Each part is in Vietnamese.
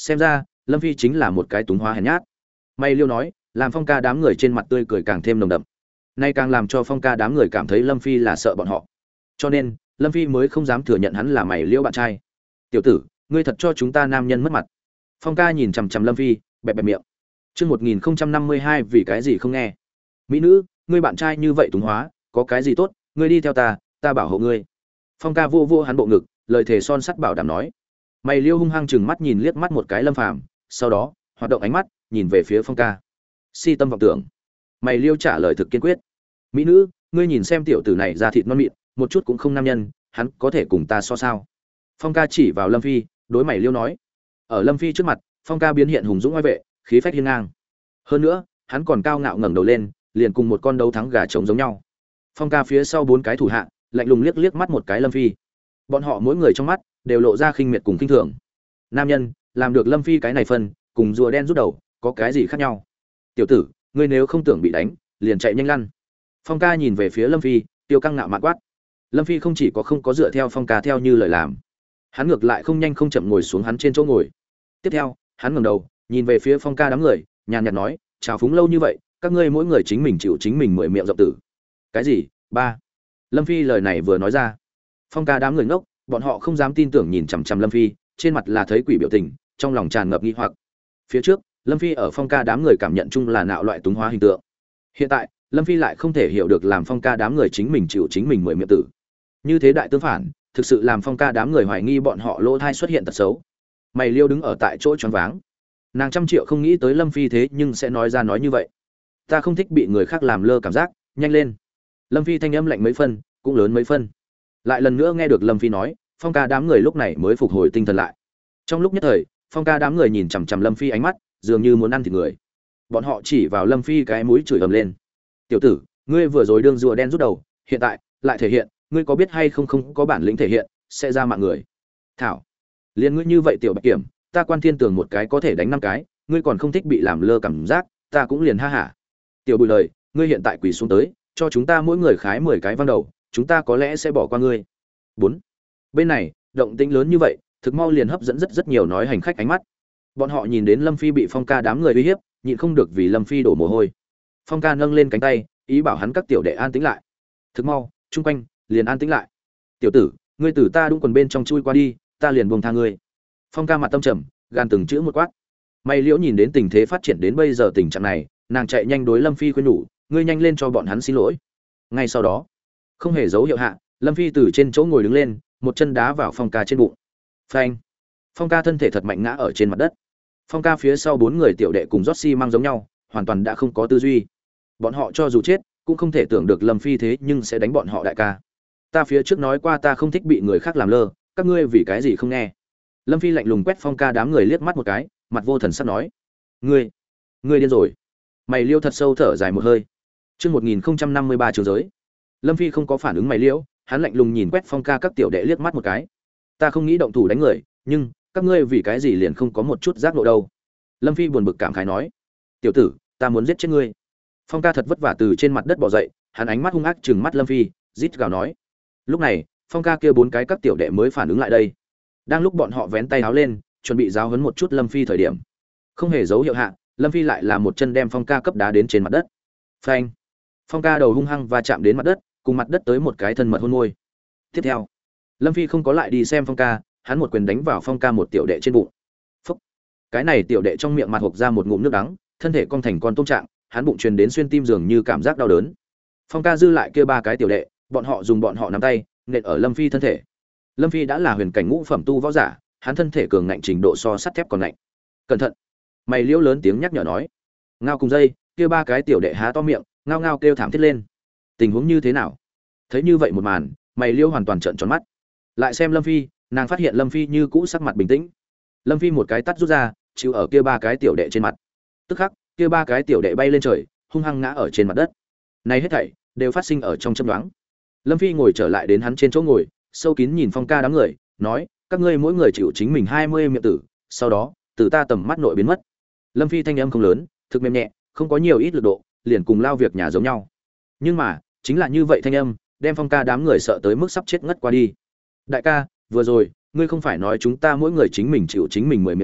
xem ra Lâm Phi chính là một cái túng hóa hèn nhát. Mày Liêu nói, làm Phong ca đám người trên mặt tươi cười càng thêm nồng đậm. Nay càng làm cho Phong ca đám người cảm thấy Lâm Phi là sợ bọn họ. Cho nên, Lâm Phi mới không dám thừa nhận hắn là Mày Liêu bạn trai. "Tiểu tử, ngươi thật cho chúng ta nam nhân mất mặt." Phong ca nhìn chằm chằm Lâm Phi, bẹp bẹp miệng. Chương 1052 vì cái gì không nghe. "Mỹ nữ, ngươi bạn trai như vậy túng hóa, có cái gì tốt, ngươi đi theo ta, ta bảo hộ ngươi." Phong ca vô vô hắn bộ ngực, lời thề son sắt bảo đảm nói. Mày Liêu hung hăng chừng mắt nhìn liếc mắt một cái Lâm Phàm, sau đó, hoạt động ánh mắt, nhìn về phía Phong ca. Si tâm vọng tưởng. Mày Liêu trả lời thực kiên quyết. "Mỹ nữ, ngươi nhìn xem tiểu tử này da thịt non mịn, một chút cũng không nam nhân, hắn có thể cùng ta so sao?" Phong ca chỉ vào Lâm Phi, đối Mày Liêu nói. Ở Lâm Phi trước mặt, Phong ca biến hiện hùng dũng oai vệ, khí phách hiên ngang. Hơn nữa, hắn còn cao ngạo ngẩng đầu lên, liền cùng một con đấu thắng gà trống giống nhau. Phong ca phía sau 4 cái thủ hạ, lạnh lùng liếc liếc mắt một cái Lâm Phi. Bọn họ mỗi người trong mắt đều lộ ra khinh miệt cùng khinh thường. Nam nhân, làm được Lâm Phi cái này phân, cùng rùa đen rút đầu, có cái gì khác nhau? "Tiểu tử, ngươi nếu không tưởng bị đánh, liền chạy nhanh lăn." Phong ca nhìn về phía Lâm Phi, tiêu căng ngạo mạn quát. Lâm Phi không chỉ có không có dựa theo Phong ca theo như lời làm, hắn ngược lại không nhanh không chậm ngồi xuống hắn trên chỗ ngồi. Tiếp theo, hắn ngẩng đầu, nhìn về phía Phong ca đám người, nhàn nhạt nói, "Chào phúng lâu như vậy, các ngươi mỗi người chính mình chịu chính mình 10 miệng rộng tử." "Cái gì? 3?" Lâm Phi lời này vừa nói ra, Phong ca đám người ngốc, bọn họ không dám tin tưởng nhìn chằm chằm Lâm Phi, trên mặt là thấy quỷ biểu tình, trong lòng tràn ngập nghi hoặc. Phía trước, Lâm Phi ở Phong ca đám người cảm nhận chung là nạo loại túng hóa hình tượng. Hiện tại, Lâm Phi lại không thể hiểu được làm Phong ca đám người chính mình chịu chính mình 10 miệng tử. Như thế đại tương phản, thực sự làm Phong ca đám người hoài nghi bọn họ lỗ thai xuất hiện tật xấu. Mày Liêu đứng ở tại chỗ choáng váng. Nàng trăm triệu không nghĩ tới Lâm Phi thế nhưng sẽ nói ra nói như vậy. "Ta không thích bị người khác làm lơ cảm giác, nhanh lên." Lâm Phi thanh âm lạnh mấy phân, cũng lớn mấy phân. Lại lần nữa nghe được Lâm Phi nói, Phong ca đám người lúc này mới phục hồi tinh thần lại. Trong lúc nhất thời, Phong ca đám người nhìn chằm chằm Lâm Phi ánh mắt, dường như muốn ăn thịt người. Bọn họ chỉ vào Lâm Phi cái mũi chửi ầm lên. "Tiểu tử, ngươi vừa rồi đương rùa đen rút đầu, hiện tại lại thể hiện, ngươi có biết hay không không có bản lĩnh thể hiện, sẽ ra mạng người." "Thảo, liền ngươi như vậy tiểu Bạch Kiểm, ta Quan Thiên Tường một cái có thể đánh 5 cái, ngươi còn không thích bị làm lơ cảm giác, ta cũng liền ha hả. Tiểu Bùi lời, ngươi hiện tại quỳ xuống tới, cho chúng ta mỗi người khái 10 cái văng đầu, chúng ta có lẽ sẽ bỏ qua ngươi." 4. Bên này, động tĩnh lớn như vậy, thực mau liền hấp dẫn rất nhiều nói hành khách ánh mắt. Bọn họ nhìn đến Lâm Phi bị Phong ca đám người uy hiếp, nhịn không được vì Lâm Phi đổ mồ hôi. Phong ca nâng lên cánh tay, ý bảo hắn các tiểu đệ an tĩnh lại. Thực mau, chung quanh liền an tĩnh lại. "Tiểu tử, ngươi từ ta đúng quần bên trong chui qua đi, ta liền buông tha ngươi." Phong ca mặt tâm trầm, gan từng chữ một quát. Mày Liễu nhìn đến tình thế phát triển đến bây giờ tình trạng này, nàng chạy nhanh đối Lâm Phi khuyên nhủ, "Ngươi nhanh lên cho bọn hắn xin lỗi." Ngay sau đó, không hề dấu hiệu hạ, Lâm Phi từ trên chỗ ngồi đứng lên, một chân đá vào Phong ca trên bụng. Phanh! Phong ca thân thể thật mạnh ngã ở trên mặt đất. Phong ca phía sau 4 người tiểu đệ cùng rót xi măng giống nhau, hoàn toàn đã không có tư duy. Bọn họ cho dù chết, cũng không thể tưởng được Lâm Phi thế nhưng sẽ đánh bọn họ đại ca. "Ta phía trước nói qua ta không thích bị người khác làm lơ, các ngươi vì cái gì không nghe?" Lâm Phi lạnh lùng quét Phong ca đám người liếc mắt một cái, mặt vô thần sắc nói, ngươi điên rồi." Mày Liêu thật sâu thở dài một hơi. Chương 1053 trường giới. Lâm Phi không có phản ứng Mày Liễu, hắn lạnh lùng nhìn quét Phong ca các tiểu đệ liếc mắt một cái. "Ta không nghĩ động thủ đánh người, nhưng các ngươi vì cái gì liền không có một chút giác ngộ đâu?" Lâm Phi buồn bực cảm khái nói. "Tiểu tử, ta muốn giết chết ngươi." Phong ca thật vất vả từ trên mặt đất bò dậy, hắn ánh mắt hung ác trừng mắt Lâm Phi, rít gào nói. Lúc này, Phong ca kia 4 cái các tiểu đệ mới phản ứng lại đây. Đang lúc bọn họ vén tay áo lên, chuẩn bị giáo huấn một chút Lâm Phi thời điểm, không hề dấu hiệu hạ, Lâm Phi lại là một chân đem Phong ca cấp đá đến trên mặt đất. Phanh! Phong ca đầu hung hăng và chạm đến mặt đất, cùng mặt đất tới một cái thân mật hôn môi. Tiếp theo, Lâm Phi không có lại đi xem Phong ca, hắn một quyền đánh vào Phong ca một tiểu đệ trên bụng. Phúc! Cái này tiểu đệ trong miệng mặt hộc ra một ngụm nước đắng, thân thể cong thành con tôm trạng, hắn bụng truyền đến xuyên tim dường như cảm giác đau đớn. Phong ca dư lại kia 3 cái tiểu đệ, bọn họ dùng bọn họ nắm tay nện ở Lâm Phi thân thể. Lâm Phi đã là huyền cảnh ngũ phẩm tu võ giả, hắn thân thể cường ngạnh trình độ so sắt thép còn ngạnh. Cẩn thận! Mày Liễu lớn tiếng nhắc nhở nói. Ngao cùng dây, kia 3 cái tiểu đệ há to miệng, ngao ngao kêu thảm thiết lên. Tình huống như thế nào? Thấy như vậy một màn, Mày Liễu hoàn toàn trợn tròn mắt. Lại xem Lâm Phi, nàng phát hiện Lâm Phi như cũ sắc mặt bình tĩnh. Lâm Phi một cái tát rút ra, chịu ở kia 3 cái tiểu đệ trên mặt. Tức khắc, kia 3 cái tiểu đệ bay lên trời, hung hăng ngã ở trên mặt đất. Này hết thảy đều phát sinh ở trong chớp nhoáng. Lâm Phi ngồi trở lại đến hắn trên chỗ ngồi, sâu kín nhìn Phong ca đám người, nói, các ngươi mỗi người chịu chính mình 20 miệng tử, sau đó, từ ta tầm mắt nội biến mất. Lâm Phi thanh âm không lớn, thực mềm nhẹ, không có nhiều ít lực độ, liền cùng lao việc nhà giống nhau. Nhưng mà, chính là như vậy thanh âm, đem Phong ca đám người sợ tới mức sắp chết ngất qua đi. Đại ca, vừa rồi, ngươi không phải nói chúng ta mỗi người chính mình chịu chính mình 10 miệng tử,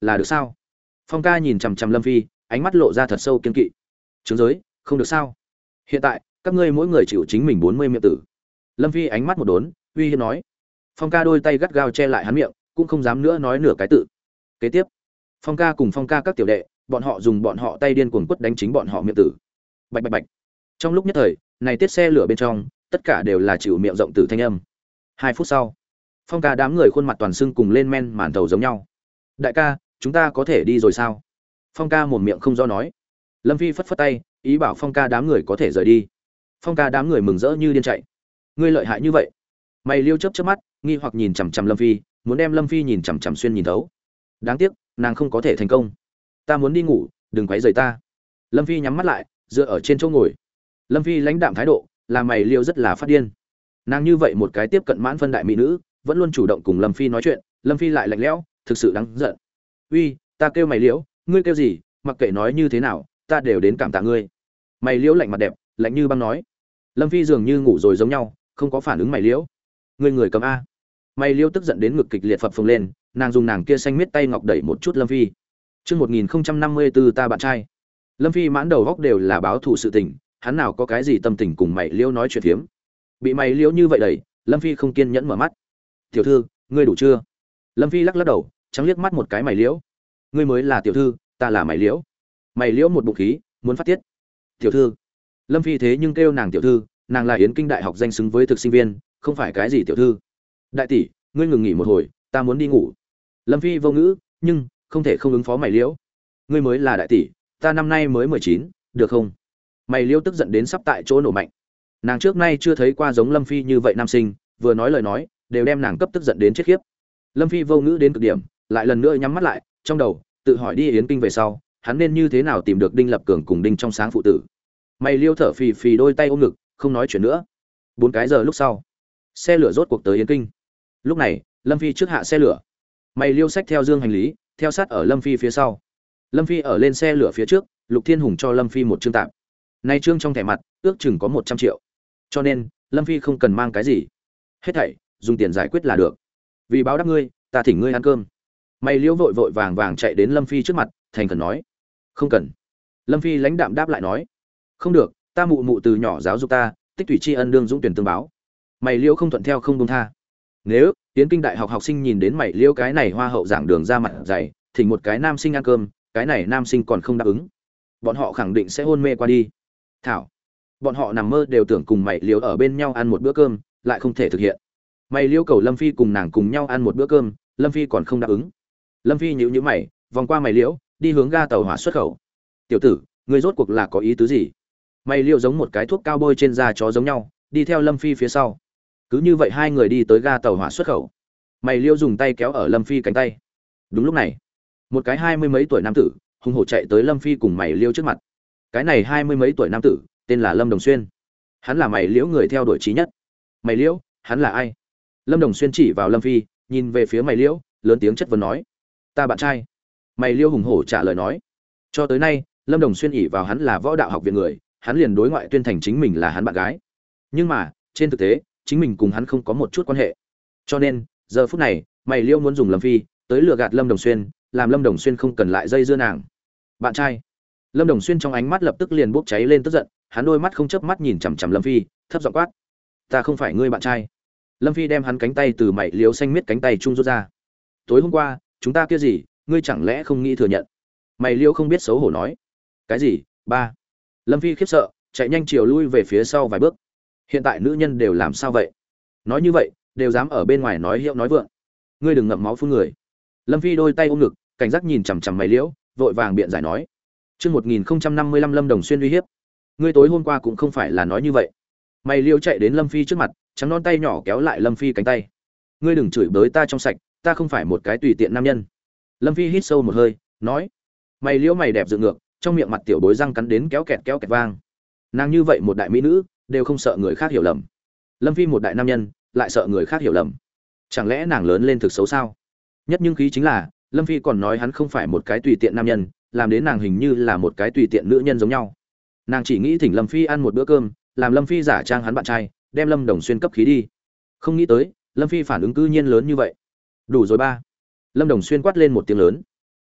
là được sao? Phong ca nhìn chằm chằm Lâm Phi, ánh mắt lộ ra thật sâu kiên kỵ. Trướng giới, không được sao? Hiện tại, các ngươi mỗi người chịu chính mình 40 miệng tử. Lâm Phi ánh mắt một đốn, uy hiếp nói. Phong ca đôi tay gắt gao che lại hắn miệng, cũng không dám nữa nói nửa cái tự. Kế tiếp, Phong ca cùng Phong ca các tiểu đệ, bọn họ dùng bọn họ tay điên cuồng quất đánh chính bọn họ miệng tử. Bạch bạch bạch. Trong lúc nhất thời, này tiết xe lửa bên trong, tất cả đều là chịu miệng rộng tử thanh âm. 2 phút sau, Phong ca đám người khuôn mặt toàn sưng cùng lên men màn thầu giống nhau. Đại ca, chúng ta có thể đi rồi sao? Phong ca mồm miệng không rõ nói. Lâm Phi phất phất tay, ý bảo Phong ca đám người có thể rời đi. Phong ca đám người mừng rỡ như điên chạy. Ngươi lợi hại như vậy? Mày liêu chớp chớp mắt, nghi hoặc nhìn chằm chằm Lâm Phi, muốn đem Lâm Phi nhìn chằm chằm xuyên nhìn thấu. Đáng tiếc, nàng không có thể thành công. Ta muốn đi ngủ, đừng quấy rầy ta. Lâm Phi nhắm mắt lại, dựa ở trên chỗ ngồi. Lâm Phi lãnh đạm thái độ, làm mày liêu rất là phát điên. Nàng như vậy một cái tiếp cận mãn phân đại mỹ nữ, vẫn luôn chủ động cùng Lâm Phi nói chuyện, Lâm Phi lại lạnh lẽo, thực sự đáng giận. Uy, ta kêu mày liễu, ngươi kêu gì, mặc kệ nói như thế nào, ta đều đến cảm tạ ngươi. Mày liễu lạnh mặt đẹp, lạnh như băng nói. Lâm Phi dường như ngủ rồi giống nhau, không có phản ứng mày liễu. Ngươi người cầm a. Mày liễu tức giận đến ngực kịch liệt phập phồng lên, nàng dùng nàng kia xanh miết tay ngọc đẩy một chút Lâm Phi. Chương 1054 ta bạn trai. Lâm Phi mãn đầu góc đều là báo thù sự tình, hắn nào có cái gì tâm tình cùng mày liễu nói chuyện phiếm. Bị mày liễu như vậy đẩy, Lâm Phi không kiên nhẫn mở mắt. Tiểu thư, ngươi đủ chưa? Lâm Phi lắc lắc đầu, trắng liếc mắt một cái mày liễu. Ngươi mới là tiểu thư, ta là mày liễu. Mày liễu một bụng khí, muốn phát tiết. Tiểu thư. Lâm Phi thế nhưng kêu nàng tiểu thư, nàng là Yến Kinh đại học danh xứng với thực sinh viên, không phải cái gì tiểu thư. Đại tỷ, ngươi ngừng nghỉ một hồi, ta muốn đi ngủ. Lâm Phi vô ngữ, nhưng không thể không ứng phó mày liễu. Ngươi mới là đại tỷ, ta năm nay mới 19, được không? Mày liễu tức giận đến sắp tại chỗ nổ mạnh. Nàng trước nay chưa thấy qua giống Lâm Phi như vậy nam sinh, vừa nói lời nói, đều đem nàng cấp tức giận đến chết khiếp. Lâm Phi vô ngữ đến cực điểm, lại lần nữa nhắm mắt lại, trong đầu tự hỏi đi Yến Kinh về sau, hắn nên như thế nào tìm được Đinh Lập Cường cùng Đinh Trong Sáng phụ tử. Mày liêu thở phì phì đôi tay ôm ngực, không nói chuyện nữa. 4 cái giờ lúc sau, xe lửa rốt cuộc tới Yến Kinh. Lúc này, Lâm Phi trước hạ xe lửa. Mày liêu xách theo dương hành lý, theo sát ở Lâm Phi phía sau. Lâm Phi ở lên xe lửa phía trước, Lục Thiên Hùng cho Lâm Phi một trương tạm. Này trương trong thẻ mặt, ước chừng có 100 triệu. Cho nên, Lâm Phi không cần mang cái gì. Hết thảy dùng tiền giải quyết là được. Vì báo đáp ngươi, ta thỉnh ngươi ăn cơm. Mày liễu vội vội vàng vàng chạy đến Lâm Phi trước mặt, thành khẩn nói. Không cần. Lâm Phi lãnh đạm đáp lại nói. Không được, ta mụ mụ từ nhỏ giáo dục ta, tích thủy tri ân đương dũng tuyển tương báo. Mày liễu không thuận theo không buông tha. Nếu Yến Kinh đại học học sinh nhìn đến mày liễu cái này hoa hậu giảng đường ra mặt dày, thỉnh một cái nam sinh ăn cơm, cái này nam sinh còn không đáp ứng, bọn họ khẳng định sẽ hôn mê qua đi. Thảo, bọn họ nằm mơ đều tưởng cùng mày liễu ở bên nhau ăn một bữa cơm, lại không thể thực hiện. Mày liễu cầu Lâm Phi cùng nàng cùng nhau ăn một bữa cơm, Lâm Phi còn không đáp ứng. Lâm Phi nhíu nhíu mày, vòng qua mày liễu, đi hướng ga tàu hỏa xuất khẩu. Tiểu tử, ngươi rốt cuộc là có ý tứ gì? Mày liễu giống một cái thuốc cao bôi trên da chó giống nhau, đi theo Lâm Phi phía sau. Cứ như vậy hai người đi tới ga tàu hỏa xuất khẩu. Mày liễu dùng tay kéo ở Lâm Phi cánh tay. Đúng lúc này, một cái 20 mấy tuổi nam tử hùng hổ chạy tới Lâm Phi cùng mày liễu trước mặt. Cái này 20 mấy tuổi nam tử, tên là Lâm Đồng Xuyên. Hắn là mày liễu người theo đuổi chí nhất. Mày liễu, hắn là ai? Lâm Đồng Xuyên chỉ vào Lâm Phi, nhìn về phía mày liễu, lớn tiếng chất vấn nói. Ta bạn trai. Mày liễu hùng hổ trả lời nói. Cho tới nay, Lâm Đồng Xuyên ỷ vào hắn là võ đạo học viện người, hắn liền đối ngoại tuyên thành chính mình là hắn bạn gái. Nhưng mà, trên thực tế, chính mình cùng hắn không có một chút quan hệ. Cho nên, giờ phút này, mày liễu muốn dùng Lâm Phi tới lừa gạt Lâm Đồng Xuyên, làm Lâm Đồng Xuyên không cần lại dây dưa nàng. Bạn trai. Lâm Đồng Xuyên trong ánh mắt lập tức liền bốc cháy lên tức giận, hắn đôi mắt không chớp mắt nhìn chằm chằm Lâm Phi, thấp giọng quát: "Ta không phải ngươi bạn trai." Lâm Phi đem hắn cánh tay từ mày liếu xanh miết cánh tay trung rút ra. "Tối hôm qua, chúng ta kia gì, ngươi chẳng lẽ không nghĩ thừa nhận?" Mày liếu không biết xấu hổ nói. "Cái gì? Ba?" Lâm Phi khiếp sợ, chạy nhanh chiều lui về phía sau vài bước. Hiện tại nữ nhân đều làm sao vậy? Nói như vậy, đều dám ở bên ngoài nói hiệu nói vượng. Ngươi đừng ngậm máu phun người. Lâm Phi đôi tay ôm ngực, cảnh giác nhìn chằm chằm mày liễu, vội vàng biện giải nói. Chương 1055 Lâm Đồng Xuyên uy hiếp. Ngươi tối hôm qua cũng không phải là nói như vậy. Mày liễu chạy đến Lâm Phi trước mặt, trắng non tay nhỏ kéo lại Lâm Phi cánh tay. Ngươi đừng chửi bới ta trong sạch, ta không phải một cái tùy tiện nam nhân. Lâm Phi hít sâu một hơi, nói. Mày liễu mày đẹp dựng ngược, trong miệng mặt tiểu bối răng cắn đến kéo kẹt vang. Nàng như vậy một đại mỹ nữ, đều không sợ người khác hiểu lầm. Lâm Phi một đại nam nhân, lại sợ người khác hiểu lầm. Chẳng lẽ nàng lớn lên thực xấu sao? Nhất nhưng khí chính là, Lâm Phi còn nói hắn không phải một cái tùy tiện nam nhân, làm đến nàng hình như là một cái tùy tiện nữ nhân giống nhau. Nàng chỉ nghĩ thỉnh Lâm Phi ăn một bữa cơm, làm Lâm Phi giả trang hắn bạn trai, đem Lâm Đồng Xuyên cấp khí đi. Không nghĩ tới, Lâm Phi phản ứng cư nhiên lớn như vậy. Đủ rồi ba. Lâm Đồng Xuyên quát lên một tiếng lớn.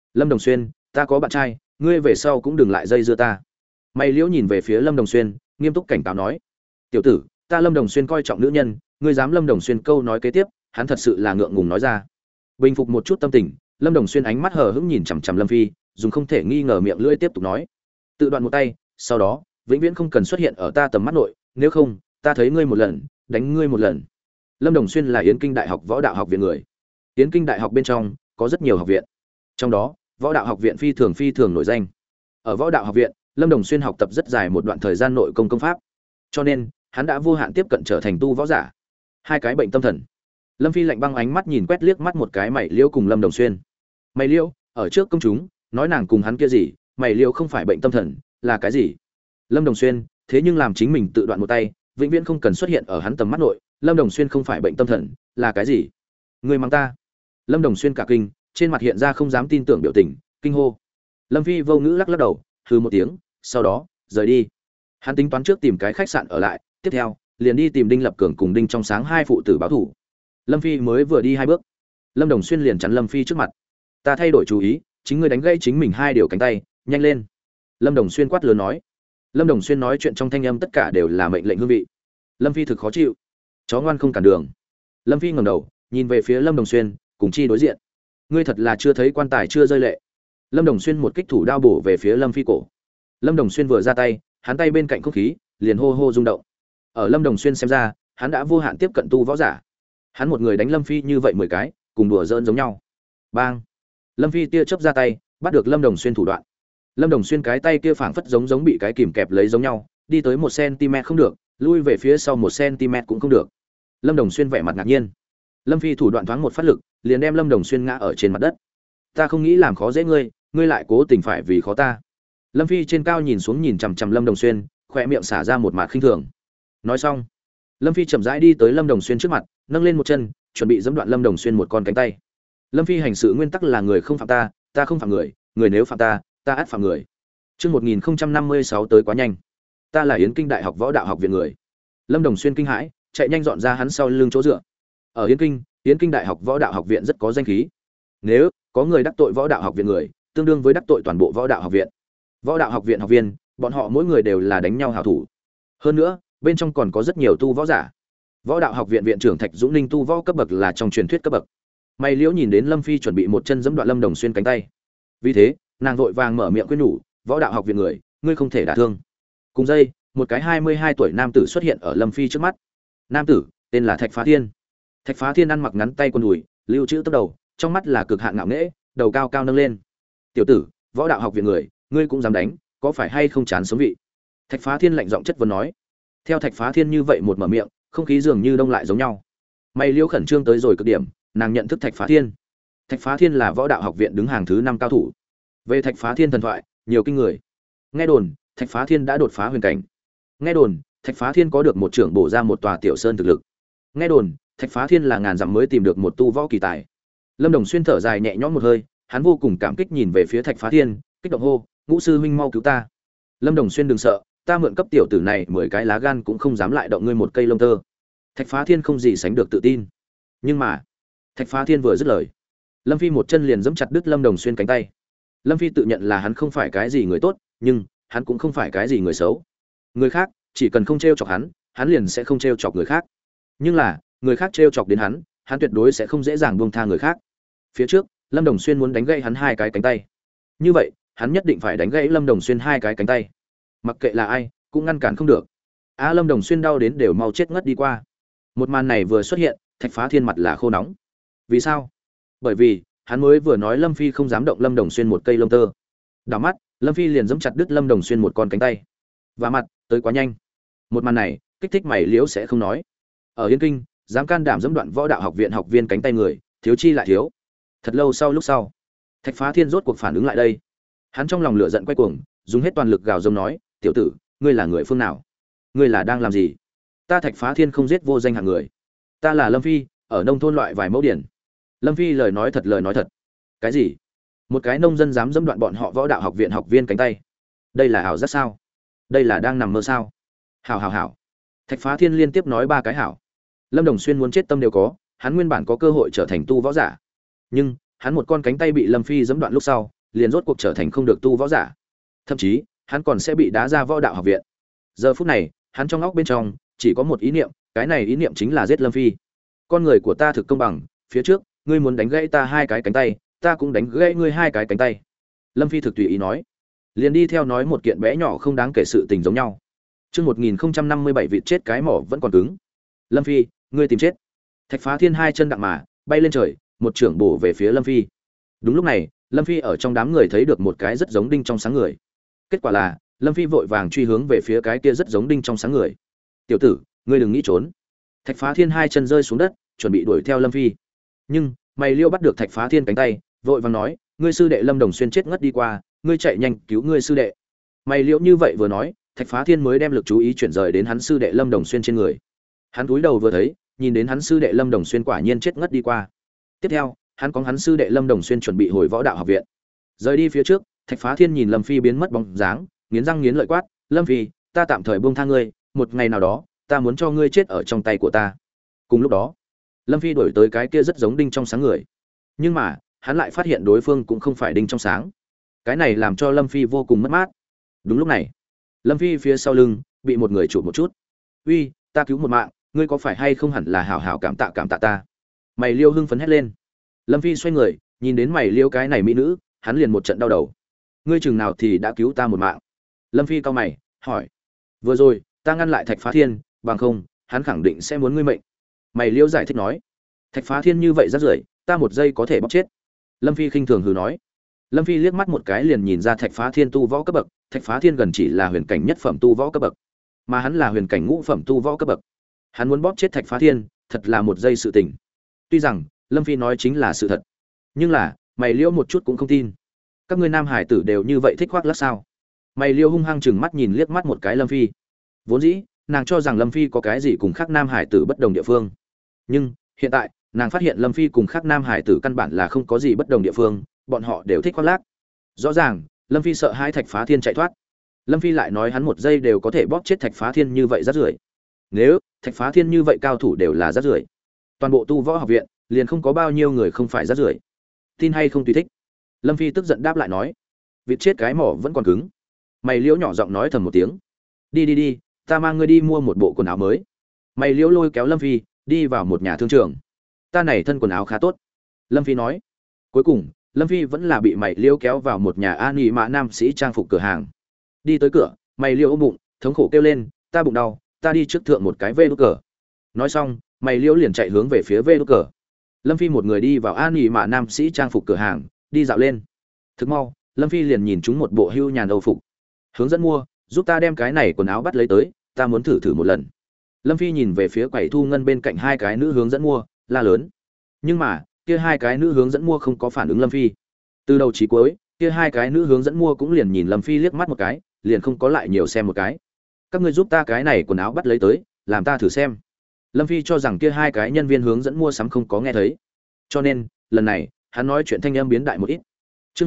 Lâm Đồng Xuyên, ta có bạn trai, ngươi về sau cũng đừng lại dây dưa ta. Mày Liễu nhìn về phía Lâm Đồng Xuyên, nghiêm túc cảnh cáo nói: "Tiểu tử, ta Lâm Đồng Xuyên coi trọng nữ nhân, ngươi dám?" Lâm Đồng Xuyên câu nói kế tiếp, hắn thật sự là ngượng ngùng nói ra. Bình phục một chút tâm tình, Lâm Đồng Xuyên ánh mắt hờ hững nhìn chằm chằm Lâm Phi, dùng không thể nghi ngờ miệng lưỡi tiếp tục nói: "Tự đoạn một tay, sau đó, vĩnh viễn không cần xuất hiện ở ta tầm mắt nội, nếu không, ta thấy ngươi một lần, đánh ngươi một lần." Lâm Đồng Xuyên là Yến Kinh Đại học Võ Đạo Học viện người. Yến Kinh Đại học bên trong có rất nhiều học viện, trong đó, Võ Đạo Học viện phi thường nổi danh. Ở Võ Đạo Học viện, Lâm Đồng Xuyên học tập rất dài một đoạn thời gian nội công công pháp, cho nên hắn đã vô hạn tiếp cận trở thành tu võ giả. Hai cái bệnh tâm thần. Lâm Phi lạnh băng ánh mắt nhìn quét liếc mắt một cái Mày Liễu cùng Lâm Đồng Xuyên. Mày Liễu, ở trước công chúng, nói nàng cùng hắn kia gì, Mày Liễu không phải bệnh tâm thần, là cái gì? Lâm Đồng Xuyên, thế nhưng làm chính mình tự đoạn một tay, vĩnh viễn không cần xuất hiện ở hắn tầm mắt nội, Lâm Đồng Xuyên không phải bệnh tâm thần, là cái gì? Ngươi mang ta? Lâm Đồng Xuyên cả kinh, trên mặt hiện ra không dám tin tưởng biểu tình, kinh hô. Lâm Phi vô ngữ lắc lắc đầu, hừ một tiếng, sau đó rời đi. Hắn tính toán trước tìm cái khách sạn ở lại, tiếp theo liền đi tìm Đinh Lập Cường cùng Đinh Trong Sáng hai phụ tử báo thủ. Lâm Phi mới vừa đi hai bước, Lâm Đồng Xuyên liền chắn Lâm Phi trước mặt. Ta thay đổi chú ý, chính ngươi đánh gãy chính mình hai điều cánh tay, nhanh lên. Lâm Đồng Xuyên quát lớn nói. Lâm Đồng Xuyên nói chuyện trong thanh âm tất cả đều là mệnh lệnh hương vị. Lâm Phi thực khó chịu. Chó ngoan không cản đường. Lâm Phi ngẩng đầu, nhìn về phía Lâm Đồng Xuyên, cùng chi đối diện. Ngươi thật là chưa thấy quan tài chưa rơi lệ. Lâm Đồng Xuyên một kích thủ đao bổ về phía Lâm Phi cổ. Lâm Đồng Xuyên vừa ra tay, hắn tay bên cạnh không khí liền hô hô rung động. Ở Lâm Đồng Xuyên xem ra, hắn đã vô hạn tiếp cận tu võ giả. Hắn một người đánh Lâm Phi như vậy 10 cái, cùng đùa giỡn giống nhau. Bang! Lâm Phi tia chớp ra tay, bắt được Lâm Đồng Xuyên thủ đoạn. Lâm Đồng Xuyên cái tay kia phảng phất giống bị cái kìm kẹp lấy giống nhau, đi tới 1 cm không được, lui về phía sau 1 cm cũng không được. Lâm Đồng Xuyên vẻ mặt ngạc nhiên. Lâm Phi thủ đoạn thoáng một phát lực, liền đem Lâm Đồng Xuyên ngã ở trên mặt đất. Ta không nghĩ làm khó dễ ngươi, ngươi lại cố tình phải vì khó ta. Lâm Phi trên cao nhìn xuống nhìn chằm chằm Lâm Đồng Xuyên, khóe miệng xả ra một mạt khinh thường. Nói xong, Lâm Phi chậm rãi đi tới Lâm Đồng Xuyên trước mặt, nâng lên một chân, chuẩn bị giẫm đoạn Lâm Đồng Xuyên một con cánh tay. Lâm Phi hành sự nguyên tắc là người không phạm ta, ta không phạm người, người nếu phạm ta, ta ắt phạm người. Chương 1056 tới quá nhanh. Ta là Yến Kinh Đại học Võ Đạo Học viện người. Lâm Đồng Xuyên kinh hãi, chạy nhanh dọn ra hắn sau lưng chỗ dựa. Ở Yến Kinh Đại học Võ Đạo Học viện rất có danh khí. Nếu có người đắc tội Võ Đạo Học viện người, tương đương với đắc tội toàn bộ Võ Đạo Học viện. Võ Đạo Học viện học viên, bọn họ mỗi người đều là đánh nhau hảo thủ. Hơn nữa, bên trong còn có rất nhiều tu võ giả. Võ Đạo Học viện viện trưởng Thạch Dũng Ninh tu võ cấp bậc là trong truyền thuyết cấp bậc. Mày Liễu nhìn đến Lâm Phi chuẩn bị một chân giẫm đoạn Lâm Đồng Xuyên cánh tay. Vì thế, nàng vội vàng mở miệng khuyên nhủ, Võ Đạo Học viện người, ngươi không thể đả thương. Cùng giây, một cái 22 tuổi nam tử xuất hiện ở Lâm Phi trước mắt. Nam tử tên là Thạch Phá Thiên. Thạch Phá Thiên ăn mặc ngắn tay quần đùi, lưu trữ tóc đầu, trong mắt là cực hạn ngạo nghễ, đầu cao cao nâng lên. Tiểu tử, Võ Đạo Học viện người, ngươi cũng dám đánh, có phải hay không chán sống vị? Thạch Phá Thiên lạnh giọng chất vấn nói. Theo Thạch Phá Thiên như vậy một mở miệng, không khí dường như đông lại giống nhau. Mày Liễu khẩn trương tới rồi cực điểm, nàng nhận thức Thạch Phá Thiên. Thạch Phá Thiên là Võ Đạo Học viện đứng hàng thứ 5 cao thủ. Về Thạch Phá Thiên thần thoại, nhiều kinh người. Nghe đồn, Thạch Phá Thiên đã đột phá huyền cảnh. Nghe đồn, Thạch Phá Thiên có được một trưởng bổ ra một tòa tiểu sơn thực lực. Nghe đồn, Thạch Phá Thiên là ngàn dặm mới tìm được một tu võ kỳ tài. Lâm Đồng Xuyên thở dài nhẹ nhõm một hơi, hắn vô cùng cảm kích nhìn về phía Thạch Phá Thiên, kích động hô, "Ngũ sư huynh mau cứu ta." Lâm Đồng Xuyên đừng sợ, ta mượn cấp tiểu tử này 10 cái lá gan cũng không dám lại động ngươi một cây lông tơ. Thạch Phá Thiên không gì sánh được tự tin. Nhưng mà, Thạch Phá Thiên vừa dứt lời, Lâm Phi một chân liền giẫm chặt đứt Lâm Đồng Xuyên cánh tay. Lâm Phi tự nhận là hắn không phải cái gì người tốt, nhưng hắn cũng không phải cái gì người xấu. Người khác chỉ cần không trêu chọc hắn liền sẽ không trêu chọc người khác. Nhưng là, người khác trêu chọc đến hắn tuyệt đối sẽ không dễ dàng buông tha người khác. Phía trước, Lâm Đồng Xuyên muốn đánh gãy hắn 2 cái cánh tay. Như vậy, hắn nhất định phải đánh gãy Lâm Đồng Xuyên 2 cái cánh tay. Mặc kệ là ai, cũng ngăn cản không được. Lâm Đồng Xuyên đau đến đều mau chết ngất đi qua. Một màn này vừa xuất hiện, Thạch Phá Thiên mặt là khô nóng. Vì sao? Bởi vì, hắn mới vừa nói Lâm Phi không dám động Lâm Đồng Xuyên một cây lông tơ. Đảo mắt, Lâm Phi liền giẫm chặt đứt Lâm Đồng Xuyên một con cánh tay. Và mặt, tới quá nhanh. Một màn này, kích thích Mày Liễu sẽ không nói. Ở Yên Kinh, dám can đảm giẫm đoạn Võ Đạo Học viện học viên cánh tay người, thiếu chi lại thiếu. Thật lâu lúc sau, Thạch Phá Thiên rốt cuộc phản ứng lại đây. Hắn trong lòng lửa giận quay cuồng, dùng hết toàn lực gào giống nói, "Tiểu tử, ngươi là người phương nào? Ngươi là đang làm gì? Ta Thạch Phá Thiên không giết vô danh hạng người. Ta là Lâm Phi, ở nông thôn loại vài mẫu điển." Lâm Phi lời nói thật. Cái gì? Một cái nông dân dám dẫm đoạn bọn họ Võ Đạo Học viện học viên cánh tay? Đây là ảo giác sao? Đây là đang nằm mơ sao? Hảo. Thạch Phá Thiên liên tiếp nói 3 cái hảo. Lâm Đồng Xuyên muốn chết tâm đều có, hắn nguyên bản có cơ hội trở thành tu võ giả. Nhưng, hắn một con cánh tay bị Lâm Phi giẫm đoạn lúc sau, liền rốt cuộc trở thành không được tu võ giả. Thậm chí, hắn còn sẽ bị đá ra võ đạo học viện. Giờ phút này, hắn trong óc bên trong chỉ có một ý niệm, cái này ý niệm chính là giết Lâm Phi. Con người của ta thực công bằng, phía trước, ngươi muốn đánh gãy ta hai cái cánh tay, ta cũng đánh gãy ngươi hai cái cánh tay. Lâm Phi thực tùy ý nói, liền đi theo nói một kiện bé nhỏ không đáng kể sự tình giống nhau. Chương 1057 vịt chết cái mỏ vẫn còn cứng. Lâm Phi, ngươi tìm chết. Thạch Phá Thiên hai chân đặng mà bay lên trời, một trưởng bổ về phía Lâm Phi. Đúng lúc này, Lâm Phi ở trong đám người thấy được một cái rất giống đinh trong sáng người. Kết quả là, Lâm Phi vội vàng truy hướng về phía cái kia rất giống đinh trong sáng người. "Tiểu tử, ngươi đừng nghĩ trốn." Thạch Phá Thiên hai chân rơi xuống đất, chuẩn bị đuổi theo Lâm Phi. Nhưng, Mày Liêu bắt được Thạch Phá Thiên cánh tay, vội vàng nói, "Ngươi sư đệ Lâm Đồng Xuyên chết ngất đi qua, ngươi chạy nhanh cứu ngươi sư đệ." Mày Liêu như vậy vừa nói, Thạch Phá Thiên mới đem lực chú ý chuyển rời đến hắn sư đệ Lâm Đồng Xuyên trên người. Hắn cúi đầu vừa thấy, nhìn đến hắn sư đệ Lâm Đồng Xuyên quả nhiên chết ngất đi qua. Tiếp theo, hắn có hắn sư đệ Lâm Đồng Xuyên chuẩn bị hồi võ đạo học viện. Rời đi phía trước, Thạch Phá Thiên nhìn Lâm Phi biến mất bóng dáng, nghiến răng nghiến lợi quát, "Lâm Phi, ta tạm thời buông tha ngươi, một ngày nào đó, ta muốn cho ngươi chết ở trong tay của ta." Cùng lúc đó, Lâm Phi đổi tới cái kia rất giống đinh trong sáng người. Nhưng mà, hắn lại phát hiện đối phương cũng không phải đinh trong sáng. Cái này làm cho Lâm Phi vô cùng mất mát. Đúng lúc này, Lâm Phi phía sau lưng bị một người chụp một chút. "Uy, ta cứu một mạng, ngươi có phải hay không hẳn là hảo hảo cảm tạ ta." Mày Liêu hưng phấn hét lên. Lâm Phi xoay người, nhìn đến Mày Liêu cái này mỹ nữ, hắn liền một trận đau đầu. "Ngươi chừng nào thì đã cứu ta một mạng?" Lâm Phi cau mày, hỏi. "Vừa rồi, ta ngăn lại Thạch Phá Thiên, bằng không, hắn khẳng định sẽ muốn ngươi mệnh." Mày Liêu giải thích nói. "Thạch Phá Thiên như vậy rác rưởi, ta một giây có thể bóc chết." Lâm Phi khinh thường hừ nói. Lâm Phi liếc mắt một cái liền nhìn ra Thạch Phá Thiên tu võ cấp bậc, Thạch Phá Thiên gần chỉ là huyền cảnh nhất phẩm tu võ cấp bậc, mà hắn là huyền cảnh ngũ phẩm tu võ cấp bậc. Hắn muốn bóp chết Thạch Phá Thiên, thật là một giây sự tình. Tuy rằng Lâm Phi nói chính là sự thật, nhưng là Mày Liêu một chút cũng không tin. Các ngươi nam hải tử đều như vậy thích khoác lác sao? Mày Liêu hung hăng chừng mắt nhìn liếc mắt một cái Lâm Phi. Vốn dĩ, nàng cho rằng Lâm Phi có cái gì cùng khác nam hải tử bất đồng địa phương. Nhưng, hiện tại, nàng phát hiện Lâm Phi cùng khác nam hải tử căn bản là không có gì bất đồng địa phương, bọn họ đều thích khoác lác. Rõ ràng, Lâm Phi sợ hai Thạch Phá Thiên chạy thoát. Lâm Phi lại nói hắn một giây đều có thể bóp chết Thạch Phá Thiên như vậy rác rưởi. Nếu Thạch Phá Thiên như vậy cao thủ đều là rác rưởi, toàn bộ tu võ học viện liền không có bao nhiêu người không phải rác rưởi. Tin hay không tùy thích. Lâm Phi tức giận đáp lại nói, "Vịt chết cái mỏ vẫn còn cứng." Mày Liễu nhỏ giọng nói thầm một tiếng. Đi, ta mang ngươi đi mua một bộ quần áo mới." Mày Liễu lôi kéo Lâm Phi đi vào một nhà thương trường. "Ta này thân quần áo khá tốt." Lâm Phi nói. Cuối cùng, Lâm Phi vẫn là bị Mày Liễu kéo vào một nhà an nhị mã nam sĩ trang phục cửa hàng. Đi tới cửa, Mày Liễu ôm bụng, thống khổ kêu lên, "Ta bụng đau, ta đi trước thượng một cái vê đút cờ." Nói xong, Mày Liễu liền chạy hướng về phía vê đút cờ. Lâm Phi một người đi vào an nhị mã nam sĩ trang phục cửa hàng, đi dạo lên. Thực mau, Lâm Phi liền nhìn chúng một bộ hưu nhàn âu phục. "Hướng dẫn mua, giúp ta đem cái này quần áo bắt lấy tới, ta muốn thử một lần." Lâm Phi nhìn về phía quầy thu ngân bên cạnh hai cái nữ hướng dẫn mua, la lớn. Nhưng mà, kia hai cái nữ hướng dẫn mua không có phản ứng Lâm Phi. Từ đầu chí cuối, kia hai cái nữ hướng dẫn mua cũng liền nhìn Lâm Phi liếc mắt một cái, liền không có lại nhiều xem một cái. "Các ngươi giúp ta cái này quần áo bắt lấy tới, làm ta thử xem." Lâm Phi cho rằng kia hai cái nhân viên hướng dẫn mua sắm không có nghe thấy. Cho nên, lần này, hắn nói chuyện thanh âm biến đại một ít. Chương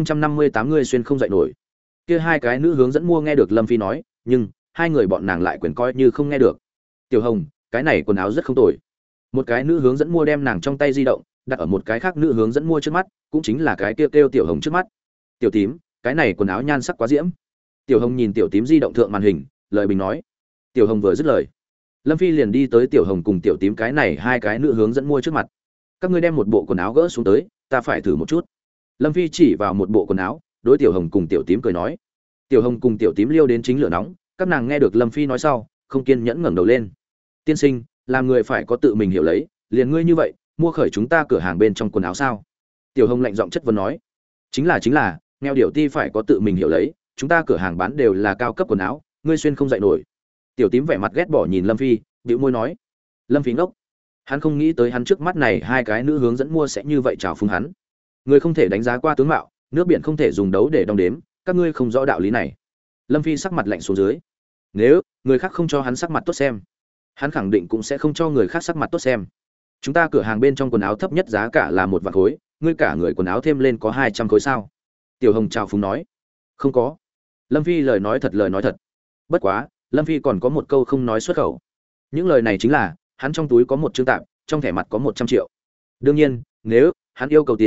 1058 người xuyên không dậy nổi. Kia hai cái nữ hướng dẫn mua nghe được Lâm Phi nói, nhưng hai người bọn nàng lại quyền coi như không nghe được. "Tiểu Hồng, cái này quần áo rất không tồi." Một cái nữ hướng dẫn mua đem nàng trong tay di động đặt ở một cái khác nữ hướng dẫn mua trước mắt, cũng chính là cái kia kêu Tiểu Hồng trước mắt. "Tiểu Tím, cái này quần áo nhan sắc quá diễm." Tiểu Hồng nhìn Tiểu Tím di động thượng màn hình, lời bình nói. Tiểu Hồng vừa dứt lời, Lâm Phi liền đi tới Tiểu Hồng cùng Tiểu Tím cái này hai cái nữ hướng dẫn mua trước mặt. "Các ngươi đem một bộ quần áo gỡ xuống tới, ta phải thử một chút." Lâm Phi chỉ vào một bộ quần áo, đối Tiểu Hồng cùng Tiểu Tím cười nói. Tiểu Hồng cùng Tiểu Tím liêu đến chính lửa nóng, các nàng nghe được Lâm Phi nói sau, không kiên nhẫn ngẩng đầu lên. "Tiên sinh, làm người phải có tự mình hiểu lấy, liền ngươi như vậy, mua khởi chúng ta cửa hàng bên trong quần áo sao?" Tiểu Hồng lạnh giọng chất vấn nói. Chính là, nghèo điểu ti phải có tự mình hiểu lấy, chúng ta cửa hàng bán đều là cao cấp quần áo, ngươi xuyên không dậy nổi." Tiểu Tím vẻ mặt ghét bỏ nhìn Lâm Phi, bĩu môi nói. Lâm Phi ngốc. Hắn không nghĩ tới hắn trước mắt này hai cái nữ hướng dẫn mua sẽ như vậy chào phúng hắn. Người không thể đánh giá qua tướng mạo, nước biển không thể dùng đấu để đong đếm, các ngươi không rõ đạo lý này. Lâm Phi sắc mặt lạnh xuống dưới. Nếu người khác không cho hắn sắc mặt tốt xem, hắn khẳng định cũng sẽ không cho người khác sắc mặt tốt xem. Chúng ta cửa hàng bên trong quần áo thấp nhất giá cả là 1 vạn khối, ngươi cả người quần áo thêm lên có 200 khối sao? Tiểu Hồng chào phúng nói. Không có. Lâm Phi lời nói thật. Bất quá, Lâm Phi còn có một câu không nói xuất khẩu. Những lời này chính là, hắn trong túi có một trương tạm, trong thẻ mặt có 100 triệu. Đương nhiên, nếu hắn yêu cầu tiền,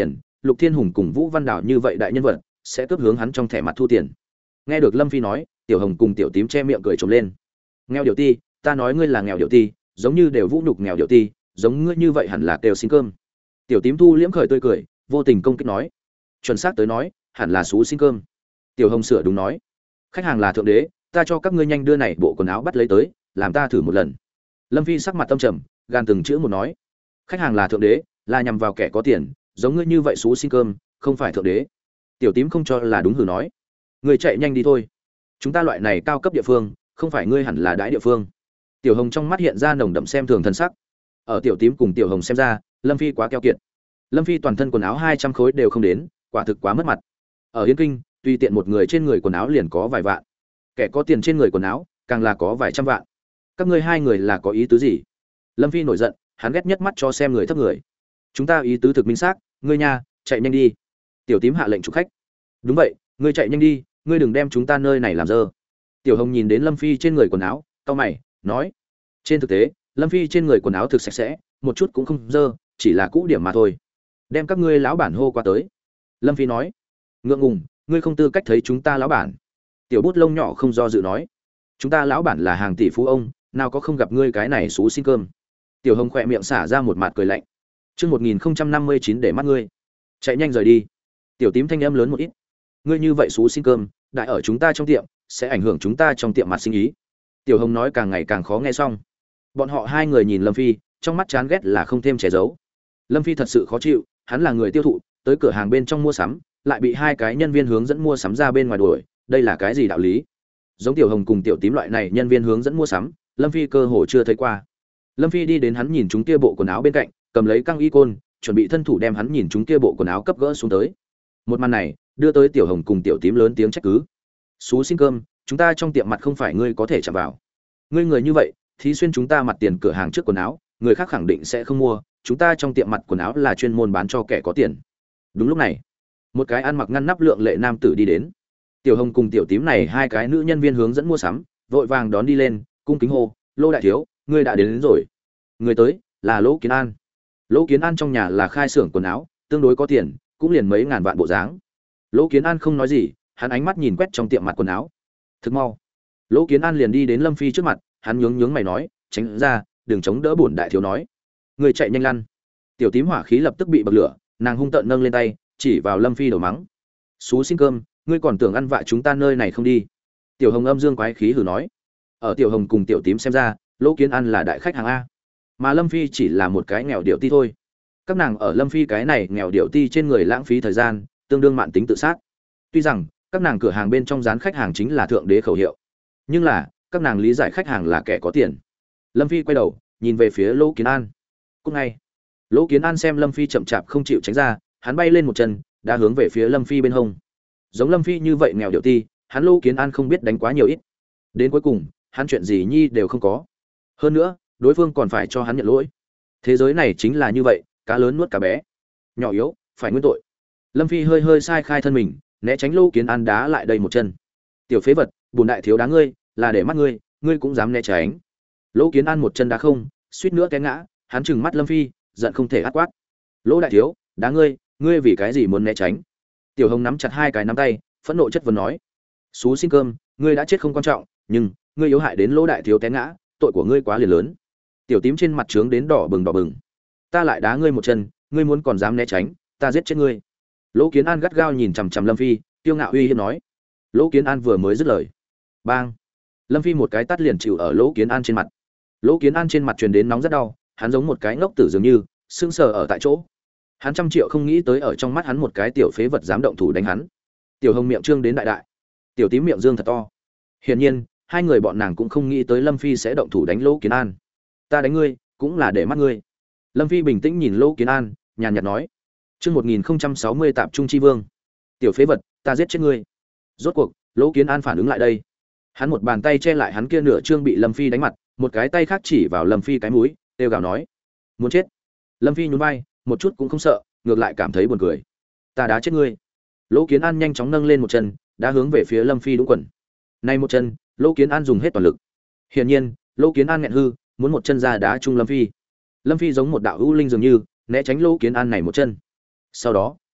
Lục Thiên Hùng cùng Vũ Văn Đào như vậy đại nhân vật sẽ cướp hướng hắn trong thẻ mặt thu tiền. Nghe được Lâm Phi nói, Tiểu Hồng cùng Tiểu Tím che miệng cười trộm lên. Nghèo điệu ti, ta nói ngươi là nghèo điệu ti, giống như đều vũ nhục nghèo điệu ti, giống ngươi như vậy hẳn là kêu xin cơm. Tiểu Tím thu liễm khởi tươi cười, vô tình công kích nói, chuẩn xác tới nói, hẳn là xú xin cơm. Tiểu Hồng sửa đúng nói, khách hàng là thượng đế, ta cho các ngươi nhanh đưa này bộ quần áo bắt lấy tới, làm ta thử một lần. Lâm Phi sắc mặt tâm trầm, gan từng chữ một nói, khách hàng là thượng đế, là nhằm vào kẻ có tiền, giống ngươi như vậy xú xin cơm, không phải thượng đế. Tiểu Tím không cho là đúng hừ nói, người chạy nhanh đi thôi, chúng ta loại này cao cấp địa phương, không phải ngươi hẳn là đãi địa phương. Tiểu Hồng trong mắt hiện ra nồng đậm xem thường thân sắc. Ở Tiểu Tím cùng Tiểu Hồng xem ra, Lâm Phi quá keo kiệt. Lâm Phi toàn thân quần áo 200 khối đều không đến, quả thực quá mất mặt. Ở Yên Kinh, tùy tiện một người trên người quần áo liền có vài vạn, kẻ có tiền trên người quần áo càng là có vài trăm vạn. Các ngươi hai người là có ý tứ gì? Lâm Phi nổi giận, hắn ghét nhất mắt cho xem người thấp người. Chúng ta ý tứ thực minh xác, ngươi nha, chạy nhanh đi. Tiểu Tím hạ lệnh chủ khách. Đúng vậy, ngươi chạy nhanh đi, ngươi đừng đem chúng ta nơi này làm dơ. Tiểu Hồng nhìn đến Lâm Phi trên người quần áo, cau mày, nói: trên thực tế, Lâm Phi trên người quần áo thực sạch sẽ, một chút cũng không dơ, chỉ là cũ điểm mà thôi. Đem các ngươi lão bản hô qua tới. Lâm Phi nói: ngượng ngùng, ngươi không tư cách thấy chúng ta lão bản. Tiểu Bút lông nhỏ không do dự nói: chúng ta lão bản là hàng tỷ phú ông, nào có không gặp ngươi cái này xú xin cơm. Tiểu Hồng khỏe miệng xả ra một mặt cười lạnh. Chương 1059 để mắt ngươi. Chạy nhanh rời đi. Tiểu Tím thanh âm lớn một ít. Ngươi như vậy xú xin cơm, đại ở chúng ta trong tiệm, sẽ ảnh hưởng chúng ta trong tiệm mặt sinh ý. Tiểu Hồng nói càng ngày càng khó nghe xong. Bọn họ hai người nhìn Lâm Phi, trong mắt chán ghét là không thêm che giấu. Lâm Phi thật sự khó chịu, hắn là người tiêu thụ, tới cửa hàng bên trong mua sắm, lại bị hai cái nhân viên hướng dẫn mua sắm ra bên ngoài đuổi, đây là cái gì đạo lý? Giống Tiểu Hồng cùng Tiểu Tím loại này nhân viên hướng dẫn mua sắm, Lâm Phi cơ hồ chưa thấy qua. Lâm Phi đi đến hắn nhìn chúng kia bộ quần áo bên cạnh, cầm lấy căng y côn, chuẩn bị thân thủ đem hắn nhìn chúng kia bộ quần áo cấp gỡ xuống tới. Một màn này, đưa tới Tiểu Hồng cùng Tiểu Tím lớn tiếng trách cứ. Xú xin cơm, chúng ta trong tiệm mặt không phải ngươi có thể chạm vào. Ngươi người như vậy, thì xuyên chúng ta mặt tiền cửa hàng trước quần áo, người khác khẳng định sẽ không mua, chúng ta trong tiệm mặt quần áo là chuyên môn bán cho kẻ có tiền. Đúng lúc này, một cái ăn mặc ngăn nắp lượng lệ nam tử đi đến. Tiểu Hồng cùng Tiểu Tím này hai cái nữ nhân viên hướng dẫn mua sắm, vội vàng đón đi lên, cung kính hô: "Lô đại thiếu, ngươi đã đến rồi." Người tới là Lỗ Kiến An. Lỗ Kiến An trong nhà là khai xưởng quần áo, tương đối có tiền, cũng liền mấy ngàn vạn bộ dáng. Lỗ Kiến An không nói gì, hắn ánh mắt nhìn quét trong tiệm mặt quần áo. Thực mau, Lỗ Kiến An liền đi đến Lâm Phi trước mặt, hắn nhướng mày nói: "Tránh ra, đừng chống đỡ bổn đại thiếu nói." Người chạy nhanh lăn. Tiểu Tím hỏa khí lập tức bị bậc lửa, nàng hung tợn nâng lên tay, chỉ vào Lâm Phi đầu mắng: "Xú xin cơm, ngươi còn tưởng ăn vạ chúng ta nơi này không đi?" Tiểu Hồng âm dương quái khí hừ nói. Ở Tiểu Hồng cùng Tiểu Tím xem ra, Lỗ Kiến An là đại khách hàng a, mà Lâm Phi chỉ là một cái nghèo điệu ti thôi. Các nàng ở Lâm Phi cái này nghèo điệu ti trên người lãng phí thời gian, tương đương mạn tính tự sát. Tuy rằng các nàng cửa hàng bên trong dán khách hàng chính là thượng đế khẩu hiệu, nhưng là các nàng lý giải khách hàng là kẻ có tiền. Lâm Phi quay đầu nhìn về phía Lỗ Kiến An. Cúc ngay. Lỗ Kiến An xem Lâm Phi chậm chạp không chịu tránh ra, hắn bay lên một chân, đã hướng về phía Lâm Phi bên hông. Giống Lâm Phi như vậy nghèo điệu ti, hắn Lỗ Kiến An không biết đánh quá nhiều ít. Đến cuối cùng, hắn chuyện gì nhi đều không có. Hơn nữa, đối phương còn phải cho hắn nhận lỗi. Thế giới này chính là như vậy, cá lớn nuốt cá bé. Nhỏ yếu, phải nguyên tội. Lâm Phi hơi hơi sai khai thân mình, né tránh Lỗ Kiến An đá lại đây một chân. Tiểu phế vật, bùn đại thiếu đá ngươi, là để mắt ngươi, ngươi cũng dám né tránh. Lỗ Kiến An một chân đá không, suýt nữa té ngã, hắn trừng mắt Lâm Phi, giận không thể át quát. Lỗ đại thiếu, đá ngươi, ngươi vì cái gì muốn né tránh? Tiểu Hồng nắm chặt hai cái nắm tay, phẫn nộ chất vấn nói: "Xú xin cơm, ngươi đã chết không quan trọng, nhưng ngươi yếu hại đến Lỗ đại thiếu té ngã, tội của ngươi quá liền lớn." Tiểu Tím trên mặt trướng đến đỏ bừng. "Ta lại đá ngươi một chân, ngươi muốn còn dám né tránh, ta giết chết ngươi." Lỗ Kiến An gắt gao nhìn chằm chằm Lâm Phi, kiêu ngạo uy hiếp nói. Lỗ Kiến An vừa mới dứt lời, bang! Lâm Phi một cái tát liền chịu ở Lỗ Kiến An trên mặt. Lỗ Kiến An trên mặt truyền đến nóng rất đau, hắn giống một cái ngốc tử dường như sững sờ ở tại chỗ. Hắn trăm triệu không nghĩ tới ở trong mắt hắn một cái tiểu phế vật dám động thủ đánh hắn. Tiểu Hồng miệng trương đến đại, Tiểu Tím miệng dương thật to. Hiển nhiên, hai người bọn nàng cũng không nghĩ tới Lâm Phi sẽ động thủ đánh Lỗ Kiến An. "Ta đánh ngươi, cũng là để mắt ngươi." Lâm Phi bình tĩnh nhìn Lỗ Kiến An, nhàn nhạt nói. Chương 1060 Tạp Trung Chi Vương. "Tiểu phế vật, ta giết chết ngươi." Rốt cuộc, Lỗ Kiến An phản ứng lại đây. Hắn một bàn tay che lại hắn kia nửa trương bị Lâm Phi đánh mặt, một cái tay khác chỉ vào Lâm Phi cái mũi, kêu gào nói: "Muốn chết." Lâm Phi nhún vai, một chút cũng không sợ, ngược lại cảm thấy buồn cười. "Ta đá chết ngươi." Lỗ Kiến An nhanh chóng nâng lên một chân, đá hướng về phía Lâm Phi đúng quần. Này một chân, Lỗ Kiến An dùng hết toàn lực. Hiển nhiên, Lỗ Kiến An nghẹn hư, muốn một chân ra đá chung Lâm Phi. Lâm Phi giống một đạo hữu linh dường như né tránh Lỗ Kiến An này một chân. Sau đó,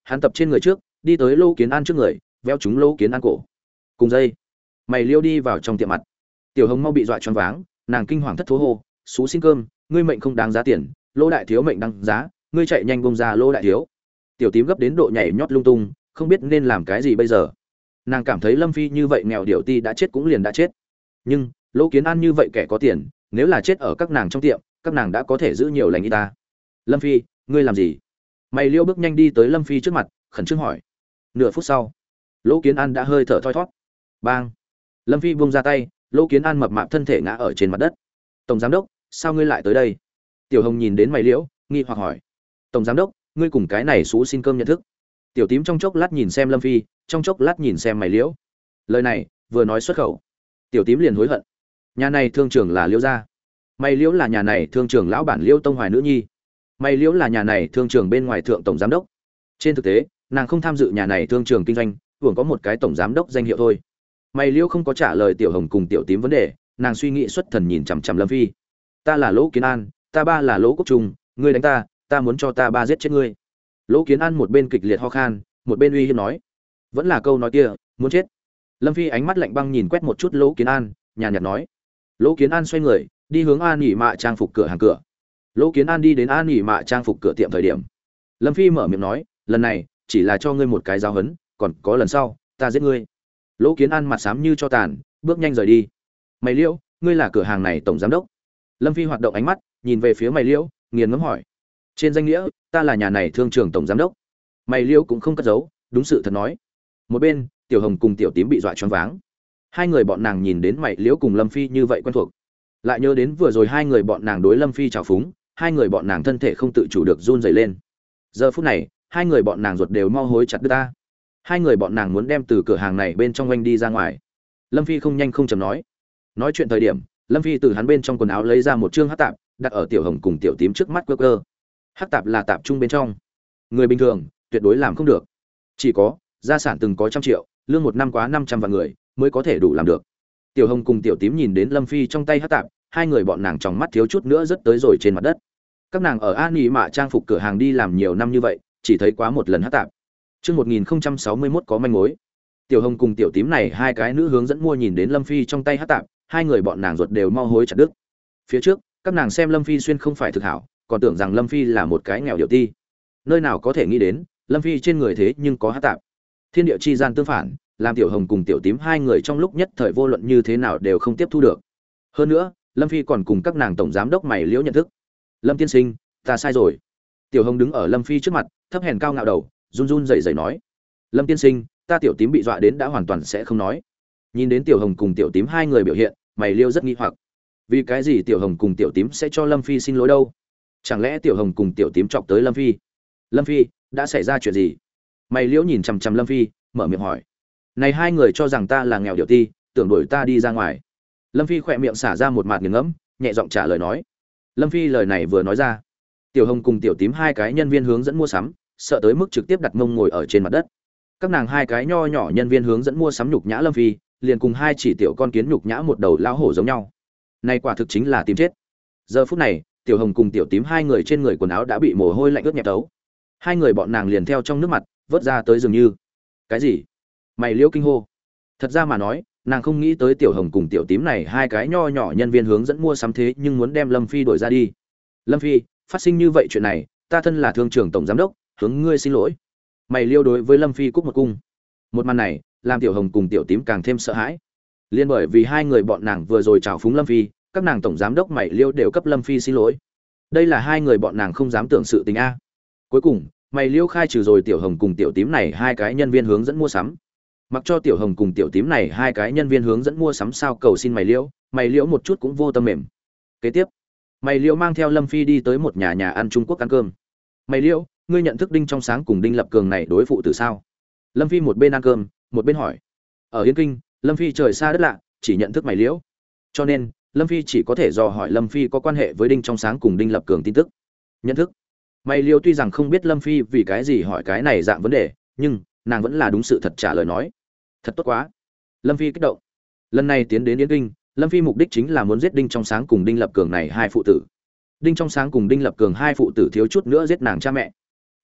hắn tập trên người trước, đi tới Lô Kiến An trước người, véo trúng Lô Kiến An cổ. Cùng dây, mày liêu đi vào trong tiệm mặt. Tiểu Hồng mau bị dọa choáng váng, nàng kinh hoàng thất thố hô, "Xú xin cơm, ngươi mệnh không đáng giá tiền, Lô đại thiếu mệnh đáng giá, ngươi chạy nhanh buông ra Lô đại thiếu." Tiểu Tím gấp đến độ nhảy nhót lung tung, không biết nên làm cái gì bây giờ. Nàng cảm thấy Lâm Phi như vậy nghèo điểu ti đã chết cũng liền đã chết. Nhưng, Lô Kiến An như vậy kẻ có tiền, nếu là chết ở các nàng trong tiệm, các nàng đã có thể giữ nhiều lành y ta. "Lâm Phi, ngươi làm gì?" Mày liêu bước nhanh đi tới Lâm Phi trước mặt, khẩn trương hỏi. Nửa phút sau, Lô Kiến An đã hơi thở thoi thót. Bang! Lâm Phi buông ra tay, Lô Kiến An mập mạp thân thể ngã ở trên mặt đất. "Tổng giám đốc, sao ngươi lại tới đây?" Tiểu Hồng nhìn đến mày liễu, nghi hoặc hỏi. "Tổng giám đốc, ngươi cùng cái này xú xin cơm nhận thức?" Tiểu Tím trong chốc lát nhìn xem Lâm Phi, trong chốc lát nhìn xem mày liễu. Lời này vừa nói xuất khẩu, Tiểu Tím liền hối hận. Nhà này thương trưởng là Liễu gia, mày liễu là nhà này thương trưởng lão bản Liễu Tông Hoài nữ nhi, mày liễu là nhà này thương trưởng bên ngoài thượng tổng giám đốc. Trên thực tế, nàng không tham dự nhà này thương trường kinh doanh, hưởng có một cái tổng giám đốc danh hiệu thôi. Mày liễu không có trả lời Tiểu Hồng cùng Tiểu Tím vấn đề, nàng suy nghĩ xuất thần nhìn chằm chằm Lâm Phi. "Ta là Lỗ Kiến An, ta ba là Lỗ Quốc Trung, ngươi đánh ta, ta muốn cho ta ba giết chết ngươi." Lỗ Kiến An một bên kịch liệt ho khan, một bên uy hiếp nói. Vẫn là câu nói kia, muốn chết. Lâm Phi ánh mắt lạnh băng nhìn quét một chút Lỗ Kiến An, nhàn nhạt nói. Lỗ Kiến An xoay người, đi hướng An Nhị Mạ trang phục cửa hàng cửa. Lỗ Kiến An đi đến An Nhị Mạ trang phục cửa tiệm thời điểm, Lâm Phi mở miệng nói, "Lần này chỉ là cho ngươi một cái giáo huấn, còn có lần sau, ta giết ngươi." Lỗ Kiến An mặt xám như cho tàn, bước nhanh rời đi. "Mày Liễu, ngươi là cửa hàng này tổng giám đốc?" Lâm Phi hoạt động ánh mắt, nhìn về phía Mày Liễu, nghiền ngẫm hỏi. "Trên danh nghĩa, ta là nhà này thương trường tổng giám đốc." Mày Liễu cũng không cất giấu, đúng sự thật nói. Một bên, Tiểu Hồng cùng Tiểu Tím bị dọa choáng váng. Hai người bọn nàng nhìn đến Mày Liễu cùng Lâm Phi như vậy quen thuộc, lại nhớ đến vừa rồi hai người bọn nàng đối Lâm Phi trào phúng, hai người bọn nàng thân thể không tự chủ được run rẩy lên. Giờ phút này, hai người bọn nàng ruột đều mau hối chặt đứt ta. Hai người bọn nàng muốn đem từ cửa hàng này bên trong oanh đi ra ngoài. Lâm Phi không nhanh không chậm nói. Nói chuyện thời điểm, Lâm Phi từ hắn bên trong quần áo lấy ra một chương hắc tạp, đặt ở Tiểu Hồng cùng Tiểu Tím trước mắt cơ. Hắc tạp là tạp trung bên trong. Người bình thường tuyệt đối làm không được. Chỉ có gia sản từng có trăm triệu, lương một năm quá 500 vạn người mới có thể đủ làm được. Tiểu Hồng cùng Tiểu Tím nhìn đến Lâm Phi trong tay hắc tạp, hai người bọn nàng trong mắt thiếu chút nữa rớt tới rồi trên mặt đất. Các nàng ở An Nhị Mạ trang phục cửa hàng đi làm nhiều năm như vậy, chỉ thấy quá một lần hắc tạp. Chương 1061 có manh mối. Tiểu Hồng cùng Tiểu Tím này hai cái nữ hướng dẫn mua nhìn đến Lâm Phi trong tay hắc tạp, hai người bọn nàng ruột đều mau hối chặt đứt. Phía trước, các nàng xem Lâm Phi xuyên không phải thực hảo, còn tưởng rằng Lâm Phi là một cái nghèo điệu ti. Nơi nào có thể nghĩ đến, Lâm Phi trên người thế nhưng có hắc tạp. Thiên địa chi gian tương phản, làm Tiểu Hồng cùng Tiểu Tím hai người trong lúc nhất thời vô luận như thế nào đều không tiếp thu được. Hơn nữa, Lâm Phi còn cùng các nàng tổng giám đốc Mày Liễu nhận thức. "Lâm tiên sinh, ta sai rồi." Tiểu Hồng đứng ở Lâm Phi trước mặt, thấp hèn cao ngạo đầu, run run rẩy rẩy nói. "Lâm tiên sinh, ta Tiểu Tím bị dọa đến đã hoàn toàn sẽ không nói." Nhìn đến Tiểu Hồng cùng Tiểu Tím hai người biểu hiện, Mày Liễu rất nghi hoặc. Vì cái gì Tiểu Hồng cùng Tiểu Tím sẽ cho Lâm Phi xin lỗi đâu? Chẳng lẽ Tiểu Hồng cùng Tiểu Tím chọc tới Lâm Phi? "Lâm Phi, đã xảy ra chuyện gì?" Mày Liễu nhìn chằm chằm Lâm Phi, mở miệng hỏi. "Này hai người cho rằng ta là nghèo điệu ti, tưởng đuổi ta đi ra ngoài." Lâm Phi khỏe miệng xả ra một mạt nghiền ngẫm, nhẹ giọng trả lời nói. Lâm Phi lời này vừa nói ra, Tiểu Hồng cùng Tiểu Tím hai cái nhân viên hướng dẫn mua sắm, sợ tới mức trực tiếp đặt mông ngồi ở trên mặt đất. Các nàng hai cái nho nhỏ nhân viên hướng dẫn mua sắm nhục nhã Lâm Phi, liền cùng hai chỉ tiểu con kiến nhục nhã một đầu lao hổ giống nhau. Này quả thực chính là tìm chết. Giờ phút này, Tiểu Hồng cùng Tiểu Tím hai người trên người quần áo đã bị mồ hôi lạnh ướt nhẹp tấu. Hai người bọn nàng liền theo trong nước mặt vớt ra tới dường như. Cái gì? Mày Liễu kinh hô. Thật ra mà nói, nàng không nghĩ tới Tiểu Hồng cùng Tiểu Tím này hai cái nho nhỏ nhân viên hướng dẫn mua sắm thế nhưng muốn đem Lâm Phi đuổi ra đi. "Lâm Phi, phát sinh như vậy chuyện này, ta thân là thương trưởng tổng giám đốc, hướng ngươi xin lỗi." Mày Liêu đối với Lâm Phi cúc một cung. Một màn này làm Tiểu Hồng cùng Tiểu Tím càng thêm sợ hãi. Liên bởi vì hai người bọn nàng vừa rồi chào phúng Lâm Phi, các nàng tổng giám đốc Mày Liêu đều cấp Lâm Phi xin lỗi. Đây là hai người bọn nàng không dám tưởng sự tình a. Cuối cùng, Mày Liêu khai trừ rồi Tiểu Hồng cùng Tiểu Tím này hai cái nhân viên hướng dẫn mua sắm. Mặc cho Tiểu Hồng cùng Tiểu Tím này hai cái nhân viên hướng dẫn mua sắm sao cầu xin Mày Liễu một chút cũng vô tâm mềm. Kế tiếp, Mày Liễu mang theo Lâm Phi đi tới một nhà nhà ăn Trung Quốc ăn cơm. "Mày Liễu, ngươi nhận thức Đinh Trong Sáng cùng Đinh Lập Cường này đối phụ tử sao?" Lâm Phi một bên ăn cơm, một bên hỏi. Ở Yên Kinh, Lâm Phi trời xa đất lạ, chỉ nhận thức Mày Liễu. Cho nên, Lâm Phi chỉ có thể dò hỏi Lâm Phi có quan hệ với Đinh Trong Sáng cùng Đinh Lập Cường tin tức. Nhận thức. Mày Liễu tuy rằng không biết Lâm Phi vì cái gì hỏi cái này dạng vấn đề, nhưng nàng vẫn là đúng sự thật trả lời nói. "Thật tốt quá." Lâm Phi kích động. Lần này tiến đến Yên Kinh, Lâm Phi mục đích chính là muốn giết Đinh Trong Sáng cùng Đinh Lập Cường này hai phụ tử. Đinh Trong Sáng cùng Đinh Lập Cường hai phụ tử thiếu chút nữa giết nàng cha mẹ.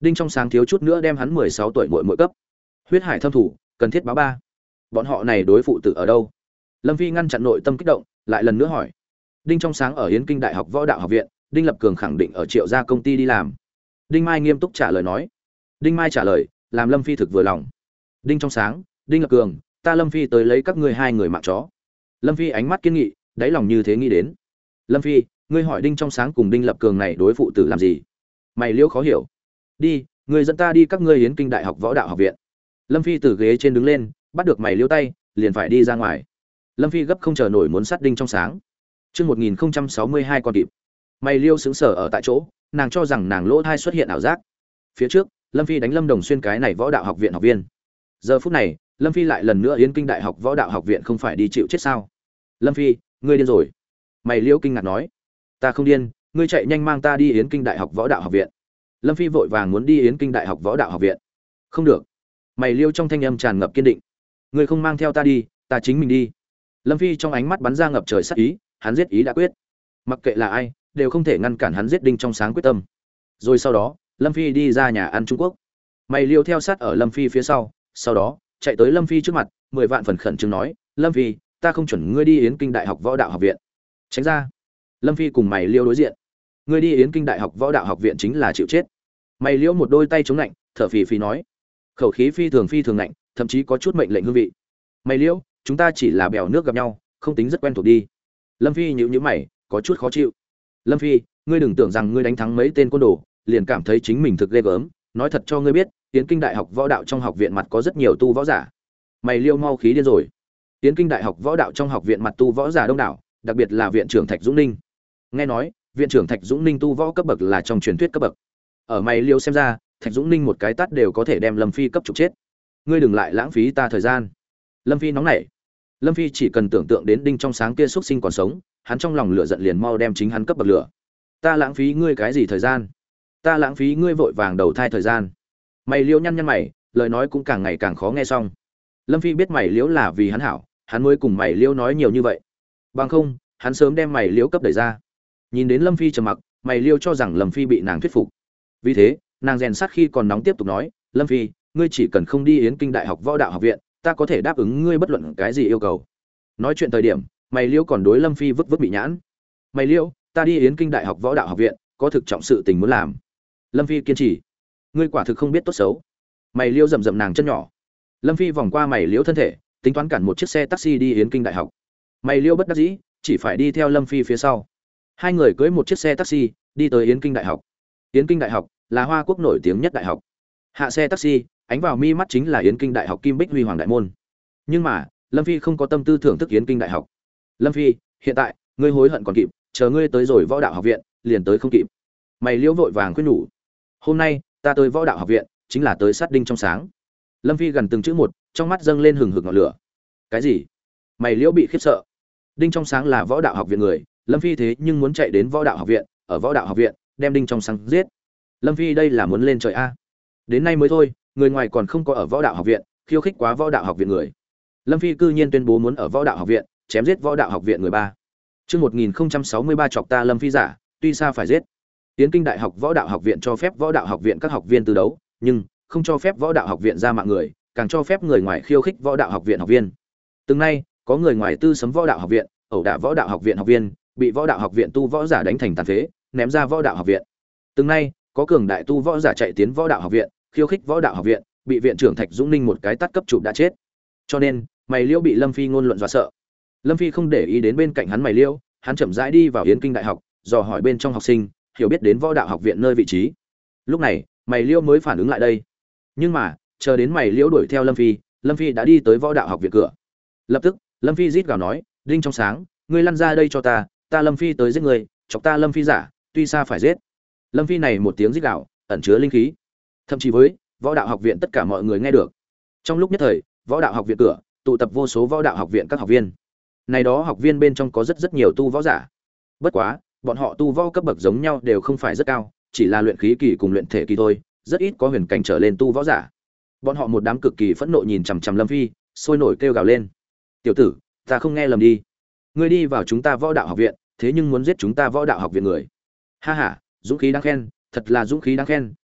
Đinh Trong Sáng thiếu chút nữa đem hắn 16 tuổi muội muội cấp. Huyết hải thâm thủ, cần thiết báo ba. Bọn họ này đối phụ tử ở đâu? Lâm Phi ngăn chặn nội tâm kích động, lại lần nữa hỏi. Đinh Trong Sáng ở Yến Kinh Đại học Võ Đạo Học viện, Đinh Lập Cường khẳng định ở Triệu gia công ty đi làm. Đinh Mai nghiêm túc trả lời nói. Đinh Mai trả lời, làm Lâm Phi thực vừa lòng. Đinh Trong Sáng, Đinh Lập Cường, ta Lâm Phi tới lấy các ngươi hai người mạng chó. Lâm Phi ánh mắt kiên nghị, đáy lòng như thế nghĩ đến. Lâm Phi, ngươi hỏi Đinh Trong Sáng cùng Đinh Lập Cường này đối phụ tử làm gì? Mày liễu khó hiểu. Đi, ngươi dẫn ta đi các ngươi Yến Kinh Đại học Võ Đạo Học viện. Lâm Phi từ ghế trên đứng lên, bắt được mày liễu tay, liền phải đi ra ngoài. Lâm Phi gấp không chờ nổi muốn sát Đinh Trong Sáng. Chương 1062 con kịp. Mày liễu sững sờ ở tại chỗ, nàng cho rằng nàng lỗ thai xuất hiện ảo giác. Phía trước, Lâm Phi đánh Lâm Đồng Xuyên cái này Võ Đạo Học viện học viên. Giờ phút này, Lâm Phi lại lần nữa Yến Kinh Đại học Võ Đạo Học viện không phải đi chịu chết sao? Lâm Phi, ngươi điên rồi. Mày liễu kinh ngạc nói. Ta không điên, ngươi chạy nhanh mang ta đi Yến Kinh Đại học Võ Đạo Học viện. Lâm Phi vội vàng muốn đi Yến Kinh Đại học Võ Đạo Học viện. Không được. Mày liêu trong thanh âm tràn ngập kiên định. Ngươi không mang theo ta đi, ta chính mình đi. Lâm Phi trong ánh mắt bắn ra ngập trời sát ý, hắn giết ý đã quyết. Mặc kệ là ai, đều không thể ngăn cản hắn giết Đinh Trong Sáng quyết tâm. Rồi sau đó, Lâm Phi đi ra nhà ăn Trung Quốc. Mày liêu theo sát ở Lâm Phi phía sau đó chạy tới Lâm Phi trước mặt, 10 vạn phần khẩn trương nói, Lâm Phi, ta không chuẩn ngươi đi Yến Kinh Đại học Võ Đạo Học viện. Tránh ra. Lâm Phi cùng mày liêu đối diện. Ngươi đi Yến Kinh Đại học Võ Đạo Học viện chính là chịu chết. Mày liêu một đôi tay chống lạnh, thở phì phì nói, khẩu khí phi thường lạnh, thậm chí có chút mệnh lệnh hương vị. Mày liêu, chúng ta chỉ là bèo nước gặp nhau, không tính rất quen thuộc đi. Lâm Phi nhíu mày, có chút khó chịu. Lâm Phi, ngươi đừng tưởng rằng ngươi đánh thắng mấy tên côn đồ, liền cảm thấy chính mình thực ghê gớm, nói thật cho ngươi biết, Yến Kinh Đại học Võ Đạo trong học viện mặt có rất nhiều tu võ giả. Mày liêu mau khí điên rồi. Yến Kinh Đại học Võ Đạo trong học viện mặt tu võ giả đông đảo, đặc biệt là viện trưởng Thạch Dũng Ninh. Nghe nói, viện trưởng Thạch Dũng Ninh tu võ cấp bậc là trong truyền thuyết cấp bậc. Ở mày liêu xem ra, Thạch Dũng Ninh một cái tát đều có thể đem Lâm Phi cấp trục chết. Ngươi đừng lại lãng phí ta thời gian. Lâm Phi nóng nảy. Lâm Phi chỉ cần tưởng tượng đến Đinh Trong Sáng kia xuất sinh còn sống, hắn trong lòng lửa giận liền mau đem chính hắn cấp bậc lửa. Ta lãng phí ngươi cái gì thời gian? Ta lãng phí ngươi vội vàng đầu thai thời gian. Mày liêu nhăn mày, lời nói cũng càng ngày càng khó nghe xong. Lâm Phi biết mày liễu là vì hắn hảo, hắn mới cùng mày liễu nói nhiều như vậy. Bằng không, hắn sớm đem mày liễu cấp đẩy ra. Nhìn đến Lâm Phi trầm mặc, mày liễu cho rằng Lâm Phi bị nàng thuyết phục. Vì thế, nàng rèn sát khi còn nóng tiếp tục nói, Lâm Phi, ngươi chỉ cần không đi Yến Kinh Đại học Võ Đạo Học viện, ta có thể đáp ứng ngươi bất luận cái gì yêu cầu. Nói chuyện thời điểm, mày liễu còn đối Lâm Phi vứt bị nhãn. Mày liễu, ta đi Yến Kinh Đại học Võ Đạo Học viện, có thực trọng sự tình muốn làm. Lâm Phi kiên trì. Ngươi quả thực không biết tốt xấu. Mày liễu rầm nàng chân nhỏ. Lâm Phi vòng qua mày liễu thân thể, tính toán cản một chiếc xe taxi đi Yến Kinh Đại học. Mày liễu bất đắc dĩ, chỉ phải đi theo Lâm Phi phía sau. Hai người cưỡi một chiếc xe taxi, đi tới Yến Kinh Đại học. Yến Kinh Đại học là Hoa Quốc nổi tiếng nhất đại học. Hạ xe taxi, ánh vào mi mắt chính là Yến Kinh Đại học Kim Bích Huy Hoàng đại môn. Nhưng mà, Lâm Phi không có tâm tư thưởng thức Yến Kinh Đại học. Lâm Phi, hiện tại, ngươi hối hận còn kịp, chờ ngươi tới rồi Võ Đạo Học viện, liền tới không kịp. Mày liễu vội vàng khuyên nhủ. Hôm nay, ta tới Võ Đạo Học viện, chính là tới sát Đinh Trong Sáng. Lâm Phi gần từng chữ một, trong mắt dâng lên hừng hực ngọn lửa. Cái gì? Mày liễu bị khiếp sợ. Đinh Trong Sáng là Võ Đạo Học viện người, Lâm Phi thế nhưng muốn chạy đến Võ Đạo Học viện, ở Võ Đạo Học viện đem Đinh Trong Sáng giết. Lâm Phi đây là muốn lên trời a. Đến nay mới thôi, người ngoài còn không có ở Võ Đạo Học viện khiêu khích quá Võ Đạo Học viện người. Lâm Phi cư nhiên tuyên bố muốn ở Võ Đạo Học viện chém giết Võ Đạo Học viện người ba. Chương 1063 chọc ta Lâm Phi giả, tuy xa phải giết. Yến Kinh Đại học Võ Đạo Học viện cho phép Võ Đạo Học viện các học viên từ đấu, nhưng không cho phép Võ Đạo Học viện ra mạng người, càng cho phép người ngoài khiêu khích Võ Đạo Học viện học viên. Từng nay, có người ngoài tư sấm Võ Đạo Học viện, ẩu đả Võ Đạo Học viện học viên, bị Võ Đạo Học viện tu võ giả đánh thành tàn phế, ném ra Võ Đạo Học viện. Từng nay, có cường đại tu võ giả chạy tiến Võ Đạo Học viện, khiêu khích Võ Đạo Học viện, bị viện trưởng Thạch Dũng Ninh một cái tát cấp chụp đã chết. Cho nên, mày liễu bị Lâm Phi ngôn luận dọa sợ. Lâm Phi không để ý đến bên cạnh hắn mày liễu, hắn chậm rãi đi vào Yến Kinh Đại học, dò hỏi bên trong học sinh, hiểu biết đến Võ Đạo Học viện nơi vị trí. Lúc này, mày liễu mới phản ứng lại đây. Nhưng mà, chờ đến mày liễu đuổi theo Lâm Phi đã đi tới Võ Đạo Học viện cửa. Lập tức, Lâm Phi rít gào nói, Đinh Trong Sáng, ngươi lăn ra đây cho ta Lâm Phi tới giết ngươi, chọc ta Lâm Phi giả, tuy xa phải giết. Lâm Phi này một tiếng rít gào, ẩn chứa linh khí. Thậm chí với Võ Đạo Học viện tất cả mọi người nghe được. Trong lúc nhất thời, Võ Đạo Học viện cửa tụ tập vô số Võ Đạo Học viện các học viên. Này đó học viên bên trong có rất nhiều tu võ giả. Bất quá, bọn họ tu võ cấp bậc giống nhau đều không phải rất cao, chỉ là luyện khí kỳ cùng luyện thể kỳ thôi, rất ít có huyền cảnh trở lên tu võ giả. Bọn họ một đám cực kỳ phẫn nộ nhìn chằm chằm Lâm Phi, sôi nổi kêu gào lên. "Tiểu tử, ta không nghe lầm đi. Ngươi đi vào chúng ta Võ Đạo Học viện, thế nhưng muốn giết chúng ta Võ Đạo Học viện người." Ha ha, dũng khí đáng khen, thật là dũng khí đáng khen,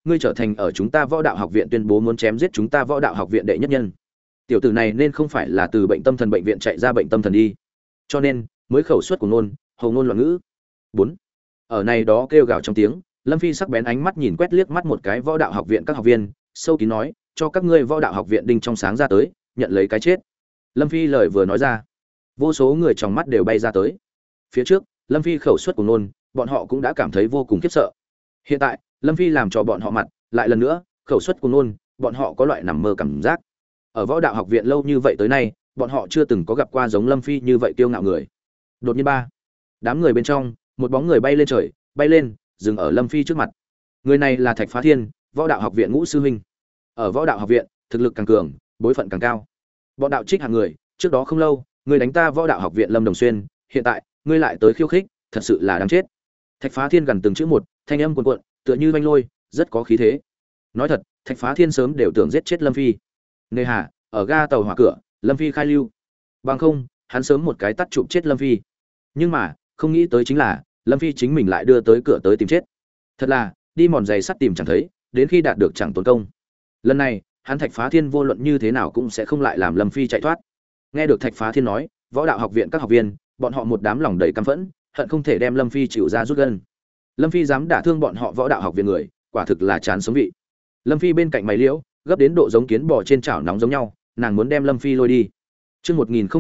ngươi trở thành ở chúng ta võ đạo học viện tuyên bố muốn chém giết chúng ta võ đạo học viện đệ nhất nhân. Tiểu tử này nên không phải là từ bệnh tâm thần bệnh viện chạy ra bệnh tâm thần đi, cho nên mới khẩu suất của nôn hầu ngôn loạn ngữ. 4. Ở này đó kêu gào trong tiếng, Lâm Phi sắc bén ánh mắt nhìn quét liếc mắt một cái võ đạo học viện các học viên, sâu kín nói, cho các ngươi võ đạo học viện đinh trong sáng ra tới, nhận lấy cái chết. Lâm Phi lời vừa nói ra, vô số người trong mắt đều bay ra tới. Phía trước, Lâm Phi khẩu suất của nôn, bọn họ cũng đã cảm thấy vô cùng khiếp sợ. Hiện tại, Lâm Phi làm cho bọn họ mặt, lại lần nữa, khẩu suất của nôn, bọn họ có loại nằm mơ cảm giác. Ở võ đạo học viện lâu như vậy tới nay, bọn họ chưa từng có gặp qua giống Lâm Phi như vậy kiêu ngạo người. Đột nhiên đám người bên trong, một bóng người bay lên trời, bay lên, dừng ở Lâm Phi trước mặt. Người này là Thạch Phá Thiên, võ đạo học viện ngũ sư huynh. Ở võ đạo học viện, thực lực càng cường, bối phận càng cao. Bọn đạo trích hạng người, trước đó không lâu, người đánh ta võ đạo học viện Lâm Đồng Xuyên, hiện tại, ngươi lại tới khiêu khích, thật sự là đáng chết. Thạch Phá Thiên gần từng chữ một, thanh âm cuồn cuộn, tựa như vanh lôi, rất có khí thế. Nói thật, Thạch Phá Thiên sớm đều tưởng giết chết Lâm Phi. Nề hà, ở ga tàu hỏa cửa, Lâm Phi khai lưu. Bằng không, hắn sớm một cái tắt chụp chết Lâm Phi. Nhưng mà, không nghĩ tới chính là, Lâm Phi chính mình lại đưa tới cửa tới tìm chết. Thật là, đi mòn giày sắt tìm chẳng thấy, đến khi đạt được chẳng tốn công. Lần này, hắn Thạch Phá Thiên vô luận như thế nào cũng sẽ không lại làm Lâm Phi chạy thoát. Nghe được Thạch Phá Thiên nói, võ đạo học viện các học viên, bọn họ một đám lòng đầy căm phẫn, hận không thể đem Lâm Phi chịu ra rút gân. Lâm Phi dám đả thương bọn họ võ đạo học viện người, quả thực là chán sống vị. Lâm Phi bên cạnh mày liễu, gấp đến độ giống kiến bò trên chảo nóng giống nhau, nàng muốn đem Lâm Phi lôi đi. Chương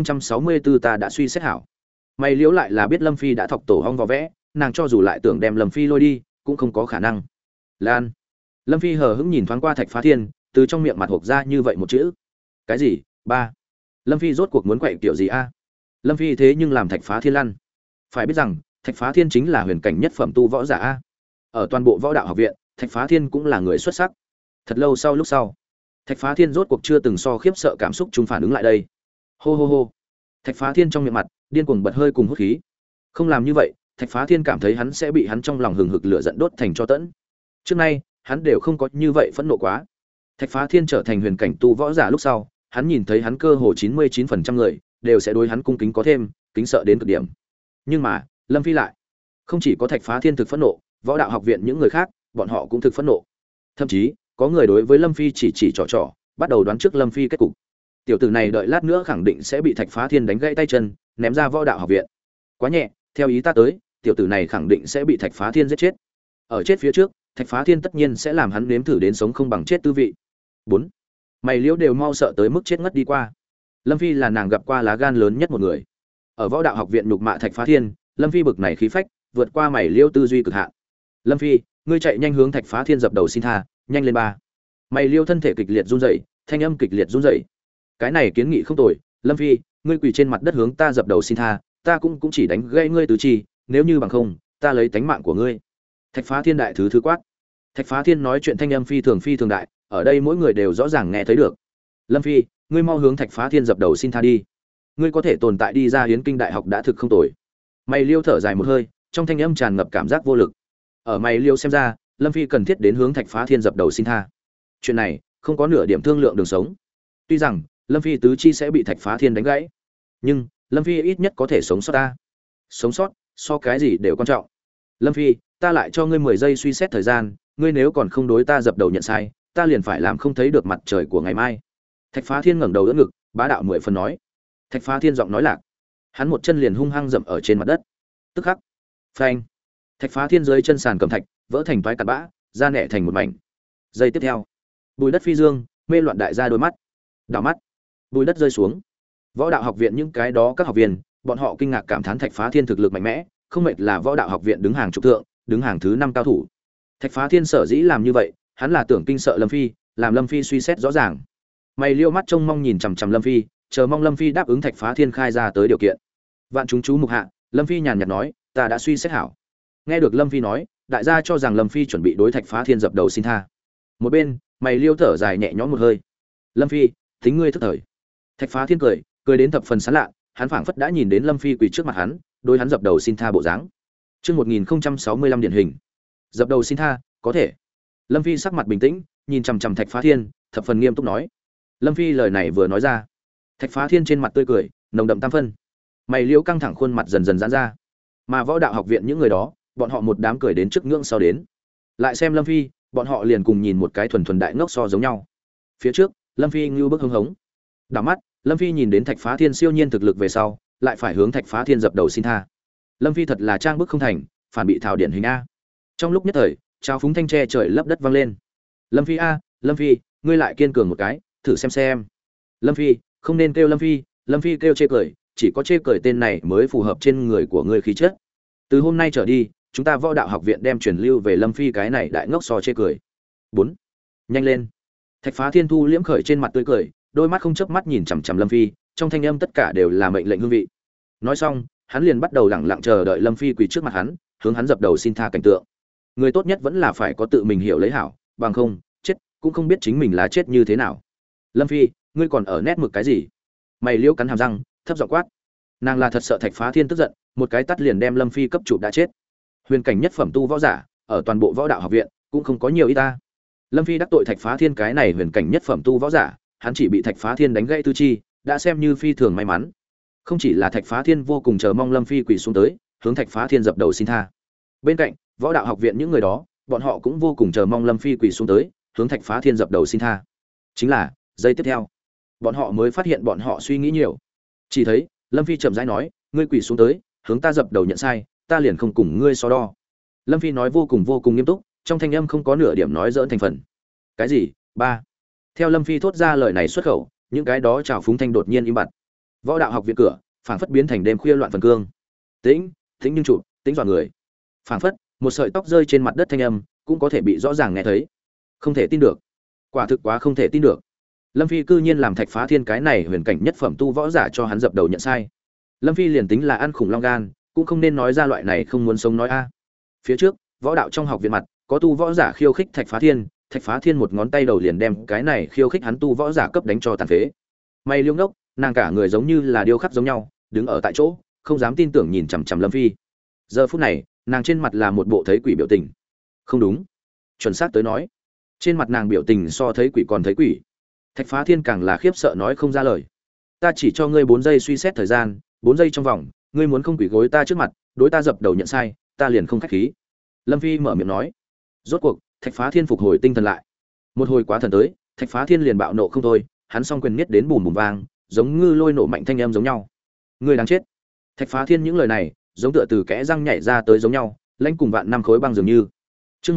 1064 ta đã suy xét hảo. Mày liễu lại là biết Lâm Phi đã thọc tổ hong vò vẽ, nàng cho dù lại tưởng đem Lâm Phi lôi đi, cũng không có khả năng. Lan. Lâm Phi hờ hững nhìn thoáng qua Thạch Phá Thiên, từ trong miệng mặt hộc ra như vậy một chữ. Cái gì? Ba. Lâm Phi rốt cuộc muốn quậy kiểu gì a? Lâm Phi thế nhưng làm Thạch Phá Thiên lăn. Phải biết rằng, Thạch Phá Thiên chính là huyền cảnh nhất phẩm tu võ giả a. Ở toàn bộ võ đạo học viện, Thạch Phá Thiên cũng là người xuất sắc. Thật lâu sau lúc sau, Thạch Phá Thiên rốt cuộc chưa từng so khiếp sợ cảm xúc chúng phản ứng lại đây. Hô hô hô. Thạch Phá Thiên trong miệng mặt điên cuồng bật hơi cùng hút khí. Không làm như vậy, Thạch Phá Thiên cảm thấy hắn sẽ bị hắn trong lòng hừng hực lửa giận đốt thành tro tẫn. Trước nay, hắn đều không có như vậy phẫn nộ quá. Thạch Phá Thiên trở thành huyền cảnh tu võ giả lúc sau, hắn nhìn thấy hắn cơ hồ 99% người đều sẽ đối hắn cung kính có thêm, kính sợ đến cực điểm. Nhưng mà, Lâm Phi lại, không chỉ có Thạch Phá Thiên thực phẫn nộ, võ đạo học viện những người khác, bọn họ cũng thực phẫn nộ. Thậm chí, có người đối với Lâm Phi chỉ trò, bắt đầu đoán trước Lâm Phi kết cục. Tiểu tử này đợi lát nữa khẳng định sẽ bị Thạch Phá Thiên đánh gãy tay chân, ném ra võ đạo học viện. Quá nhẹ, theo ý ta tới, tiểu tử này khẳng định sẽ bị Thạch Phá Thiên giết chết. Ở chết phía trước, Thạch Phá Thiên tất nhiên sẽ làm hắn nếm thử đến sống không bằng chết tư vị. 4. Mày liễu đều mau sợ tới mức chết ngất đi qua. Lâm Phi là nàng gặp qua lá gan lớn nhất một người. Ở võ đạo học viện nhục mạ Thạch Phá Thiên, Lâm Phi bực này khí phách, vượt qua mày liễu tư duy cực hạn. Lâm Phi, ngươi chạy nhanh hướng Thạch Phá Thiên dập đầu xin tha, nhanh lên ba. Mày liễu thân thể kịch liệt run rẩy, thanh âm kịch liệt run rẩy. Cái này kiến nghị không tồi, Lâm Phi, ngươi quỳ trên mặt đất hướng ta dập đầu xin tha, ta cũng chỉ đánh gãy ngươi tứ chi, nếu như bằng không, ta lấy tánh mạng của ngươi. Thạch Phá Thiên đại thứ quát. Thạch Phá Thiên nói chuyện thanh âm phi thường đại, ở đây mỗi người đều rõ ràng nghe thấy được. Lâm Phi, ngươi mau hướng Thạch Phá Thiên dập đầu xin tha đi. Ngươi có thể tồn tại đi ra Hiến Kinh đại học đã thực không tồi. Mày liêu thở dài một hơi, trong thanh âm tràn ngập cảm giác vô lực. Ở mày liêu xem ra, Lâm Phi cần thiết đến hướng Thạch Phá Thiên dập đầu xin tha. Chuyện này không có nửa điểm thương lượng đường sống. Tuy rằng Lâm Phi tứ chi sẽ bị Thạch Phá Thiên đánh gãy, nhưng Lâm Phi ít nhất có thể sống sót ta. Sống sót, so cái gì đều quan trọng. Lâm Phi, ta lại cho ngươi 10 giây suy xét thời gian, ngươi nếu còn không đối ta dập đầu nhận sai, ta liền phải làm không thấy được mặt trời của ngày mai. Thạch Phá Thiên ngẩng đầu đỡ ngực, bá đạo 10 phần nói. Thạch Phá Thiên giọng nói lạc, hắn một chân liền hung hăng dậm ở trên mặt đất. Tức khắc, phanh. Thạch Phá Thiên dưới chân sàn cẩm thạch vỡ thành toái cặn bã, da nẻ thành một mảnh. Giây tiếp theo, bùi đất phi dương, mê loạn đại ra đôi mắt. Đảo mắt, bùi đất rơi xuống. Võ đạo học viện những cái đó các học viên, bọn họ kinh ngạc cảm thán Thạch Phá Thiên thực lực mạnh mẽ, không mệt là võ đạo học viện đứng hàng trục thượng, đứng hàng thứ 5 cao thủ. Thạch Phá Thiên sở dĩ làm như vậy, hắn là tưởng kinh sợ Lâm Phi, làm Lâm Phi suy xét rõ ràng. Mày liêu mắt trông mong nhìn chằm chằm Lâm Phi, chờ mong Lâm Phi đáp ứng Thạch Phá Thiên khai ra tới điều kiện. Vạn chúng chú mục hạ, Lâm Phi nhàn nhạt nói, ta đã suy xét hảo. Nghe được Lâm Phi nói, đại gia cho rằng Lâm Phi chuẩn bị đối Thạch Phá Thiên dập đầu xin tha. Một bên, mày liêu thở dài nhẹ nhõm một hơi. Lâm Phi, tính ngươi thức thời. Thạch Phá Thiên cười đến thập phần sán lạ, hắn phảng phất đã nhìn đến Lâm Phi quỳ trước mặt hắn, đối hắn dập đầu xin tha bộ dáng. Chương 1065 điển hình. Dập đầu xin tha, có thể. Lâm Phi sắc mặt bình tĩnh, nhìn chằm chằm Thạch Phá Thiên, thập phần nghiêm túc nói. Lâm Phi lời này vừa nói ra, Thạch Phá Thiên trên mặt tươi cười nồng đậm tam phân, mày liễu căng thẳng khuôn mặt dần dần giãn ra. Mà võ đạo học viện những người đó, bọn họ một đám cười đến trước ngưỡng sau đến. Lại xem Lâm Phi, bọn họ liền cùng nhìn một cái thuần thuần đại ngốc so giống nhau. Phía trước, Lâm Phi ngưu bức hưng hống. Đảo mắt, Lâm Phi nhìn đến Thạch Phá Thiên siêu nhiên thực lực về sau, lại phải hướng Thạch Phá Thiên dập đầu xin tha. Lâm Phi thật là trang bức không thành, phản bị thảo điển hình a. Trong lúc nhất thời, trao phúng thanh tre trời lấp đất vang lên. Lâm Phi a, Lâm Phi, ngươi lại kiên cường một cái, thử xem xem. Lâm Phi, không nên kêu Lâm Phi kêu chê cười, chỉ có chê cười tên này mới phù hợp trên người của ngươi khí chất. Từ hôm nay trở đi, chúng ta Võ Đạo Học viện đem truyền lưu về Lâm Phi cái này đại ngốc so chê cười. 4. Nhanh lên. Thạch Phá Thiên thu liễm khởi trên mặt tươi cười, đôi mắt không chớp mắt nhìn chằm chằm Lâm Phi, trong thanh âm tất cả đều là mệnh lệnh hương vị. Nói xong, hắn liền bắt đầu lẳng lặng chờ đợi Lâm Phi quỳ trước mặt hắn, hướng hắn dập đầu xin tha cảnh tượng. Người tốt nhất vẫn là phải có tự mình hiểu lấy hảo, bằng không, chết cũng không biết chính mình là chết như thế nào. Lâm Phi, ngươi còn ở nét mực cái gì? Mày liễu cắn hàm răng, thấp giọng quát. Nàng là thật sợ Thạch Phá Thiên tức giận, một cái tát liền đem Lâm Phi cấp chụp đã chết. Huyền cảnh nhất phẩm tu võ giả, ở toàn bộ Võ Đạo Học viện cũng không có nhiều ít ta. Lâm Phi đắc tội Thạch Phá Thiên cái này huyền cảnh nhất phẩm tu võ giả, hắn chỉ bị Thạch Phá Thiên đánh gãy tư chi, đã xem như phi thường may mắn. Không chỉ là Thạch Phá Thiên vô cùng chờ mong Lâm Phi quỳ xuống tới, hướng Thạch Phá Thiên dập đầu xin tha. Bên cạnh, Võ Đạo Học viện những người đó, bọn họ cũng vô cùng chờ mong Lâm Phi quỳ xuống tới, hướng Thạch Phá Thiên dập đầu xin tha. Chính là, giây tiếp theo, bọn họ mới phát hiện bọn họ suy nghĩ nhiều. Chỉ thấy, Lâm Phi chậm rãi nói, ngươi quỳ xuống tới, hướng ta dập đầu nhận sai, ta liền không cùng ngươi so đo. Lâm Phi nói vô cùng nghiêm túc, trong thanh âm không có nửa điểm nói giỡn thành phần. Cái gì? Ba. Theo Lâm Phi thốt ra lời này xuất khẩu, những cái đó trào phúng thanh đột nhiên im bặt. Võ Đạo Học viện cửa phảng phất biến thành đêm khuya loạn phần cương. Tĩnh nhưng trụ, tĩnh dọa người. Phảng phất một sợi tóc rơi trên mặt đất thanh âm cũng có thể bị rõ ràng nghe thấy. Không thể tin được, quả thực quá không thể tin được. Lâm Phi cư nhiên làm Thạch Phá Thiên cái này huyền cảnh nhất phẩm tu võ giả cho hắn dập đầu nhận sai. Lâm Phi liền tính là ăn khủng long gan, cũng không nên nói ra loại này không muốn sống nói a. Phía trước, võ đạo trong học viện mặt, có tu võ giả khiêu khích Thạch Phá Thiên một ngón tay đầu liền đem cái này khiêu khích hắn tu võ giả cấp đánh cho tàn phế. Mày liêu ngốc, nàng cả người giống như là điêu khắc giống nhau, đứng ở tại chỗ, không dám tin tưởng nhìn chằm chằm Lâm Phi. Giờ phút này, nàng trên mặt là một bộ thấy quỷ biểu tình. Không đúng, chuẩn xác tới nói, trên mặt nàng biểu tình so thấy quỷ còn thấy quỷ. Thạch Phá Thiên càng là khiếp sợ nói không ra lời. Ta chỉ cho ngươi 4 giây suy xét thời gian, 4 giây trong vòng, ngươi muốn không quỷ gối ta trước mặt, đối ta dập đầu nhận sai, ta liền không khách khí. Lâm Phi mở miệng nói. Rốt cuộc, Thạch Phá Thiên phục hồi tinh thần lại. Một hồi quá thần tới, Thạch Phá Thiên liền bạo nộ không thôi, hắn song quyền niết đến bùm bùm vang, giống ngư lôi nổ mạnh thanh âm giống nhau. Ngươi đáng chết. Thạch Phá Thiên những lời này, giống tựa từ kẽ răng nhảy ra tới giống nhau, lãnh cùng vạn năm khối băng dường như. Chương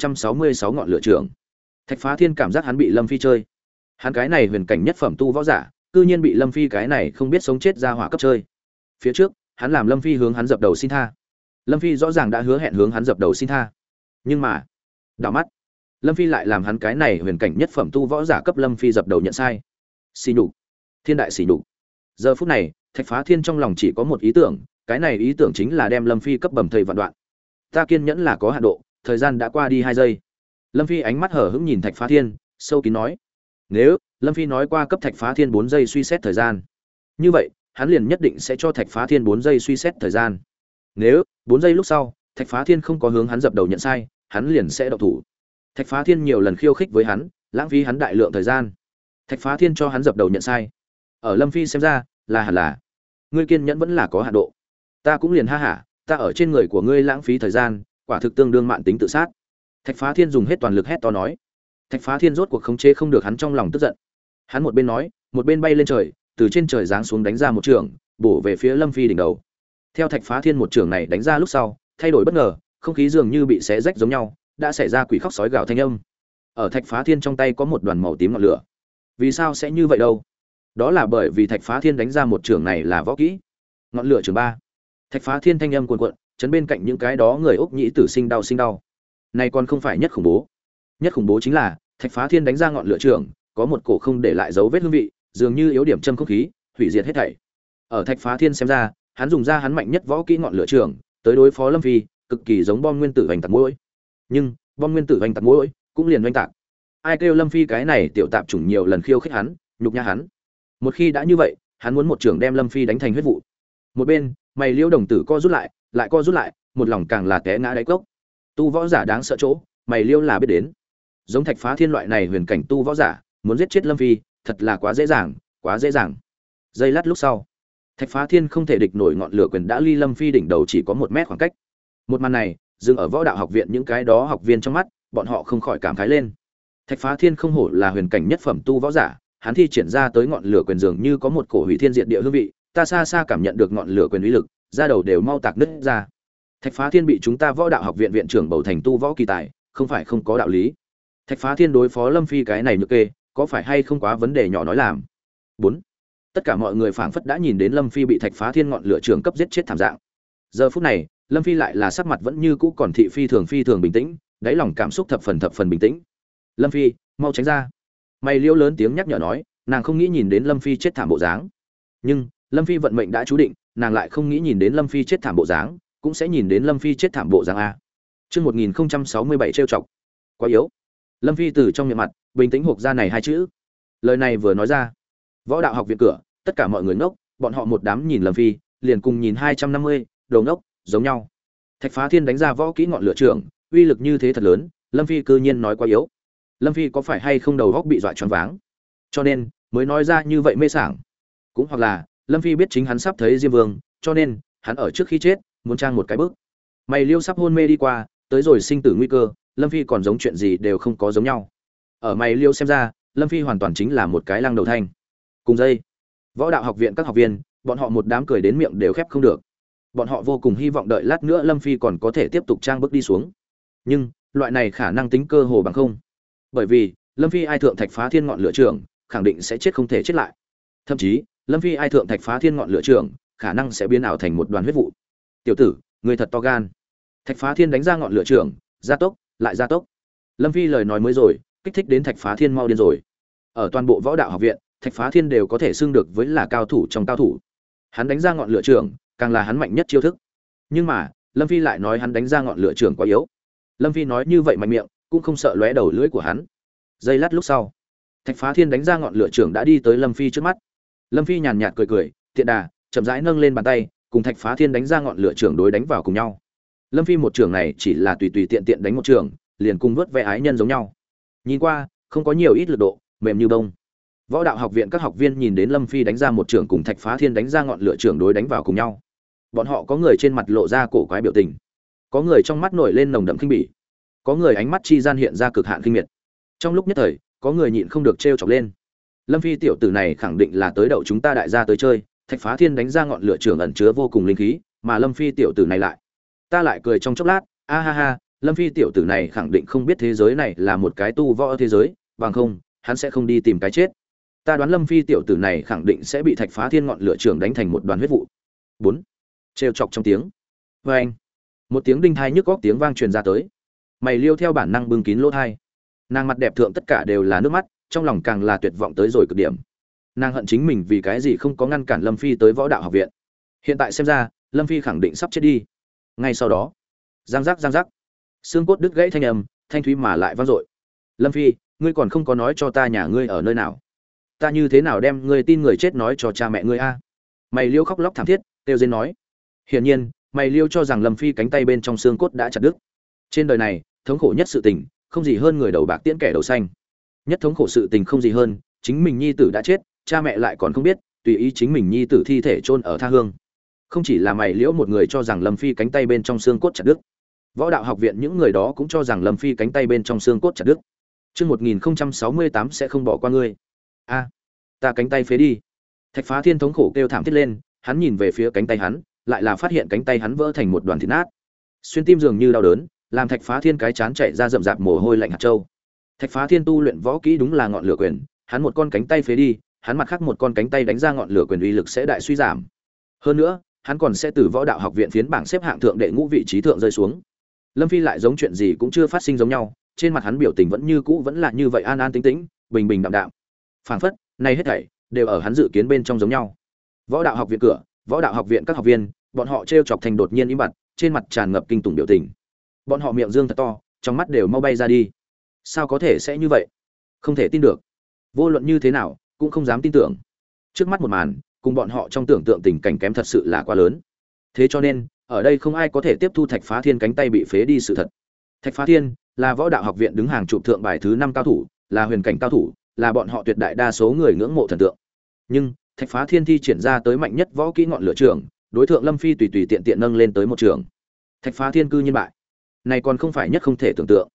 1066 ngọn lửa trưởng. Thạch Phá Thiên cảm giác hắn bị Lâm Phi chơi. Hắn cái này huyền cảnh nhất phẩm tu võ giả, cư nhiên bị Lâm Phi cái này không biết sống chết ra hỏa cấp chơi. Phía trước, hắn làm Lâm Phi hướng hắn dập đầu xin tha. Lâm Phi rõ ràng đã hứa hẹn hướng hắn dập đầu xin tha. Nhưng mà, đảo mắt, Lâm Phi lại làm hắn cái này huyền cảnh nhất phẩm tu võ giả cấp Lâm Phi dập đầu nhận sai. Xỉ nhục, thiên đại xỉ nhục. Giờ phút này, Thạch Phá Thiên trong lòng chỉ có một ý tưởng, cái này ý tưởng chính là đem Lâm Phi cấp bầm thây vạn đoạn. Ta kiên nhẫn là có hạn độ, thời gian đã qua đi 2 giây. Lâm Phi ánh mắt hở hững nhìn Thạch Phá Thiên, sâu kín nói: nếu Lâm Phi nói qua cấp Thạch Phá Thiên 4 giây suy xét thời gian, như vậy, hắn liền nhất định sẽ cho Thạch Phá Thiên 4 giây suy xét thời gian. Nếu 4 giây lúc sau, Thạch Phá Thiên không có hướng hắn dập đầu nhận sai, hắn liền sẽ động thủ. Thạch Phá Thiên nhiều lần khiêu khích với hắn, lãng phí hắn đại lượng thời gian. Thạch Phá Thiên cho hắn dập đầu nhận sai. Ở Lâm Phi xem ra, là hẳn là, ngươi kiên nhẫn vẫn là có hạn độ. Ta cũng liền ha hả, ta ở trên người của ngươi lãng phí thời gian, quả thực tương đương mạn tính tự sát. Thạch Phá Thiên dùng hết toàn lực hét to nói. Thạch Phá Thiên rốt cuộc khống chế không được hắn trong lòng tức giận. Hắn một bên nói, một bên bay lên trời, từ trên trời giáng xuống đánh ra một trường, bổ về phía Lâm Phi đỉnh đầu. Theo Thạch Phá Thiên một trường này đánh ra lúc sau, thay đổi bất ngờ, không khí dường như bị xé rách giống nhau, đã xảy ra quỷ khóc sói gào thanh âm. Ở Thạch Phá Thiên trong tay có một đoàn màu tím ngọn lửa. Vì sao sẽ như vậy đâu? Đó là bởi vì Thạch Phá Thiên đánh ra một trường này là võ kỹ. Ngọn lửa trường 3. Thạch Phá Thiên thanh âm cuồn cuộn, chấn bên cạnh những cái đó người Úc nhĩ tử sinh đau. Này còn không phải nhất khủng bố. Nhất khủng bố chính là, Thạch Phá Thiên đánh ra ngọn lửa trường, có một cổ không để lại dấu vết hương vị, dường như yếu điểm châm không khí, hủy diệt hết thảy. Ở Thạch Phá Thiên xem ra, hắn dùng ra hắn mạnh nhất võ kỹ ngọn lửa trường, tới đối phó Lâm Phi, cực kỳ giống bom nguyên tử vành tạc mũi. Nhưng, bom nguyên tử vành tạc mũi cũng liền vành tạc. Ai kêu Lâm Phi cái này tiểu tạp chủng nhiều lần khiêu khích hắn, nhục nhã hắn. Một khi đã như vậy, hắn muốn một trường đem Lâm Phi đánh thành huyết vụ. Một bên, mày Liễu đồng tử co rút lại co rút lại, một lòng càng là té ngã đáy cốc. Tu võ giả đáng sợ chỗ, mày Liễu là biết đến. Giống Thạch Phá Thiên loại này huyền cảnh tu võ giả, muốn giết chết Lâm Phi, thật là quá dễ dàng. Giây lát lúc sau, Thạch Phá Thiên không thể địch nổi ngọn lửa quyền đã ly Lâm Phi đỉnh đầu chỉ có 1 mét khoảng cách. Một màn này, dừng ở Võ Đạo Học viện những cái đó học viên trong mắt, bọn họ không khỏi cảm khái lên. Thạch Phá Thiên không hổ là huyền cảnh nhất phẩm tu võ giả, hắn thi triển ra tới ngọn lửa quyền dường như có một cổ hủy thiên diệt địa hương vị, ta xa xa cảm nhận được ngọn lửa quyền uy lực, da đầu đều mau tạc nứt ra. Thạch Phá Thiên bị chúng ta Võ Đạo Học viện viện trưởng bầu thành tu võ kỳ tài, không phải không có đạo lý. Thạch Phá Thiên đối phó Lâm Phi cái này nhược kê, có phải hay không quá vấn đề nhỏ nói làm. 4. Tất cả mọi người phảng phất đã nhìn đến Lâm Phi bị Thạch Phá Thiên ngọn lửa trường cấp giết chết thảm dạng. Giờ phút này, Lâm Phi lại là sắc mặt vẫn như cũ còn thị phi thường bình tĩnh, đáy lòng cảm xúc thập phần bình tĩnh. Lâm Phi, mau tránh ra. Mày Liễu lớn tiếng nhắc nhở nói, nàng không nghĩ nhìn đến Lâm Phi chết thảm bộ dáng. Nhưng Lâm Phi vận mệnh đã chú định, nàng lại không nghĩ nhìn đến Lâm Phi chết thảm bộ dáng, cũng sẽ nhìn đến Lâm Phi chết thảm bộ dáng a. Chương 1067 trêu chọc. Quá yếu. Lâm Phi từ trong miệng mặt bình tĩnh hộc ra này hai chữ. Lời này vừa nói ra, Võ Đạo Học viện cửa, tất cả mọi người ngốc, bọn họ một đám nhìn Lâm Phi, liền cùng nhìn 250, đồ ngốc, giống nhau. Thạch Phá Thiên đánh ra võ kỹ ngọn lửa trường, uy lực như thế thật lớn, Lâm Phi cư nhiên nói quá yếu. Lâm Phi có phải hay không đầu óc bị dọa choáng váng, cho nên mới nói ra như vậy mê sảng? Cũng hoặc là Lâm Phi biết chính hắn sắp thấy Diêm Vương, cho nên hắn ở trước khi chết muốn trang một cái bước. Mày Liêu sắp hôn mê đi qua, tới rồi sinh tử nguy cơ, Lâm Phi còn giống chuyện gì đều không có giống nhau. Ở Mày Liêu xem ra, Lâm Phi hoàn toàn chính là một cái lăng đầu thanh. Cùng dây, Võ Đạo Học viện các học viên, bọn họ một đám cười đến miệng đều khép không được. Bọn họ vô cùng hy vọng đợi lát nữa Lâm Phi còn có thể tiếp tục trang bước đi xuống. Nhưng loại này khả năng tính cơ hồ bằng không. Bởi vì Lâm Phi ai thượng Thạch Phá Thiên ngọn lửa trường, khẳng định sẽ chết không thể chết lại. Thậm chí Lâm Phi ai thượng Thạch Phá Thiên ngọn lửa trường, khả năng sẽ biến ảo thành một đoàn huyết vụ. Tiểu tử, người thật to gan. Thạch Phá Thiên đánh ra ngọn lửa trường, gia tốc lại gia tốc. Lâm Phi lời nói mới rồi, kích thích đến Thạch Phá Thiên mau điên rồi. Ở toàn bộ Võ Đạo Học viện, Thạch Phá Thiên đều có thể xưng được với là cao thủ trong cao thủ. Hắn đánh ra ngọn lửa trường, càng là hắn mạnh nhất chiêu thức. Nhưng mà Lâm Phi lại nói hắn đánh ra ngọn lửa trường quá yếu. Lâm Phi nói như vậy mạnh miệng, cũng không sợ lóe đầu lưỡi của hắn. Giây lát lúc sau, Thạch Phá Thiên đánh ra ngọn lửa trường đã đi tới Lâm Phi trước mắt. Lâm Phi nhàn nhạt cười, tiện đà, chậm rãi nâng lên bàn tay, cùng Thạch Phá Thiên đánh ra ngọn lửa trường đối đánh vào cùng nhau. Lâm Phi một trường này chỉ là tùy tiện đánh một trường, liền cùng vớt ve ái nhân giống nhau. Nhìn qua, không có nhiều ít lực độ, mềm như bông. Võ Đạo Học viện các học viên nhìn đến Lâm Phi đánh ra một trường cùng Thạch Phá Thiên đánh ra ngọn lửa trường đối đánh vào cùng nhau. Bọn họ có người trên mặt lộ ra cổ quái biểu tình, có người trong mắt nổi lên nồng đậm khinh bỉ, có người ánh mắt chi gian hiện ra cực hạn kinh miệt. Trong lúc nhất thời, có người nhịn không được trêu chọc lên. Lâm Phi tiểu tử này khẳng định là tới đậu chúng ta đại gia tới chơi, Thạch Phá Thiên đánh ra ngọn lửa trường ẩn chứa vô cùng linh khí, mà Lâm Phi tiểu tử này lại. Ta lại cười trong chốc lát, a ha ha, Lâm Phi tiểu tử này khẳng định không biết thế giới này là một cái tu võ thế giới, bằng không, hắn sẽ không đi tìm cái chết. Ta đoán Lâm Phi tiểu tử này khẳng định sẽ bị Thạch Phá Thiên ngọn lửa trường đánh thành một đoàn huyết vụ. 4. Trêu chọc trong tiếng. Oeng. Một tiếng đinh thai nhức góc tiếng vang truyền ra tới. Mày Liêu theo bản năng bưng kín lỗ tai. Nàng mặt đẹp thượng tất cả đều là nước mắt, trong lòng càng là tuyệt vọng tới rồi cực điểm. Nàng hận chính mình vì cái gì không có ngăn cản Lâm Phi tới Võ Đạo Học viện. Hiện tại xem ra, Lâm Phi khẳng định sắp chết đi. Ngay sau đó, giang giác, xương cốt đứt gãy thanh âm, thanh thúy mà lại vang dội. Lâm Phi, ngươi còn không có nói cho ta nhà ngươi ở nơi nào? Ta như thế nào đem ngươi tin người chết nói cho cha mẹ ngươi a? Mày Liêu khóc lóc thảm thiết, kêu rên nói. Hiển nhiên, Mày Liêu cho rằng Lâm Phi cánh tay bên trong xương cốt đã chặt đứt. Trên đời này, thống khổ nhất sự tình, không gì hơn người đầu bạc tiễn kẻ đầu xanh. Nhất thống khổ sự tình không gì hơn, chính mình nhi tử đã chết, cha mẹ lại còn không biết, tùy ý chính mình nhi tử thi thể chôn ở tha hương. Không chỉ là Mày Liễu một người cho rằng Lâm Phi cánh tay bên trong xương cốt chặt đứt. Võ Đạo Học viện những người đó cũng cho rằng Lâm Phi cánh tay bên trong xương cốt chặt đứt. Chương 1068 sẽ không bỏ qua ngươi. A, ta cánh tay phế đi. Thạch Phá Thiên thống khổ kêu thảm thiết lên, hắn nhìn về phía cánh tay hắn, lại là phát hiện cánh tay hắn vỡ thành một đoàn thịt nát. Xuyên tim dường như đau đớn, làm Thạch Phá Thiên cái chán chảy ra rậm rạp mồ hôi lạnh hạt châu. Thạch Phá Thiên tu luyện võ kỹ đúng là ngọn lửa quyền, hắn một con cánh tay phế đi, hắn mặt khác một con cánh tay đánh ra ngọn lửa quyền uy lực sẽ đại suy giảm. Hơn nữa, hắn còn sẽ từ Võ Đạo Học viện phiến bảng xếp hạng thượng đệ ngũ vị trí thượng rơi xuống. Lâm Phi lại giống chuyện gì cũng chưa phát sinh giống nhau, trên mặt hắn biểu tình vẫn như cũ vẫn là như vậy an an tĩnh tĩnh, bình bình đạm đạm. Phảng phất, này hết thảy đều ở hắn dự kiến bên trong giống nhau. Võ Đạo Học viện cửa, Võ Đạo Học viện các học viên, bọn họ trêu chọc thành đột nhiên im bặt, trên mặt tràn ngập kinh tủng biểu tình. Bọn họ miệng dương thật to, trong mắt đều mau bay ra đi. Sao có thể sẽ như vậy? Không thể tin được. Vô luận như thế nào, cũng không dám tin tưởng. Trước mắt một màn, cùng bọn họ trong tưởng tượng tình cảnh kém thật sự là quá lớn. Thế cho nên, ở đây không ai có thể tiếp thu Thạch Phá Thiên cánh tay bị phế đi sự thật. Thạch Phá Thiên là Võ Đạo Học viện đứng hàng chụp thượng bài thứ 5 cao thủ, là huyền cảnh cao thủ, là bọn họ tuyệt đại đa số người ngưỡng mộ thần tượng. Nhưng, Thạch Phá Thiên thi triển ra tới mạnh nhất võ kỹ ngọn lửa trường, đối tượng Lâm Phi tùy tiện nâng lên tới một trường. Thạch Phá Thiên cư nhiên bại. Này còn không phải nhất không thể tưởng tượng.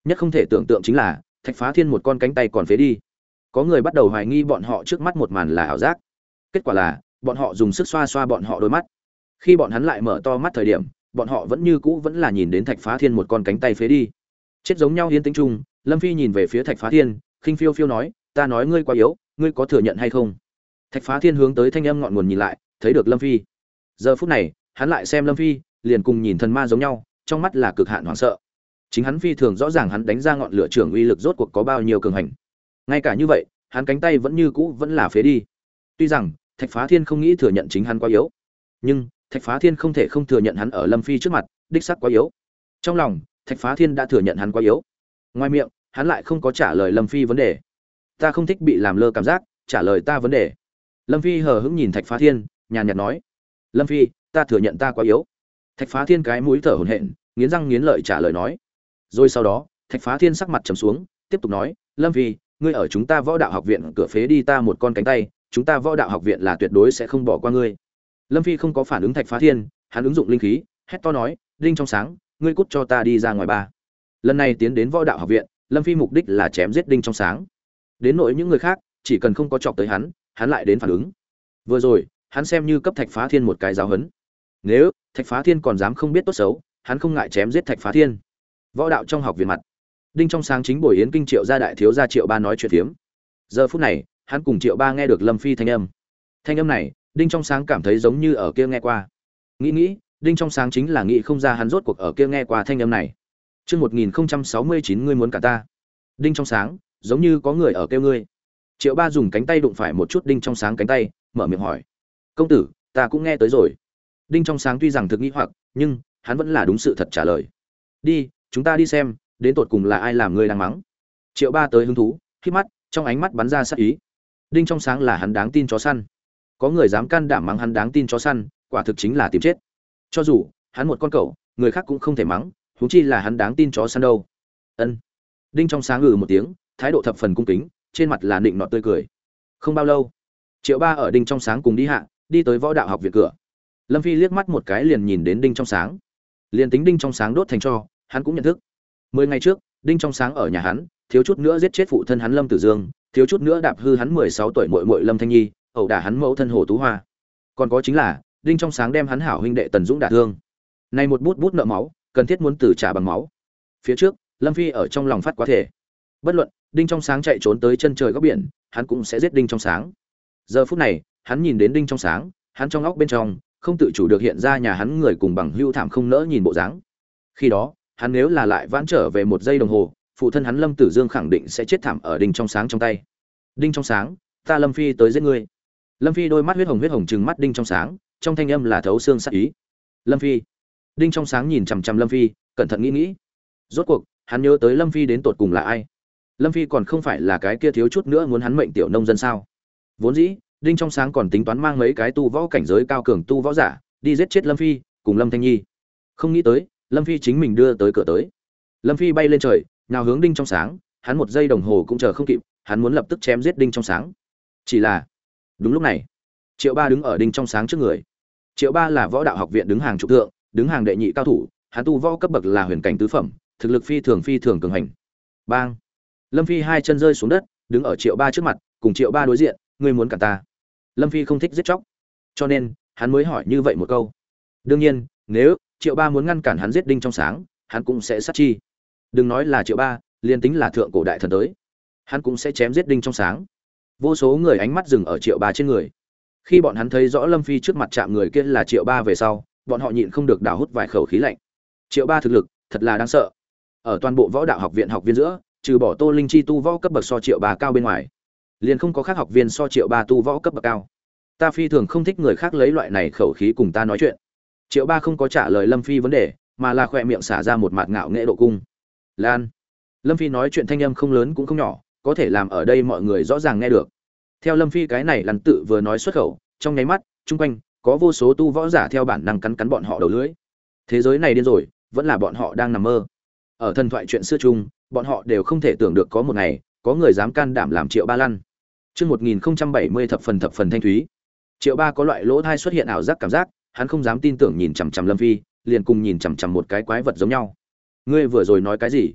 Nhất không thể tưởng tượng chính là Thạch Phá Thiên một con cánh tay còn phế đi. Có người bắt đầu hoài nghi bọn họ trước mắt một màn là ảo giác. Kết quả là bọn họ dùng sức xoa xoa bọn họ đôi mắt. Khi bọn hắn lại mở to mắt thời điểm, bọn họ vẫn như cũ vẫn là nhìn đến Thạch Phá Thiên một con cánh tay phế đi. Chết giống nhau yên tĩnh chung, Lâm Phi nhìn về phía Thạch Phá Thiên, khinh phiêu phiêu nói, ta nói ngươi quá yếu, ngươi có thừa nhận hay không? Thạch Phá Thiên hướng tới thanh âm ngọn nguồn nhìn lại, thấy được Lâm Phi. Giờ phút này, hắn lại xem Lâm Phi, liền cùng nhìn thần ma giống nhau, trong mắt là cực hạn hoảng sợ. Chính hắn phi thường rõ ràng hắn đánh ra ngọn lửa trưởng uy lực rốt cuộc có bao nhiêu cường hành. Ngay cả như vậy, hắn cánh tay vẫn như cũ vẫn là phế đi. Tuy rằng Thạch Phá Thiên không nghĩ thừa nhận chính hắn quá yếu, nhưng Thạch Phá Thiên không thể không thừa nhận hắn ở Lâm Phi trước mặt, đích xác quá yếu. Trong lòng, Thạch Phá Thiên đã thừa nhận hắn quá yếu. Ngoài miệng, hắn lại không có trả lời Lâm Phi vấn đề. Ta không thích bị làm lơ cảm giác, trả lời ta vấn đề. Lâm Phi hờ hững nhìn Thạch Phá Thiên, nhàn nhạt nói: Lâm Phi, ta thừa nhận ta quá yếu. Thạch Phá Thiên cái mũi thở hổn hển, nghiến răng nghiến lợi trả lời nói. Rồi sau đó, Thạch Phá Thiên sắc mặt trầm xuống, tiếp tục nói: Lâm Phi, ngươi ở chúng ta Võ Đạo Học viện cửa phế đi ta một con cánh tay, chúng ta Võ Đạo Học viện là tuyệt đối sẽ không bỏ qua ngươi. Lâm Phi không có phản ứng Thạch Phá Thiên, hắn ứng dụng linh khí, hét to nói: Đinh trong sáng, ngươi cút cho ta đi ra ngoài ba. Lần này tiến đến Võ Đạo Học viện, Lâm Phi mục đích là chém giết Đinh trong sáng. Đến nỗi những người khác, chỉ cần không có chọc tới hắn lại đến phản ứng. Vừa rồi, hắn xem như cấp Thạch Phá Thiên một cái giáo huấn. Nếu Thạch Phá Thiên còn dám không biết tốt xấu, hắn không ngại chém giết Thạch Phá Thiên. Võ đạo trong học viện mặt, Đinh trong sáng chính bồi yến kinh Triệu gia đại thiếu gia Triệu Ba nói chuyện phiếm. Giờ phút này, hắn cùng Triệu Ba nghe được Lâm Phi thanh âm. Thanh âm này, Đinh trong sáng cảm thấy giống như ở kia nghe qua. Nghĩ, Đinh trong sáng chính là nghĩ không ra hắn rốt cuộc ở kia nghe qua thanh âm này. Chương 1069 ngươi muốn cả ta. Đinh trong sáng, giống như có người ở kêu ngươi. Triệu Ba dùng cánh tay đụng phải một chút Đinh trong sáng cánh tay, mở miệng hỏi: "Công tử, ta cũng nghe tới rồi." Đinh trong sáng tuy rằng thực nghĩ hoặc, nhưng hắn vẫn là đúng sự thật trả lời: "Đi, chúng ta đi xem, đến tột cùng là ai làm ngươi đang mắng." Triệu Ba tới hứng thú, khép mắt, trong ánh mắt bắn ra sát ý. Đinh trong sáng là hắn đáng tin chó săn. Có người dám can đảm mắng hắn đáng tin chó săn, quả thực chính là tìm chết. Cho dù hắn một con cẩu, người khác cũng không thể mắng, huống chi là hắn đáng tin chó săn đâu. Ân. Đinh trong sáng một tiếng, thái độ thập phần cung kính, trên mặt là nịnh nọt tươi cười. Không bao lâu, Triệu Ba ở Đinh trong sáng cùng đi hạ, đi tới Võ Đạo Học viện cửa. Lâm Phi liếc mắt một cái liền nhìn đến Đinh trong sáng. Liền tính Đinh trong sáng đốt thành tro, hắn cũng nhận thức. 10 ngày trước, Đinh trong sáng ở nhà hắn, thiếu chút nữa giết chết phụ thân hắn Lâm Tử Dương, thiếu chút nữa đạp hư hắn 16 tuổi muội muội Lâm Thanh Nhi, ẩu đả hắn mẫu thân Hồ Tú Hoa. Còn có chính là, Đinh trong sáng đem hắn hảo huynh đệ Tần Dũng đả thương. Này một bút nợ máu, cần thiết muốn tử trả bằng máu. Phía trước, Lâm Phi ở trong lòng phát quá thể. Bất luận, Đinh trong sáng chạy trốn tới chân trời góc biển, hắn cũng sẽ giết Đinh trong sáng. Giờ phút này, hắn nhìn đến Đinh trong sáng, hắn trong óc bên trong không tự chủ được hiện ra nhà hắn người cùng bằng hữu thảm không nỡ nhìn bộ dáng. Khi đó, hắn nếu là lại vãn trở về một giây đồng hồ, phụ thân hắn Lâm Tử Dương khẳng định sẽ chết thảm ở Đinh trong sáng trong tay. Đinh trong sáng, ta Lâm Phi tới giết ngươi. Lâm Phi đôi mắt huyết hồng trừng mắt Đinh trong sáng, trong thanh âm là thấu xương sát ý. Lâm Phi. Đinh trong sáng nhìn chằm chằm Lâm Phi, cẩn thận nghĩ. Rốt cuộc, hắn nhớ tới Lâm Phi đến tột cùng là ai. Lâm Phi còn không phải là cái kia thiếu chút nữa muốn hắn mệnh tiểu nông dân sao? Vốn dĩ, Đinh trong sáng còn tính toán mang mấy cái tu võ cảnh giới cao cường tu võ giả, đi giết chết Lâm Phi, cùng Lâm Thanh Nhi. Không nghĩ tới, Lâm Phi chính mình đưa tới cửa tới. Lâm Phi bay lên trời, nào hướng Đinh trong sáng, hắn một giây đồng hồ cũng chờ không kịp, hắn muốn lập tức chém giết Đinh trong sáng. Chỉ là, đúng lúc này, Triệu Ba đứng ở Đinh trong sáng trước người. Triệu Ba là Võ Đạo Học viện đứng hàng trục thượng, đứng hàng đệ nhị cao thủ, hắn tu võ cấp bậc là huyền cảnh tứ phẩm, thực lực phi thường cường hành. Bang! Lâm Phi hai chân rơi xuống đất, đứng ở Triệu Ba trước mặt, cùng Triệu Ba đối diện, ngươi muốn cản ta? Lâm Phi không thích giết chóc, cho nên hắn mới hỏi như vậy một câu. Đương nhiên, nếu Triệu Ba muốn ngăn cản hắn giết Đinh trong sáng, hắn cũng sẽ sát chi. Đừng nói là Triệu Ba, liền tính là thượng cổ đại thần tới, hắn cũng sẽ chém giết Đinh trong sáng. Vô số người ánh mắt dừng ở Triệu Ba trên người. Khi bọn hắn thấy rõ Lâm Phi trước mặt chạm người kia là Triệu Ba về sau, bọn họ nhịn không được đào hút vài khẩu khí lạnh. Triệu Ba thực lực thật là đáng sợ. Ở toàn bộ Võ Đạo Học viện học viên giữa, trừ bỏ Tô Linh Chi tu võ cấp bậc so Triệu Ba cao bên ngoài, liền không có khác học viên so Triệu Ba tu võ cấp bậc cao. Ta phi thường không thích người khác lấy loại này khẩu khí cùng ta nói chuyện. Triệu Ba không có trả lời Lâm Phi vấn đề, mà là khỏe miệng xả ra một mặt ngạo nghễ độ cung. Lan. Lâm Phi nói chuyện thanh âm không lớn cũng không nhỏ, có thể làm ở đây mọi người rõ ràng nghe được. Theo Lâm Phi cái này lằn tự vừa nói xuất khẩu, trong nháy mắt, chung quanh có vô số tu võ giả theo bản năng cắn bọn họ đầu lưỡi. Thế giới này điên rồi, vẫn là bọn họ đang nằm mơ. Ở thần thoại chuyện xưa chung, bọn họ đều không thể tưởng được có một ngày, có người dám can đảm làm Triệu Ba lăn. Chương 1070 thập phần thanh thúy. Triệu Ba có loại lỗ thai xuất hiện ảo giác cảm giác, hắn không dám tin tưởng nhìn chằm chằm Lâm Phi, liền cùng nhìn chằm chằm một cái quái vật giống nhau. Ngươi vừa rồi nói cái gì?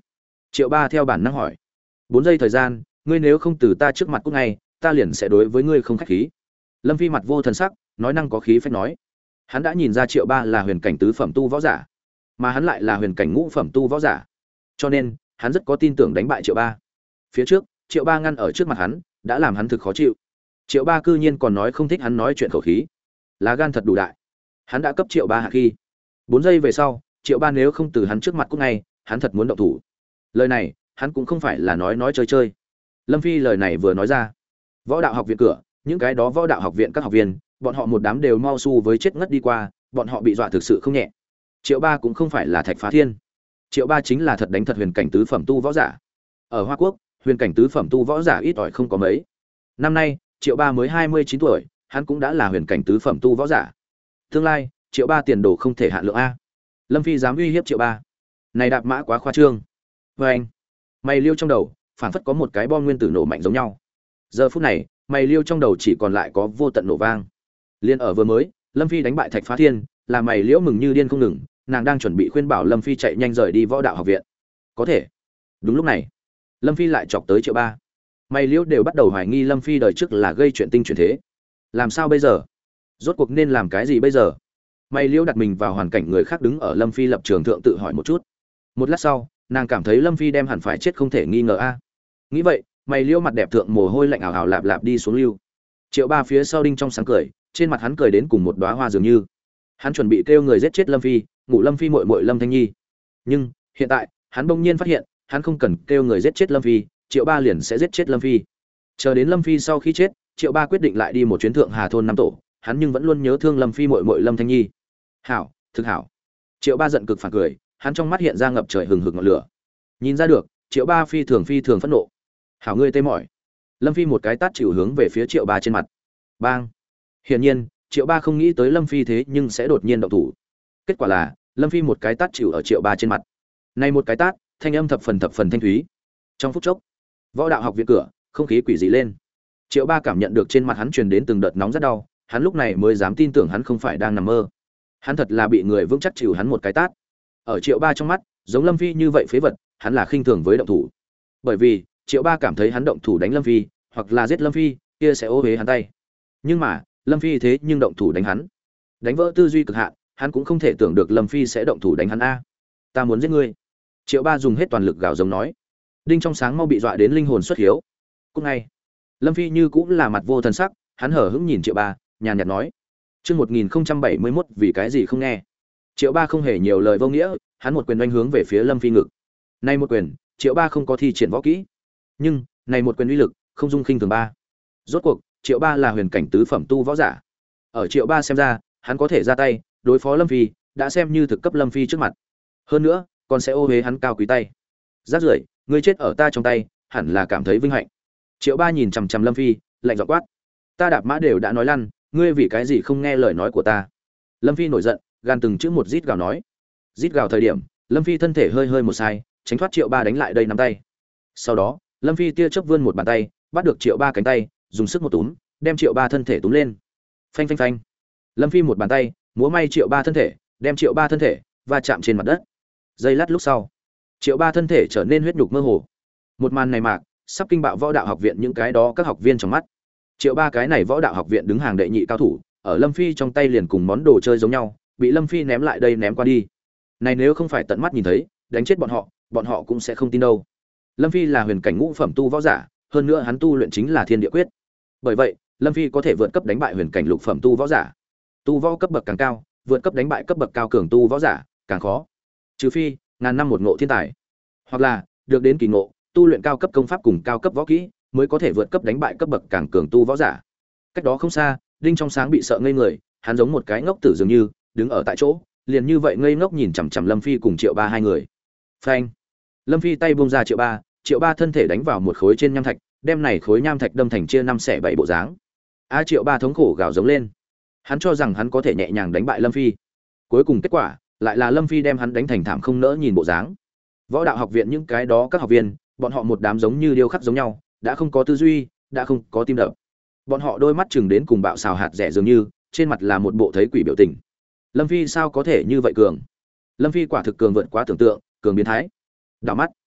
Triệu Ba theo bản năng hỏi. 4 giây thời gian, ngươi nếu không từ ta trước mặt cút ngay, ta liền sẽ đối với ngươi không khách khí. Lâm Phi mặt vô thần sắc, nói năng có khí phách nói. Hắn đã nhìn ra Triệu Ba là huyền cảnh tứ phẩm tu võ giả, mà hắn lại là huyền cảnh ngũ phẩm tu võ giả, cho nên hắn rất có tin tưởng đánh bại Triệu Ba. Phía trước, Triệu Ba ngăn ở trước mặt hắn, đã làm hắn thực khó chịu. Triệu Ba cư nhiên còn nói không thích hắn nói chuyện khẩu khí, lá gan thật đủ đại. Hắn đã cấp Triệu Ba hạ khi. 4 giây về sau, Triệu Ba nếu không từ hắn trước mặt cút ngay, hắn thật muốn động thủ. Lời này, hắn cũng không phải là nói chơi chơi. Lâm Phi lời này vừa nói ra, võ đạo học viện cửa, những cái đó võ đạo học viện các học viên, bọn họ một đám đều mau su với chết ngất đi qua, bọn họ bị dọa thực sự không nhẹ. Triệu Ba cũng không phải là Thạch Phá Thiên, Triệu Ba chính là thật đánh thật huyền cảnh tứ phẩm tu võ giả. Ở Hoa Quốc, huyền cảnh tứ phẩm tu võ giả ít ỏi không có mấy. Năm nay, Triệu Ba mới 29 tuổi, hắn cũng đã là huyền cảnh tứ phẩm tu võ giả. Tương lai, Triệu Ba tiền đồ không thể hạn lượng a. Lâm Phi dám uy hiếp Triệu Ba, này đạp mã quá khoa trương. Với anh, mày liêu trong đầu, phảng phất có một cái bom nguyên tử nổ mạnh giống nhau. Giờ phút này, mày liêu trong đầu chỉ còn lại có vô tận nổ vang. Liên ở vừa mới, Lâm Phi đánh bại Thạch Phá Thiên, là mày liễu mừng như điên không ngừng, nàng đang chuẩn bị khuyên bảo Lâm Phi chạy nhanh rời đi võ đạo học viện. Có thể. Đúng lúc này, Lâm Phi lại chọc tới Triệu Ba. Mày liễu đều bắt đầu hoài nghi Lâm Phi đời trước là gây chuyện tinh chuyển thế. Làm sao bây giờ? Rốt cuộc nên làm cái gì bây giờ? Mày liễu đặt mình vào hoàn cảnh người khác đứng ở Lâm Phi lập trường thượng tự hỏi một chút. Một lát sau, nàng cảm thấy Lâm Phi đem hẳn phải chết không thể nghi ngờ a. Nghĩ vậy, mày liễu mặt đẹp thượng mồ hôi lạnh ảo ảo lạp lạp đi xuống lưu. Triệu Ba phía sau đinh trong sáng cười, trên mặt hắn cười đến cùng một đóa hoa dường như. Hắn chuẩn bị kêu người giết chết Lâm Phi, ngủ Lâm Phi muội muội Lâm Thanh Nhi. Nhưng, hiện tại, hắn bỗng nhiên phát hiện, hắn không cần kêu người giết chết Lâm Phi, Triệu Ba liền sẽ giết chết Lâm Phi. Chờ đến Lâm Phi sau khi chết, Triệu Ba quyết định lại đi một chuyến thượng Hà thôn năm tổ, hắn nhưng vẫn luôn nhớ thương Lâm Phi muội muội Lâm Thanh Nhi. Hảo, thực hảo. Triệu Ba giận cực phản cười, hắn trong mắt hiện ra ngập trời hừng hực ngọn lửa. Nhìn ra được, Triệu Ba phi thường phẫn nộ. Hảo ngươi tê mỏi. Lâm Phi một cái tát chịu hướng về phía Triệu Ba trên mặt. Bang. Hiển nhiên, Triệu Ba không nghĩ tới Lâm Phi thế nhưng sẽ đột nhiên động thủ. Kết quả là, Lâm Phi một cái tát chịu ở Triệu Ba trên mặt. Này một cái tát, thanh âm thập phần thanh thúy. Trong phút chốc, võ đạo học viện cửa, không khí quỷ dị lên. Triệu Ba cảm nhận được trên mặt hắn truyền đến từng đợt nóng rất đau, hắn lúc này mới dám tin tưởng hắn không phải đang nằm mơ. Hắn thật là bị người vững chắc chịu hắn một cái tát. Ở Triệu Ba trong mắt, giống Lâm Phi như vậy phế vật, hắn là khinh thường với động thủ. Bởi vì, Triệu Ba cảm thấy hắn động thủ đánh Lâm Phi, hoặc là giết Lâm Phi, kia sẽ ô uế hắn tay. Nhưng mà, Lâm Phi thế nhưng động thủ đánh hắn. Đánh vỡ tư duy cực hạn, hắn cũng không thể tưởng được Lâm Phi sẽ động thủ đánh hắn a. Ta muốn giết ngươi. Triệu Ba dùng hết toàn lực gào giống nói. Đinh trong sáng mau bị dọa đến linh hồn xuất hiếu. Cũng ngay, Lâm Phi như cũng là mặt vô thần sắc, hắn hở hững nhìn Triệu Ba, nhàn nhạt nói: "Chương 1071 vì cái gì không nghe?" Triệu Ba không hề nhiều lời vô nghĩa, hắn một quyền đánh hướng về phía Lâm Phi ngực. Nay một quyền, Triệu Ba không có thi triển võ kỹ, nhưng này một quyền uy lực không dung khinh thường ba. Rốt cuộc, Triệu Ba là huyền cảnh tứ phẩm tu võ giả. Ở Triệu Ba xem ra, hắn có thể ra tay đối phó Lâm Phi, đã xem như thực cấp Lâm Phi trước mặt. Hơn nữa, còn sẽ ô uế hắn cao quý tay. Rác rưởi, ngươi chết ở ta trong tay, hẳn là cảm thấy vinh hạnh. Triệu Ba nhìn chằm chằm Lâm Phi, lạnh giọng quát: "Ta đạp mã đều đã nói lăn, ngươi vì cái gì không nghe lời nói của ta?" Lâm Phi nổi giận, gan từng chữ một rít gào nói. Rít gào thời điểm, Lâm Phi thân thể hơi một sai, tránh thoát Triệu Ba đánh lại đây nắm tay. Sau đó, Lâm Phi tia chớp vươn một bàn tay, bắt được Triệu Ba cánh tay, dùng sức một túm, đem Triệu Ba thân thể túm lên. Phanh phanh phanh. Lâm Phi một bàn tay, múa may Triệu Ba thân thể, đem Triệu Ba thân thể va chạm trên mặt đất. Giây lát lúc sau, Triệu Ba thân thể trở nên huyết nhục mơ hồ. Một màn này mạc, sắp kinh bạo võ đạo học viện những cái đó các học viên trong mắt. Triệu Ba cái này võ đạo học viện đứng hàng đệ nhị cao thủ, ở Lâm Phi trong tay liền cùng món đồ chơi giống nhau, bị Lâm Phi ném lại đây ném qua đi. Này nếu không phải tận mắt nhìn thấy, đánh chết bọn họ cũng sẽ không tin đâu. Lâm Phi là huyền cảnh ngũ phẩm tu võ giả, hơn nữa hắn tu luyện chính là Thiên Địa Quyết. Bởi vậy, Lâm Phi có thể vượt cấp đánh bại huyền cảnh lục phẩm tu võ giả. Tu võ cấp bậc càng cao, vượt cấp đánh bại cấp bậc cao cường tu võ giả càng khó. Trừ phi ngàn năm một ngộ thiên tài, hoặc là được đến kỳ ngộ, tu luyện cao cấp công pháp cùng cao cấp võ kỹ, mới có thể vượt cấp đánh bại cấp bậc càng cường tu võ giả. Cách đó không xa, Đinh trong sáng bị sợ ngây người, hắn giống một cái ngốc tử dường như, đứng ở tại chỗ, liền như vậy ngây ngốc nhìn chằm chằm Lâm Phi cùng Triệu Ba hai người. Phanh! Lâm Phi tay buông ra Triệu Ba thân thể đánh vào một khối trên nham thạch, đem này khối nham thạch đâm thành chia 5 xẻ 7 bộ dáng. Triệu Ba thống khổ gào giống lên. Hắn cho rằng hắn có thể nhẹ nhàng đánh bại Lâm Phi. Cuối cùng kết quả, lại là Lâm Phi đem hắn đánh thành thảm không nỡ nhìn bộ dáng. Võ đạo học viện những cái đó các học viên, bọn họ một đám giống như điêu khắc giống nhau, đã không có tư duy, đã không có tim đập. Bọn họ đôi mắt chừng đến cùng bạo xào hạt rẻ dường như, trên mặt là một bộ thấy quỷ biểu tình. Lâm Phi sao có thể như vậy cường? Lâm Phi quả thực cường vượt quá tưởng tượng, cường biến thái. Đảo mắt,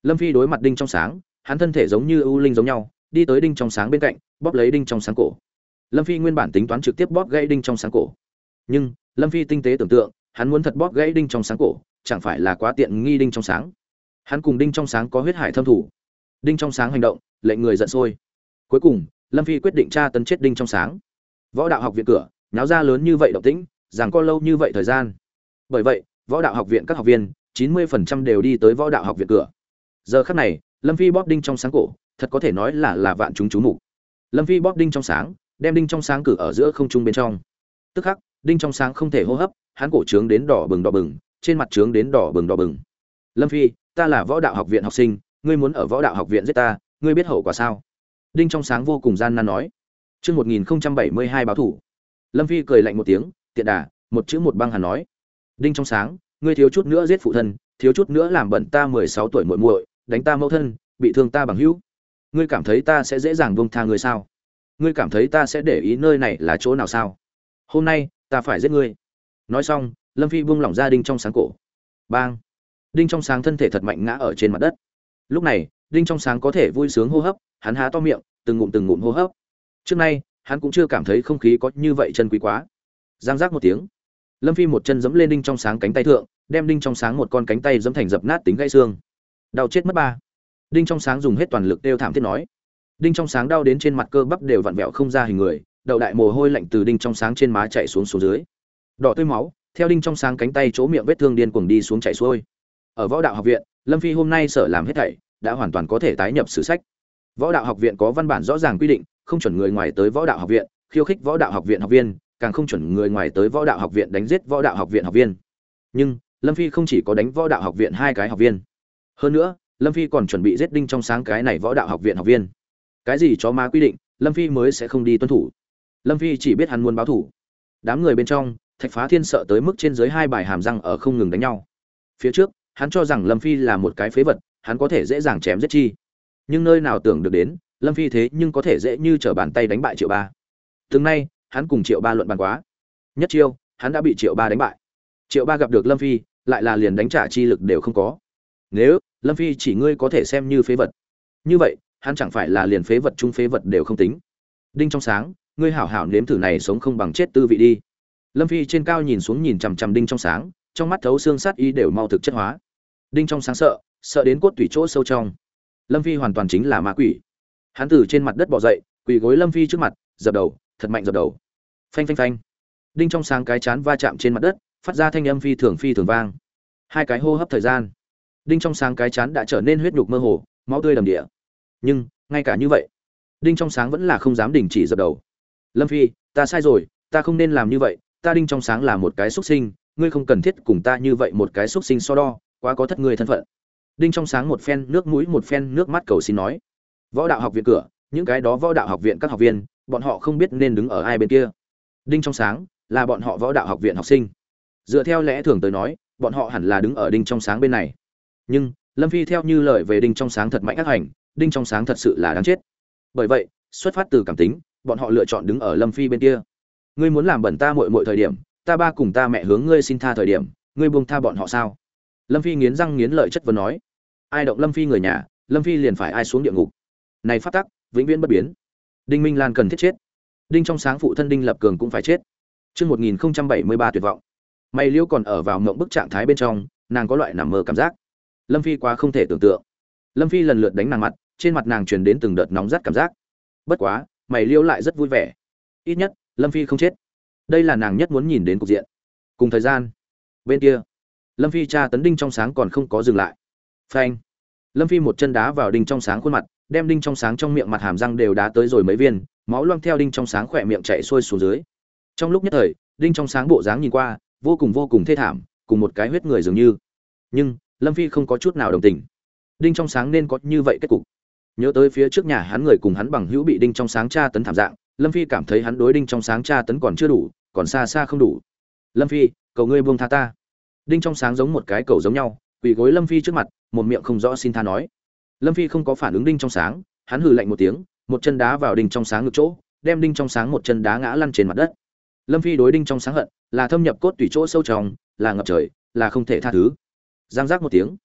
Lâm Phi đối mặt đinh trong sáng, hắn thân thể giống như ưu linh giống nhau, đi tới đinh trong sáng bên cạnh, bóp lấy đinh trong sáng cổ. Lâm Phi nguyên bản tính toán trực tiếp bóp gãy đinh trong sáng cổ, nhưng Lâm Phi tinh tế tưởng tượng, hắn muốn thật bóp gãy đinh trong sáng cổ, chẳng phải là quá tiện nghi đinh trong sáng. Hắn cùng đinh trong sáng có huyết hải thâm thủ. Đinh trong sáng hành động, lệnh người giận sôi. Cuối cùng, Lâm Phi quyết định tra tấn chết đinh trong sáng. Võ đạo học viện cửa, náo ra lớn như vậy động tĩnh, rằng có lâu như vậy thời gian. Bởi vậy, võ đạo học viện các học viên 90% đều đi tới võ đạo học viện cửa. Giờ khắc này, Lâm Phi bóp đinh trong sáng cổ, thật có thể nói là vạn chúng chú mục. Lâm Phi bóp đinh trong sáng, đem đinh trong sáng cử ở giữa không trung bên trong. Tức khắc, đinh trong sáng không thể hô hấp, hắn cổ trướng đến đỏ bừng, trên mặt trướng đến đỏ bừng. Lâm Phi, ta là võ đạo học viện học sinh, ngươi muốn ở võ đạo học viện giết ta, ngươi biết hậu quả sao? Đinh trong sáng vô cùng gian nan nói. Chương 1072 báo thủ. Lâm Phi cười lạnh một tiếng, tiện đà, một chữ một băng hàn nói. Đinh trong sáng, ngươi thiếu chút nữa giết phụ thân, thiếu chút nữa làm bẩn ta 16 tuổi muội muội, đánh ta mẫu thân, bị thương ta bằng hữu. Ngươi cảm thấy ta sẽ dễ dàng buông tha ngươi sao? Ngươi cảm thấy ta sẽ để ý nơi này là chỗ nào sao? Hôm nay, ta phải giết ngươi. Nói xong, Lâm Phi buông lỏng ra đinh trong sáng cổ. Bang! Đinh trong sáng thân thể thật mạnh ngã ở trên mặt đất. Lúc này, đinh trong sáng có thể vui sướng hô hấp, hắn há to miệng, từng ngụm hô hấp. Trước nay, hắn cũng chưa cảm thấy không khí có như vậy chân quý quá. Giang giác một tiếng, Lâm Phi một chân giẫm lên đinh trong sáng cánh tay thượng, đem đinh trong sáng một con cánh tay giẫm thành dập nát tính gãy xương. Đau chết mất ba. Đinh trong sáng dùng hết toàn lực kêu thảm thiết nói. Đinh trong sáng đau đến trên mặt cơ bắp đều vặn vẹo không ra hình người, đầu đại mồ hôi lạnh từ đinh trong sáng trên má chảy xuống dưới. Đỏ tươi máu theo đinh trong sáng cánh tay chỗ miệng vết thương điên cuồng đi xuống chảy xuôi. Ở võ đạo học viện, Lâm Phi hôm nay sở làm hết thảy đã hoàn toàn có thể tái nhập sử sách. Võ đạo học viện có văn bản rõ ràng quy định, không chuẩn người ngoài tới võ đạo học viện khiêu khích võ đạo học viện học viên, càng không chuẩn người ngoài tới võ đạo học viện đánh giết võ đạo học viện học viên. Nhưng Lâm Phi không chỉ có đánh võ đạo học viện 2 cái học viên, hơn nữa Lâm Phi còn chuẩn bị giết đinh trong sáng cái này võ đạo học viện học viên. Cái gì chó má quy định, Lâm Phi mới sẽ không đi tuân thủ. Lâm Phi chỉ biết hắn muốn báo thủ. Đám người bên trong, Thạch Phá Thiên sợ tới mức trên dưới 2 bài hàm răng ở không ngừng đánh nhau. Phía trước, hắn cho rằng Lâm Phi là một cái phế vật, hắn có thể dễ dàng chém giết chi. Nhưng nơi nào tưởng được đến, Lâm Phi thế nhưng có thể dễ như trở bàn tay đánh bại Triệu Ba. Từng nay, hắn cùng Triệu Ba luận bàn quá. Nhất chiêu, hắn đã bị Triệu Ba đánh bại. Triệu Ba gặp được Lâm Phi, lại là liền đánh trả chi lực đều không có. Nếu Lâm Phi chỉ ngươi có thể xem như phế vật, như vậy, hắn chẳng phải là liền phế vật trung phế vật đều không tính. Đinh trong sáng, ngươi hảo hảo nếm thử này sống không bằng chết tư vị đi. Lâm Phi trên cao nhìn xuống nhìn chằm chằm đinh trong sáng, trong mắt thấu xương sát ý đều mau thực chất hóa. Đinh trong sáng sợ đến cốt tủy chỗ sâu trong. Lâm Phi hoàn toàn chính là ma quỷ. Hắn từ trên mặt đất bò dậy, quỳ gối Lâm Phi trước mặt, dập đầu, thật mạnh dập đầu. Phanh phanh phanh. Đinh trong sáng cái chán va chạm trên mặt đất, phát ra thanh âm phi thường vang. 2 cái hô hấp thời gian, đinh trong sáng cái chán đã trở nên huyết nhục mơ hồ, máu tươi đầm địa. Nhưng ngay cả như vậy, đinh trong sáng vẫn là không dám đình chỉ dập đầu. Lâm Phi, ta sai rồi, ta không nên làm như vậy, ta đinh trong sáng là một cái xuất sinh, ngươi không cần thiết cùng ta như vậy một cái xuất sinh so đo, quá có thất ngươi thân phận. Đinh trong sáng một phen nước mũi một phen nước mắt cầu xin nói. Võ đạo học viện cửa, những cái đó võ đạo học viện các học viên, bọn họ không biết nên đứng ở ai bên kia. Đinh trong sáng là bọn họ võ đạo học viện học sinh, dựa theo lẽ thường tới nói, bọn họ hẳn là đứng ở đinh trong sáng bên này. Nhưng Lâm Phi theo như lời về đinh trong sáng thật mạnh ác hành, đinh trong sáng thật sự là đáng chết. Bởi vậy, xuất phát từ cảm tính, bọn họ lựa chọn đứng ở Lâm Phi bên kia. Ngươi muốn làm bẩn ta muội thời điểm, ta ba cùng ta mẹ hướng ngươi xin tha thời điểm, ngươi buông tha bọn họ sao? Lâm Phi nghiến răng nghiến lợi chất vấn nói. Ai động Lâm Phi người nhà, Lâm Phi liền phải ai xuống địa ngục. Này pháp tắc, vĩnh viễn bất biến. Đinh Minh Lan cần thiết chết. Đinh trong sáng phụ thân Đinh Lập Cường cũng phải chết. Chương 1073 tuyệt vọng. Mày Liễu còn ở vào mộng bức trạng thái bên trong, nàng có loại nằm mơ cảm giác. Lâm Phi quá không thể tưởng tượng. Lâm Phi lần lượt đánh nàng mặt, trên mặt nàng truyền đến từng đợt nóng rát cảm giác. Bất quá, Mày Liễu lại rất vui vẻ. Ít nhất, Lâm Phi không chết. Đây là nàng nhất muốn nhìn đến cục diện. Cùng thời gian, bên kia, Lâm Phi tra tấn đinh trong sáng còn không có dừng lại. Phanh! Lâm Phi một chân đá vào đinh trong sáng khuôn mặt, đem đinh trong sáng trong miệng mặt hàm răng đều đá tới rồi mấy viên, máu loang theo đinh trong sáng khỏe miệng chảy xuôi xuống dưới. Trong lúc nhất thời, đinh trong sáng bộ dáng nhìn qua, vô cùng thê thảm, cùng một cái huyết người dường như. Nhưng Lâm Phi không có chút nào đồng tình. Đinh trong sáng nên có như vậy kết cục. Nhớ tới phía trước nhà hắn người cùng hắn bằng hữu bị đinh trong sáng tra tấn thảm dạng, Lâm Phi cảm thấy hắn đối đinh trong sáng tra tấn còn chưa đủ, còn xa không đủ. Lâm Phi, cầu ngươi buông tha ta. Đinh trong sáng giống một cái cầu giống nhau, quỳ gối Lâm Phi trước mặt, một miệng không rõ xin tha nói. Lâm Phi không có phản ứng đinh trong sáng, hắn hừ lạnh một tiếng, một chân đá vào đinh trong sáng ngực chỗ, đem đinh trong sáng một chân đá ngã lăn trên mặt đất. Lâm Phi đối đinh trong sáng hận, là thâm nhập cốt tủy chỗ sâu trong, là ngập trời, là không thể tha thứ. Giang giác một tiếng,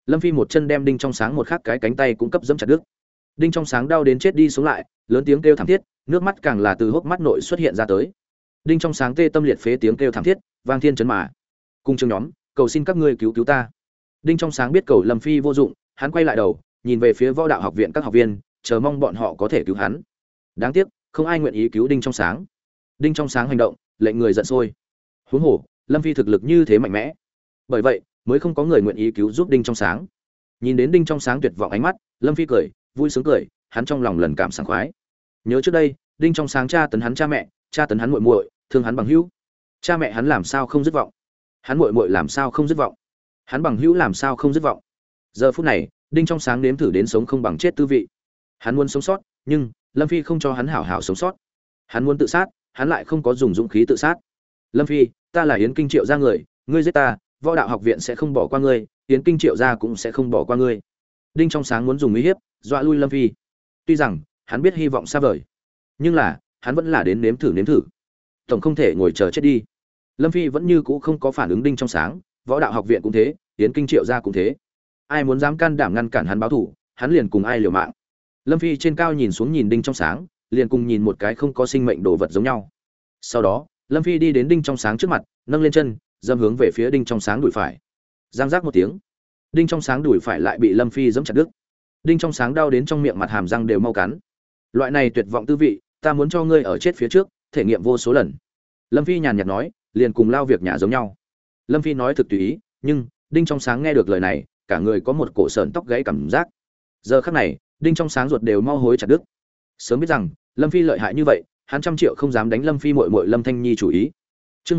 Lâm Phi một chân đem Đinh Trong Sáng một khắc cái cánh tay cũng cấp giẫm chặt đứt. Đinh Trong Sáng đau đến chết đi sống lại, lớn tiếng kêu thảm thiết, nước mắt càng là từ hốc mắt nội xuất hiện ra tới. Đinh Trong Sáng tê tâm liệt phế tiếng kêu thảm thiết, vang thiên chấn mà. Cung trường nhóm, cầu xin các ngươi cứu cứu ta. Đinh Trong Sáng biết cầu Lâm Phi vô dụng, hắn quay lại đầu, nhìn về phía Võ Đạo học viện các học viên, chờ mong bọn họ có thể cứu hắn. Đáng tiếc, không ai nguyện ý cứu Đinh Trong Sáng. Đinh Trong Sáng hành động, lệnh người giận sôi. Huống hồ, Lâm Phi thực lực như thế mạnh mẽ, bởi vậy mới không có người nguyện ý cứu giúp Đinh Trong Sáng. Nhìn đến Đinh Trong Sáng tuyệt vọng ánh mắt, Lâm Phi cười, vui sướng cười, hắn trong lòng lần cảm sảng khoái. Nhớ trước đây, Đinh Trong Sáng tra tấn hắn cha mẹ, tra tấn hắn muội muội, thương hắn bằng hữu. Cha mẹ hắn làm sao không dứt vọng? Hắn muội muội làm sao không dứt vọng? Hắn bằng hữu làm sao không dứt vọng? Giờ phút này, Đinh Trong Sáng nếm thử đến sống không bằng chết tư vị. Hắn muốn sống sót, nhưng Lâm Phi không cho hắn hảo hảo sống sót. Hắn muốn tự sát, hắn lại không có dùng dũng khí tự sát. Lâm Phi, ta là Yến Kinh Triệu gia người, ngươi giết ta, Võ Đạo học viện sẽ không bỏ qua ngươi, Yến Kinh Triệu gia cũng sẽ không bỏ qua ngươi. Đinh Trong Sáng muốn dùng uy hiếp, dọa lui Lâm Phi. Tuy rằng hắn biết hy vọng xa vời, nhưng là hắn vẫn là đến nếm thử. Tổng không thể ngồi chờ chết đi. Lâm Phi vẫn như cũ không có phản ứng Đinh Trong Sáng, Võ Đạo học viện cũng thế, Yến Kinh Triệu gia cũng thế. Ai muốn dám can đảm ngăn cản hắn báo thù, hắn liền cùng ai liều mạng. Lâm Phi trên cao nhìn xuống nhìn Đinh Trong Sáng, liền cùng nhìn một cái không có sinh mệnh đồ vật giống nhau. Sau đó, Lâm Phi đi đến Đinh Trong Sáng trước mặt, nâng lên chân, dâm hướng về phía Đinh Trong Sáng đùi phải. Giang giác một tiếng, Đinh Trong Sáng đùi phải lại bị Lâm Phi giẫm chặt đứt. Đinh Trong Sáng đau đến trong miệng mặt hàm răng đều mau cắn. Loại này tuyệt vọng tư vị, ta muốn cho ngươi ở chết phía trước, thể nghiệm vô số lần. Lâm Phi nhàn nhạt nói, liền cùng lao việc nhà giống nhau. Lâm Phi nói thực tùy ý, nhưng Đinh Trong Sáng nghe được lời này, cả người có một cổ sởn tóc gáy cảm giác. Giờ khắc này, Đinh Trong Sáng ruột đều mau hối chặt đứt. Sớm biết rằng Lâm Phi lợi hại như vậy, hắn trăm triệu không dám đánh Lâm Phi muội muội Lâm Thanh Nhi chủ ý. Chương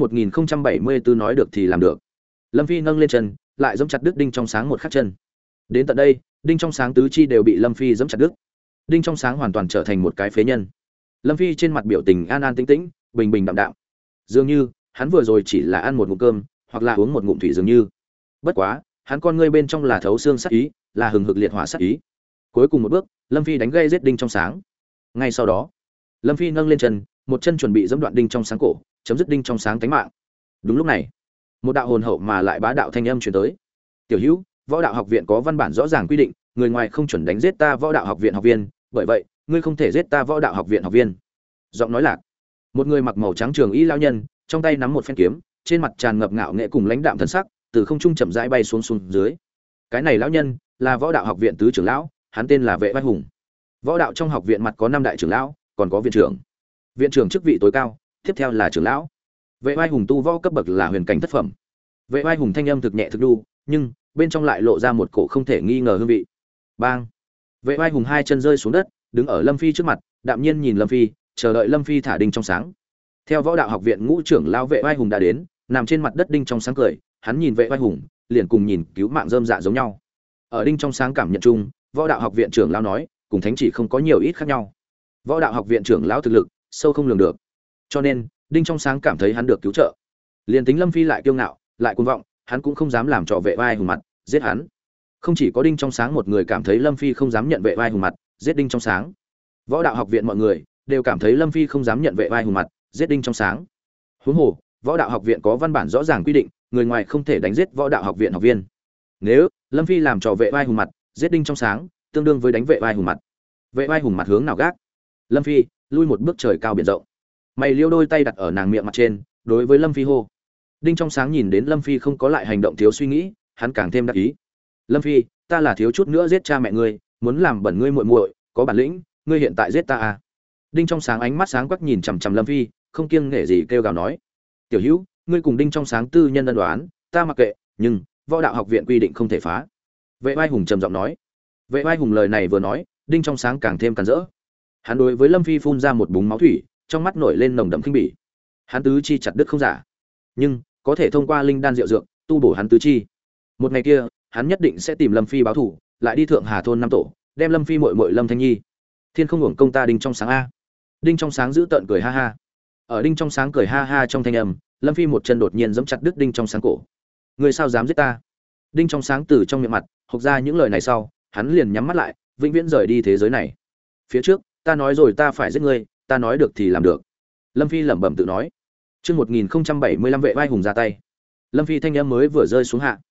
1074 nói được thì làm được. Lâm Phi nâng lên chân, lại giẫm chặt đứt Đinh Trong Sáng một khắc chân. Đến tận đây, Đinh Trong Sáng tứ chi đều bị Lâm Phi giẫm chặt đứt. Đinh Trong Sáng hoàn toàn trở thành một cái phế nhân. Lâm Phi trên mặt biểu tình an an tĩnh tĩnh, bình bình đạm đạm. Dường như, hắn vừa rồi chỉ là ăn một ngụm cơm, hoặc là uống một ngụm thủy dường như. Bất quá, hắn con ngươi bên trong là thấu xương sát ý, là hừng hực liệt hỏa sát ý. Cuối cùng một bước, Lâm Phi đánh gây giết Đinh Trong Sáng. Ngay sau đó, Lâm Phi nâng lên chân, một chân chuẩn bị giẫm đoạn Đinh Trong Sáng cổ, chấm dứt Đinh Trong Sáng tánh mạng. Đúng lúc này, một đạo hồn hậu mà lại bá đạo thanh âm truyền tới. "Tiểu Hữu, Võ Đạo học viện có văn bản rõ ràng quy định, người ngoài không chuẩn đánh giết ta Võ Đạo học viện học viên, bởi vậy, ngươi không thể giết ta Võ Đạo học viện học viên." Giọng nói lạc. Một người mặc màu trắng trường y lão nhân, trong tay nắm một phen kiếm, trên mặt tràn ngập ngạo nghễ cùng lãnh đạm thần sắc, từ không trung chậm rãi bay xuống dưới. Cái này lão nhân là Võ Đạo học viện tứ trưởng lão, hắn tên là Vệ Vai Hùng. Võ đạo trong học viện mặt có 5 đại trưởng lão, còn có viện trưởng. Viện trưởng chức vị tối cao, tiếp theo là trưởng lão. Vệ Vai Hùng tu võ cấp bậc là huyền cảnh thất phẩm. Vệ Vai Hùng thanh âm thực nhẹ thực đu, nhưng bên trong lại lộ ra một cổ không thể nghi ngờ hương vị. Bang! Vệ Vai Hùng hai chân rơi xuống đất, đứng ở Lâm Phi trước mặt, đạm nhiên nhìn Lâm Phi, chờ đợi Lâm Phi thả Đinh Trong Sáng. Theo Võ Đạo học viện ngũ trưởng lão Vệ Vai Hùng đã đến, nằm trên mặt đất Đinh Trong Sáng cười, hắn nhìn Vệ Vai Hùng, liền cùng nhìn cứu mạng rơm dạ giống nhau. Ở Đinh Trong Sáng cảm nhận chung, Võ Đạo học viện trưởng lão nói, cùng thánh chỉ không có nhiều ít khác nhau. Võ Đạo học viện trưởng lão thực lực sâu không lường được, cho nên Đinh Trong Sáng cảm thấy hắn được cứu trợ. Liên tính Lâm Phi lại kiêu ngạo, lại cuồng vọng, hắn cũng không dám làm trò Vệ Vai Hùng mặt, giết hắn. Không chỉ có Đinh Trong Sáng một người cảm thấy Lâm Phi không dám nhận Vệ Vai Hùng mặt, giết Đinh Trong Sáng. Võ Đạo học viện mọi người đều cảm thấy Lâm Phi không dám nhận Vệ Vai Hùng mặt, giết Đinh Trong Sáng. Huống hồ, Võ Đạo học viện có văn bản rõ ràng quy định, người ngoài không thể đánh giết Võ Đạo học viện học viên. Nếu Lâm Phi làm trò Vệ Vai Hùng mặt, giết Đinh Trong Sáng, tương đương với đánh Vệ Vai Hùng mặt. Vệ Vai Hùng mặt hướng nào gác? Lâm Phi lui một bước trời cao biển rộng. Mày liêu đôi tay đặt ở nàng miệng mặt trên, đối với Lâm Phi hô. Đinh Trong Sáng nhìn đến Lâm Phi không có lại hành động thiếu suy nghĩ, hắn càng thêm đắc ý. Lâm Phi, ta là thiếu chút nữa giết cha mẹ ngươi, muốn làm bẩn ngươi muội muội, có bản lĩnh, ngươi hiện tại giết ta à? Đinh Trong Sáng ánh mắt sáng quắc nhìn chằm chằm Lâm Phi, không kiêng nể gì kêu gào nói. Tiểu Hữu, ngươi cùng Đinh Trong Sáng tư nhân ân đoán, ta mặc kệ, nhưng Võ Đạo học viện quy định không thể phá. Vệ Vai Hùng trầm giọng nói. Vệ Vai Hùng lời này vừa nói, Đinh Trong Sáng càng thêm càn rỡ. Hắn đối với Lâm Phi phun ra một búng máu thủy, trong mắt nổi lên nồng đậm khinh bỉ. Hắn tứ chi chặt đứt không giả, nhưng có thể thông qua linh đan diệu dược tu bổ hắn tứ chi. Một ngày kia, hắn nhất định sẽ tìm Lâm Phi báo thù, lại đi Thượng Hà thôn năm tổ, đem Lâm Phi muội muội Lâm Thanh Nhi. Thiên không hưởng công ta Đinh Trong Sáng a. Đinh Trong Sáng giữ tợn cười ha ha. Ở Đinh Trong Sáng cười ha ha trong thanh âm, Lâm Phi một chân đột nhiên giẫm chặt đứt Đinh Trong Sáng cổ. Người sao dám giết ta? Đinh Trong Sáng từ trong miệng mặt hộc ra những lời này sau, hắn liền nhắm mắt lại, vĩnh viễn rời đi thế giới này. Phía trước, ta nói rồi ta phải giết ngươi, ta nói được thì làm được. Lâm Phi lẩm bẩm tự nói. Chương 1075 Vệ Vai Hùng ra tay. Lâm Phi thanh âm mới vừa rơi xuống hạ,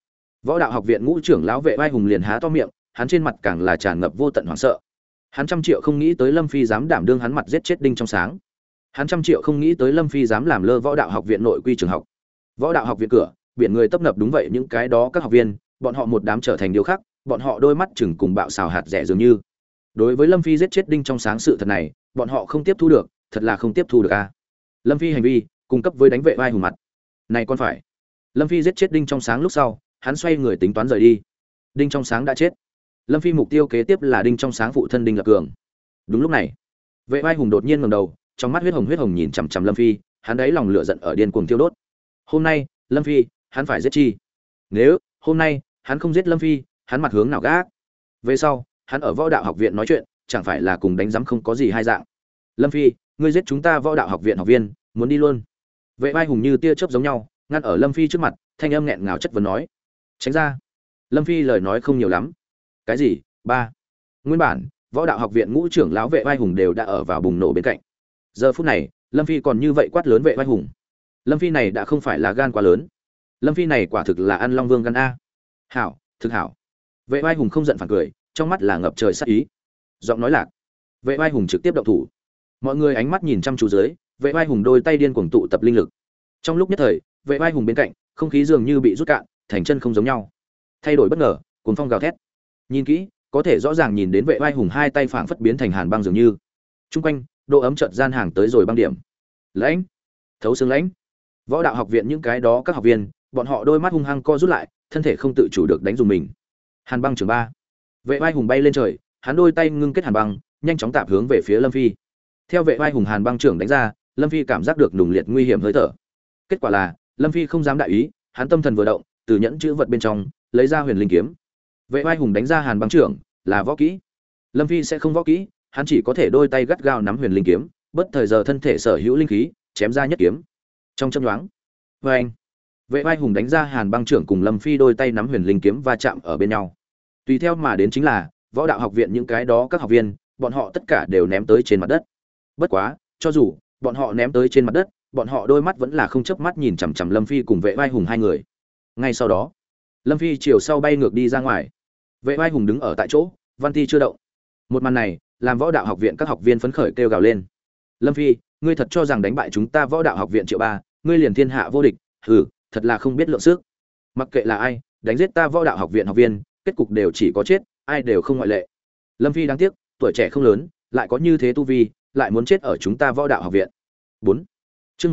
Võ đạo học viện ngũ trưởng lão Vệ Vai Hùng liền há to miệng, hắn trên mặt càng là tràn ngập vô tận hoảng sợ. Hắn trăm triệu không nghĩ tới Lâm Phi dám đảm đương hắn mặt giết chết Đinh Trong Sáng. Hắn trăm triệu không nghĩ tới Lâm Phi dám làm lơ Võ đạo học viện nội quy trường học. Võ đạo học viện cửa, biển người tấp nập đúng vậy, những cái đó các học viên, bọn họ một đám trở thành điều khác, bọn họ đôi mắt chừng cùng bạo xào hạt rẻ dường như. Đối với Lâm Phi giết chết Đinh Trong Sáng sự thật này, bọn họ không tiếp thu được, thật là không tiếp thu được a. Lâm Phi hành vi, cung cấp với đánh Vệ Vai Hùng mặt. Này con phải. Lâm Phi giết chết Đinh Trong Sáng lúc sau, hắn xoay người tính toán rời đi. Đinh Trong Sáng đã chết. Lâm Phi mục tiêu kế tiếp là Đinh Trong Sáng phụ thân Đinh Lập Cường. Đúng lúc này, Vệ Vai Hùng đột nhiên ngẩng đầu, trong mắt huyết hồng nhìn chằm chằm Lâm Phi, hắn đấy lòng lửa giận ở điên cuồng thiêu đốt. Hôm nay, Lâm Phi, hắn phải giết chi? Nếu hôm nay hắn không giết Lâm Phi, hắn mặt hướng nào gác? Về sau, hắn ở Võ đạo học viện nói chuyện, chẳng phải là cùng đánh giám không có gì hai dạng. Lâm Phi, ngươi giết chúng ta Võ đạo học viện học viên, muốn đi luôn. Vệ Vai Hùng như tia chớp giống nhau, ngăn ở Lâm Phi trước mặt, thanh âm nghẹn ngào chất vấn nói. Tránh ra. Lâm Phi lời nói không nhiều lắm. Cái gì? Ba. Nguyên bản, Võ đạo học viện ngũ trưởng lão Vệ Vai Hùng đều đã ở vào bùng nổ bên cạnh. Giờ phút này, Lâm Phi còn như vậy quát lớn Vệ Vai Hùng. Lâm Phi này đã không phải là gan quá lớn. Lâm Phi này quả thực là ăn Long Vương gan a. Hảo, thực hảo. Vệ Vai Hùng không giận phản cười, trong mắt là ngập trời sát ý. Giọng nói lạc. Vệ Vai Hùng trực tiếp động thủ. Mọi người ánh mắt nhìn chăm chú dưới, Vệ Vai Hùng đôi tay điên cuồng tụ tập linh lực. Trong lúc nhất thời, Vệ Vai Hùng bên cạnh, không khí dường như bị rút cạn, thành chân không giống nhau. Thay đổi bất ngờ, cuồng phong gào thét. Nhìn kỹ, có thể rõ ràng nhìn đến Vệ Vai Hùng hai tay phảng phất biến thành hàn băng dường như. Trung quanh, độ ấm chợt gian hàng tới rồi băng điểm. Lãnh, thấu xương lãnh. Võ đạo học viện những cái đó các học viên, bọn họ đôi mắt hung hăng co rút lại, thân thể không tự chủ được đánh dùng mình. Hàn băng trường 3. Vệ Vai Hùng bay lên trời, hắn đôi tay ngưng kết hàn băng, nhanh chóng tạp hướng về phía Lâm Phi. Theo Vệ Vai Hùng hàn băng trưởng đánh ra, Lâm Phi cảm giác được nùng liệt nguy hiểm hơi thở. Kết quả là, Lâm Phi không dám đại ý, hắn tâm thần vừa động, từ nhẫn chữ vật bên trong lấy ra huyền linh kiếm. Vệ Vai Hùng đánh ra hàn băng trưởng, là võ kỹ. Lâm Phi sẽ không võ kỹ, hắn chỉ có thể đôi tay gắt gao nắm huyền linh kiếm, bất thời giờ thân thể sở hữu linh khí, chém ra nhất kiếm. Trong chớp nhoáng, anh, Vệ Vai Hùng đánh ra hàn băng trưởng cùng Lâm Phi đôi tay nắm huyền linh kiếm va chạm ở bên nhau. Tùy theo mà đến chính là Võ đạo học viện những cái đó các học viên, bọn họ tất cả đều ném tới trên mặt đất. Bất quá, cho dù bọn họ ném tới trên mặt đất, bọn họ đôi mắt vẫn là không chớp mắt nhìn chằm chằm Lâm Phi cùng Vệ Vai Hùng hai người. Ngay sau đó, Lâm Phi chiều sau bay ngược đi ra ngoài. Vệ Vai Hùng đứng ở tại chỗ, văn ti chưa động. Một màn này, làm Võ đạo học viện các học viên phấn khởi kêu gào lên. Lâm Phi, ngươi thật cho rằng đánh bại chúng ta Võ đạo học viện triệu ba, ngươi liền thiên hạ vô địch? Hừ, thật là không biết lượng sức. Mặc kệ là ai, đánh giết ta Võ đạo học viện học viên, kết cục đều chỉ có chết, ai đều không ngoại lệ. Lâm Phi đáng tiếc, tuổi trẻ không lớn, lại có như thế tu vi, lại muốn chết ở chúng ta Võ đạo học viện. 4. Chương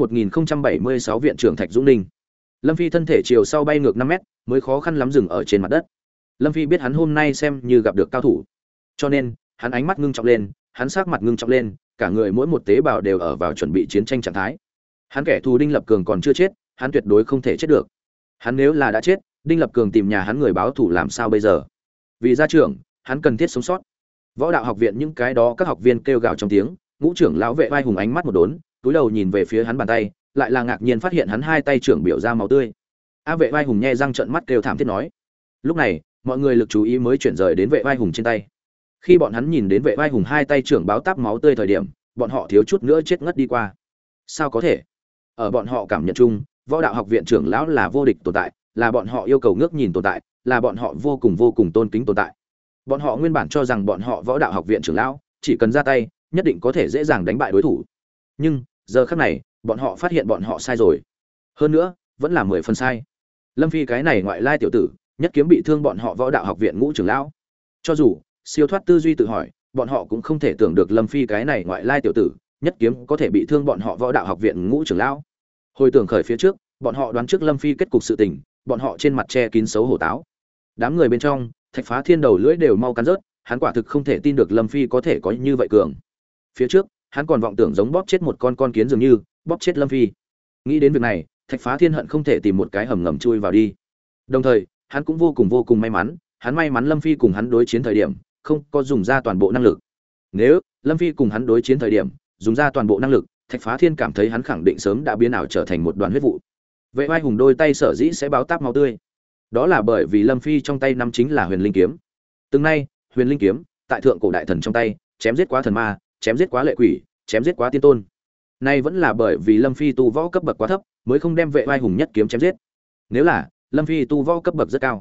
1076 viện trưởng Thạch Dũng Ninh. Lâm Phi thân thể chiều sau bay ngược 5 mét, mới khó khăn lắm dừng ở trên mặt đất. Lâm Phi biết hắn hôm nay xem như gặp được cao thủ, cho nên hắn ánh mắt ngưng trọng lên, hắn sắc mặt ngưng trọng lên, cả người mỗi một tế bào đều ở vào chuẩn bị chiến tranh trạng thái. Hắn kẻ thù Đinh Lập Cường còn chưa chết, hắn tuyệt đối không thể chết được. Hắn nếu là đã chết, Đinh Lập Cường tìm nhà hắn người báo thù làm sao bây giờ? Vì gia trưởng, hắn cần thiết sống sót. Võ đạo học viện những cái đó các học viên kêu gào trong tiếng, ngũ trưởng lão Vệ Vai Hùng ánh mắt một đốn, túi đầu nhìn về phía hắn bàn tay, lại là ngạc nhiên phát hiện hắn hai tay trưởng biểu ra máu tươi. Vệ Vai Hùng nhe răng trợn mắt kêu thảm thiết nói. Lúc này, mọi người lực chú ý mới chuyển rời đến Vệ Vai Hùng trên tay. Khi bọn hắn nhìn đến Vệ Vai Hùng hai tay trưởng báo táp máu tươi thời điểm, bọn họ thiếu chút nữa chết ngất đi qua. Sao có thể? Ở bọn họ cảm nhận chung, Võ đạo học viện trưởng lão là vô địch tồn tại, là bọn họ yêu cầu ngước nhìn tồn tại, là bọn họ vô cùng tôn kính tồn tại. Bọn họ nguyên bản cho rằng bọn họ Võ đạo học viện trưởng lão chỉ cần ra tay, nhất định có thể dễ dàng đánh bại đối thủ. Nhưng, giờ khắc này, bọn họ phát hiện bọn họ sai rồi. Hơn nữa, vẫn là 10 phần sai. Lâm Phi cái này ngoại lai tiểu tử, nhất kiếm bị thương bọn họ Võ đạo học viện ngũ trưởng lão. Cho dù siêu thoát tư duy tự hỏi, bọn họ cũng không thể tưởng được Lâm Phi cái này ngoại lai tiểu tử, nhất kiếm có thể bị thương bọn họ Võ đạo học viện ngũ trưởng lão. Hồi tưởng khởi phía trước, bọn họ đoán trước Lâm Phi kết cục sự tình, bọn họ trên mặt che kín xấu hổ táo. Đám người bên trong, Thạch Phá Thiên đầu lưỡi đều mau cắn rớt, hắn quả thực không thể tin được Lâm Phi có thể có như vậy cường. Phía trước, hắn còn vọng tưởng giống bóp chết một con kiến dường như, bóp chết Lâm Phi. Nghĩ đến việc này, Thạch Phá Thiên hận không thể tìm một cái hầm ngầm chui vào đi. Đồng thời, hắn cũng vô cùng may mắn, hắn may mắn Lâm Phi cùng hắn đối chiến thời điểm, không có dùng ra toàn bộ năng lực. Nếu Lâm Phi cùng hắn đối chiến thời điểm, dùng ra toàn bộ năng lực, Thạch Phá Thiên cảm thấy hắn khẳng định sớm đã biến ảo trở thành một đoàn huyết vụ. Vệ Vai Hùng đôi tay sở dĩ sẽ báo táp máu tươi, đó là bởi vì Lâm Phi trong tay nắm chính là Huyền Linh kiếm. Từng nay, Huyền Linh kiếm tại thượng cổ đại thần trong tay, chém giết quá thần ma, chém giết quá lệ quỷ, chém giết quá tiên tôn. Nay vẫn là bởi vì Lâm Phi tu võ cấp bậc quá thấp, mới không đem Vệ Vai Hùng nhất kiếm chém giết. Nếu là Lâm Phi tu võ cấp bậc rất cao,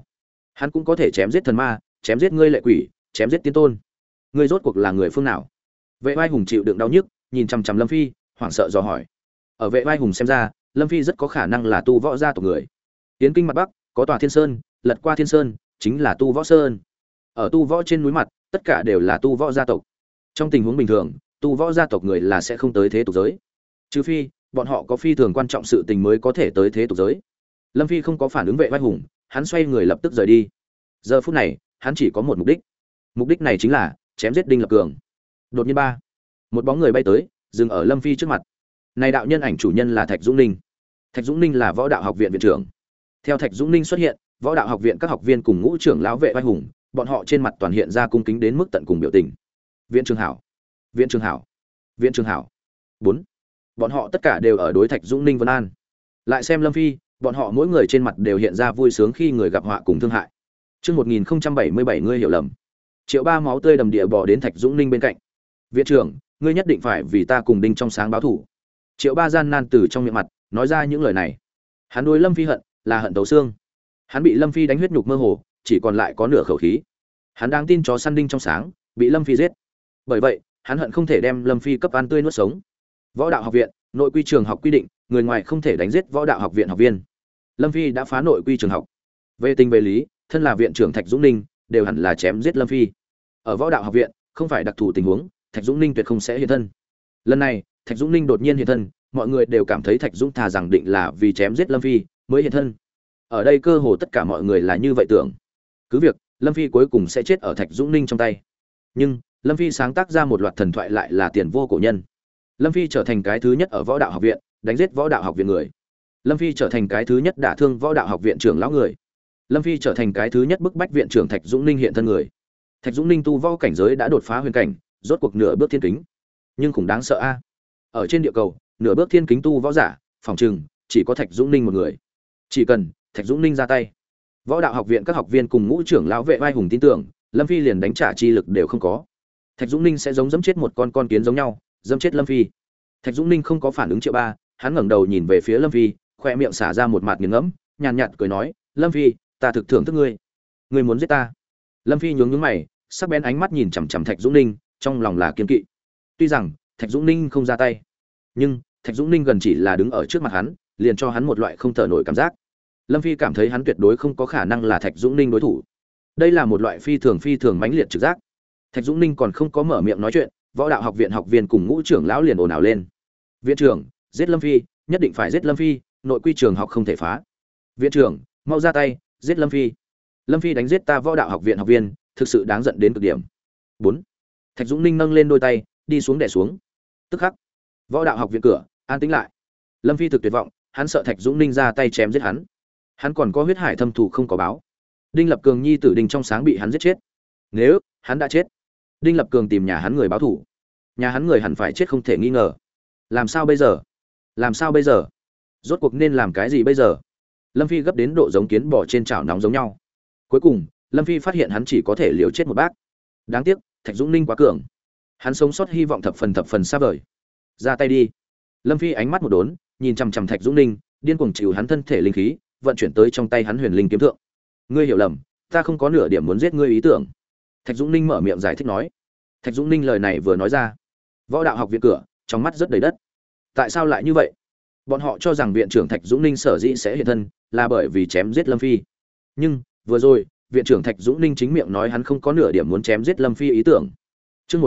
Hắn cũng có thể chém giết thần ma, chém giết ngươi lệ quỷ, chém giết tiên tôn. Ngươi rốt cuộc là người phương nào? Vệ Vai Hùng chịu đựng đau nhức, nhìn chằm chằm Lâm Phi, hoảng sợ dò hỏi. Ở Vệ Vai Hùng xem ra, Lâm Phi rất có khả năng là tu võ gia tộc người. Tiến kinh mặt bắc, có tòa Thiên Sơn, lật qua Thiên Sơn, chính là tu võ sơn. Ở tu võ trên núi mặt, tất cả đều là tu võ gia tộc. Trong tình huống bình thường, tu võ gia tộc người là sẽ không tới thế tục giới. Trừ phi, bọn họ có phi thường quan trọng sự tình mới có thể tới thế tục giới. Lâm Phi không có phản ứng Vệ Vai Hùng, hắn xoay người lập tức rời đi. Giờ phút này, hắn chỉ có một mục đích. Mục đích này chính là chém giết Đinh Lập Cường. Đột nhiên một bóng người bay tới, dừng ở Lâm Phi trước mặt. Này đạo nhân ảnh chủ nhân là Thạch Dũng Ninh. Thạch Dũng Ninh là Võ Đạo Học viện viện trưởng. Theo Thạch Dũng Ninh xuất hiện, Võ Đạo Học viện các học viên cùng ngũ trưởng lão Vệ Vai Hùng, bọn họ trên mặt toàn hiện ra cung kính đến mức tận cùng biểu tình. Viện trưởng hảo, viện trưởng hảo, viện trưởng hảo. 4. Bọn họ tất cả đều ở đối Thạch Dũng Ninh vân an. Lại xem Lâm Phi, bọn họ mỗi người trên mặt đều hiện ra vui sướng khi người gặp họa cùng thương hại. Chương 1077 ngươi hiểu lầm. Triệu Ba máu tươi đầm địa bò đến Thạch Dũng Ninh bên cạnh. Viện trưởng, ngươi nhất định phải vì ta cùng Đinh trong sáng báo thù. Triệu Ba gian nan từ trong miệng mặt nói ra những lời này. Hắn đối Lâm Phi hận là hận tấu xương. Hắn bị Lâm Phi đánh huyết nhục mơ hồ, chỉ còn lại có nửa khẩu khí. Hắn đang tin chó săn Đinh trong sáng, bị Lâm Phi giết. Bởi vậy, hắn hận không thể đem Lâm Phi cấp ăn tươi nuốt sống. Võ Đạo Học viện, nội quy trường học quy định, người ngoài không thể đánh giết Võ Đạo Học viện học viên. Lâm Phi đã phá nội quy trường học. Về tình về lý, thân là viện trưởng Thạch Dũng Ninh, đều hẳn là chém giết Lâm Phi. Ở Võ Đạo Học viện, không phải đặc thù tình huống, Thạch Dũng Ninh tuyệt không sẽ hiện thân. Lần này, Thạch Dũng Ninh đột nhiên hiện thân, mọi người đều cảm thấy Thạch Dũng thà rằng định là vì chém giết Lâm Phi mới hiện thân. Ở đây cơ hồ tất cả mọi người là như vậy tưởng. Cứ việc Lâm Phi cuối cùng sẽ chết ở Thạch Dũng Ninh trong tay. Nhưng Lâm Phi sáng tác ra một loạt thần thoại lại là tiền vô cổ nhân. Lâm Phi trở thành cái thứ nhất ở Võ Đạo Học viện đánh giết Võ Đạo Học viện người. Lâm Phi trở thành cái thứ nhất đả thương Võ Đạo Học viện trưởng lão người. Lâm Phi trở thành cái thứ nhất bức bách viện trưởng Thạch Dũng Ninh hiện thân người. Thạch Dũng Ninh tu võ cảnh giới đã đột phá huyền cảnh, rốt cuộc nửa bước thiên kính. Nhưng cũng đáng sợ a. Ở trên địa cầu, nửa bước thiên kính tu võ giả, phòng trừng chỉ có Thạch Dũng Ninh một người. Chỉ cần Thạch Dũng Ninh ra tay, Võ Đạo Học viện các học viên cùng ngũ trưởng lão Vệ Vai Hùng tin tưởng, Lâm Phi liền đánh trả chi lực đều không có. Thạch Dũng Ninh sẽ giống dẫm chết một con kiến giống nhau, dẫm chết Lâm Phi. Thạch Dũng Ninh không có phản ứng Triệu Ba, hắn ngẩng đầu nhìn về phía Lâm Phi, khoe miệng xả ra một mạt nghiền ngẫm, nhàn nhạt cười nói, "Lâm Phi, ta thực thưởng thức ngươi. Ngươi muốn giết ta?" Lâm Phi nhướng nhướng mày, sắc bén ánh mắt nhìn chằm chằm Thạch Dũng Ninh, trong lòng là kiên kỵ. Tuy rằng Thạch Dũng Ninh không ra tay, nhưng Thạch Dũng Ninh gần chỉ là đứng ở trước mặt hắn, liền cho hắn một loại không thở nổi cảm giác. Lâm Phi cảm thấy hắn tuyệt đối không có khả năng là Thạch Dũng Ninh đối thủ. Đây là một loại phi thường mãnh liệt trực giác. Thạch Dũng Ninh còn không có mở miệng nói chuyện, Võ Đạo Học viện học viên cùng ngũ trưởng lão liền ồn ào lên. "Viện trưởng, giết Lâm Phi, nhất định phải giết Lâm Phi, nội quy trường học không thể phá. Viện trưởng, mau ra tay, giết Lâm Phi. Lâm Phi đánh giết ta Võ Đạo Học viện học viên, thực sự đáng giận đến cực điểm." 4. Thạch Dũng Ninh nâng lên đôi tay, đi xuống đè xuống. Tức khắc, Võ Đạo Học viện cửa an tĩnh lại. Lâm Phi thực tuyệt vọng, hắn sợ Thạch Dũng Ninh ra tay chém giết hắn. Hắn còn có huyết hải thâm thù không có báo. Đinh Lập Cường nhi tử Đinh trong sáng bị hắn giết chết. Nếu hắn đã chết, Đinh Lập Cường tìm nhà hắn người báo thủ. Nhà hắn người hẳn phải chết không thể nghi ngờ. Làm sao bây giờ? Làm sao bây giờ? Rốt cuộc nên làm cái gì bây giờ? Lâm Phi gấp đến độ giống kiến bò trên chảo nóng giống nhau. Cuối cùng, Lâm Phi phát hiện hắn chỉ có thể liều chết một bác. Đáng tiếc, Thạch Dũng Ninh quá cường. Hắn sống sót hy vọng thập phần xa vời. Ra tay đi. Lâm Phi ánh mắt một đốn, nhìn chằm chằm Thạch Dũng Ninh, điên cuồng chịu hắn thân thể linh khí, vận chuyển tới trong tay hắn huyền linh kiếm thượng. "Ngươi hiểu lầm, ta không có nửa điểm muốn giết ngươi ý tưởng." Thạch Dũng Ninh mở miệng giải thích nói. Thạch Dũng Ninh lời này vừa nói ra, Võ Đạo Học viện cửa trong mắt rất đầy đất. Tại sao lại như vậy? Bọn họ cho rằng viện trưởng Thạch Dũng Ninh sở dĩ sẽ hiện thân là bởi vì chém giết Lâm Phi. Nhưng vừa rồi, viện trưởng Thạch Dũng Ninh chính miệng nói hắn không có nửa điểm muốn chém giết Lâm Phi ý tưởng. Chương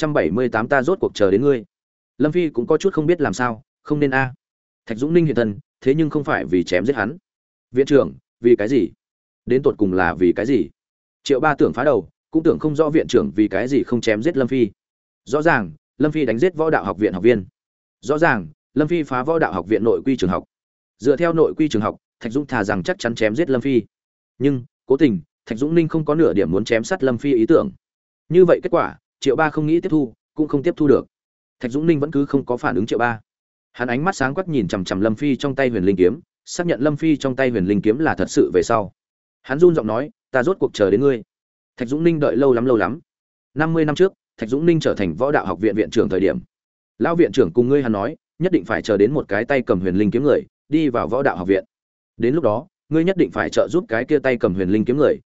1078 ta rốt cuộc chờ đến ngươi. Lâm Phi cũng có chút không biết làm sao, không nên a. Thạch Dũng Ninh hiện thân, thế nhưng không phải vì chém giết hắn. Viện trưởng, vì cái gì? Đến tột cùng là vì cái gì? Triệu Ba tưởng phá đầu, cũng tưởng không rõ viện trưởng vì cái gì không chém giết Lâm Phi. Rõ ràng, Lâm Phi đánh giết Võ Đạo Học viện học viên. Rõ ràng, Lâm Phi phá Võ Đạo Học viện nội quy trường học. Dựa theo nội quy trường học, Thạch Dũng thà rằng chắc chắn chém giết Lâm Phi. Nhưng, cố tình, Thạch Dũng Ninh không có nửa điểm muốn chém sát Lâm Phi ý tưởng. Như vậy kết quả, Triệu Ba không nghĩ tiếp thu, cũng không tiếp thu được. Thạch Dũng Ninh vẫn cứ không có phản ứng Triệu Ba. Hắn ánh mắt sáng quắc nhìn chằm chằm Lâm Phi trong tay huyền linh kiếm, xác nhận Lâm Phi trong tay huyền linh kiếm là thật sự về sau. Hắn run giọng nói, "Ta rốt cuộc chờ đến ngươi." Thạch Dũng Ninh đợi lâu lắm. 50 năm trước, Thạch Dũng Ninh trở thành Võ Đạo Học viện viện trưởng thời điểm, lão viện trưởng cùng ngươi hắn nói, nhất định phải chờ đến một cái tay cầm huyền linh kiếm người đi vào Võ Đạo Học viện. Đến lúc đó, ngươi nhất định phải trợ giúp cái kia tay cầm huyền linh kiếm người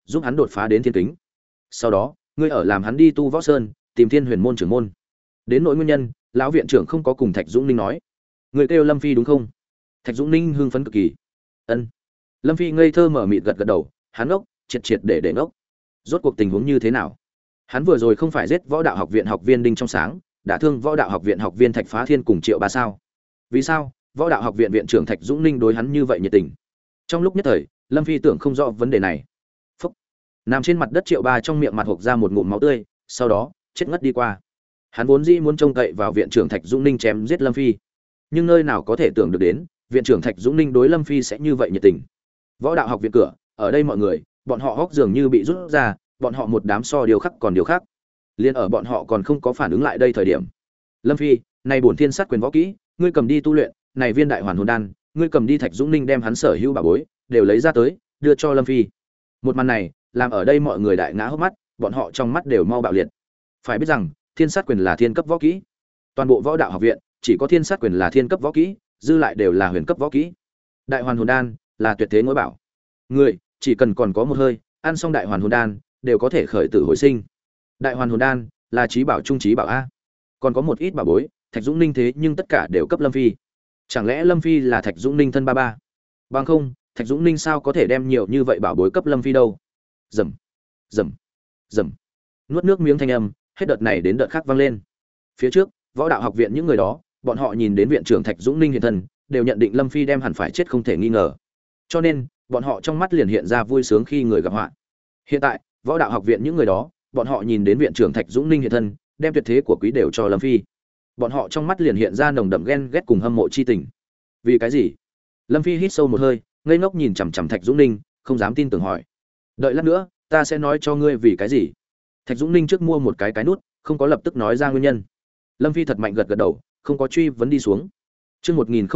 giúp hắn đột phá đến thiên kính. Sau đó ngươi ở làm hắn đi tu võ sơn tìm thiên huyền môn trưởng môn. Đến nỗi nguyên nhân, lão viện trưởng không có cùng Thạch Dũng Ninh nói. Người kêu Lâm Phi đúng không? Thạch Dũng Ninh hưng phấn cực kỳ. Ân. Lâm Phi ngây thơ mở mịt gật gật đầu, hắn ngốc, triệt để ngốc. Rốt cuộc tình huống như thế nào? Hắn vừa rồi không phải giết Võ Đạo học viện học viên Đinh Trong Sáng, đã thương Võ Đạo học viện học viên Thạch Phá Thiên cùng Triệu Ba sao? Vì sao Võ Đạo học viện viện trưởng Thạch Dũng Ninh đối hắn như vậy nhiệt tình? Trong lúc nhất thời, Lâm Phi tưởng không rõ vấn đề này. Phúc. Nằm trên mặt đất Triệu Ba trong miệng mặt hộc ra một ngụm máu tươi, sau đó chết ngất đi qua. Hắn vốn dĩ muốn trông cậy vào viện trưởng Thạch Dũng Ninh chém giết Lâm Phi, nhưng nơi nào có thể tưởng được đến, viện trưởng Thạch Dũng Ninh đối Lâm Phi sẽ như vậy nhiệt tình. Võ Đạo học viện cửa, ở đây mọi người, bọn họ hốc dường như bị rút ra, bọn họ một đám so điều khác còn điều khác. Liên ở bọn họ còn không có phản ứng lại đây thời điểm. Lâm Phi, này bổn thiên sát quyền võ kỹ, ngươi cầm đi tu luyện, này viên đại hoàn hồn đan, ngươi cầm đi Thạch Dũng Ninh đem hắn sở hữu bảo bối đều lấy ra tới, đưa cho Lâm Phi. Một màn này, làm ở đây mọi người đại ngã hốc mắt, bọn họ trong mắt đều mau bạo liệt. Phải biết rằng, thiên sát quyền là thiên cấp võ kỹ. Toàn bộ Võ Đạo học viện, chỉ có thiên sát quyền là thiên cấp võ kỹ, dư lại đều là huyền cấp võ kỹ. Đại hoàn hồn đan là tuyệt thế ngỗi bảo. Người chỉ cần còn có một hơi, ăn xong đại hoàn hồn đan, đều có thể khởi tử hồi sinh. Đại hoàn hồn đan là chí bảo trung chí bảo a. Còn có một ít bảo bối, Thạch Dũng Ninh thế nhưng tất cả đều cấp Lâm Phi. Chẳng lẽ Lâm Phi là Thạch Dũng Ninh thân ba ba? Bằng không, Thạch Dũng Ninh sao có thể đem nhiều như vậy bảo bối cấp Lâm Phi đâu? Rầm, rầm, rầm. Nuốt nước miếng thanh âm, hết đợt này đến đợt khác vang lên. Phía trước, Võ Đạo học viện những người đó, bọn họ nhìn đến viện trưởng Thạch Dũng Ninh hiện thân, đều nhận định Lâm Phi đem hẳn phải chết không thể nghi ngờ. Cho nên, bọn họ trong mắt liền hiện ra vui sướng khi người gặp họa. Hiện tại, Võ Đạo học viện những người đó, bọn họ nhìn đến viện trưởng Thạch Dũng Ninh hiện thân, đem tuyệt thế của quý đều cho Lâm Phi. Bọn họ trong mắt liền hiện ra nồng đậm ghen ghét cùng hâm mộ chi tình. Vì cái gì? Lâm Phi hít sâu một hơi, ngây ngốc nhìn chằm chằm Thạch Dũng Ninh, không dám tin tưởng hỏi. Đợi lát nữa, ta sẽ nói cho ngươi vì cái gì. Thạch Dũng Ninh trước mua một cái nút, không có lập tức nói ra nguyên nhân. Lâm Phi thật mạnh gật gật đầu, không có truy vấn đi xuống. Chương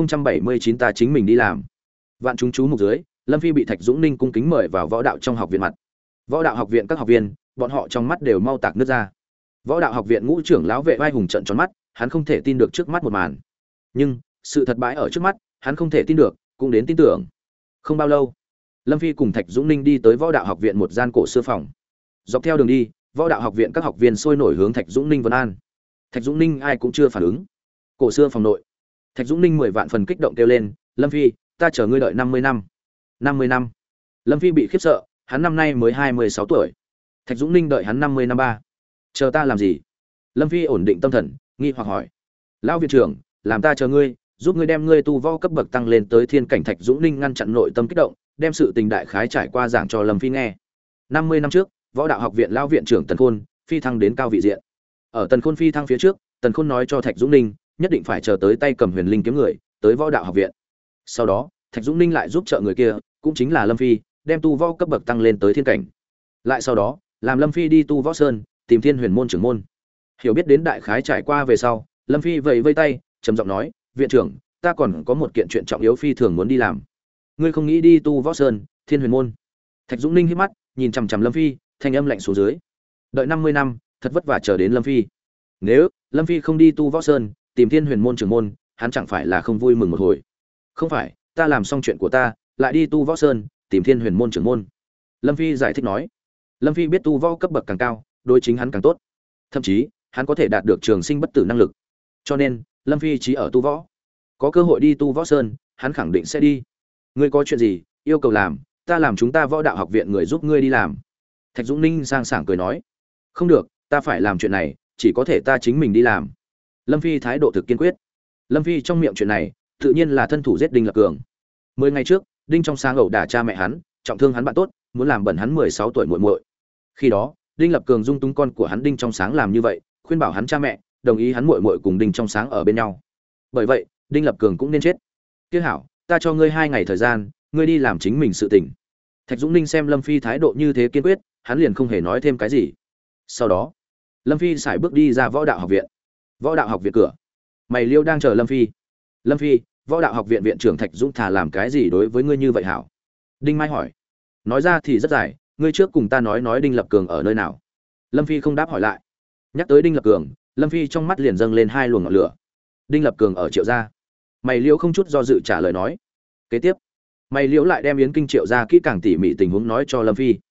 1079 ta chính mình đi làm. Vạn chúng chú mục dưới, Lâm Phi bị Thạch Dũng Ninh cung kính mời vào Võ Đạo trong học viện mặt. Võ Đạo học viện các học viên, bọn họ trong mắt đều mau tạc nước ra. Võ Đạo học viện ngũ trưởng lão Vệ Vai Hùng trợn tròn mắt, hắn không thể tin được trước mắt một màn. Nhưng, sự thật bãi ở trước mắt, hắn không thể tin được, cũng đến tin tưởng. Không bao lâu, Lâm Phi cùng Thạch Dũng Ninh đi tới Võ Đạo học viện một gian cổ xưa phòng. Dọc theo đường đi, Võ Đạo học viện các học viên sôi nổi hướng Thạch Dũng Ninh vấn an. Thạch Dũng Ninh ai cũng chưa phản ứng. Cổ xưa phòng nội, Thạch Dũng Ninh 10 vạn phần kích động kêu lên, "Lâm Phi, ta chờ ngươi đợi 50 năm." 50 năm? Lâm Phi bị khiếp sợ, hắn năm nay mới 26 tuổi. Thạch Dũng Ninh đợi hắn 50 năm ba. Chờ ta làm gì? Lâm Phi ổn định tâm thần, nghi hoặc hỏi. "Lão viện trưởng, làm ta chờ ngươi, giúp ngươi đem ngươi tu võ cấp bậc tăng lên tới thiên cảnh." Thạch Dũng Ninh ngăn chặn nội tâm kích động, đem sự tình đại khái trải qua giảng cho Lâm Phi nghe. 50 năm trước, Võ Đạo học viện lão viện trưởng Tần Khôn phi thăng đến cao vị diện. Ở Tần Khôn phi thăng phía trước, Tần Khôn nói cho Thạch Dũng Ninh, nhất định phải chờ tới tay cầm huyền linh kiếm người, tới Võ Đạo học viện. Sau đó, Thạch Dũng Ninh lại giúp trợ người kia, cũng chính là Lâm Phi, đem tu võ cấp bậc tăng lên tới thiên cảnh. Lại sau đó, làm Lâm Phi đi tu võ sơn, tìm Thiên Huyền môn trưởng môn. Hiểu biết đến đại khái trải qua về sau, Lâm Phi vẫy vây tay, trầm giọng nói, "Viện trưởng, ta còn có một kiện chuyện trọng yếu phi thường muốn đi làm." "Ngươi không nghĩ đi tu võ sơn, Thiên Huyền môn?" Thạch Dũng Ninh hít mắt, nhìn chằm chằm Lâm Phi, thanh âm lạnh xuống dưới. Đợi 50 năm, thật vất vả chờ đến Lâm Phi. Nếu Lâm Phi không đi tu võ sơn, tìm Thiên Huyền môn trưởng môn, hắn chẳng phải là không vui mừng một hồi. "Không phải, ta làm xong chuyện của ta, lại đi tu võ sơn, tìm Thiên Huyền môn trưởng môn." Lâm Phi giải thích nói. Lâm Phi biết tu võ cấp bậc càng cao, đối chính hắn càng tốt. Thậm chí, hắn có thể đạt được trường sinh bất tử năng lực. Cho nên, Lâm Phi chỉ ở tu võ. Có cơ hội đi tu võ sơn, hắn khẳng định sẽ đi. "Ngươi có chuyện gì, yêu cầu làm, ta làm chúng ta Võ Đạo học viện người giúp ngươi đi làm." Thạch Dũng Ninh sang sảng cười nói. "Không được, ta phải làm chuyện này, chỉ có thể ta chính mình đi làm." Lâm Phi thái độ thực kiên quyết. Lâm Phi trong miệng chuyện này, tự nhiên là thân thủ giết Đinh Lập Cường. 10 ngày trước, Đinh Trong Sáng ẩu đả cha mẹ hắn, trọng thương hắn bạn tốt, muốn làm bẩn hắn 16 tuổi muội muội. Khi đó, Đinh Lập Cường dung túng con của hắn Đinh Trong Sáng làm như vậy, khuyên bảo hắn cha mẹ đồng ý hắn muội muội cùng Đinh Trong Sáng ở bên nhau. Bởi vậy, Đinh Lập Cường cũng nên chết. "Tiếc hảo, ta cho ngươi 2 ngày thời gian, ngươi đi làm chính mình sự tình." Thạch Dũng Ninh xem Lâm Phi thái độ như thế kiên quyết, hắn liền không hề nói thêm cái gì. Sau đó, Lâm Phi sải bước đi ra Võ Đạo học viện. Võ Đạo học viện cửa, Mày Liêu đang chờ Lâm Phi. "Lâm Phi, Võ Đạo học viện viện trưởng Thạch Dũng thà làm cái gì đối với ngươi như vậy hảo?" Đinh Mai hỏi. "Nói ra thì rất dài, ngươi trước cùng ta nói Đinh Lập Cường ở nơi nào." Lâm Phi không đáp hỏi lại. Nhắc tới Đinh Lập Cường, Lâm Phi trong mắt liền dâng lên 2 luồng ngọn lửa. "Đinh Lập Cường ở Triệu gia." Mày Liêu không chút do dự trả lời nói. Kế tiếp, Mày Liêu lại đem Yến Kinh Triệu gia kỹ càng tỉ mỉ tình huống nói cho Lâm Phi.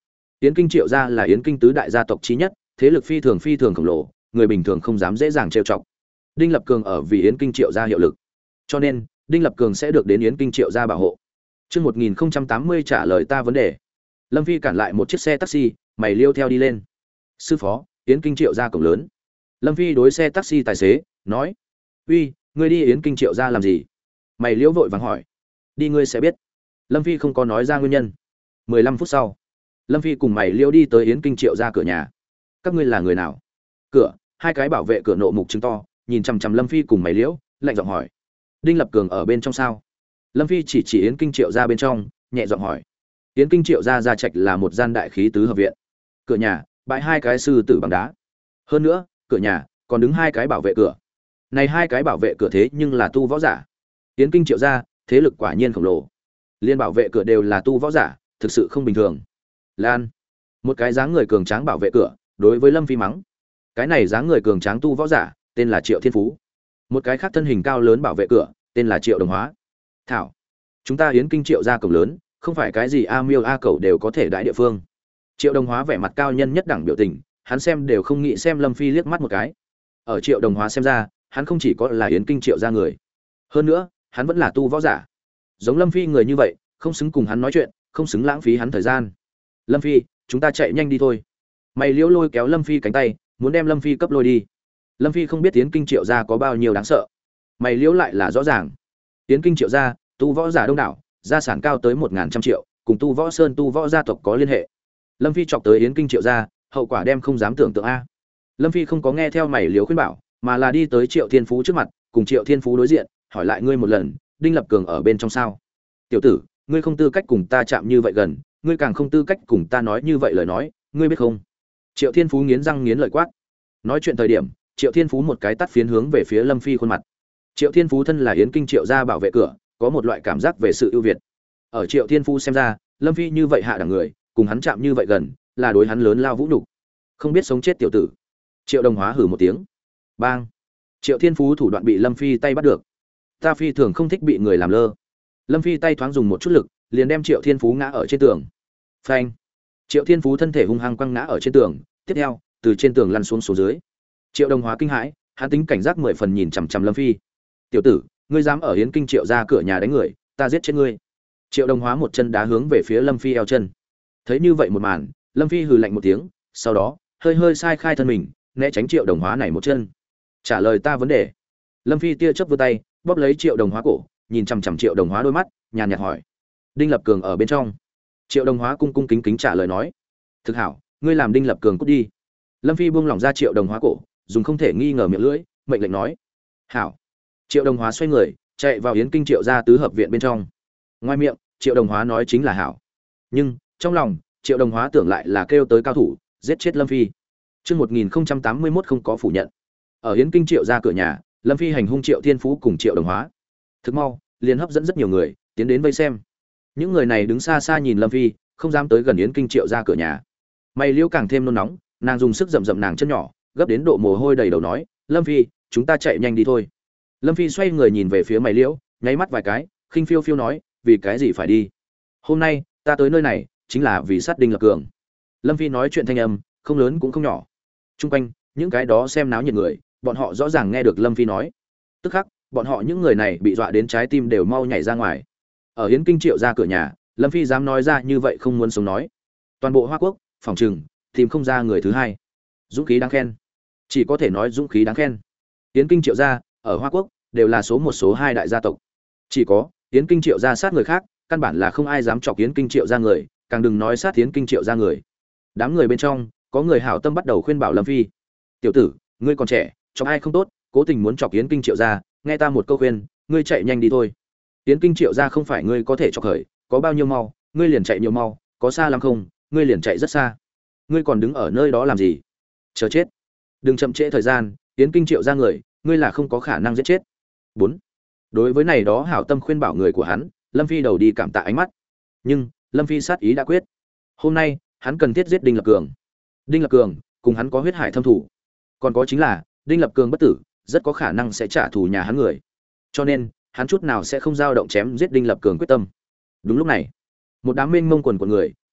Yến Kinh Triệu gia là Yến Kinh tứ đại gia tộc chí nhất, thế lực phi thường khổng lồ, người bình thường không dám dễ dàng trêu chọc. Đinh Lập Cường ở vì Yến Kinh Triệu gia hiệu lực, cho nên Đinh Lập Cường sẽ được đến Yến Kinh Triệu gia bảo hộ. Chương 1080 trả lời ta vấn đề. Lâm Phi cản lại một chiếc xe taxi, mày liêu theo đi lên. Sư phó, Yến Kinh Triệu gia cổng lớn. Lâm Phi đối xe taxi tài xế nói: "Uy, ngươi đi Yến Kinh Triệu gia làm gì?" Mày liêu vội vàng hỏi. "Đi ngươi sẽ biết." Lâm Phi không có nói ra nguyên nhân. 15 phút sau, Lâm Phi cùng mày liêu đi tới Yến Kinh Triệu gia cửa nhà. "Các ngươi là người nào?" Cửa, hai cái bảo vệ cửa nộ mục trứng to, nhìn chằm chằm Lâm Phi cùng mày liễu, lạnh giọng hỏi: "Đinh Lập Cường ở bên trong sao?" Lâm Phi chỉ Yến Kinh Triệu gia bên trong, nhẹ giọng hỏi. Yến Kinh Triệu gia trạch là một gian đại khí tứ hợp viện. Cửa nhà bãi hai cái sư tử bằng đá. Hơn nữa, cửa nhà còn đứng hai cái bảo vệ cửa. Này hai cái bảo vệ cửa thế nhưng là tu võ giả. Yến Kinh Triệu gia, thế lực quả nhiên khổng lồ. Liên bảo vệ cửa đều là tu võ giả, thực sự không bình thường. Lan, một cái dáng người cường tráng bảo vệ cửa, đối với Lâm Phi mắng. Cái này dáng người cường tráng tu võ giả, tên là Triệu Thiên Phú. Một cái khác thân hình cao lớn bảo vệ cửa, tên là Triệu Đồng Hóa. Thảo, chúng ta Yến Kinh Triệu gia cổng lớn, không phải cái gì a miêu a cẩu đều có thể đãi địa phương. Triệu Đồng Hóa vẻ mặt cao nhân nhất đẳng biểu tình, hắn xem đều không nghĩ xem Lâm Phi liếc mắt một cái. Ở Triệu Đồng Hóa xem ra, hắn không chỉ có là Yến Kinh Triệu gia người, hơn nữa, hắn vẫn là tu võ giả. Giống Lâm Phi người như vậy, không xứng cùng hắn nói chuyện, không xứng lãng phí hắn thời gian. Lâm Phi, chúng ta chạy nhanh đi thôi. Mày liễu lôi kéo Lâm Phi cánh tay, muốn đem Lâm Phi cấp lôi đi. Lâm Phi không biết Yến Kinh Triệu gia có bao nhiêu đáng sợ. Mày liễu lại là rõ ràng. Yến Kinh Triệu gia, tu võ giả đông đảo, gia sản cao tới 1.100 triệu, cùng tu võ sơn tu võ gia tộc có liên hệ. Lâm Phi chọc tới Yến Kinh Triệu gia, hậu quả đem không dám tưởng tượng a. Lâm Phi không có nghe theo mày liễu khuyên bảo, mà là đi tới Triệu Thiên Phú trước mặt, cùng Triệu Thiên Phú đối diện, hỏi lại ngươi một lần, Đinh Lập Cường ở bên trong sao? Tiểu tử, ngươi không tư cách cùng ta chạm như vậy gần, ngươi càng không tư cách cùng ta nói như vậy lời nói, ngươi biết không? Triệu Thiên Phú nghiến răng nghiến lợi quát. Nói chuyện thời điểm, Triệu Thiên Phú một cái tát phiến hướng về phía Lâm Phi khuôn mặt. Triệu Thiên Phú thân là Yến Kinh Triệu gia bảo vệ cửa, có một loại cảm giác về sự ưu việt. Ở Triệu Thiên Phú xem ra, Lâm Phi như vậy hạ đẳng người, cùng hắn chạm như vậy gần, là đối hắn lớn lao vũ nhục. Không biết sống chết tiểu tử. Triệu Đồng Hóa hừ một tiếng. Bang. Triệu Thiên Phú thủ đoạn bị Lâm Phi tay bắt được. Ta phi thường không thích bị người làm lơ. Lâm Phi tay thoáng dùng một chút lực, liền đem Triệu Thiên Phú ngã ở trên tường. Phanh. Triệu Thiên Phú thân thể hung hăng quăng ngã ở trên tường, tiếp theo, từ trên tường lăn xuống xuống dưới. Triệu Đồng Hóa kinh hãi, hắn tính cảnh giác 10 phần nhìn chằm chằm Lâm Phi. "Tiểu tử, ngươi dám ở Yến Kinh Triệu gia cửa nhà đánh người, ta giết chết ngươi." Triệu Đồng Hóa một chân đá hướng về phía Lâm Phi eo chân. Thấy như vậy một màn, Lâm Phi hừ lạnh một tiếng, sau đó, hơi hơi sai khai thân mình, né tránh Triệu Đồng Hóa này một chân. "Trả lời ta vấn đề." Lâm Phi tia chớp vươn tay, bóp lấy Triệu Đồng Hóa cổ, nhìn chằm chằm Triệu Đồng Hóa đôi mắt, nhàn nhạt hỏi: "Đinh Lập Cường ở bên trong?" Triệu Đồng Hóa cung cung kính kính trả lời nói: "Thực hảo, ngươi làm Đinh Lập Cường cút đi." Lâm Phi buông lỏng ra Triệu Đồng Hóa cổ, dùng không thể nghi ngờ miệng lưỡi, mệnh lệnh nói: "Hảo." Triệu Đồng Hóa xoay người, chạy vào Yến Kinh Triệu gia tứ hợp viện bên trong. Ngoài miệng, Triệu Đồng Hóa nói chính là hảo, nhưng trong lòng, Triệu Đồng Hóa tưởng lại là kêu tới cao thủ, giết chết Lâm Phi. Chương 1081 không có phủ nhận. Ở Yến Kinh Triệu gia cửa nhà, Lâm Phi hành hung Triệu Thiên Phú cùng Triệu Đồng Hóa. Thực mau, liền hấp dẫn rất nhiều người tiến đến vây xem. Những người này đứng xa xa nhìn Lâm Phi, không dám tới gần Yến Kinh Triệu gia cửa nhà. Mày Liễu càng thêm nôn nóng, nàng dùng sức rậm rậm nàng chân nhỏ, gấp đến độ mồ hôi đầy đầu nói: "Lâm Phi, chúng ta chạy nhanh đi thôi." Lâm Phi xoay người nhìn về phía Mày Liễu, nháy mắt vài cái, khinh phiêu phiêu nói: "Vì cái gì phải đi? Hôm nay, ta tới nơi này, chính là vì sát Đinh Lập Cường." Lâm Phi nói chuyện thanh âm, không lớn cũng không nhỏ. Trung quanh, những cái đó xem náo nhiệt người, bọn họ rõ ràng nghe được Lâm Phi nói. Tức khắc, bọn họ những người này bị dọa đến trái tim đều mau nhảy ra ngoài. Ở Yến Kinh Triệu gia cửa nhà, Lâm Phi dám nói ra như vậy không muốn sống nói. Toàn bộ Hoa Quốc, phòng trừng tìm không ra người thứ hai. Dũng khí đáng khen. Chỉ có thể nói dũng khí đáng khen. Yến Kinh Triệu gia ở Hoa Quốc đều là số một số hai đại gia tộc. Chỉ có Yến Kinh Triệu gia sát người khác, căn bản là không ai dám chọc Yến Kinh Triệu gia người, càng đừng nói sát Yến Kinh Triệu gia người. Đám người bên trong, có người hảo tâm bắt đầu khuyên bảo Lâm Phi: "Tiểu tử, ngươi còn trẻ, chọc ai không tốt, cố tình muốn chọc Yến Kinh Triệu gia, nghe ta một câu khuyên, ngươi chạy nhanh đi thôi. Yến Kinh Triệu gia không phải ngươi có thể chọc khởi, có bao nhiêu mau, ngươi liền chạy nhiều mau, có xa lắm không, ngươi liền chạy rất xa. Ngươi còn đứng ở nơi đó làm gì? Chờ chết. Đừng chậm trễ thời gian, Yến Kinh Triệu gia người, ngươi là không có khả năng giết chết." 4. Đối với này đó hảo tâm khuyên bảo người của hắn, Lâm Phi đầu đi cảm tạ ánh mắt. Nhưng, Lâm Phi sát ý đã quyết. Hôm nay, hắn cần thiết giết Đinh Lập Cường. Đinh Lập Cường, cùng hắn có huyết hải thâm thủ. Còn có chính là, Đinh Lập Cường bất tử, rất có khả năng sẽ trả thù nhà hắn người. Cho nên, hắn chút nào sẽ không dao động chém giết Đinh Lập Cường quyết tâm. Đúng lúc này, một đám mênh mông quần của người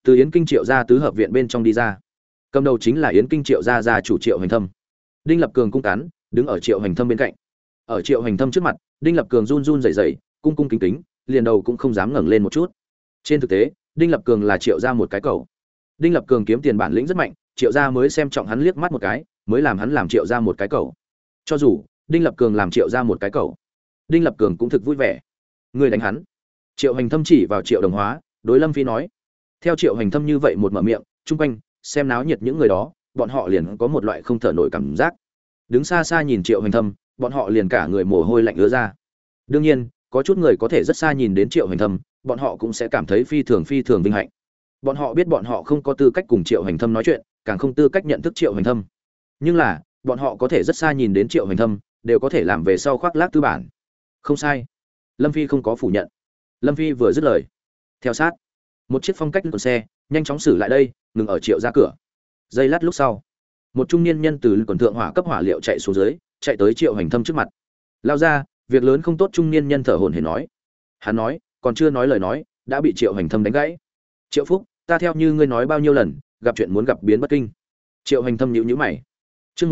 từ Yến Kinh Triệu gia tứ hợp viện bên trong đi ra. Cầm đầu chính là Yến Kinh Triệu gia gia chủ Triệu Hành Thâm. Đinh Lập Cường cung cắn, đứng ở Triệu Hành Thâm bên cạnh. Ở Triệu Hành Thâm trước mặt, Đinh Lập Cường run run rẩy rẩy, cung cung kính kính, liền đầu cũng không dám ngẩng lên một chút. Trên thực tế, Đinh Lập Cường là Triệu gia một cái cầu. Đinh Lập Cường kiếm tiền bản lĩnh rất mạnh, Triệu gia mới xem trọng hắn liếc mắt một cái, mới làm hắn làm Triệu gia một cái cầu. Cho dù Đinh Lập Cường làm Triệu gia một cái cầu, Đinh Lập Cường cũng thực vui vẻ. Người đánh hắn. Triệu Hành Thâm chỉ vào Triệu Đồng Hóa, đối Lâm Phi nói. Theo Triệu Hành Thâm như vậy một mở miệng, chung quanh xem náo nhiệt những người đó, bọn họ liền có một loại không thở nổi cảm giác. Đứng xa xa nhìn Triệu Hành Thâm, bọn họ liền cả người mồ hôi lạnh ứa ra. Đương nhiên, có chút người có thể rất xa nhìn đến Triệu Hành Thâm, bọn họ cũng sẽ cảm thấy phi thường vinh hạnh. Bọn họ biết bọn họ không có tư cách cùng Triệu Hành Thâm nói chuyện, càng không tư cách nhận thức Triệu Hành Thâm. Nhưng là, bọn họ có thể rất xa nhìn đến Triệu Hành Thâm, đều có thể làm về sau khoác lác tư bản. Không sai. Lâm Phi không có phủ nhận. Lâm Phi vừa dứt lời, theo sát, một chiếc phong cách của xe nhanh chóng xử lại đây, ngừng ở Triệu gia cửa. Giây lát lúc sau, một trung niên nhân từ quần thượng hỏa cấp hỏa liệu chạy xuống dưới, chạy tới Triệu Hành Thâm trước mặt. Lao ra, việc lớn không tốt, trung niên nhân thở hổn hển nói. Hắn nói, còn chưa nói lời nói, đã bị Triệu Hành Thâm đánh gãy. Triệu Phúc, ta theo như ngươi nói bao nhiêu lần, gặp chuyện muốn gặp biến bất kinh. Triệu Hành Thâm nhíu nhíu mày. Chương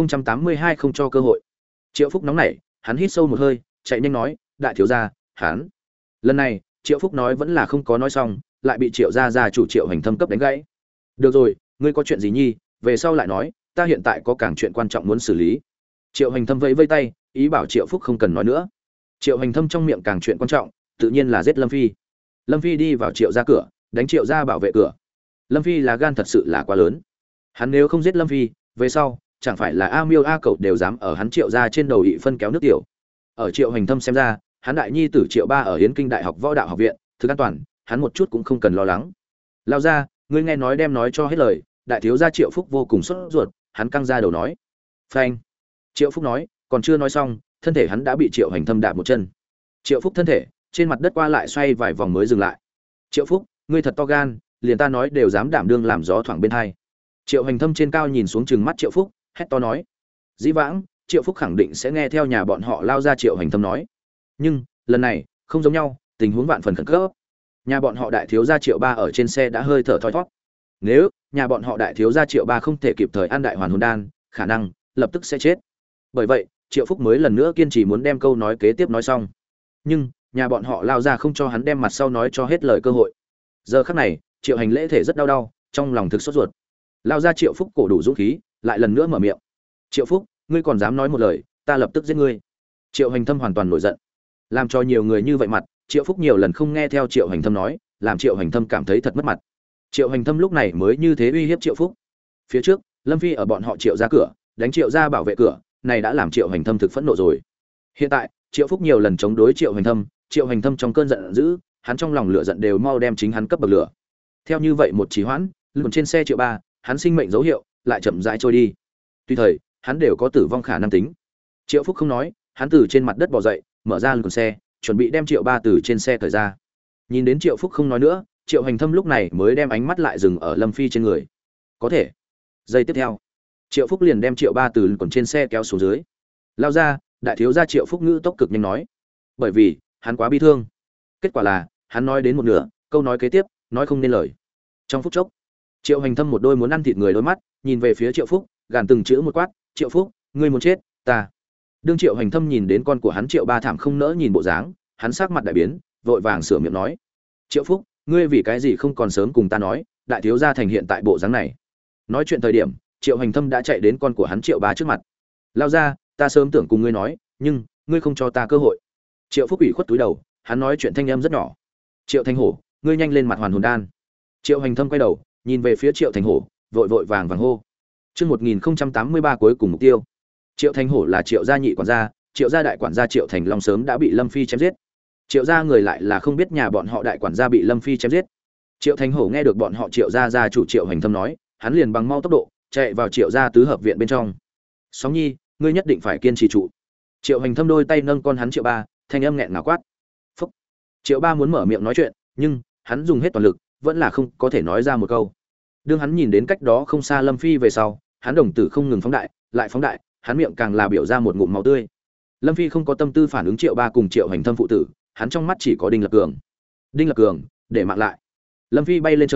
1082 không cho cơ hội. Triệu Phúc nóng nảy, hắn hít sâu một hơi, chạy nhanh nói, đại thiếu gia, hắn. Lần này, Triệu Phúc nói vẫn là không có nói xong, lại bị Triệu gia chủ Triệu Hành Thâm cấp đánh gãy. Được rồi, ngươi có chuyện gì nhi, về sau lại nói, ta hiện tại có càng chuyện quan trọng muốn xử lý. Triệu Hành Thâm vẫy vẫy tay, ý bảo Triệu Phúc không cần nói nữa. Triệu Hành Thâm trong miệng càng chuyện quan trọng, tự nhiên là giết Lâm Phi. Lâm Phi đi vào Triệu gia cửa, đánh Triệu gia bảo vệ cửa. Lâm Phi là gan thật sự là quá lớn. Hắn nếu không giết Lâm Phi, về sau chẳng phải là A Miêu A Cẩu đều dám ở hắn Triệu gia trên đầu ị phân kéo nước tiểu. Ở Triệu Hành Thâm xem ra, hắn đại nhi tử Triệu Ba ở Yến Kinh Đại học Võ Đạo học viện, thực an toàn, hắn một chút cũng không cần lo lắng. Lao ra, ngươi nghe nói đem nói cho hết lời, đại thiếu gia Triệu Phúc vô cùng sốt ruột, hắn căng ra đầu nói. Phanh. Triệu Phúc nói, còn chưa nói xong, thân thể hắn đã bị Triệu Hành Thâm đạp một chân. Triệu Phúc thân thể trên mặt đất qua lại xoay vài vòng mới dừng lại. Triệu Phúc, ngươi thật to gan, liền ta nói đều dám đảm đương làm gió thoảng bên hai. Triệu Hành Thâm trên cao nhìn xuống trừng mắt Triệu Phúc, hét to nói. Dĩ vãng, Triệu Phúc khẳng định sẽ nghe theo nhà bọn họ lao ra Triệu Hành Thâm nói. Nhưng, lần này, không giống nhau, tình huống vạn phần khẩn cấp. Nhà bọn họ đại thiếu gia Triệu Ba ở trên xe đã hơi thở thoi thoát. Nếu nhà bọn họ đại thiếu gia Triệu Ba không thể kịp thời ăn đại hoàn hồn đan, khả năng lập tức sẽ chết. Bởi vậy, Triệu Phúc mới lần nữa kiên trì muốn đem câu nói kế tiếp nói xong. Nhưng, nhà bọn họ lao ra không cho hắn đem mặt sau nói cho hết lời cơ hội. Giờ khắc này, Triệu Hành Lễ thể rất đau, trong lòng thực sốt ruột. Lao ra Triệu Phúc cổ đủ dũng khí, lại lần nữa mở miệng. Triệu Phúc, ngươi còn dám nói một lời, ta lập tức giết ngươi. Triệu Hành Thâm hoàn toàn nổi giận. Làm cho nhiều người như vậy mặt, Triệu Phúc nhiều lần không nghe theo Triệu Hành Thâm nói, làm Triệu Hành Thâm cảm thấy thật mất mặt. Triệu Hành Thâm lúc này mới như thế uy hiếp Triệu Phúc. Phía trước, Lâm Phi ở bọn họ Triệu ra cửa, đánh Triệu ra bảo vệ cửa, này đã làm Triệu Hành Thâm thực phẫn nộ rồi. Hiện tại, Triệu Phúc nhiều lần chống đối Triệu Hành Thâm trong cơn giận dữ, hắn trong lòng lửa giận đều mau đem chính hắn cấp bậc lửa. Theo như vậy một trì hoãn, lùn trên xe Triệu Ba, hắn sinh mệnh dấu hiệu lại chậm rãi trôi đi. Tuy thời, hắn đều có tử vong khả năng tính. Triệu Phúc không nói, hắn từ trên mặt đất bò dậy, mở ra lùn xe, chuẩn bị đem Triệu Ba từ trên xe cởi ra. Nhìn đến Triệu Phúc không nói nữa, Triệu Hành Thâm lúc này mới đem ánh mắt lại dừng ở Lâm Phi trên người. Có thể. Giây tiếp theo, Triệu Phúc liền đem Triệu Ba từ còn trên xe kéo xuống dưới. Lao ra, đại thiếu gia Triệu Phúc ngữ tốc cực nhanh nói. Bởi vì, hắn quá bi thương. Kết quả là, hắn nói đến một nửa, câu nói kế tiếp, nói không nên lời. Trong phút chốc, Triệu Hành Thâm một đôi muốn ăn thịt người đôi mắt, nhìn về phía Triệu Phúc, gàn từng chữ một quát, "Triệu Phúc, ngươi muốn chết, ta." Đương Triệu Hành Thâm nhìn đến con của hắn Triệu Ba thảm không nỡ nhìn bộ dáng, hắn sắc mặt đại biến, vội vàng sửa miệng nói: "Triệu Phúc, ngươi vì cái gì không còn sớm cùng ta nói, đại thiếu gia thành hiện tại bộ dáng này." Nói chuyện thời điểm, Triệu Hành Thâm đã chạy đến con của hắn Triệu Ba trước mặt. "Lao ra, ta sớm tưởng cùng ngươi nói, nhưng ngươi không cho ta cơ hội." Triệu Phúc ủy khuất túi đầu, hắn nói chuyện thanh âm rất nhỏ. "Triệu Thành Hổ, ngươi nhanh lên mặt hoàn hồn đan." Triệu Hành Thâm quay đầu, nhìn về phía Triệu Thành Hổ, vội vàng hô. Chương 1083 cuối cùng mục tiêu. Triệu Thành Hổ là Triệu gia nhị quản gia, Triệu gia đại quản gia Triệu Thành Long sớm đã bị Lâm Phi chém giết. Triệu gia người lại là không biết nhà bọn họ đại quản gia bị Lâm Phi chém giết. Triệu Thành Hổ nghe được bọn họ Triệu gia gia chủ Triệu Hành Thâm nói, hắn liền bằng mau tốc độ chạy vào Triệu gia tứ hợp viện bên trong. "Sóng Nhi, ngươi nhất định phải kiên trì trụ." Triệu Hành Thâm đôi tay nâng con hắn Triệu Ba, thanh âm nghẹn ngào quát. Phúc. Triệu Ba muốn mở miệng nói chuyện, nhưng hắn dùng hết toàn lực, vẫn là không có thể nói ra một câu. Đương hắn nhìn đến cách đó không xa Lâm Phi về sau, hắn đồng tử không ngừng phóng đại, lại phóng đại, hắn miệng càng là biểu ra một ngụm máu tươi. Lâm Phi không có tâm tư phản ứng Triệu Ba cùng Triệu Hành Thâm phụ tử, hắn trong mắt chỉ có Đinh Lập Cường. Đinh Lập Cường, để mạng lại. Lâm Phi bay lên trời,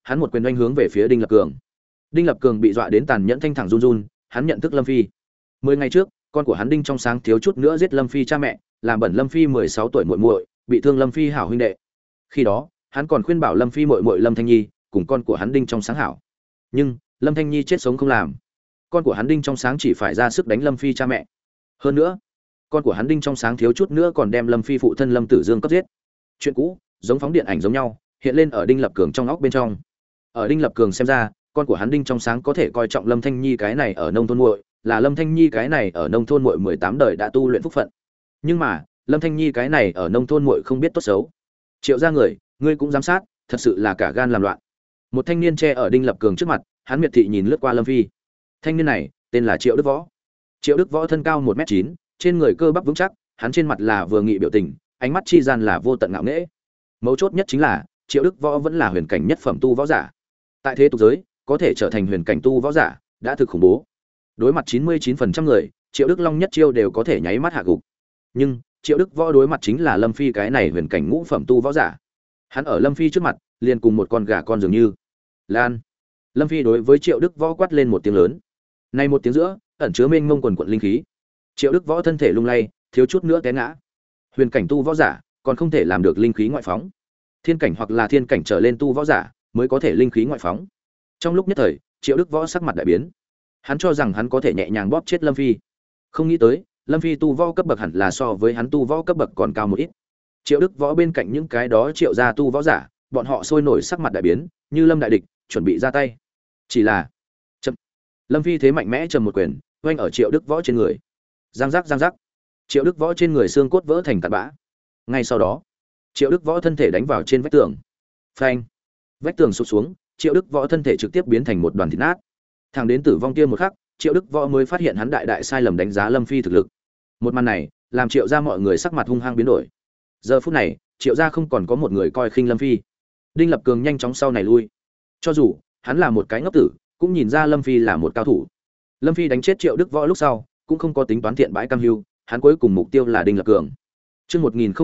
hắn một quyền oanh hướng về phía Đinh Lập Cường. Đinh Lập Cường bị dọa đến tàn nhẫn thanh thẳng run run, hắn nhận thức Lâm Phi. 10 ngày trước, con của hắn Đinh Trong Sáng thiếu chút nữa giết Lâm Phi cha mẹ, làm bẩn Lâm Phi 16 tuổi muội muội, bị thương Lâm Phi hảo huynh đệ. Khi đó, hắn còn khuyên bảo Lâm Phi muội muội Lâm Thanh Nhi cùng con của hắn Đinh Trong Sáng hảo. Nhưng, Lâm Thanh Nhi chết sống không làm. Con của hắn Đinh Trong Sáng chỉ phải ra sức đánh Lâm Phi cha mẹ. Hơn nữa, con của hắn Đinh Trong Sáng thiếu chút nữa còn đem Lâm Phi phụ thân Lâm Tử Dương cấp giết. Chuyện cũ, giống phóng điện ảnh giống nhau, hiện lên ở Đinh Lập Cường trong óc bên trong. Ở Đinh Lập Cường xem ra, con của hắn Đinh Trong Sáng có thể coi trọng Lâm Thanh Nhi cái này ở nông thôn muội, là Lâm Thanh Nhi cái này ở nông thôn muội 18 đời đã tu luyện phúc phận. Nhưng mà, Lâm Thanh Nhi cái này ở nông thôn muội không biết tốt xấu. Triệu gia người, ngươi cũng giám sát, thật sự là cả gan làm loạn. Một thanh niên che ở Đinh Lập Cường trước mặt, hắn miệt thị nhìn lướt qua Lâm Phi. Thanh niên này, tên là Triệu Đức Võ. Triệu Đức Võ thân cao 1m9, trên người cơ bắp vững chắc, hắn trên mặt là vừa nghị biểu tình, ánh mắt chi gian là vô tận ngạo nghễ. Mấu chốt nhất chính là, Triệu Đức Võ vẫn là huyền cảnh nhất phẩm tu võ giả. Tại thế tục giới, có thể trở thành huyền cảnh tu võ giả, đã thực khủng bố. Đối mặt 99% người, Triệu Đức Long nhất chiêu đều có thể nháy mắt hạ gục. Nhưng, Triệu Đức Võ đối mặt chính là Lâm Phi cái này huyền cảnh ngũ phẩm tu võ giả. Hắn ở Lâm Phi trước mặt, liền cùng một con gà con dường như. Lan. Lâm Phi đối với Triệu Đức Võ quát lên một tiếng lớn. Này một tiếng giữa, ẩn chứa mênh mông quần quần linh khí. Triệu Đức Võ thân thể lung lay, thiếu chút nữa té ngã. Huyền cảnh tu võ giả, còn không thể làm được linh khí ngoại phóng. Thiên cảnh hoặc là thiên cảnh trở lên tu võ giả, mới có thể linh khí ngoại phóng. Trong lúc nhất thời, Triệu Đức Võ sắc mặt đại biến. Hắn cho rằng hắn có thể nhẹ nhàng bóp chết Lâm Phi. Không nghĩ tới, Lâm Phi tu võ cấp bậc hẳn là so với hắn tu võ cấp bậc còn cao một ít. Triệu Đức Võ bên cạnh những cái đó Triệu gia tu võ giả, bọn họ sôi nổi sắc mặt đại biến, như lâm đại địch, chuẩn bị ra tay. Chỉ là, chậm. Lâm Phi thế mạnh mẽ trầm một quyền, oanh ở Triệu Đức Võ trên người. Giang giác giang giác. Triệu Đức Võ trên người xương cốt vỡ thành tạt bã. Ngay sau đó, Triệu Đức Võ thân thể đánh vào trên vách tường. Phanh. Vách tường sụp xuống, Triệu Đức Võ thân thể trực tiếp biến thành một đoàn thịt nát. Thẳng đến tử vong kia một khắc, Triệu Đức Võ mới phát hiện hắn đại sai lầm đánh giá Lâm Phi thực lực. Một màn này, làm Triệu gia mọi người sắc mặt hung hăng biến đổi. Giờ phút này, Triệu gia không còn có một người coi khinh Lâm Phi. Đinh Lập Cường nhanh chóng sau này lui. Cho dù hắn là một cái ngốc tử, cũng nhìn ra Lâm Phi là một cao thủ. Lâm Phi đánh chết Triệu Đức Võ lúc sau, cũng không có tính toán thiện bãi cam hưu, hắn cuối cùng mục tiêu là Đinh Lập Cường. Chương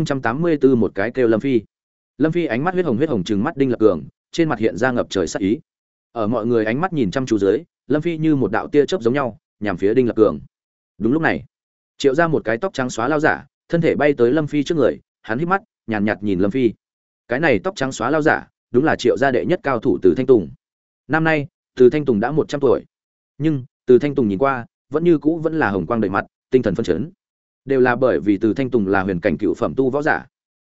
1084 một cái kêu Lâm Phi. Lâm Phi ánh mắt huyết hồng trừng mắt Đinh Lập Cường, trên mặt hiện ra ngập trời sát ý. Ở mọi người ánh mắt nhìn chăm chú dưới, Lâm Phi như một đạo tia chớp giống nhau, nhằm phía Đinh Lập Cường. Đúng lúc này, Triệu ra một cái tóc trắng xóa lao giả, thân thể bay tới Lâm Phi trước người, hắn híp mắt, nhàn nhạt nhìn Lâm Phi. Cái này tóc trắng xóa lao giả, đúng là Triệu gia đệ nhất cao thủ Từ Thanh Tùng. Năm nay, Từ Thanh Tùng đã 100 tuổi. Nhưng, Từ Thanh Tùng nhìn qua, vẫn như cũ vẫn là hồng quang đầy mặt, tinh thần phấn chấn. Đều là bởi vì Từ Thanh Tùng là huyền cảnh cựu phẩm tu võ giả.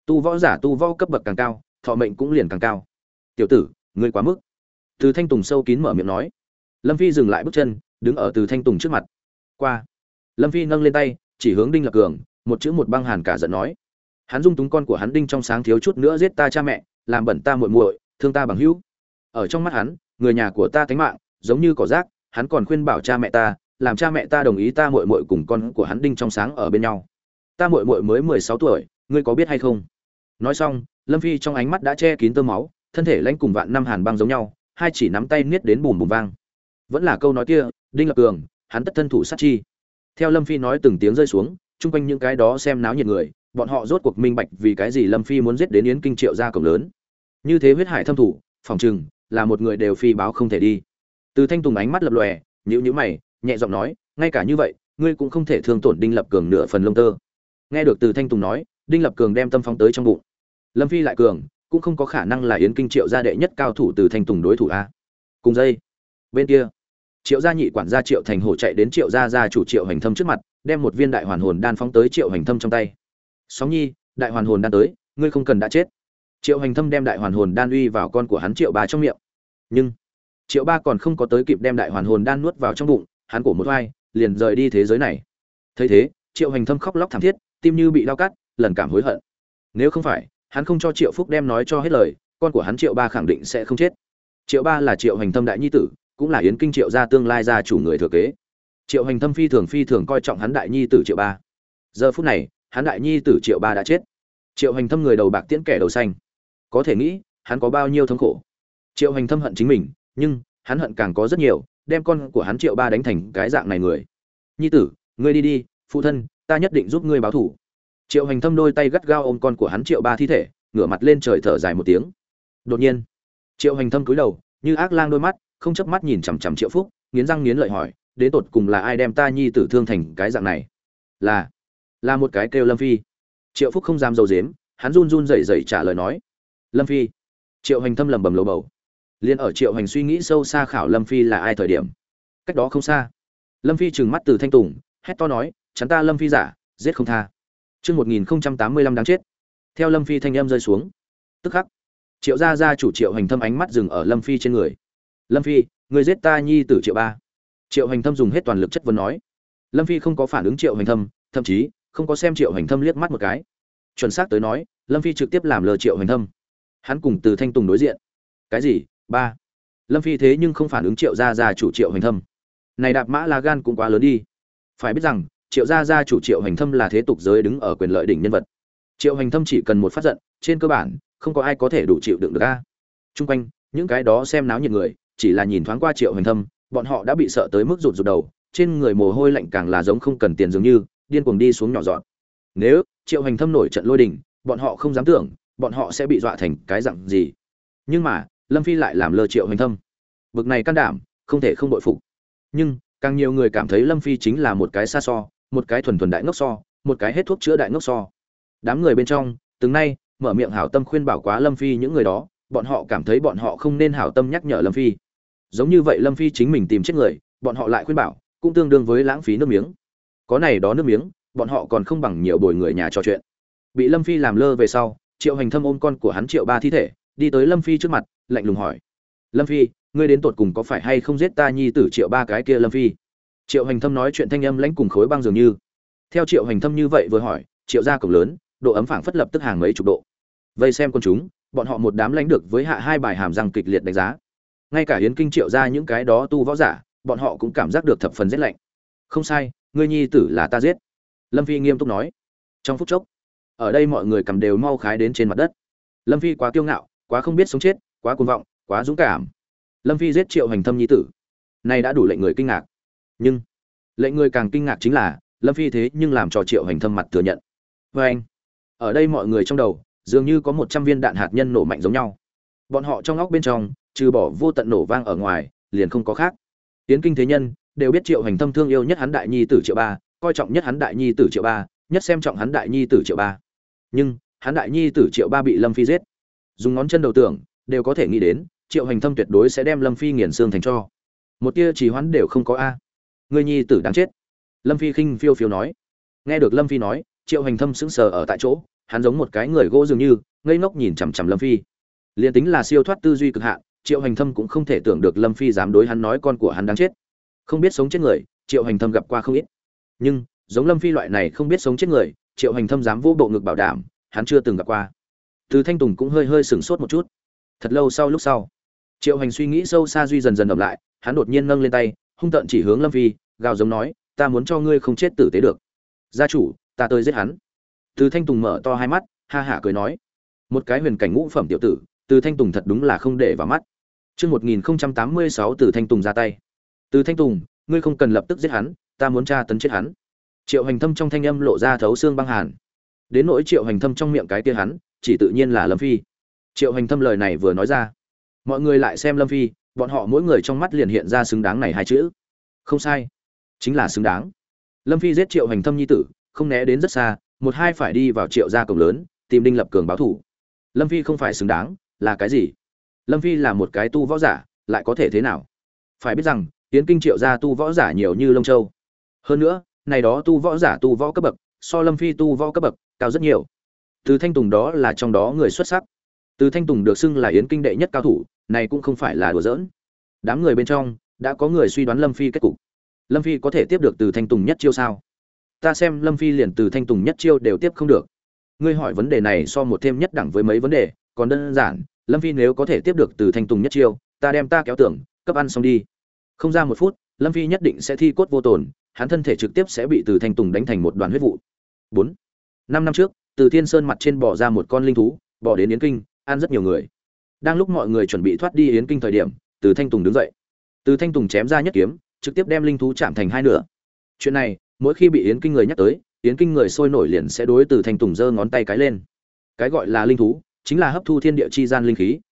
Tu võ cấp bậc càng cao, thọ mệnh cũng liền càng cao. "Tiểu tử, ngươi quá mức." Từ Thanh Tùng sâu kín mở miệng nói. Lâm Phi dừng lại bước chân, đứng ở Từ Thanh Tùng trước mặt. "Qua." Lâm Phi nâng lên tay, chỉ hướng Đinh Lập Cường, một chữ một băng hàn cả giận nói. Hắn dung túng con của hắn Đinh Trong Sáng thiếu chút nữa giết ta cha mẹ, làm bẩn ta muội muội, thương ta bằng hữu. Ở trong mắt hắn, người nhà của ta tánh mạng giống như cỏ rác, hắn còn khuyên bảo cha mẹ ta, làm cha mẹ ta đồng ý ta muội muội cùng con của hắn Đinh Trong Sáng ở bên nhau. Ta muội muội mới 16 tuổi, ngươi có biết hay không? Nói xong, Lâm Phi trong ánh mắt đã che kín tơ máu, thân thể lãnh cùng vạn năm hàn băng giống nhau, hai chỉ nắm tay niết đến bùm bùm vang. Vẫn là câu nói kia, Đinh Lập Cường, hắn tất thân thủ sát chi. Theo Lâm Phi nói từng tiếng rơi xuống, chung quanh những cái đó xem náo nhiệt người, bọn họ rốt cuộc minh bạch vì cái gì Lâm Phi muốn giết đến Yến Kinh Triệu gia cổng lớn. Như thế huyết hải thâm thủ, phòng trừng là một người đều phi báo không thể đi. Từ Thanh Tùng ánh mắt lập lòe, nhíu mày, nhẹ giọng nói, ngay cả như vậy, ngươi cũng không thể thương tổn Đinh Lập Cường nửa phần lông tơ. Nghe được Từ Thanh Tùng nói, Đinh Lập Cường đem tâm phóng tới trong bụng. Lâm Phi lại cường, cũng không có khả năng là Yến Kinh Triệu gia đệ nhất cao thủ Từ Thanh Tùng đối thủ a. Cùng dây. Bên kia, Triệu gia nhị quản gia Triệu Thành Hổ chạy đến Triệu gia gia chủ Triệu Hành Thâm trước mặt, đem một viên đại hoàn hồn đan phóng tới Triệu Hành Thâm trong tay. "Sóng Nhi, đại hoàn hồn đan tới, ngươi không cần đã chết." Triệu Hành Thâm đem đại hoàn hồn đan uy vào con của hắn Triệu Ba trong miệng. Nhưng Triệu Ba còn không có tới kịp đem đại hoàn hồn đan nuốt vào trong bụng, hắn cổ một oai, liền rời đi thế giới này. Thấy thế, Triệu Hành Thâm khóc lóc thảm thiết, tim như bị dao cắt, lần cảm hối hận. Nếu không phải, hắn không cho Triệu Phúc đem nói cho hết lời, con của hắn Triệu Ba khẳng định sẽ không chết. Triệu Ba là Triệu Hành Thâm đại nhi tử, cũng là Yến Kinh Triệu gia tương lai gia chủ người thừa kế. Triệu Hành Thâm phi thường coi trọng hắn đại nhi tử Triệu Ba. Giờ phút này, hắn đại nhi tử Triệu Ba đã chết. Triệu Hành Thâm người đầu bạc tiễn kẻ đầu xanh. Có thể nghĩ, hắn có bao nhiêu thống khổ. Triệu Hành Thâm hận chính mình, nhưng hắn hận càng có rất nhiều, đem con của hắn Triệu Ba đánh thành cái dạng này người. "Nhi tử, ngươi đi đi, phụ thân, ta nhất định giúp ngươi báo thù." Triệu Hành Thâm đôi tay gắt gao ôm con của hắn Triệu Ba thi thể, ngửa mặt lên trời thở dài một tiếng. Đột nhiên, Triệu Hành Thâm cúi đầu, như ác lang đôi mắt, không chớp mắt nhìn chằm chằm Triệu Phúc, nghiến răng nghiến lợi hỏi, đến tột cùng là ai đem ta nhi tử thương thành cái dạng này? Là một cái kêu Lâm Phi. Triệu Phúc không dám dầu dếm, hắn run run rẩy rẩy trả lời nói, Lâm Phi. Triệu Hành Thâm lẩm bẩm lầu bầu. Liên ở Triệu Hành suy nghĩ sâu xa khảo Lâm Phi là ai thời điểm, cách đó không xa, Lâm Phi trừng mắt Từ Thanh Tùng, hét to nói, chắn ta Lâm Phi giả, giết không tha. Chương 1085 đáng chết. Theo Lâm Phi thanh âm rơi xuống, tức khắc, Triệu gia chủ Triệu Hành Thâm ánh mắt dừng ở Lâm Phi trên người. Lâm Phi, người giết ta nhi tử Triệu ba. Triệu Hành Thâm dùng hết toàn lực chất vấn nói. Lâm Phi không có phản ứng Triệu Hành Thâm, thậm chí không có xem Triệu Hành Thâm liếc mắt một cái. Chuẩn xác tới nói, Lâm Phi trực tiếp làm lờ Triệu Hành Thâm. Hắn cùng Từ Thanh Tùng đối diện. Cái gì? Ba. Lâm Phi thế nhưng không phản ứng Triệu gia chủ Triệu Hành Thâm. Này đạp mã là gan cũng quá lớn đi. Phải biết rằng, Triệu gia chủ Triệu Hành Thâm là thế tục giới đứng ở quyền lợi đỉnh nhân vật. Triệu Hành Thâm chỉ cần một phát giận, trên cơ bản không có ai có thể đủ chịu đựng được a. Trung quanh, những cái đó xem náo nhiệt người, chỉ là nhìn thoáng qua Triệu Hành Thâm, bọn họ đã bị sợ tới mức rụt đầu, trên người mồ hôi lạnh càng là giống không cần tiền dường như, điên cuồng đi xuống nhỏ giọt. Nếu Triệu Hành Thâm nổi trận lôi đình, bọn họ không dám tưởng, bọn họ sẽ bị dọa thành cái dạng gì. Nhưng mà, Lâm Phi lại làm lơ Triệu Hành Thâm. Bực này can đảm, không thể không bội phục. Nhưng, càng nhiều người cảm thấy Lâm Phi chính là một cái xa so, một cái thuần thuần đại ngốc so, một cái hết thuốc chữa đại ngốc so. Đám người bên trong, từng nay mở miệng hảo tâm khuyên bảo quá Lâm Phi những người đó, bọn họ cảm thấy bọn họ không nên hảo tâm nhắc nhở Lâm Phi. Giống như vậy Lâm Phi chính mình tìm chết người, bọn họ lại khuyên bảo, cũng tương đương với lãng phí nước miếng. Có này đó nước miếng, bọn họ còn không bằng nhiều bồi người nhà trò chuyện. Bị Lâm Phi làm lơ về sau, Triệu Hành Thâm ôm con của hắn Triệu ba thi thể, đi tới Lâm Phi trước mặt, lạnh lùng hỏi: "Lâm Phi, ngươi đến tột cùng có phải hay không giết ta nhi tử Triệu ba cái kia Lâm Phi?" Triệu Hành Thâm nói chuyện thanh âm lãnh cùng khối băng dường như. Theo Triệu Hành Thâm như vậy vừa hỏi, Triệu gia cổng lớn, độ ấm phảng phất lập tức hàng mấy chục độ. Vây xem con chúng, bọn họ một đám lãnh được với hạ hai bài hàm răng kịch liệt đánh giá. Ngay cả Hiến Kinh Triệu gia những cái đó tu võ giả, bọn họ cũng cảm giác được thập phần rét lạnh. "Không sai, ngươi nhi tử là ta giết." Lâm Phi nghiêm túc nói. Trong phút chốc, ở đây mọi người cầm đều mau khái đến trên mặt đất. Lâm Phi quá kiêu ngạo, quá không biết sống chết, quá cuồng vọng, quá dũng cảm. Lâm Phi giết Triệu Hành Thâm nhi tử, này đã đủ lệnh người kinh ngạc. Nhưng lệnh người càng kinh ngạc chính là Lâm Phi thế nhưng làm cho Triệu Hành Thâm mặt thừa nhận. Và anh, ở đây mọi người trong đầu dường như có 100 viên đạn hạt nhân nổ mạnh giống nhau. Bọn họ trong óc bên trong, trừ bỏ vô tận nổ vang ở ngoài, liền không có khác. Tiến kinh thế nhân đều biết Triệu Hành Thâm thương yêu nhất hắn đại nhi tử Triệu ba, coi trọng nhất hắn đại nhi tử Triệu ba, nhất xem trọng hắn đại nhi tử Triệu ba. Nhưng hắn đại nhi tử Triệu ba bị Lâm Phi giết. Dùng ngón chân đầu tưởng, đều có thể nghĩ đến, Triệu Hành Thâm tuyệt đối sẽ đem Lâm Phi nghiền xương thành tro. Một tia trì hoãn đều không có a. Người nhi tử đáng chết. Lâm Phi khinh phiêu phiêu nói. Nghe được Lâm Phi nói, Triệu Hành Thâm sững sờ ở tại chỗ, hắn giống một cái người gỗ dường như, ngây ngốc nhìn chằm chằm Lâm Phi. Liên tính là siêu thoát tư duy cực hạn, Triệu Hành Thâm cũng không thể tưởng được Lâm Phi dám đối hắn nói con của hắn đáng chết. Không biết sống chết người, Triệu Hành Thâm gặp qua không ít. Nhưng, giống Lâm Phi loại này không biết sống chết người, Triệu Hành Thâm dám vô bộ ngực bảo đảm, hắn chưa từng gặp qua. Từ Thanh Tùng cũng hơi hơi sửng sốt một chút. Thật lâu sau lúc sau, Triệu Hành suy nghĩ sâu xa duy dần dần ẩm lại, hắn đột nhiên nâng lên tay, hung tợn chỉ hướng Lâm Phi, gào giống nói, ta muốn cho ngươi không chết tử tế được. Gia chủ, ta tới giết hắn. Từ Thanh Tùng mở to hai mắt, ha hả cười nói, một cái huyền cảnh ngũ phẩm tiểu tử, Từ Thanh Tùng thật đúng là không để vào mắt. Chương 1086 Từ Thanh Tùng ra tay. Từ Thanh Tùng, ngươi không cần lập tức giết hắn, ta muốn tra tấn chết hắn. Triệu Hành Thâm trong thanh âm lộ ra thấu xương băng hàn. Đến nỗi Triệu Hành Thâm trong miệng cái kia hắn, chỉ tự nhiên là Lâm Phi. Triệu Hành Thâm lời này vừa nói ra, mọi người lại xem Lâm Phi, bọn họ mỗi người trong mắt liền hiện ra xứng đáng này hai chữ. Không sai, chính là xứng đáng. Lâm Phi giết Triệu Hành Thâm nhi tử, không né đến rất xa, một hai phải đi vào Triệu gia cổng lớn, tìm Đinh Lập Cường báo thủ. Lâm Phi không phải xứng đáng, là cái gì? Lâm Phi là một cái tu võ giả, lại có thể thế nào? Phải biết rằng, Yến Kinh Triệu gia tu võ giả nhiều như lông châu. Hơn nữa, này đó tu võ giả tu võ cấp bậc, so Lâm Phi tu võ cấp bậc cao rất nhiều. Từ Thanh Tùng đó là trong đó người xuất sắc. Từ Thanh Tùng được xưng là Yến Kinh đệ nhất cao thủ, này cũng không phải là đùa giỡn. Đám người bên trong đã có người suy đoán Lâm Phi kết cục. Lâm Phi có thể tiếp được Từ Thanh Tùng nhất chiêu sao? Ta xem Lâm Phi liền Từ Thanh Tùng nhất chiêu đều tiếp không được. Ngươi hỏi vấn đề này so một thêm nhất đẳng với mấy vấn đề, còn đơn giản, Lâm Phi nếu có thể tiếp được Từ Thanh Tùng nhất chiêu, ta đem ta kéo tưởng, cấp ăn xong đi. Không ra một phút, Lâm Phi nhất định sẽ thi cốt vô tổn, hắn thân thể trực tiếp sẽ bị Từ Thanh Tùng đánh thành một đoàn huyết vụ. 4. 5 năm trước, Từ Thiên Sơn mặt trên bò ra một con linh thú, bò đến Yến Kinh, ăn rất nhiều người. Đang lúc mọi người chuẩn bị thoát đi Yến Kinh thời điểm, Từ Thanh Tùng đứng dậy. Từ Thanh Tùng chém ra nhất kiếm, trực tiếp đem linh thú chạm thành hai nửa. Chuyện này, mỗi khi bị Yến Kinh người nhắc tới, Yến Kinh người sôi nổi liền sẽ đối Từ Thanh Tùng giơ ngón tay cái lên. Cái gọi là linh thú, chính là hấp thu thiên địa chi gian linh khí,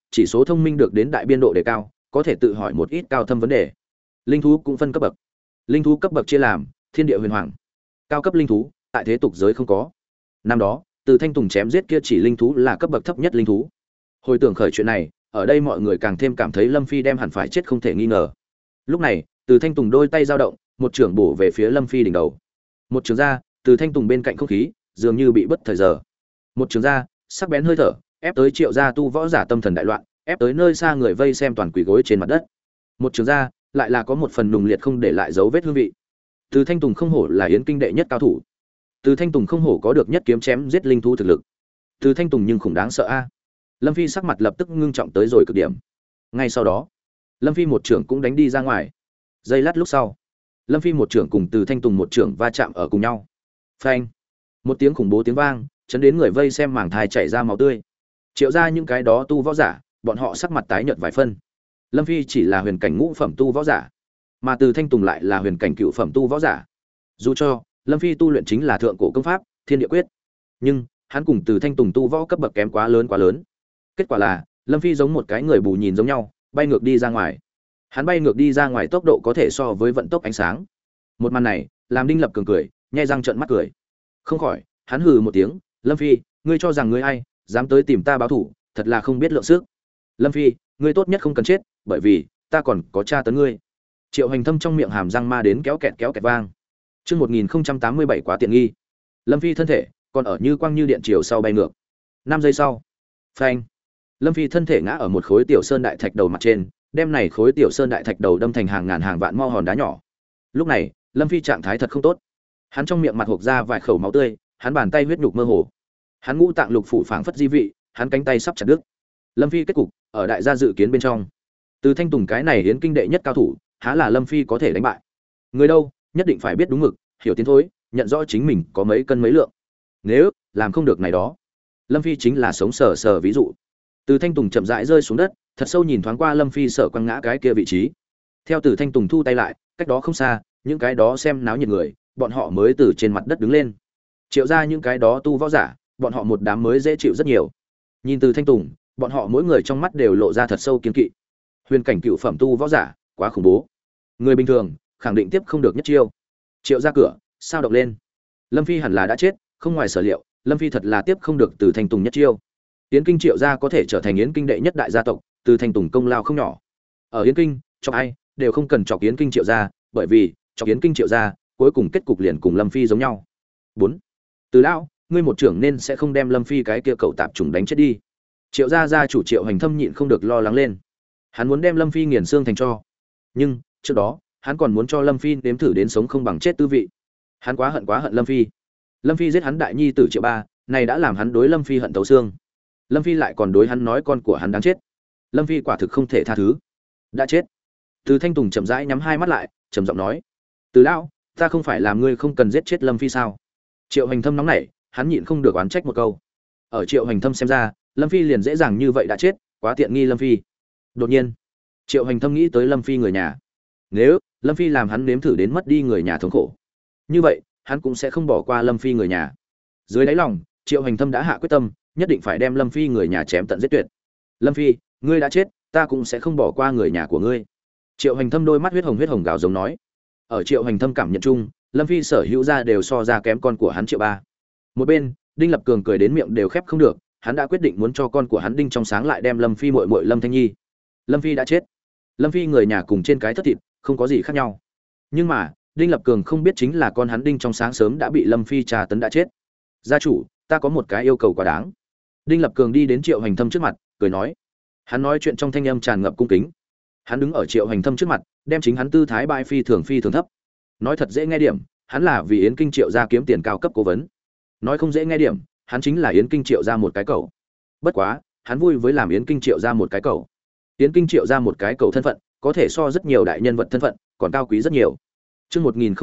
chỉ số thông minh được đến đại biên độ đề cao, có thể tự hỏi một ít cao thâm vấn đề. Linh thú cũng phân cấp bậc. Linh thú cấp bậc chia làm thiên địa huyền hoàng. Cao cấp linh thú, tại thế tục giới không có. Năm đó, Từ Thanh Tùng chém giết kia chỉ linh thú là cấp bậc thấp nhất linh thú. Hồi tưởng khởi chuyện này, ở đây mọi người càng thêm cảm thấy Lâm Phi đem hẳn phải chết không thể nghi ngờ. Lúc này, Từ Thanh Tùng đôi tay dao động, một chưởng bổ về phía Lâm Phi đỉnh đầu. Một trường ra, Từ Thanh Tùng bên cạnh không khí, dường như bị bất thời giờ. Một trường ra, sắc bén hơi thở, ép tới Triệu gia tu võ giả tâm thần đại loạn, ép tới nơi xa người vây xem toàn quỳ gối trên mặt đất. Một trường ra, lại là có một phần nùng liệt không để lại dấu vết hương vị. Từ Thanh Tùng không hổ là yến kinh đệ nhất cao thủ. Từ Thanh Tùng không hổ có được nhất kiếm chém giết linh thú thực lực. Từ Thanh Tùng nhưng khủng đáng sợ a. Lâm Phi sắc mặt lập tức ngưng trọng tới rồi cực điểm. Ngay sau đó, Lâm Phi một trưởng cũng đánh đi ra ngoài. Giây lát lúc sau, Lâm Phi một trưởng cùng Từ Thanh Tùng một trưởng va chạm ở cùng nhau. Phanh! Một tiếng khủng bố tiếng vang, chấn đến người vây xem màng thai chảy ra máu tươi. Triệu ra những cái đó tu võ giả, bọn họ sắc mặt tái nhợt vài phân. Lâm Phi chỉ là huyền cảnh ngũ phẩm tu võ giả, mà Từ Thanh Tùng lại là huyền cảnh cựu phẩm tu võ giả. Dù cho Lâm Phi tu luyện chính là thượng cổ công pháp Thiên Địa Quyết, nhưng hắn cùng Từ Thanh Tùng tu võ cấp bậc kém quá lớn. Kết quả là Lâm Phi giống một cái người bù nhìn giống nhau, bay ngược đi ra ngoài. Hắn bay ngược đi ra ngoài tốc độ có thể so với vận tốc ánh sáng. Một màn này làm Đinh Lập Cường cười, nhai răng trợn mắt cười. Không khỏi, hắn hừ một tiếng, "Lâm Phi, ngươi cho rằng ngươi ai, dám tới tìm ta báo thủ, thật là không biết lượng sức. Lâm Phi, ngươi tốt nhất không cần chết, bởi vì ta còn có tra tấn ngươi." Triệu Hành Thâm trong miệng hàm răng ma đến kéo kẹt vang. Chương 1087 quá tiện nghi. Lâm Phi thân thể còn ở như quang như điện chiều sau bay ngược. 5 giây sau, phanh. Lâm Phi thân thể ngã ở một khối tiểu sơn đại thạch đầu mặt trên, đem này khối tiểu sơn đại thạch đầu đâm thành hàng ngàn hàng vạn mo hòn đá nhỏ. Lúc này, Lâm Phi trạng thái thật không tốt. Hắn trong miệng mặt hộc ra vài khẩu máu tươi, hắn bàn tay huyết nhục mơ hồ. Hắn ngũ tạng lục phủ phảng phất di vị, hắn cánh tay sắp chặt đứt. Lâm Phi kết cục, ở đại gia dự kiến bên trong. Từ Thanh Tùng cái này hiến kinh đệ nhất cao thủ, há là Lâm Phi có thể đánh bại. Người đâu, nhất định phải biết đúng mực, hiểu tiến thối, nhận rõ chính mình có mấy cân mấy lượng. Nếu làm không được này đó, Lâm Phi chính là sống sờ ví dụ. Từ Thanh Tùng chậm rãi rơi xuống đất, thật sâu nhìn thoáng qua Lâm Phi sợ quăng ngã cái kia vị trí. Theo Từ Thanh Tùng thu tay lại, cách đó không xa, những cái đó xem náo nhiệt người, bọn họ mới từ trên mặt đất đứng lên. Triệu ra những cái đó tu võ giả, bọn họ một đám mới dễ chịu rất nhiều. Nhìn Từ Thanh Tùng, bọn họ mỗi người trong mắt đều lộ ra thật sâu kiên kỵ. Huyền cảnh cựu phẩm tu võ giả, quá khủng bố. Người bình thường khẳng định tiếp không được nhất chiêu. Triệu ra cửa, sao động lên. Lâm Phi hẳn là đã chết, không ngoài sở liệu, Lâm Phi thật là tiếp không được Từ Thanh Tùng nhất chiêu. Yến Kinh Triệu gia có thể trở thành Yến Kinh đệ nhất đại gia tộc, Từ Thanh Tùng công lao không nhỏ. Ở Yến Kinh, chọc ai đều không cần chọc Yến Kinh Triệu gia, bởi vì chọc Yến Kinh Triệu gia, cuối cùng kết cục liền cùng Lâm Phi giống nhau. 4. Từ lão, ngươi một trưởng nên sẽ không đem Lâm Phi cái kia cậu tạp trùng đánh chết đi. Triệu gia gia chủ Triệu Hành Thâm nhịn không được lo lắng lên. Hắn muốn đem Lâm Phi nghiền xương thành tro, nhưng trước đó, hắn còn muốn cho Lâm Phi nếm thử đến sống không bằng chết tư vị. Hắn quá hận Lâm Phi. Lâm Phi giết hắn đại nhi tử Triệu Ba, này đã làm hắn đối Lâm Phi hận thấu xương. Lâm Phi lại còn đối hắn nói con của hắn đáng chết. Lâm Phi quả thực không thể tha thứ. Đã chết. Từ Thanh Tùng chậm rãi nhắm hai mắt lại, trầm giọng nói: "Từ lão, ta không phải làm ngươi không cần giết chết Lâm Phi sao?" Triệu Hành Thâm nóng nảy, hắn nhịn không được oán trách một câu. Ở Triệu Hành Thâm xem ra, Lâm Phi liền dễ dàng như vậy đã chết, quá tiện nghi Lâm Phi. Đột nhiên, Triệu Hành Thâm nghĩ tới Lâm Phi người nhà. Nếu Lâm Phi làm hắn nếm thử đến mất đi người nhà thống khổ, như vậy hắn cũng sẽ không bỏ qua Lâm Phi người nhà. Dưới đáy lòng, Triệu Hành Thâm đã hạ quyết tâm, nhất định phải đem Lâm Phi người nhà chém tận giết tuyệt. Lâm Phi, ngươi đã chết, ta cũng sẽ không bỏ qua người nhà của ngươi. Triệu Hành Thâm đôi mắt huyết hồng gào giống nói. Ở Triệu Hành Thâm cảm nhận chung, Lâm Phi sở hữu ra đều so ra kém con của hắn Triệu Ba. Một bên, Đinh Lập Cường cười đến miệng đều khép không được, hắn đã quyết định muốn cho con của hắn Đinh trong sáng lại đem Lâm Phi muội muội Lâm Thanh Nhi. Lâm Phi đã chết. Lâm Phi người nhà cùng trên cái thất thịt, không có gì khác nhau. Nhưng mà, Đinh Lập Cường không biết chính là con hắn Đinh trong sáng sớm đã bị Lâm Phi trà tấn đã chết. Gia chủ, ta có một cái yêu cầu quá đáng. Đinh Lập Cường đi đến Triệu Hành Thâm trước mặt, cười nói. Hắn nói chuyện trong thanh âm tràn ngập cung kính. Hắn đứng ở Triệu Hành Thâm trước mặt, đem chính hắn tư thái bại phi thường thấp. Nói thật dễ nghe điểm, hắn là vì Yến Kinh Triệu gia kiếm tiền cao cấp cố vấn. Nói không dễ nghe điểm, hắn chính là Yến Kinh Triệu gia một cái cẩu. Bất quá, hắn vui với làm Yến Kinh Triệu gia một cái cẩu. Yến Kinh Triệu gia một cái cẩu thân phận, có thể so rất nhiều đại nhân vật thân phận, còn cao quý rất nhiều. Chương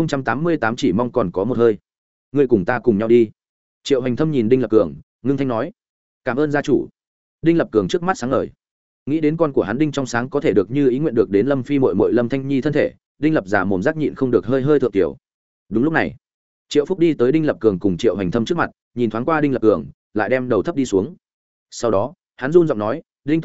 1088 chỉ mong còn có một hơi. Ngươi cùng ta cùng nhau đi. Triệu Hành Thâm nhìn Đinh Lập Cường, ngưng thanh nói: "Cảm ơn gia chủ." Đinh Lập Cường trước mắt sáng ngời. Nghĩ đến con của hắn Đinh trong sáng có thể được như ý nguyện được đến Lâm Phi muội muội Lâm Thanh Nhi thân thể, Đinh Lập giả mồm rắc nhịn không được hơi thượng tiểu. Đúng lúc này, Triệu Phúc đi tới Đinh Lập Cường cùng Triệu Hành Thâm trước mặt, nhìn thoáng qua Đinh Lập Cường, lại đem đầu thấp đi xuống. Sau đó, hắn run giọng nói: "Đinh tổng tài,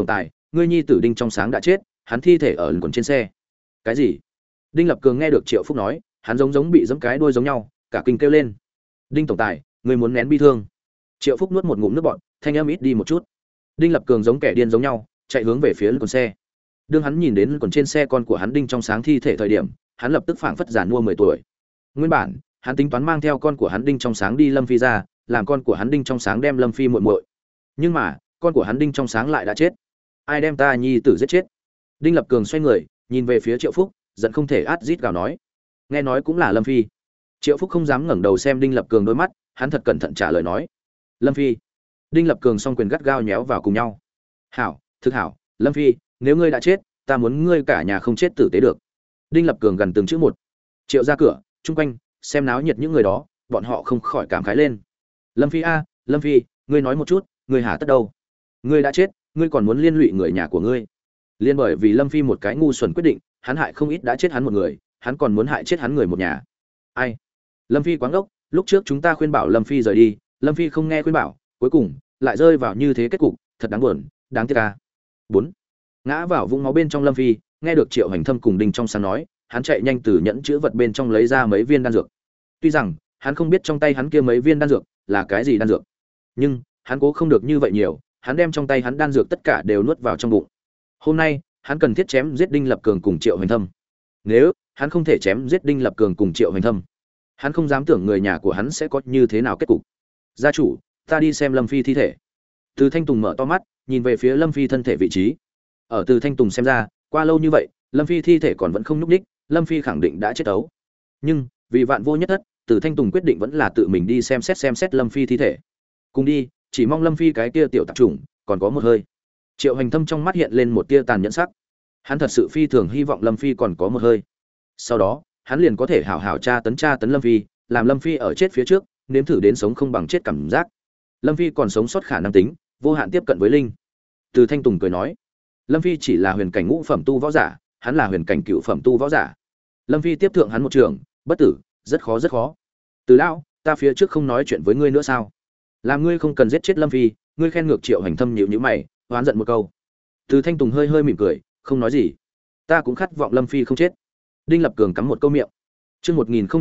ngươi nhi tử Đinh trong sáng đã chết, hắn thi thể ở quần trên xe. Cái gì? Đinh Lập Cường nghe được Triệu Phúc nói, hắn giống bị giẫm cái đuôi giống nhau, cả kinh kêu lên. Đinh tổng tài, ngươi muốn nén bi thương. Triệu Phúc nuốt một ngụm nước bọt, thanh âm ít đi một chút. Đinh Lập Cường giống kẻ điên giống nhau, chạy hướng về phía quần xe. Đương hắn nhìn đến quần trên xe con của hắn Đinh trong sáng thi thể thời điểm, hắn lập tức phảng phất già nua 10 tuổi. Nguyên bản, hắn tính toán mang theo con của hắn Đinh trong sáng đi Lâm Phi ra, làm con của hắn Đinh trong sáng đem Lâm Phi muội muội. Nhưng mà, con của hắn Đinh trong sáng lại đã chết. Ai đem ta nhi tử giết chết? Đinh Lập Cường xoay người, nhìn về phía Triệu Phúc, giận không thể át rít gào nói. Nghe nói cũng là Lâm Phi. Triệu Phúc không dám ngẩng đầu xem Đinh Lập Cường đôi mắt, hắn thật cẩn thận trả lời nói. Lâm Phi. Đinh Lập Cường song quyền gắt gao nhéo vào cùng nhau. Hảo, thực hảo, Lâm Phi, nếu ngươi đã chết, ta muốn ngươi cả nhà không chết tử tế được. Đinh Lập Cường gần từng chữ một. Triệu ra cửa, chung quanh, xem náo nhiệt những người đó, bọn họ không khỏi cảm khái lên. Lâm Phi a, Lâm Phi, ngươi nói một chút, ngươi hả tất đâu? Ngươi đã chết, ngươi còn muốn liên lụy người nhà của ngươi? Liên bởi vì Lâm Phi một cái ngu xuẩn quyết định, hắn hại không ít đã chết hắn một người, hắn còn muốn hại chết hắn người một nhà. Ai? Lâm Phi quáng ốc, lúc trước chúng ta khuyên bảo Lâm Phi rời đi, Lâm Phi không nghe khuyên bảo, cuối cùng lại rơi vào như thế kết cục, thật đáng buồn, đáng tiếc a. 4. Ngã vào vũng máu bên trong Lâm Phi, nghe được Triệu Hành Thâm cùng Đinh trong sáng nói, hắn chạy nhanh từ nhẫn chứa vật bên trong lấy ra mấy viên đan dược. Tuy rằng, hắn không biết trong tay hắn kia mấy viên đan dược là cái gì đan dược, nhưng hắn cố không được như vậy nhiều, hắn đem trong tay hắn đan dược tất cả đều nuốt vào trong bụng. Hôm nay, hắn cần thiết chém giết Đinh Lập Cường cùng Triệu Hành Thâm. Nếu hắn không thể chém giết Đinh Lập Cường cùng Triệu Hành Thâm, hắn không dám tưởng người nhà của hắn sẽ có như thế nào kết cục. Gia chủ, ta đi xem Lâm Phi thi thể. Từ Thanh Tùng mở to mắt, nhìn về phía Lâm Phi thân thể vị trí. Ở Từ Thanh Tùng xem ra, qua lâu như vậy, Lâm Phi thi thể còn vẫn không nhúc nhích, Lâm Phi khẳng định đã chết ấu. Nhưng, vì vạn vô nhất thất, Từ Thanh Tùng quyết định vẫn là tự mình đi xem xét Lâm Phi thi thể. Cùng đi, chỉ mong Lâm Phi cái kia tiểu tạp chủng còn có một hơi. Triệu Hành Thâm trong mắt hiện lên một tia tàn nhẫn sắc. Hắn thật sự phi thường hy vọng Lâm Phi còn có một hơi. Sau đó, hắn liền có thể hảo hảo tra tấn Lâm Phi, làm Lâm Phi ở chết phía trước, nếm thử đến sống không bằng chết cảm giác. Lâm Phi còn sống sót khả năng tính, vô hạn tiếp cận với linh. Từ Thanh Tùng cười nói, Lâm Phi chỉ là huyền cảnh ngũ phẩm tu võ giả, hắn là huyền cảnh cựu phẩm tu võ giả. Lâm Phi tiếp thượng hắn một trường, bất tử, rất khó rất khó. Từ lão, ta phía trước không nói chuyện với ngươi nữa sao? Làm ngươi không cần giết chết Lâm Phi, ngươi khen ngược Triệu Hành Thâm nhíu mày, oán giận một câu. Từ Thanh Tùng hơi hơi mỉm cười, không nói gì. Ta cũng khát vọng Lâm Phi không chết. Đinh Lập Cường cắm một câu miệng. Chương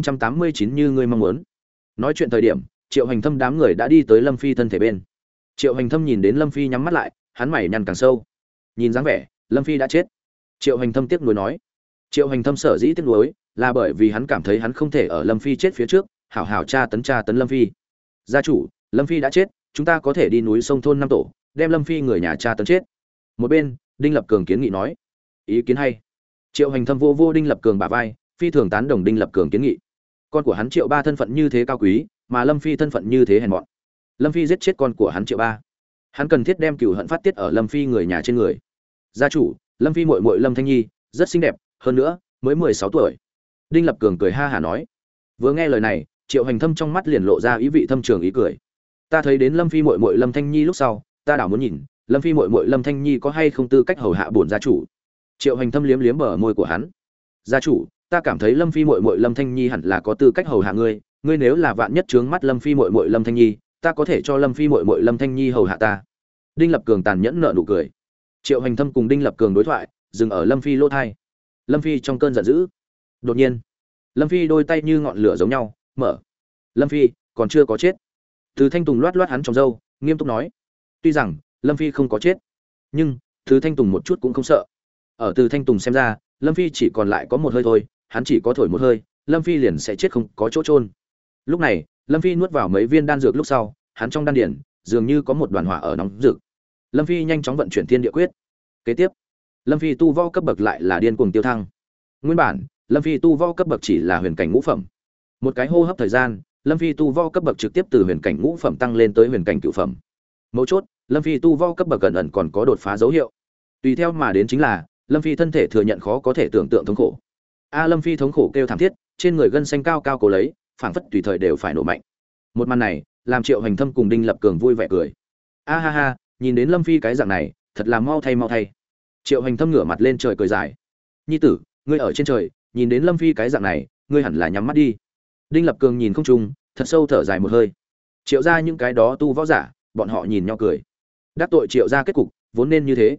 1089 như ngươi mong muốn. Nói chuyện thời điểm, Triệu Hành Thâm đám người đã đi tới Lâm Phi thân thể bên. Triệu Hành Thâm nhìn đến Lâm Phi nhắm mắt lại, hắn mày nhăn càng sâu. Nhìn dáng vẻ, Lâm Phi đã chết. Triệu Hành Thâm tiếc nuối nói. Triệu Hành Thâm sở dĩ tiếc nuối, là bởi vì hắn cảm thấy hắn không thể ở Lâm Phi chết phía trước, hảo hảo tra tấn Lâm Phi. Gia chủ, Lâm Phi đã chết, chúng ta có thể đi núi sông thôn năm tổ, đem Lâm Phi người nhà tra tấn chết. Một bên, Đinh Lập Cường kiến nghị nói. Ý kiến hay. Triệu Hành Thâm vô Đinh Lập Cường bả vai, phi thường tán đồng Đinh Lập Cường kiến nghị. Con của hắn Triệu Ba thân phận như thế cao quý, mà Lâm Phi thân phận như thế hèn mọn. Lâm Phi giết chết con của hắn Triệu Ba, hắn cần thiết đem cừu hận phát tiết ở Lâm Phi người nhà trên người. Gia chủ, Lâm Phi muội muội Lâm Thanh Nhi rất xinh đẹp, hơn nữa mới 16 tuổi. Đinh Lập Cường cười ha hả nói. Vừa nghe lời này, Triệu Hành Thâm trong mắt liền lộ ra ý vị thâm trường ý cười. Ta thấy đến Lâm Phi muội muội Lâm Thanh Nhi lúc sau, ta đảo muốn nhìn, Lâm Phi muội muội Lâm Thanh Nhi có hay không tư cách hầu hạ bổn gia chủ. Triệu Hành Thâm liếm liếm bờ môi của hắn. Gia chủ, ta cảm thấy Lâm Phi muội muội Lâm Thanh Nhi hẳn là có tư cách hầu hạ ngươi, ngươi nếu là vạn nhất trướng mắt Lâm Phi muội muội Lâm Thanh Nhi, ta có thể cho Lâm Phi muội muội Lâm Thanh Nhi hầu hạ ta. Đinh Lập Cường tàn nhẫn nợ nụ cười. Triệu Hành Thâm cùng Đinh Lập Cường đối thoại, dừng ở Lâm Phi lỗ tai. Lâm Phi trong cơn giận dữ. Đột nhiên, Lâm Phi đôi tay như ngọn lửa giống nhau, mở. Lâm Phi còn chưa có chết. Từ Thanh Tùng loát loát hắn trong râu, nghiêm túc nói. Tuy rằng Lâm Phi không có chết, nhưng Từ Thanh Tùng một chút cũng không sợ. Ở Từ Thanh Tùng xem ra, Lâm Phi chỉ còn lại có một hơi thôi, hắn chỉ có thổi một hơi, Lâm Phi liền sẽ chết không có chỗ chôn. Lúc này, Lâm Phi nuốt vào mấy viên đan dược lúc sau, hắn trong đan điển dường như có một đoàn hỏa ở nóng rực. Lâm Phi nhanh chóng vận chuyển Thiên Địa Quyết. Kế tiếp, Lâm Phi tu võ cấp bậc lại là điên cuồng tiêu thăng. Nguyên bản, Lâm Phi tu võ cấp bậc chỉ là huyền cảnh ngũ phẩm. Một cái hô hấp thời gian, Lâm Phi tu võ cấp bậc trực tiếp từ huyền cảnh ngũ phẩm tăng lên tới huyền cảnh cửu phẩm. Mấu chốt, Lâm Phi tu võ cấp bậc ẩn ẩn còn có đột phá dấu hiệu. Tùy theo mà đến chính là, Lâm Phi thân thể thừa nhận khó có thể tưởng tượng thống khổ. Lâm Phi thống khổ kêu thảm thiết, trên người gân xanh cao cao cố lấy, phảng phất tùy thời đều phải nổ mạnh. Một màn này, làm Triệu Hành Thâm cùng Đinh Lập Cường vui vẻ cười. Ha ha, nhìn đến Lâm Phi cái dạng này, thật là mau thay. Triệu Hành Thâm ngửa mặt lên trời cười dài. Nhi tử, ngươi ở trên trời, nhìn đến Lâm Phi cái dạng này, ngươi hẳn là nhắm mắt đi. Đinh Lập Cường nhìn không trung, thật sâu thở dài một hơi. Triệu gia những cái đó tu võ giả, bọn họ nhìn nhau cười. Đắc tội Triệu gia kết cục, vốn nên như thế.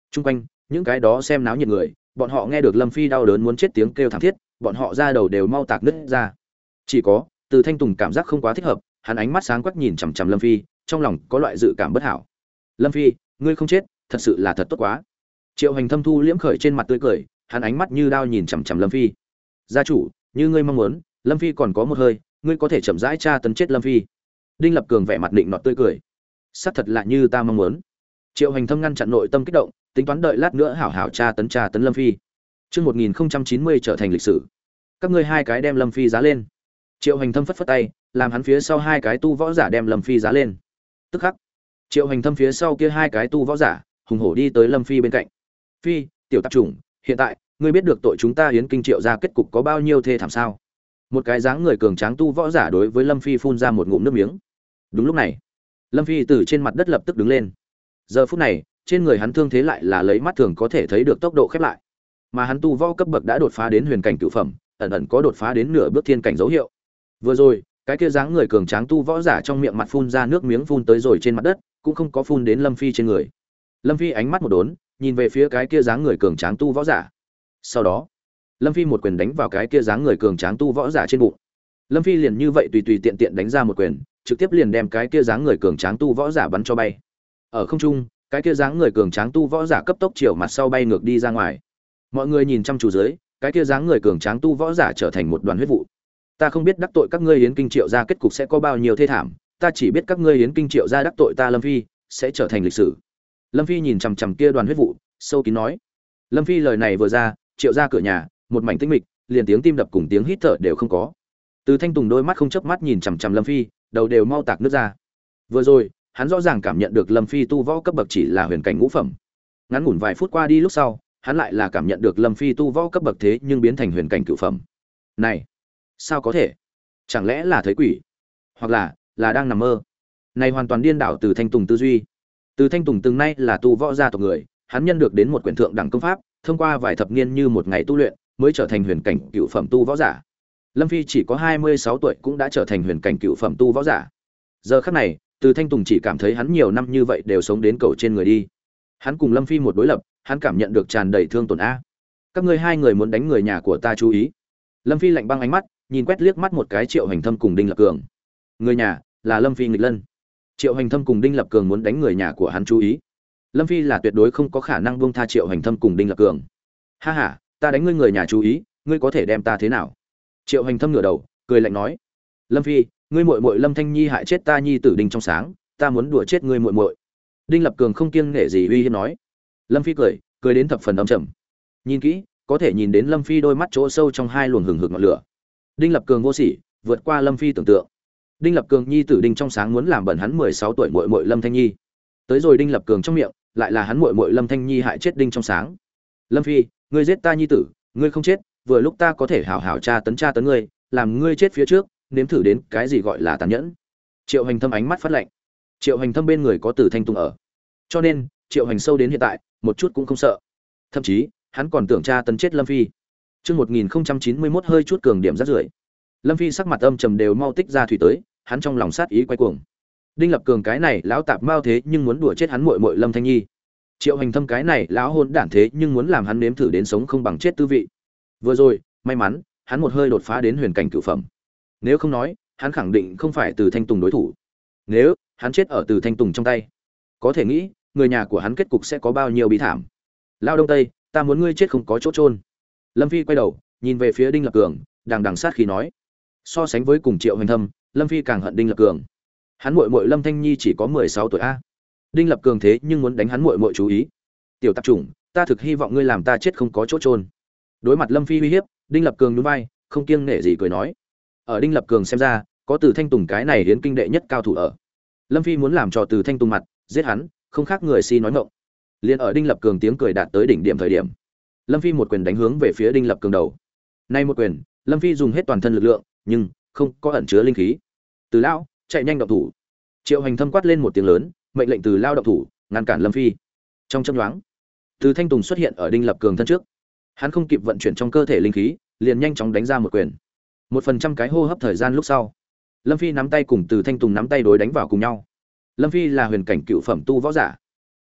Trung quanh những cái đó xem náo nhiệt người, bọn họ nghe được Lâm Phi đau đớn muốn chết tiếng kêu thảm thiết, bọn họ ra đầu đều mau tạc nứt ra. Chỉ có Từ Thanh Tùng cảm giác không quá thích hợp, hắn ánh mắt sáng quắc nhìn chằm chằm Lâm Phi, trong lòng có loại dự cảm bất hảo. Lâm Phi, ngươi không chết, thật sự là thật tốt quá. Triệu Hành Thâm thu liễm khởi trên mặt tươi cười, hắn ánh mắt như đao nhìn chằm chằm Lâm Phi. Gia chủ, như ngươi mong muốn, Lâm Phi còn có một hơi, ngươi có thể chậm rãi tra tấn chết Lâm Phi. Đinh Lập Cường vẻ mặt định nọt tươi cười. Xác thật là như ta mong muốn. Triệu Hành Thâm ngăn chặn nội tâm kích động, tính toán đợi lát nữa hảo hảo tra tấn Lâm Phi. Chương 1090 trở thành lịch sử. Các ngươi hai cái đem Lâm Phi giá lên. Triệu Hành Thâm phất phất tay, làm hắn phía sau hai cái tu võ giả đem Lâm Phi giá lên. Tức khắc, Triệu Hành Thâm phía sau kia hai cái tu võ giả hùng hổ đi tới Lâm Phi bên cạnh. Phi, tiểu tạp chủng, hiện tại ngươi biết được tội chúng ta Yến Kinh Triệu gia kết cục có bao nhiêu thê thảm sao? Một cái dáng người cường tráng tu võ giả đối với Lâm Phi phun ra một ngụm nước miếng. Đúng lúc này, Lâm Phi từ trên mặt đất lập tức đứng lên. Giờ phút này, trên người hắn thương thế lại là lấy mắt thường có thể thấy được tốc độ khép lại, mà hắn tu võ cấp bậc đã đột phá đến huyền cảnh cửu phẩm, ẩn ẩn có đột phá đến nửa bước thiên cảnh dấu hiệu. Vừa rồi, cái kia dáng người cường tráng tu võ giả trong miệng mặt phun ra nước miếng phun tới rồi trên mặt đất, cũng không có phun đến Lâm Phi trên người. Lâm Phi ánh mắt một đốn, nhìn về phía cái kia dáng người cường tráng tu võ giả. Sau đó, Lâm Phi một quyền đánh vào cái kia dáng người cường tráng tu võ giả trên bụng. Lâm Phi liền như vậy tùy tùy tiện tiện đánh ra một quyền, trực tiếp liền đem cái kia dáng người cường tráng tu võ giả bắn cho bay. Ở không trung, cái kia dáng người cường tráng tu võ giả cấp tốc chiều mặt sau bay ngược đi ra ngoài. Mọi người nhìn chăm chú dưới, cái kia dáng người cường tráng tu võ giả trở thành một đoàn huyết vụ. Ta không biết đắc tội các ngươi Yến Kinh Triệu gia kết cục sẽ có bao nhiêu thê thảm, ta chỉ biết các ngươi Yến Kinh Triệu gia đắc tội ta Lâm Phi sẽ trở thành lịch sử. Lâm Phi nhìn chằm chằm kia đoàn huyết vụ, sâu kín nói. Lâm Phi lời này vừa ra, Triệu gia cửa nhà một mảnh tĩnh mịch, liền tiếng tim đập cùng tiếng hít thở đều không có. Từ Thanh Tùng đôi mắt không chớp mắt nhìn chằm chằm Lâm Phi, đầu đều mau tạc nước ra. Vừa rồi, hắn rõ ràng cảm nhận được Lâm Phi tu võ cấp bậc chỉ là huyền cảnh ngũ phẩm. Ngắn ngủn vài phút qua đi lúc sau, hắn lại là cảm nhận được Lâm Phi tu võ cấp bậc thế nhưng biến thành huyền cảnh cửu phẩm. Này, sao có thể? Chẳng lẽ là thấy quỷ? Hoặc là đang nằm mơ? Này hoàn toàn điên đảo Từ Thanh Tùng tư duy. Từ Thanh Tùng từng nay là tu võ gia tộc người, hắn nhân được đến một quyển thượng đẳng công pháp, thông qua vài thập niên như một ngày tu luyện, mới trở thành huyền cảnh cửu phẩm tu võ giả. Lâm Phi chỉ có 26 tuổi cũng đã trở thành huyền cảnh cửu phẩm tu võ giả. Giờ khắc này, Từ Thanh Tùng chỉ cảm thấy hắn nhiều năm như vậy đều sống đến cầu trên người đi. Hắn cùng Lâm Phi một đối lập, hắn cảm nhận được tràn đầy thương tổn a. Các ngươi hai người muốn đánh người nhà của ta chú ý. Lâm Phi lạnh băng ánh mắt, nhìn quét liếc mắt một cái Triệu Hành Thâm cùng Đinh Lập Cường. Người nhà là Lâm Phi nghịch lân. Triệu Hành Thâm cùng Đinh Lập Cường muốn đánh người nhà của hắn chú ý. Lâm Phi là tuyệt đối không có khả năng buông tha Triệu Hành Thâm cùng Đinh Lập Cường. Ha ha, ta đánh ngươi người nhà chú ý, ngươi có thể đem ta thế nào? Triệu Hành Thâm ngửa đầu, cười lạnh nói: Lâm Phi, ngươi muội muội Lâm Thanh Nhi hại chết ta nhi tử Đinh trong sáng, ta muốn đùa chết ngươi muội muội. Đinh Lập Cường không kiêng nể gì uy hiếp nói. Lâm Phi cười đến thập phần âm trầm. Nhìn kỹ, có thể nhìn đến Lâm Phi đôi mắt chỗ sâu trong hai luồng hừng hực ngọn lửa. Đinh Lập Cường vô sỉ, vượt qua Lâm Phi tưởng tượng. Đinh Lập Cường nhi tử Đinh trong sáng muốn làm bẩn hắn 16 tuổi muội muội Lâm Thanh Nhi. Tới rồi Đinh Lập Cường trong miệng, lại là hắn muội muội Lâm Thanh Nhi hại chết Đinh trong sáng. Lâm Phi, ngươi giết ta nhi tử, ngươi không chết, vừa lúc ta có thể hảo hảo tra tấn ngươi, làm ngươi chết phía trước, nếm thử đến cái gì gọi là tàn nhẫn. Triệu Hành Thâm ánh mắt phát lạnh. Triệu Hành Thâm bên người có Từ Thanh Tùng ở, cho nên Triệu Hành sâu đến hiện tại, một chút cũng không sợ. Thậm chí, hắn còn tưởng tra tấn chết Lâm Phi. Chương 1091 hơi chút cường điểm rất rưởi. Lâm Phi sắc mặt âm trầm đều mau tích ra thủy tới, hắn trong lòng sát ý quay cuồng. Đinh Lập Cường cái này lão tạp mao thế nhưng muốn đùa chết hắn muội muội Lâm Thanh Nhi. Triệu Hành Thâm cái này lão hôn đản thế nhưng muốn làm hắn nếm thử đến sống không bằng chết tư vị. Vừa rồi, may mắn, hắn một hơi đột phá đến huyền cảnh cửu phẩm. Nếu không nói, hắn khẳng định không phải Từ Thanh Tùng đối thủ. Nếu hắn chết ở Từ Thanh Tùng trong tay, có thể nghĩ, người nhà của hắn kết cục sẽ có bao nhiêu bi thảm. Lao Đông Tây, ta muốn ngươi chết không có chỗ chôn. Lâm Phi quay đầu, nhìn về phía Đinh Lập Cường, đằng đằng sát khí nói. So sánh với cùng Triệu Hành Thâm, Lâm Phi càng hận Đinh Lập Cường. Hắn muội muội Lâm Thanh Nhi chỉ có 16 tuổi a. Đinh Lập Cường thế nhưng muốn đánh hắn muội muội chú ý. Tiểu tạp chủng, ta thực hy vọng ngươi làm ta chết không có chỗ chôn. Đối mặt Lâm Phi uy hiếp, Đinh Lập Cường nhún vai, không kiêng nể gì cười nói. Ở Đinh Lập Cường xem ra, có Từ Thanh Tùng cái này hiến kinh đệ nhất cao thủ ở. Lâm Phi muốn làm cho Từ Thanh Tùng mặt, giết hắn, không khác người si nói ngọng. Liên ở Đinh Lập Cường tiếng cười đạt tới đỉnh điểm thời điểm, Lâm Phi một quyền đánh hướng về phía Đinh Lập Cường đầu. Nay một quyền, Lâm Phi dùng hết toàn thân lực lượng, nhưng không có ẩn chứa linh khí. Từ lão, chạy nhanh động thủ. Triệu Hành Thâm quát lên một tiếng lớn, mệnh lệnh Từ lao động thủ, ngăn cản Lâm Phi. Trong chớp nhoáng, Từ Thanh Tùng xuất hiện ở Đinh Lập Cường thân trước. Hắn không kịp vận chuyển trong cơ thể linh khí, liền nhanh chóng đánh ra một quyền. 1% cái hô hấp thời gian lúc sau, Lâm Phi nắm tay cùng Từ Thanh Tùng nắm tay đối đánh vào cùng nhau. Lâm Phi là huyền cảnh cựu phẩm tu võ giả,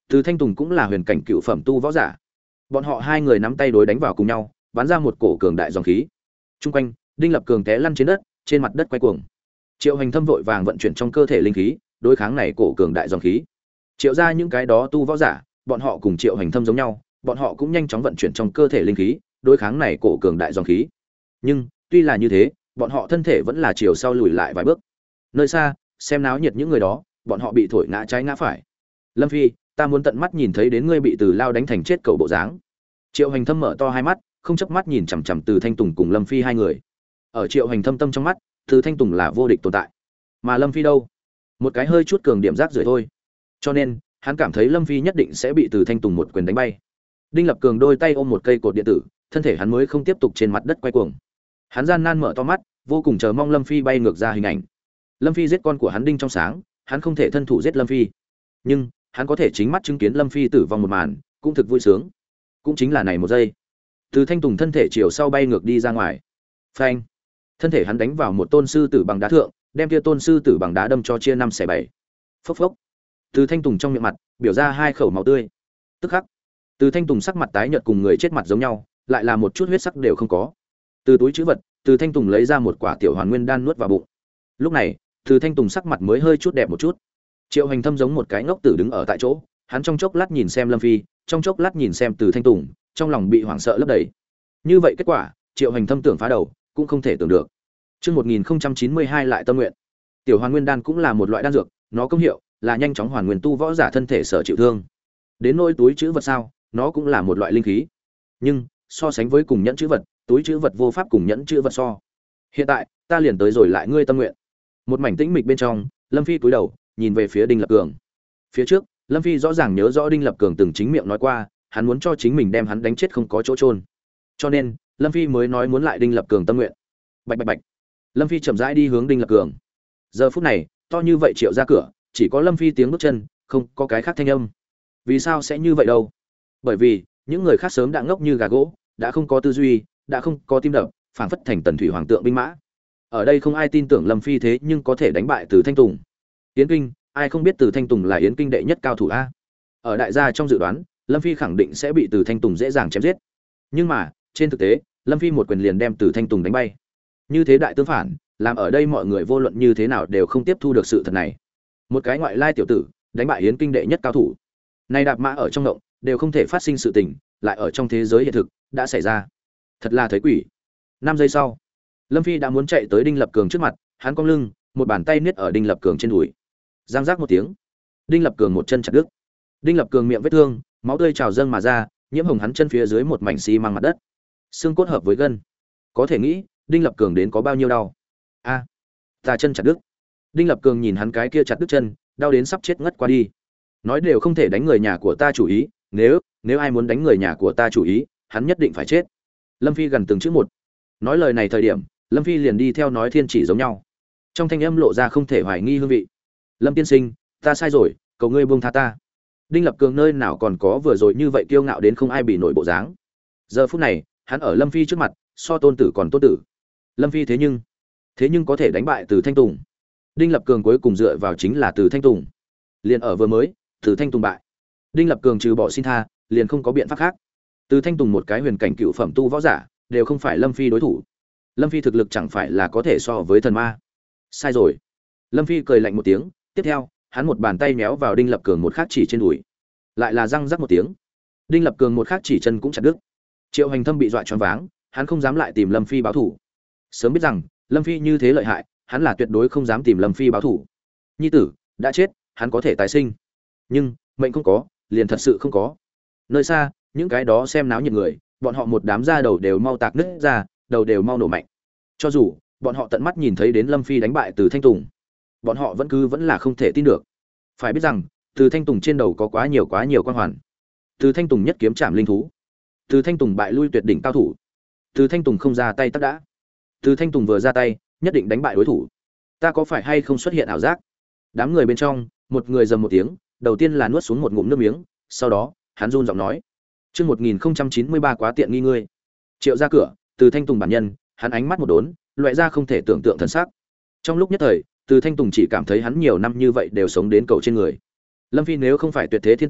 Từ Thanh Tùng cũng là huyền cảnh cựu phẩm tu võ giả. Bọn họ hai người nắm tay đối đánh vào cùng nhau, bắn ra một cổ cường đại dòng khí. Trung quanh, Đinh Lập Cường té lăn trên đất, trên mặt đất quay cuồng. Triệu Hành Thâm vội vàng vận chuyển trong cơ thể linh khí, đối kháng này cổ cường đại dòng khí. Triệu ra những cái đó tu võ giả, bọn họ cùng Triệu Hành Thâm giống nhau, bọn họ cũng nhanh chóng vận chuyển trong cơ thể linh khí, đối kháng này cổ cường đại dòng khí. Nhưng, tuy là như thế, bọn họ thân thể vẫn là chiều sau lùi lại vài bước. Nơi xa, xem náo nhiệt những người đó, bọn họ bị thổi ngã trái ngã phải. Lâm Phi, ta muốn tận mắt nhìn thấy đến ngươi bị Từ Lao đánh thành chết cầu bộ dáng. Triệu Hành Thâm mở to hai mắt, không chớp mắt nhìn chằm chằm Từ Thanh Tùng cùng Lâm Phi hai người. Ở Triệu Hành Thâm tâm trong mắt, Từ Thanh Tùng là vô địch tồn tại, mà Lâm Phi đâu, một cái hơi chút cường điểm rác rưởi thôi. Cho nên, hắn cảm thấy Lâm Phi nhất định sẽ bị Từ Thanh Tùng một quyền đánh bay. Đinh Lập Cường đôi tay ôm một cây cột điện tử, thân thể hắn mới không tiếp tục trên mặt đất quay cuồng. Hắn gian nan mở to mắt, vô cùng chờ mong Lâm Phi bay ngược ra hình ảnh. Lâm Phi giết con của hắn Đinh trong sáng, hắn không thể thân thủ giết Lâm Phi, nhưng hắn có thể chính mắt chứng kiến Lâm Phi tử vong một màn, cũng thực vui sướng. Cũng chính là này một giây, Từ Thanh Tùng thân thể chiều sau bay ngược đi ra ngoài. Phanh! Thân thể hắn đánh vào một tôn sư tử bằng đá thượng, đem kia tôn sư tử bằng đá đâm cho chia 5/7. Phốc phốc. Từ Thanh Tùng trong miệng mặt biểu ra hai khẩu máu tươi. Tức khắc, Từ Thanh Tùng sắc mặt tái nhợt cùng người chết mặt giống nhau, lại là một chút huyết sắc đều không có. Từ túi trữ vật, Từ Thanh Tùng lấy ra một quả tiểu hoàn nguyên đan nuốt vào bụng. Lúc này, Từ Thanh Tùng sắc mặt mới hơi chút đẹp một chút. Triệu Hành Thâm giống một cái ngốc tử đứng ở tại chỗ, hắn trong chốc lát nhìn xem Lâm Phi, trong chốc lát nhìn xem Từ Thanh Tùng, trong lòng bị hoảng sợ lấp đầy. Như vậy kết quả, Triệu Hành Thâm tưởng phá đầu, cũng không thể tưởng được. Chương 1092 lại tâm nguyện. Tiểu Hoàn Nguyên đan cũng là một loại đan dược, nó công hiệu là nhanh chóng hoàn nguyên tu võ giả thân thể sở chịu thương. Đến nỗi túi trữ vật sao, nó cũng là một loại linh khí. Nhưng, so sánh với cùng nhẫn trữ vật, túi trữ vật vô pháp cùng nhẫn trữ vật so. Hiện tại, ta liền tới rồi lại ngươi tâm nguyện. Một mảnh tĩnh mịch bên trong, Lâm Phi cúi đầu, nhìn về phía Đinh Lập Cường. Phía trước, Lâm Phi rõ ràng nhớ rõ Đinh Lập Cường từng chính miệng nói qua, hắn muốn cho chính mình đem hắn đánh chết không có chỗ chôn. Cho nên, Lâm Phi mới nói muốn lại Đinh Lập Cường tâm nguyện. Bạch bạch bạch. Lâm Phi chậm rãi đi hướng Đinh Lập Cường. Giờ phút này, to như vậy Triệu ra cửa, chỉ có Lâm Phi tiếng bước chân, không có cái khác thanh âm. Vì sao sẽ như vậy đâu? Bởi vì, những người khác sớm đã ngốc như gà gỗ, đã không có tư duy, đã không có tim đập, phảng phất thành tần thủy hoàng tượng binh mã. Ở đây không ai tin tưởng Lâm Phi thế nhưng có thể đánh bại Từ Thanh Tùng. Yến Kinh, ai không biết Từ Thanh Tùng là Yến Kinh đệ nhất cao thủ a? Ở đại gia trong dự đoán, Lâm Phi khẳng định sẽ bị Từ Thanh Tùng dễ dàng chém giết. Nhưng mà, trên thực tế, Lâm Phi một quyền liền đem Từ Thanh Tùng đánh bay. Như thế đại tương phản, làm ở đây mọi người vô luận như thế nào đều không tiếp thu được sự thật này. Một cái ngoại lai tiểu tử, đánh bại Yến Kinh đệ nhất cao thủ. Này đạp mã ở trong động, đều không thể phát sinh sự tình, lại ở trong thế giới hiện thực đã xảy ra. Thật là thấy quỷ. 5 giây sau, Lâm Phi đã muốn chạy tới Đinh Lập Cường trước mặt, hắn cong lưng, một bàn tay niết ở Đinh Lập Cường trên đùi. Giang giác một tiếng, Đinh Lập Cường một chân chặt đứt. Đinh Lập Cường miệng vết thương, máu tươi trào dâng mà ra, nhiễm hồng hắn chân phía dưới một mảnh xi măng mặt đất. Xương cốt hợp với gân. Có thể nghĩ, Đinh Lập Cường đến có bao nhiêu đau. A, ta chân chặt đứt. Đinh Lập Cường nhìn hắn cái kia chặt đứt chân, đau đến sắp chết ngất qua đi. Nói đều không thể đánh người nhà của ta chủ ý, nếu ai muốn đánh người nhà của ta chủ ý, hắn nhất định phải chết. Lâm Phi gần từng chữ một. Nói lời này thời điểm, Lâm Phi liền đi theo nói thiên chỉ giống nhau. Trong thanh âm lộ ra không thể hoài nghi hương vị. Lâm tiên sinh, ta sai rồi, cầu ngươi buông tha ta. Đinh Lập Cường nơi nào còn có vừa rồi như vậy kiêu ngạo đến không ai bị nổi bộ dáng. Giờ phút này, hắn ở Lâm Phi trước mặt, so tôn tử còn tôn tử. Lâm Phi thế nhưng có thể đánh bại Từ Thanh Tùng. Đinh Lập Cường cuối cùng dựa vào chính là Từ Thanh Tùng. Liền ở vừa mới, Từ Thanh Tùng bại. Đinh Lập Cường trừ bỏ xin tha, liền không có biện pháp khác. Từ Thanh Tùng một cái huyền cảnh cựu phẩm tu võ giả, đều không phải Lâm Phi đối thủ. Lâm Phi thực lực chẳng phải là có thể so với thần ma. Sai rồi. Lâm Phi cười lạnh một tiếng, tiếp theo, hắn một bàn tay méo vào Đinh Lập Cường một khắc chỉ trên đùi. Lại là răng rắc một tiếng. Đinh Lập Cường một khắc chỉ chân cũng chặt đứt. Triệu Hành Thâm bị dọa choáng váng, hắn không dám lại tìm Lâm Phi báo thủ. Sớm biết rằng, Lâm Phi như thế lợi hại, hắn là tuyệt đối không dám tìm Lâm Phi báo thủ. Nhi tử đã chết, hắn có thể tái sinh. Nhưng, mệnh không có, liền thật sự không có. Nơi xa, những cái đó xem náo nhiệt người, bọn họ một đám da đầu đều mau tạc nứt ra, đầu đều mau nổ mạnh. Cho dù bọn họ tận mắt nhìn thấy đến Lâm Phi đánh bại Từ Thanh Tùng, bọn họ vẫn là không thể tin được. Phải biết rằng, Từ Thanh Tùng trên đầu có quá nhiều quan hoàn. Từ Thanh Tùng nhất kiếm chạm linh thú. Từ Thanh Tùng bại lui tuyệt đỉnh cao thủ. Từ Thanh Tùng không ra tay tất đã. Từ Thanh Tùng vừa ra tay, nhất định đánh bại đối thủ. Ta có phải hay không xuất hiện ảo giác? Đám người bên trong, một người rầm một tiếng, đầu tiên là nuốt xuống một ngụm nước miếng, sau đó, hắn run giọng nói: "Chương 1093 quá tiện nghi ngươi." Triệu ra cửa, Từ Thanh Tùng bản nhân, hắn ánh mắt một đốn, loại ra không thể tưởng tượng thần sắc. Trong lúc nhất thời, Từ Thanh Tùng chỉ cảm thấy hắn nhiều năm như vậy đều sống đến cầu trên người. Lâm Phi nếu không phải tuyệt thế thiên tài,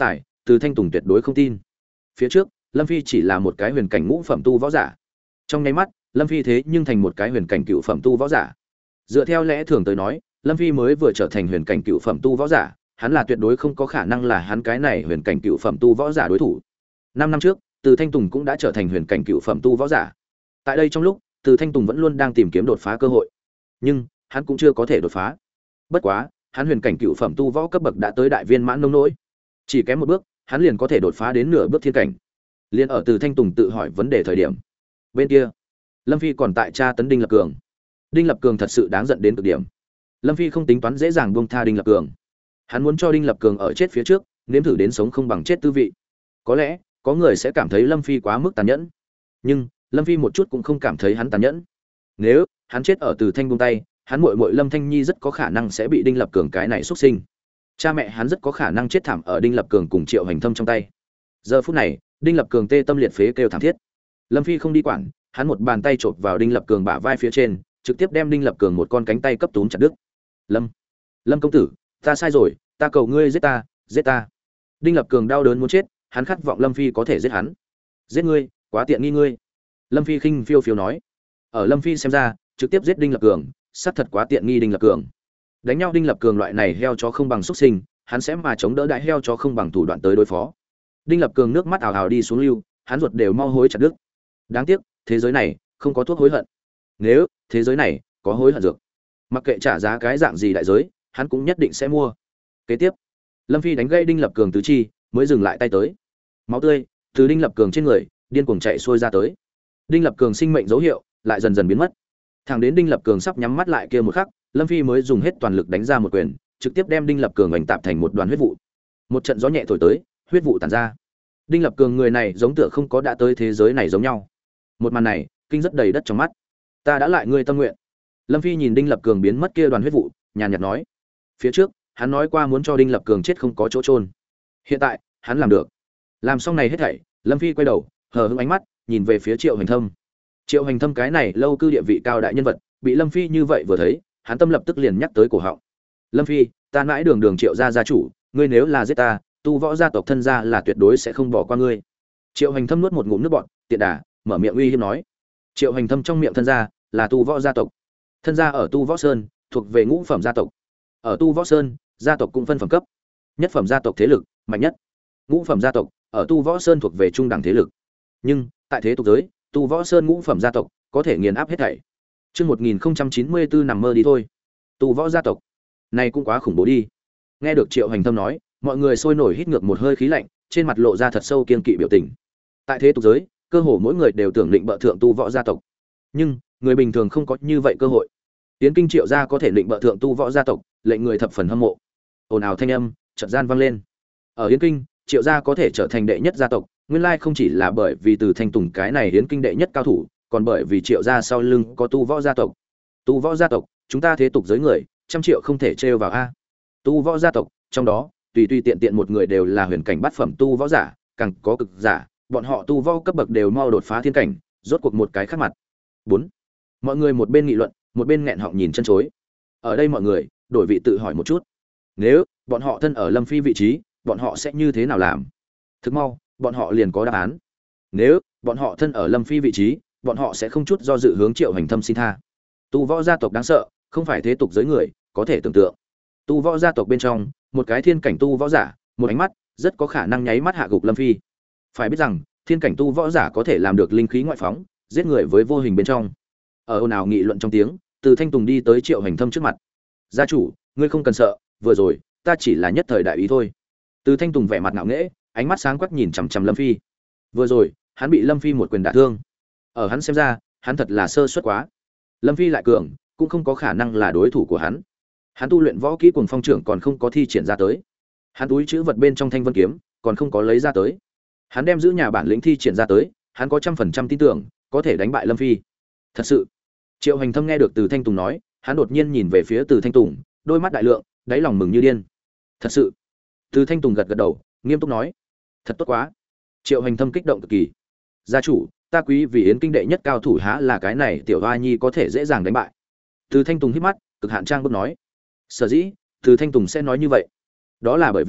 Từ Thanh Tùng tuyệt đối không tin. Phía trước, Lâm Phi chỉ là một cái huyền cảnh ngũ phẩm tu võ giả. Trong nháy mắt, Lâm Phi thế nhưng thành một cái huyền cảnh cựu phẩm tu võ giả. Dựa theo lẽ thường tới nói, Lâm Phi mới vừa trở thành huyền cảnh cựu phẩm tu võ giả, hắn là tuyệt đối không có khả năng là hắn cái này huyền cảnh cựu phẩm tu võ giả đối thủ. 5 năm trước, Từ Thanh Tùng cũng đã trở thành huyền cảnh cựu phẩm tu võ giả. Tại đây trong lúc, Từ Thanh Tùng vẫn luôn đang tìm kiếm đột phá cơ hội, nhưng hắn cũng chưa có thể đột phá. Bất quá, hắn huyền cảnh cựu phẩm tu võ cấp bậc đã tới đại viên mãn nông nỗi, chỉ kém một bước, hắn liền có thể đột phá đến nửa bước thiên cảnh. Liên ở Từ Thanh Tùng tự hỏi vấn đề thời điểm, bên kia, Lâm Phi còn tại tra tấn Đinh Lập Cường. Đinh Lập Cường thật sự đáng giận đến cực điểm. Lâm Phi không tính toán dễ dàng buông tha Đinh Lập Cường. Hắn muốn cho Đinh Lập Cường ở chết phía trước, nếm thử đến sống không bằng chết tư vị. Có lẽ, có người sẽ cảm thấy Lâm Phi quá mức tàn nhẫn, nhưng Lâm Phi một chút cũng không cảm thấy hắn tàn nhẫn. Nếu hắn chết ở Từ Thanh buông tay, hắn muội muội Lâm Thanh Nhi rất có khả năng sẽ bị Đinh Lập Cường cái này xuất sinh. Cha mẹ hắn rất có khả năng chết thảm ở Đinh Lập Cường cùng Triệu Hành Thâm trong tay. Giờ phút này, Đinh Lập Cường tê tâm liệt phế kêu thảm thiết. Lâm Phi không đi quản, hắn một bàn tay chộp vào Đinh Lập Cường bả vai phía trên, trực tiếp đem Đinh Lập Cường một con cánh tay cấp túm chặt đứt. Lâm công tử, ta sai rồi, ta cầu ngươi giết ta, giết ta. Đinh Lập Cường đau đớn muốn chết, hắn khát vọng Lâm Phi có thể giết hắn. Giết ngươi, quá tiện nghi ngươi. Lâm Phi khinh phiêu phiêu nói. Ở Lâm Phi xem ra, trực tiếp giết Đinh Lập Cường, xác thật quá tiện nghi Đinh Lập Cường. Đánh nhau Đinh Lập Cường loại này heo chó không bằng xuất sinh, hắn sẽ mà chống đỡ đại heo chó không bằng thủ đoạn tới đối phó. Đinh Lập Cường nước mắt ào ào đi xuống lưu, hắn ruột đều mau hối chặt đứt. Đáng tiếc, thế giới này không có thuốc hối hận. Nếu thế giới này có hối hận dược, mặc kệ trả giá cái dạng gì đại giới, hắn cũng nhất định sẽ mua. Kế tiếp, Lâm Phi đánh gây Đinh Lập Cường tứ chi, mới dừng lại tay tới. Máu tươi từ Đinh Lập Cường trên người điên cuồng chảy xuôi ra tới. Đinh Lập Cường sinh mệnh dấu hiệu lại dần dần biến mất. Thẳng đến Đinh Lập Cường sắp nhắm mắt lại kia một khắc, Lâm Phi mới dùng hết toàn lực đánh ra một quyền, trực tiếp đem Đinh Lập Cường oanh tạp thành một đoàn huyết vụ. Một trận gió nhẹ thổi tới, huyết vụ tản ra. Đinh Lập Cường người này giống tựa không có đã tới thế giới này giống nhau. Một màn này, kinh rất đầy đất trong mắt. Ta đã lại ngươi tâm nguyện. Lâm Phi nhìn Đinh Lập Cường biến mất kia đoàn huyết vụ, nhàn nhạt nói. Phía trước, hắn nói qua muốn cho Đinh Lập Cường chết không có chỗ chôn. Hiện tại, hắn làm được. Làm xong này hết thảy, Lâm Phi quay đầu, hờ hững ánh mắt, nhìn về phía Triệu Hành Thâm. Triệu Hành Thâm cái này lâu cư địa vị cao đại nhân vật, bị Lâm Phi như vậy vừa thấy, hắn tâm lập tức liền nhắc tới cổ họng. Lâm Phi, ta mãi đường Triệu gia gia chủ, ngươi nếu là giết ta, tu võ gia tộc thân gia là tuyệt đối sẽ không bỏ qua ngươi. Triệu Hành Thâm nuốt một ngụm nước bọt, tiện đà, mở miệng uy hiếp nói. Triệu Hành Thâm trong miệng thân gia là tu võ gia tộc. Thân gia ở tu võ sơn, thuộc về ngũ phẩm gia tộc. Ở tu võ sơn, gia tộc cũng phân phẩm cấp. Nhất phẩm gia tộc thế lực mạnh nhất. Ngũ phẩm gia tộc ở tu võ sơn thuộc về trung đẳng thế lực. Nhưng, tại thế tục giới, tu võ sơn ngũ phẩm gia tộc có thể nghiền áp hết thảy. Chương 1094 nằm mơ đi thôi. Tu võ gia tộc, này cũng quá khủng bố đi. Nghe được Triệu Hành Thâm nói, mọi người sôi nổi hít ngược một hơi khí lạnh, trên mặt lộ ra thật sâu kiên kỵ biểu tình. Tại thế tục giới, cơ hồ mỗi người đều tưởng định bợ thượng tu võ gia tộc. Nhưng, người bình thường không có như vậy cơ hội. Tiến kinh Triệu gia có thể định bợ thượng tu võ gia tộc, lệnh người thập phần hâm mộ. Ồn ào thanh âm chợt gian vang lên. Ở Yến Kinh, Triệu gia có thể trở thành đệ nhất gia tộc, nguyên lai không chỉ là bởi vì từ Thanh Tùng cái này Yến Kinh đệ nhất cao thủ, còn bởi vì Triệu gia sau lưng có tu võ gia tộc. Tu võ gia tộc, chúng ta thế tục giới người, trăm triệu không thể trêu vào a. Tu võ gia tộc, trong đó, tùy tùy tiện tiện một người đều là huyền cảnh bát phẩm tu võ giả, càng có cực giả, bọn họ tu võ cấp bậc đều mau đột phá thiên cảnh, rốt cuộc một cái khác mặt. 4. Mọi người một bên nghị luận, một bên nghẹn họng nhìn chân chối. Ở đây mọi người, đổi vị tự hỏi một chút. Nếu bọn họ thân ở Lâm Phi vị trí, bọn họ sẽ như thế nào làm? Thực mau, bọn họ liền có đáp án. Nếu bọn họ thân ở Lâm Phi vị trí, bọn họ sẽ không chút do dự hướng Triệu Hành Thâm xin tha. Tu võ gia tộc đáng sợ, không phải thế tục giới người có thể tưởng tượng. Tu võ gia tộc bên trong, một cái thiên cảnh tu võ giả, một ánh mắt, rất có khả năng nháy mắt hạ gục Lâm Phi. Phải biết rằng, thiên cảnh tu võ giả có thể làm được linh khí ngoại phóng, giết người với vô hình bên trong. Ở ồn ào nghị luận trong tiếng, Từ Thanh Tùng đi tới Triệu Hành Thâm trước mặt. Gia chủ, ngươi không cần sợ, vừa rồi, ta chỉ là nhất thời đại ý thôi. Từ Thanh Tùng vẻ mặt ngạo nghễ, ánh mắt sáng quắc nhìn chằm chằm Lâm Phi. Vừa rồi, hắn bị Lâm Phi một quyền đả thương. Ở hắn xem ra, hắn thật là sơ suất quá. Lâm Phi lại cường, cũng không có khả năng là đối thủ của hắn. Hắn tu luyện võ kỹ Cuồng Phong trưởng còn không có thi triển ra tới. Hắn túi chữ vật bên trong Thanh Vân kiếm còn không có lấy ra tới. Hắn đem giữ nhà bản lĩnh thi triển ra tới, hắn có 100% tin tưởng có thể đánh bại Lâm Phi. Thật sự. Triệu Hành Thâm nghe được Từ Thanh Tùng nói, hắn đột nhiên nhìn về phía Từ Thanh Tùng, đôi mắt đại lượng, đáy lòng mừng như điên. Thật sự. Từ Thanh Tùng gật gật đầu, nghiêm túc nói, thật tốt quá. Triệu Hành Thâm kích động cực kỳ. Gia chủ, ta quý vì Yến Kinh đệ nhất cao thủ há là cái này tiểu hoa nhi có thể dễ dàng đánh bại. Từ Thanh Tùng hít mắt, cực hạn trang bước nói. Sở dĩ, Từ Thanh Tùng sẽ nói như vậy, đó là bởi vì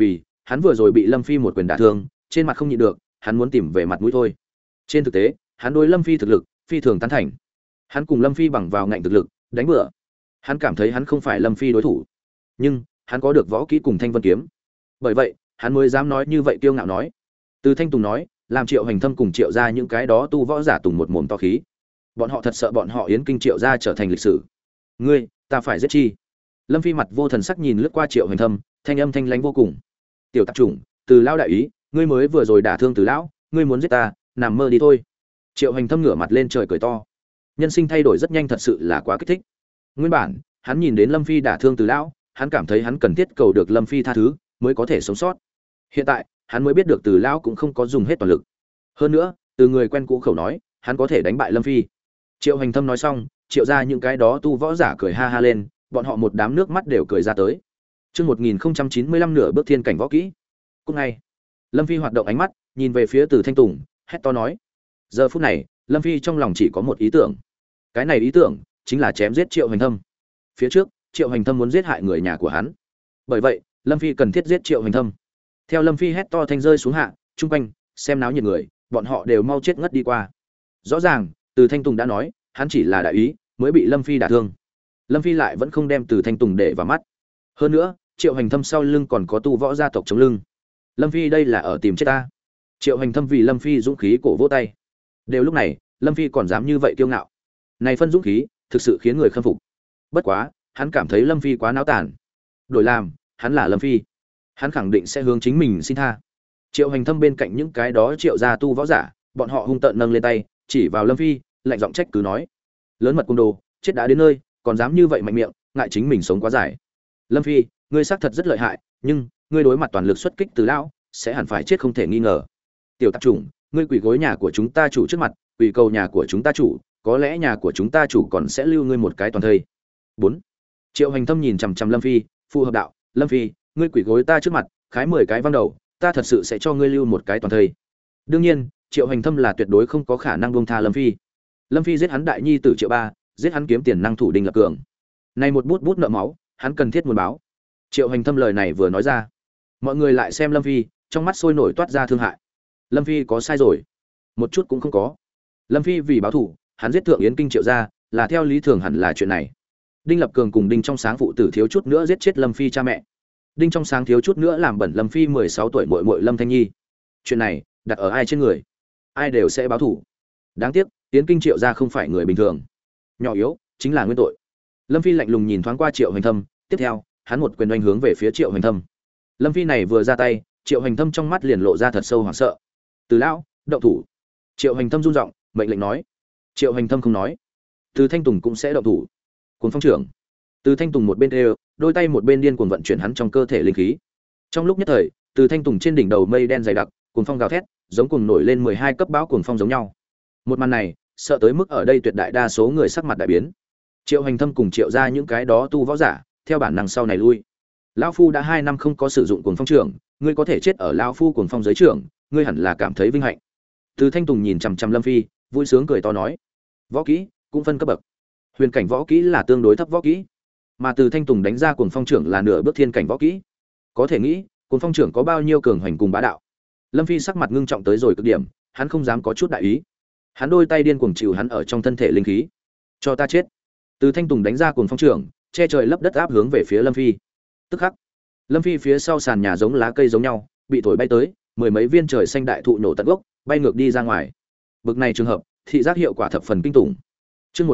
hắn vừa rồi bị Lâm Phi một quyền đả thương, trên mặt không nhịn được, hắn muốn tìm về mặt mũi thôi. Trên thực tế, hắn đối Lâm Phi thực lực phi thường tán thành. Hắn cùng Lâm Phi bằng vào ngạnh thực lực, đánh bừa. Hắn cảm thấy hắn không phải Lâm Phi đối thủ, nhưng hắn có được võ kỹ cùng Thanh Vân kiếm. Bởi vậy, hắn mới dám nói như vậy kiêu ngạo nói. Từ Thanh Tùng nói, làm Triệu Hành Thâm cùng Triệu gia những cái đó tu võ giả tùng một mồm to khí. Bọn họ thật sợ bọn họ Yến Kinh Triệu gia trở thành lịch sử. Ngươi, ta phải giết chi? Lâm Phi mặt vô thần sắc nhìn lướt qua Triệu Hành Thâm, thanh âm thanh lãnh vô cùng. Tiểu tạp chủng, Từ lão đại ý, ngươi mới vừa rồi đả thương Từ lão, ngươi muốn giết ta, nằm mơ đi thôi. Triệu Hành Thâm ngửa mặt lên trời cười to. Nhân sinh thay đổi rất nhanh, thật sự là quá kích thích. Nguyên bản, hắn nhìn đến Lâm Phi đả thương Từ lão, hắn cảm thấy hắn cần thiết cầu được Lâm Phi tha thứ, mới có thể sống sót. Hiện tại, hắn mới biết được Từ lão cũng không có dùng hết toàn lực. Hơn nữa, từ người quen cũ khẩu nói, hắn có thể đánh bại Lâm Phi. Triệu Hành Thâm nói xong, Triệu ra những cái đó tu võ giả cười ha ha lên, bọn họ một đám nước mắt đều cười ra tới. Chương 1095 nửa bước thiên cảnh võ kỹ. Cùng ngày, Lâm Phi hoạt động ánh mắt, nhìn về phía Từ Thanh Tùng, hét to nói. Giờ phút này, Lâm Phi trong lòng chỉ có một ý tưởng. Cái này ý tưởng chính là chém giết Triệu Hành Thâm. Phía trước, Triệu Hành Thâm muốn giết hại người nhà của hắn. Bởi vậy, Lâm Phi cần thiết giết Triệu Hành Thâm. Theo Lâm Phi hét to thanh rơi xuống hạ, chung quanh xem náo nhiệt người, bọn họ đều mau chết ngất đi qua. Rõ ràng, Từ Thanh Tùng đã nói, hắn chỉ là đại ý, mới bị Lâm Phi đả thương. Lâm Phi lại vẫn không đem Từ Thanh Tùng để vào mắt. Hơn nữa, Triệu Hành Thâm sau lưng còn có tu võ gia tộc chống lưng. Lâm Phi đây là ở tìm chết ta. Triệu Hành Thâm vì Lâm Phi dũng khí cổ vỗ tay. Đều lúc này, Lâm Phi còn dám như vậy kiêu ngạo. Này phân dũng khí, thực sự khiến người khâm phục. Bất quá, hắn cảm thấy Lâm Phi quá náo tản. Đổi làm, hắn là Lâm Phi, hắn khẳng định sẽ hướng chính mình xin tha. Triệu Hành Thâm bên cạnh những cái đó Triệu gia tu võ giả, bọn họ hung tợn nâng lên tay, chỉ vào Lâm Phi, lạnh giọng trách cứ nói: lớn mật cung đồ, chết đã đến nơi, còn dám như vậy mạnh miệng, ngại chính mình sống quá dài. Lâm Phi, ngươi xác thật rất lợi hại, nhưng ngươi đối mặt toàn lực xuất kích Từ lão, sẽ hẳn phải chết không thể nghi ngờ. Tiểu tạp chủng, ngươi quỳ gối nhà của chúng ta chủ trước mặt, quỳ cầu nhà của chúng ta chủ, có lẽ nhà của chúng ta chủ còn sẽ lưu ngươi một cái toàn thây. 4. Triệu Hành Thâm nhìn chằm chằm Lâm Phi, phù hợp đạo: Lâm Phi, ngươi quỳ gối ta trước mặt, khái 10 cái văng đầu, ta thật sự sẽ cho ngươi lưu một cái toàn thây. Đương nhiên, Triệu Hành Thâm là tuyệt đối không có khả năng buông tha Lâm Phi. Lâm Phi giết hắn đại nhi tử Triệu Ba, giết hắn kiếm tiền năng thủ Đinh Lập Cường. Này một bút bút nợ máu, hắn cần thiết muốn báo. Triệu Hành Thâm lời này vừa nói ra, mọi người lại xem Lâm Phi, trong mắt sôi nổi toát ra thương hại. Lâm Phi có sai rồi? Một chút cũng không có. Lâm Phi vì báo thù, hắn giết thượng Yến Kinh Triệu gia, là theo lý thường hẳn là chuyện này. Đinh Lập Cường cùng Đinh Trong Sáng phụ tử thiếu chút nữa giết chết Lâm Phi cha mẹ. Đinh Trong Sáng thiếu chút nữa làm bẩn Lâm Phi 16 tuổi muội muội Lâm Thanh Nhi. Chuyện này đặt ở ai trên người, ai đều sẽ báo thù. Đáng tiếc, Yến Kinh Triệu gia không phải người bình thường, nhỏ yếu chính là nguyên tội. Lâm Phi lạnh lùng nhìn thoáng qua Triệu Hành Thâm, tiếp theo, hắn một quyền oanh hướng về phía Triệu Hành Thâm. Lâm Phi này vừa ra tay, Triệu Hành Thâm trong mắt liền lộ ra thật sâu hoảng sợ. Từ lão, động thủ. Triệu Hành Thâm run giọng, mệnh lệnh nói. Triệu Hành Thâm không nói. Từ Thanh Tùng cũng sẽ động thủ. Cuồng Phong trưởng. Từ Thanh Tùng một bên đều, đôi tay một bên điên cuồng vận chuyển hắn trong cơ thể linh khí. Trong lúc nhất thời, Từ Thanh Tùng trên đỉnh đầu mây đen dày đặc, cuồng phong gào thét, giống cuồng nổi lên 12 cấp bão cuồng phong giống nhau. Một màn này, sợ tới mức ở đây tuyệt đại đa số người sắc mặt đại biến. Triệu Hành Thâm cùng Triệu gia những cái đó tu võ giả, theo bản năng sau này lui. Lão phu đã 2 năm không có sử dụng cuồng phong trưởng, ngươi có thể chết ở lão phu cuồng phong giới trưởng, ngươi hẳn là cảm thấy vinh hạnh. Từ Thanh Tùng nhìn chằm chằm Lâm Phi, vui sướng cười to nói: võ kỹ cũng phân cấp bậc, huyền cảnh võ kỹ là tương đối thấp võ kỹ, mà Từ Thanh Tùng đánh ra cuồng phong trưởng là nửa bước thiên cảnh võ kỹ. Có thể nghĩ, cuồng phong trưởng có bao nhiêu cường hoành cùng bá đạo. Lâm Phi sắc mặt ngưng trọng tới rồi cực điểm, hắn không dám có chút đại ý. Hắn đôi tay điên cuồng chịu hắn ở trong thân thể linh khí. Cho ta chết. Từ Thanh Tùng đánh ra cuồng phong trưởng, che trời lấp đất áp hướng về phía Lâm Phi. Tức khắc, Lâm Phi phía sau sàn nhà giống lá cây giống nhau, bị thổi bay tới, mười mấy viên trời xanh đại thụ nổ tận gốc, bay ngược đi ra ngoài. Bực này trường hợp, thị giác hiệu quả thập phần kinh tủng. Chương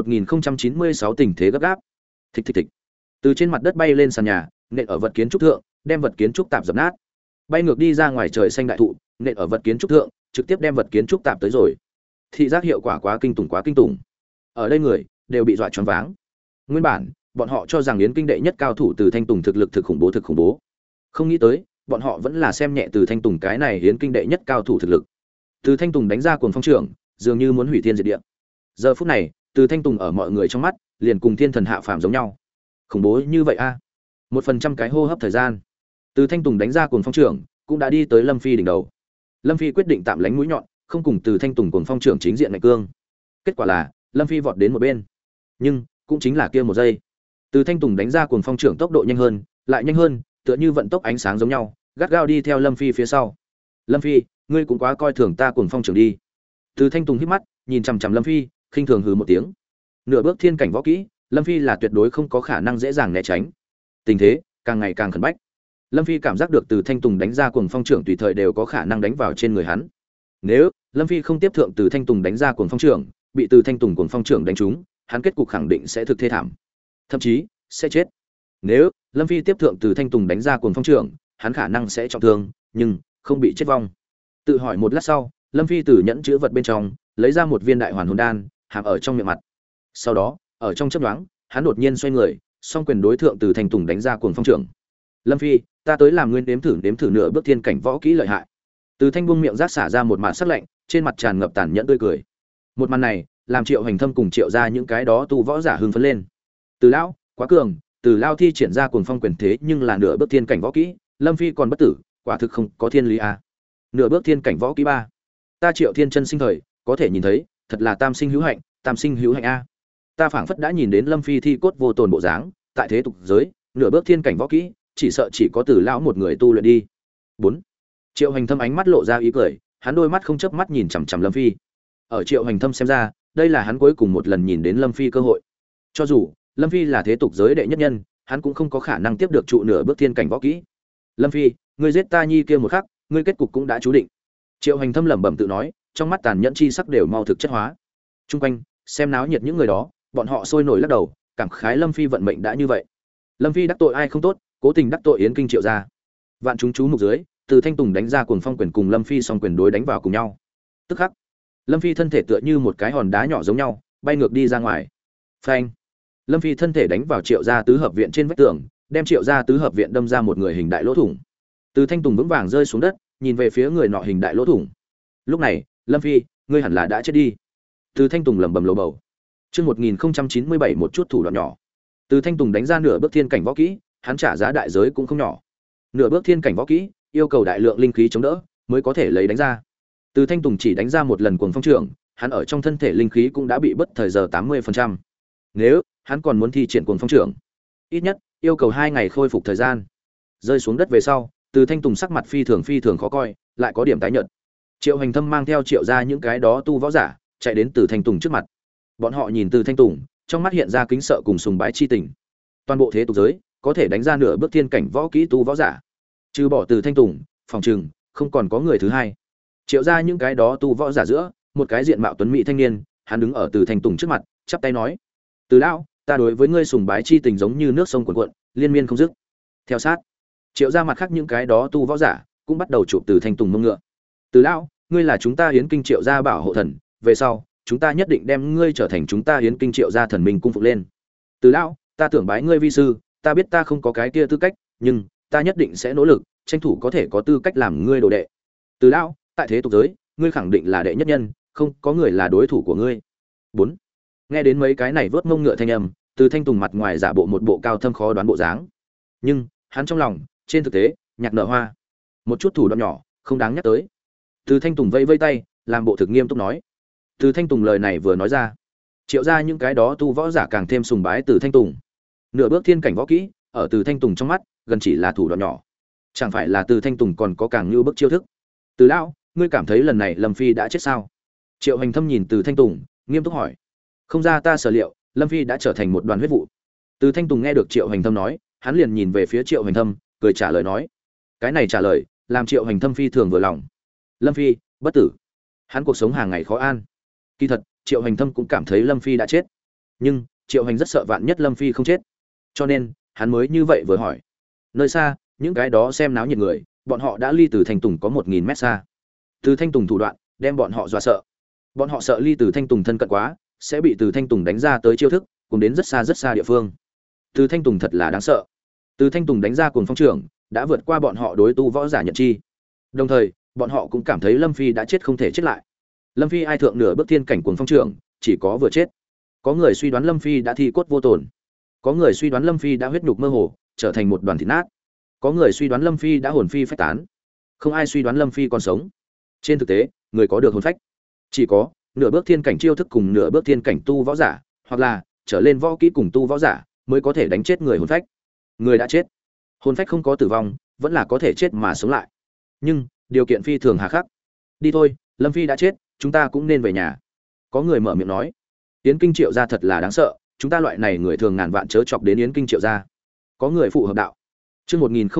1096 tình thế gấp gáp. Thịch thịch thịch. Từ trên mặt đất bay lên sàn nhà, nện ở vật kiến trúc thượng, đem vật kiến trúc tạp dập nát. Bay ngược đi ra ngoài trời xanh đại thụ, nện ở vật kiến trúc thượng, trực tiếp đem vật kiến trúc tạp tới rồi. Thị giác hiệu quả quá kinh tủng. Ở đây người đều bị dọa choáng váng. Nguyên bản, bọn họ cho rằng Yến Kinh đệ nhất cao thủ Từ Thanh Tùng thực lực thực khủng bố. Không nghĩ tới, bọn họ vẫn là xem nhẹ Từ Thanh Tùng cái này Yến Kinh đệ nhất cao thủ thực lực. Từ Thanh Tùng đánh ra cuồng phong trưởng, dường như muốn hủy thiên diệt địa. Giờ phút này, Từ Thanh Tùng ở mọi người trong mắt, liền cùng thiên thần hạ phàm giống nhau. Khủng bố như vậy a. 1% cái hô hấp thời gian, Từ Thanh Tùng đánh ra cuồng phong trưởng, cũng đã đi tới Lâm Phi đỉnh đầu. Lâm Phi quyết định tạm lánh mũi nhọn, không cùng Từ Thanh Tùng cuồng phong trưởng chính diện ngạch cương. Kết quả là, Lâm Phi vọt đến một bên. Nhưng, cũng chính là kia một giây, Từ Thanh Tùng đánh ra cuồng phong trưởng tốc độ nhanh hơn, lại nhanh hơn, tựa như vận tốc ánh sáng giống nhau, gắt gao đi theo Lâm Phi phía sau. Lâm Phi, ngươi cũng quá coi thường ta Cuồng Phong trưởng đi. Từ Thanh Tùng híp mắt nhìn chằm chằm Lâm Phi, khinh thường hừ một tiếng. Nửa bước thiên cảnh võ kỹ, Lâm Phi là tuyệt đối không có khả năng dễ dàng né tránh. Tình thế càng ngày càng khẩn bách. Lâm Phi cảm giác được Từ Thanh Tùng đánh ra Cuồng Phong trưởng tùy thời đều có khả năng đánh vào trên người hắn. Nếu Lâm Phi không tiếp thượng Từ Thanh Tùng đánh ra Cuồng Phong trưởng, bị Từ Thanh Tùng Cuồng Phong trưởng đánh trúng, hắn kết cục khẳng định sẽ thực thê thảm, thậm chí sẽ chết. Nếu Lâm Phi tiếp thượng Từ Thanh Tùng đánh ra Cuồng Phong trưởng, hắn khả năng sẽ trọng thương, nhưng không bị chết vong. Tự hỏi một lát sau, Lâm Phi từ nhẫn chứa vật bên trong lấy ra một viên đại hoàn hồn đan, hàm ở trong miệng mặt. Sau đó, ở trong chớp nhoáng, hắn đột nhiên xoay người, song quyền đối thượng Từ Thanh Tùng đánh ra Cuồng Phong trưởng. Lâm Phi, ta tới làm nguyên đếm thử nửa bước thiên cảnh võ kỹ lợi hại. Từ Thanh buông miệng rác xả ra một mạt sắc lạnh, trên mặt tràn ngập tàn nhẫn tươi cười. Một màn này, làm Triệu Hành Thâm cùng Triệu gia những cái đó tu võ giả hưng phấn lên. Từ lão, quá cường, Từ lão thi triển ra Cuồng Phong quyền thế nhưng là nửa bước thiên cảnh võ kỹ, Lâm Phi còn bất tử, quả thực không có thiên lý a. Nửa bước thiên cảnh võ kỹ 3. Ta Triệu Thiên Chân sinh thời, có thể nhìn thấy, thật là tam sinh hữu hạnh, tam sinh hữu hạnh a. Ta phảng phất đã nhìn đến Lâm Phi thi cốt vô tồn bộ dáng, tại thế tục giới, nửa bước thiên cảnh võ kỹ, chỉ sợ chỉ có Từ lão một người tu luyện đi. 4. Triệu Hành Thâm ánh mắt lộ ra ý cười, hắn đôi mắt không chớp mắt nhìn chằm chằm Lâm Phi. Ở Triệu Hành Thâm xem ra, đây là hắn cuối cùng một lần nhìn đến Lâm Phi cơ hội. Cho dù Lâm Phi là thế tục giới đệ nhất nhân, hắn cũng không có khả năng tiếp được trụ nửa bước thiên cảnh võ kỹ. Lâm Phi, ngươi giết ta nhi kia một khắc, ngươi kết cục cũng đã chú định. Triệu Hành Thâm lẩm bẩm tự nói, trong mắt tàn nhẫn chi sắc đều mau thực chất hóa. Trung quanh, xem náo nhiệt những người đó, bọn họ sôi nổi lắc đầu, cảm khái Lâm Phi vận mệnh đã như vậy. Lâm Phi đắc tội ai không tốt, cố tình đắc tội Yến Kinh Triệu gia. Vạn chúng chú mục dưới, Từ Thanh Tùng đánh ra Cuồng Phong quyền cùng Lâm Phi song quyền đối đánh vào cùng nhau. Tức khắc, Lâm Phi thân thể tựa như một cái hòn đá nhỏ giống nhau, bay ngược đi ra ngoài. Phanh! Lâm Phi thân thể đánh vào Triệu gia tứ hợp viện trên vách tường, đem Triệu gia tứ hợp viện đâm ra một người hình đại lỗ thủng. Từ Thanh Tùng vững vàng rơi xuống đất, nhìn về phía người nọ hình đại lỗ thủng. Lúc này, Lâm Phi, ngươi hẳn là đã chết đi. Từ Thanh Tùng lẩm bẩm lầu bầu. Chương 1097 một chút thủ đoạn nhỏ. Từ Thanh Tùng đánh ra nửa bước thiên cảnh võ kỹ, hắn trả giá đại giới cũng không nhỏ. Nửa bước thiên cảnh võ kỹ, yêu cầu đại lượng linh khí chống đỡ mới có thể lấy đánh ra. Từ Thanh Tùng chỉ đánh ra một lần Cuồng Phong trưởng, hắn ở trong thân thể linh khí cũng đã bị bất thời giờ 80%. Nếu hắn còn muốn thi triển Cuồng Phong trưởng, ít nhất yêu cầu 2 ngày khôi phục thời gian. Rơi xuống đất về sau, Từ Thanh Tùng sắc mặt phi thường khó coi, lại có điểm tái nhợt. Triệu Hành Thâm mang theo Triệu gia những cái đó tu võ giả, chạy đến Từ Thanh Tùng trước mặt. Bọn họ nhìn Từ Thanh Tùng, trong mắt hiện ra kính sợ cùng sùng bái chi tình. Toàn bộ thế tục giới, có thể đánh ra nửa bước thiên cảnh võ kỹ tu võ giả, trừ bỏ Từ Thanh Tùng, phòng trừng không còn có người thứ hai. Triệu gia những cái đó tu võ giả giữa, một cái diện mạo tuấn mỹ thanh niên, hắn đứng ở Từ Thanh Tùng trước mặt, chắp tay nói: "Từ lão, ta đối với ngươi sùng bái chi tình giống như nước sông cuồn cuộn, liên miên không dứt." Theo sát, Triệu gia mặt khác những cái đó tu võ giả cũng bắt đầu chụp Từ Thanh Tùng mông ngựa. "Từ lão, ngươi là chúng ta Yến Kinh Triệu gia bảo hộ thần, về sau, chúng ta nhất định đem ngươi trở thành chúng ta Yến Kinh Triệu gia thần minh cung phục lên. Từ lão, ta tưởng bái ngươi vi sư, ta biết ta không có cái kia tư cách, nhưng ta nhất định sẽ nỗ lực, tranh thủ có thể có tư cách làm ngươi đồ đệ. Từ lão, tại thế tục giới, ngươi khẳng định là đệ nhất nhân, không có người là đối thủ của ngươi." 4. Nghe đến mấy cái này vớt mông ngựa thanh âm, Từ Thanh Tùng mặt ngoài giả bộ một bộ cao thâm khó đoán bộ dáng, nhưng hắn trong lòng, trên thực tế, nhạc nở hoa. Một chút thủ đoạn nhỏ, không đáng nhắc tới. Từ Thanh Tùng vây vây tay, làm bộ thực nghiêm túc nói. Từ Thanh Tùng lời này vừa nói ra, Triệu gia những cái đó tu võ giả càng thêm sùng bái Từ Thanh Tùng. Nửa bước thiên cảnh võ kỹ, ở Từ Thanh Tùng trong mắt, gần chỉ là thủ đoạn nhỏ. Chẳng phải là Từ Thanh Tùng còn có càng như bức chiêu thức. Từ lão, ngươi cảm thấy lần này Lâm Phi đã chết sao? Triệu Hành Thâm nhìn Từ Thanh Tùng, nghiêm túc hỏi. Không ra ta sở liệu, Lâm Phi đã trở thành một đoàn huyết vụ. Từ Thanh Tùng nghe được Triệu Hành Thâm nói, hắn liền nhìn về phía Triệu Hành Thâm, cười trả lời nói. Cái này trả lời, làm Triệu Hành Thâm phi thường vừa lòng. Lâm Phi bất tử, hắn cuộc sống hàng ngày khó an. Kỳ thật, Triệu Hành Thâm cũng cảm thấy Lâm Phi đã chết, nhưng Triệu Hành rất sợ vạn nhất Lâm Phi không chết, cho nên hắn mới như vậy vừa hỏi. Nơi xa, những cái đó xem náo nhiệt người, bọn họ đã ly Từ Thanh Tùng có 1000 mét xa. Từ Thanh Tùng thủ đoạn đem bọn họ dọa sợ. Bọn họ sợ ly Từ Thanh Tùng thân cận quá, sẽ bị Từ Thanh Tùng đánh ra tới chiêu thức, cùng đến rất xa địa phương. Từ Thanh Tùng thật là đáng sợ. Từ Thanh Tùng đánh ra Cuồng Phong trưởng, đã vượt qua bọn họ đối tu võ giả nhận chi. Đồng thời, bọn họ cũng cảm thấy Lâm Phi đã chết không thể chết lại. Lâm Phi ai thượng nửa bước thiên cảnh Cuồng Phong trưởng, chỉ có vừa chết. Có người suy đoán Lâm Phi đã thi cốt vô tổn. Có người suy đoán Lâm Phi đã huyết nhục mơ hồ, trở thành một đoàn thịt nát. Có người suy đoán Lâm Phi đã hồn phi phách tán. Không ai suy đoán Lâm Phi còn sống. Trên thực tế, người có được hồn phách, chỉ có nửa bước thiên cảnh chiêu thức cùng nửa bước thiên cảnh tu võ giả, hoặc là trở lên võ kỹ cùng tu võ giả mới có thể đánh chết người hồn phách. Người đã chết, hồn phách không có tử vong, vẫn là có thể chết mà sống lại, nhưng điều kiện phi thường hà khắc. Đi thôi, Lâm Phi đã chết, chúng ta cũng nên về nhà. Có người mở miệng nói. Yến Kinh Triệu gia thật là đáng sợ, chúng ta loại này người thường ngàn vạn chớ chọc đến Yến Kinh Triệu gia. Có người phụ hợp đạo. Chương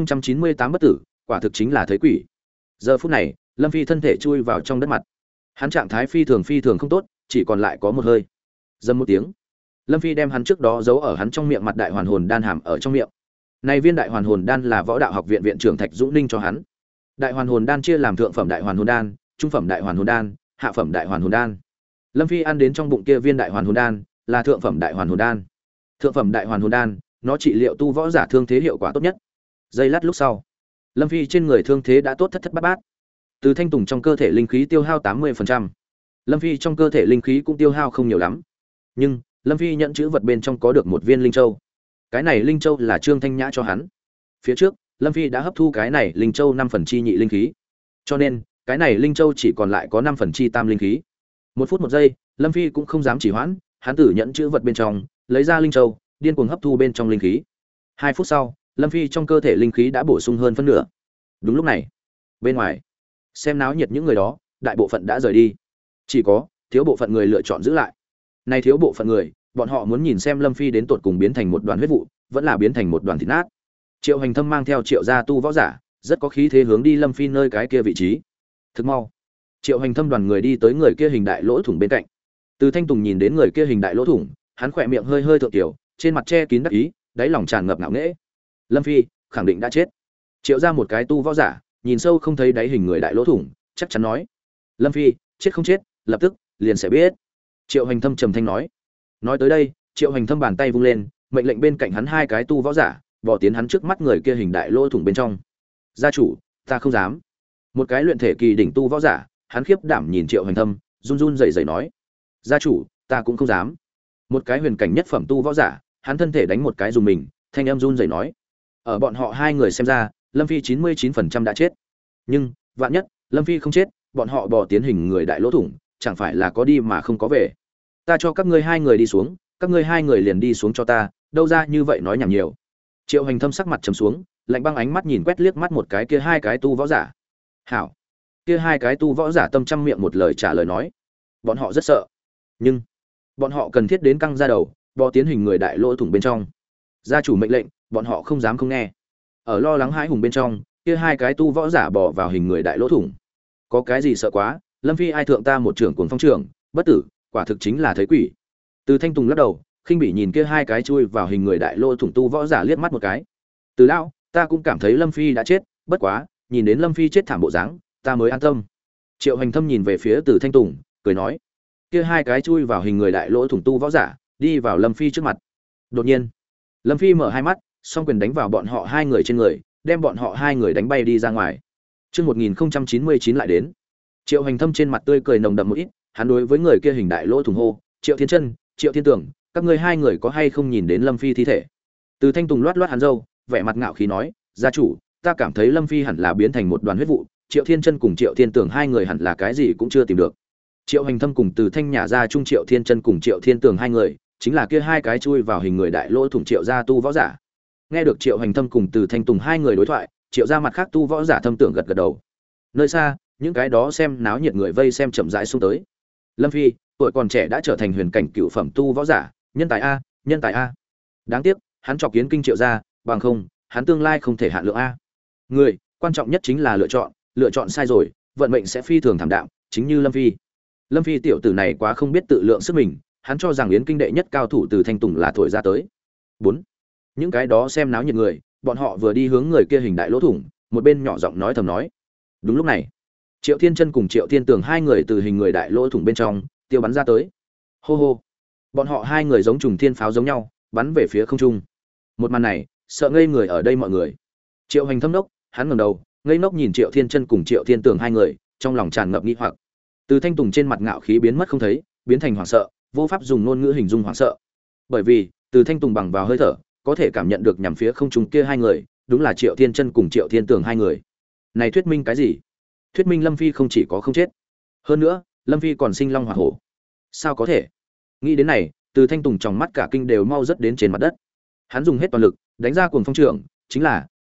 1098 bất tử, quả thực chính là thấy quỷ. Giờ phút này, Lâm Phi thân thể chui vào trong đất mặt. Hắn trạng thái phi thường không tốt, chỉ còn lại có một hơi. Dầm một tiếng, Lâm Phi đem hắn trước đó giấu ở hắn trong miệng mặt đại hoàn hồn đan hàm ở trong miệng. Này viên đại hoàn hồn đan là Võ Đạo Học viện viện trưởng Thạch Dũng Ninh cho hắn. Đại hoàn hồn đan chia làm thượng phẩm đại hoàn hồn đan, trung phẩm đại hoàn hồn đan, hạ phẩm đại hoàn hồn đan. Lâm Phi ăn đến trong bụng kia viên đại hoàn hồn đan, là thượng phẩm đại hoàn hồn đan. Thượng phẩm đại hoàn hồn đan, nó trị liệu tu võ giả thương thế hiệu quả tốt nhất. Giây lát lúc sau, Lâm Phi trên người thương thế đã tốt thất thất bát bát. Từ Thanh Tùng trong cơ thể linh khí tiêu hao 80%. Lâm Phi trong cơ thể linh khí cũng tiêu hao không nhiều lắm. Nhưng, Lâm Phi nhận chữ vật bên trong có được một viên linh châu. Cái này linh châu là Trương Thanh Nhã cho hắn. Phía trước, Lâm Phi đã hấp thu cái này linh châu 5 phần chi nhị linh khí. Cho nên, cái này linh châu chỉ còn lại có 5 phần chi tam linh khí. 1 phút 1 giây, Lâm Phi cũng không dám chỉ hoãn, hắn tử nhận chữ vật bên trong, lấy ra linh châu, điên cuồng hấp thu bên trong linh khí. 2 phút sau, Lâm Phi trong cơ thể linh khí đã bổ sung hơn phân nửa. Đúng lúc này, bên ngoài, xem náo nhiệt những người đó, đại bộ phận đã rời đi. Chỉ có thiếu bộ phận người lựa chọn giữ lại. Này thiếu bộ phận người, bọn họ muốn nhìn xem Lâm Phi đến tột cùng biến thành một đoàn huyết vụ, vẫn là biến thành một đoàn thịt nát. Triệu Hành Thâm mang theo Triệu gia tu võ giả, rất có khí thế hướng đi Lâm Phi nơi cái kia vị trí. Thực mau, Triệu Hành Thâm đoàn người đi tới người kia hình đại lỗ thủng bên cạnh. Từ Thanh Tùng nhìn đến người kia hình đại lỗ thủng, hắn khỏe miệng hơi hơi thượng tiểu, trên mặt che kín đắc ý, đáy lòng tràn ngập ngạo nghễ. Lâm Phi khẳng định đã chết. Triệu ra một cái tu võ giả, nhìn sâu không thấy đáy hình người đại lỗ thủng, chắc chắn nói: Lâm Phi chết không chết, lập tức liền sẽ biết. Triệu Hành Thâm trầm thanh nói. Nói tới đây, Triệu Hành Thâm bàn tay vung lên, mệnh lệnh bên cạnh hắn 2 cái tu võ giả vò tiến hắn trước mắt người kia hình đại lỗ thủng bên trong. Gia chủ, ta không dám. Một cái luyện thể kỳ đỉnh tu võ giả, hắn khiếp đảm nhìn Triệu Hành Thâm, run run rẩy rẩy nói: Gia chủ, ta cũng không dám. Một cái huyền cảnh nhất phẩm tu võ giả, hắn thân thể đánh một cái dùng mình, thanh âm run rẩy nói: Ở bọn họ 2 người xem ra, Lâm Phi 99% đã chết. Nhưng, vạn nhất Lâm Phi không chết, bọn họ bò tiến hình người đại lỗ thủng, chẳng phải là có đi mà không có về. Ta cho các ngươi 2 người đi xuống, các ngươi 2 người liền đi xuống cho ta, đâu ra như vậy nói nhảm nhiều. Triệu Hành Thâm sắc mặt trầm xuống, lạnh băng ánh mắt nhìn quét liếc mắt một cái kia 2 cái tu võ giả. Hảo. Kia 2 cái tu võ giả tâm trăm miệng một lời trả lời nói. Bọn họ rất sợ, nhưng bọn họ cần thiết đến căng ra đầu, bò tiến hình người đại lỗ thủng bên trong. Gia chủ mệnh lệnh, bọn họ không dám không nghe. Ở lo lắng hãi hùng bên trong, kia 2 cái tu võ giả bò vào hình người đại lỗ thủng. Có cái gì sợ quá, Lâm Phi ai thượng ta một trưởng cuồng phong trưởng, bất tử, quả thực chính là thấy quỷ. Từ Thanh Tùng lắc đầu, khinh bỉ nhìn kia 2 cái chui vào hình người đại lỗ thủng tu võ giả liếc mắt một cái. Từ lão, ta cũng cảm thấy Lâm Phi đã chết, bất quá, nhìn đến Lâm Phi chết thảm bộ dáng, ta mới an tâm. Triệu Hành Thâm nhìn về phía Từ Thanh Tùng, cười nói. Kia 2 cái chui vào hình người đại lỗ thủng tu võ giả, đi vào Lâm Phi trước mặt. Đột nhiên, Lâm Phi mở 2 mắt, song quyền đánh vào bọn họ 2 người trên người, đem bọn họ 2 người đánh bay đi ra ngoài. Chương 1099 lại đến. Triệu Hành Thâm trên mặt tươi cười nồng đậm một ít, hắn đối với người kia hình đại lỗ thủng hô: Triệu Thiên Chân, Triệu Thiên Tưởng, các ngươi 2 người có hay không nhìn đến Lâm Phi thi thể? Từ Thanh Tùng loát loát hắn râu, vẻ mặt ngạo khí nói: Gia chủ, ta cảm thấy Lâm Phi hẳn là biến thành một đoàn huyết vụ, Triệu Thiên Chân cùng Triệu Thiên Tưởng 2 người hẳn là cái gì cũng chưa tìm được. Triệu Hành Thâm cùng Từ Thanh Nhã ra chung Triệu Thiên Chân cùng Triệu Thiên Tưởng 2 người, chính là kia 2 cái chui vào hình người đại lỗ thủng Triệu gia tu võ giả. Nghe được Triệu Hành Thâm cùng Từ Thanh Tùng 2 người đối thoại, Triệu gia mặt khác tu võ giả thâm tưởng gật gật đầu. Nơi xa, những cái đó xem náo nhiệt người vây xem chậm rãi xuống tới. Lâm Phi, tuổi còn trẻ đã trở thành huyền cảnh cựu phẩm tu võ giả, nhân tài a, nhân tài a. Đáng tiếc, hắn chọc kiến kinh Triệu gia, bằng không, hắn tương lai không thể hạn lượng a. Người, quan trọng nhất chính là lựa chọn sai rồi, vận mệnh sẽ phi thường thảm đạm, chính như Lâm Phi. Lâm Phi tiểu tử này quá không biết tự lượng sức mình, hắn cho rằng Yến Kinh đệ nhất cao thủ Từ Thanh Tùng là thổi ra tới. 4. Những cái đó xem náo nhiệt người, bọn họ vừa đi hướng người kia hình đại lỗ thủng, một bên nhỏ giọng nói thầm nói. Đúng lúc này, Triệu Thiên Chân cùng Triệu Thiên Tường 2 người từ hình người đại lỗ thủng bên trong tiêu bắn ra tới. Hô hô. Bọn họ 2 người giống trùng thiên pháo giống nhau, bắn về phía không trung. Một màn này, sợ ngây người ở đây mọi người. Triệu Hành Thâm đốc, hắn ngẩng đầu, ngây ngốc nhìn Triệu Thiên Chân cùng Triệu Thiên Tường 2 người, trong lòng tràn ngập nghi hoặc. Từ Thanh Tùng trên mặt ngạo khí biến mất không thấy, biến thành hoảng sợ, vô pháp dùng ngôn ngữ hình dung hoảng sợ. Bởi vì, Từ Thanh Tùng bằng vào hơi thở, có thể cảm nhận được nhằm phía không trung kia 2 người, đúng là Triệu Thiên Chân cùng Triệu Thiên Tường 2 người. Này thuyết minh cái gì? Thuyết minh Lâm Phi không chỉ có không chết, hơn nữa, Lâm Phi còn sinh long hỏa hổ. Sao có thể? Nghĩ đến này, Từ Thanh Tùng trong mắt cả kinh đều mau rất đến trên mặt đất. Hắn dùng hết toàn lực, đánh ra cuồng phong trưởng, chính là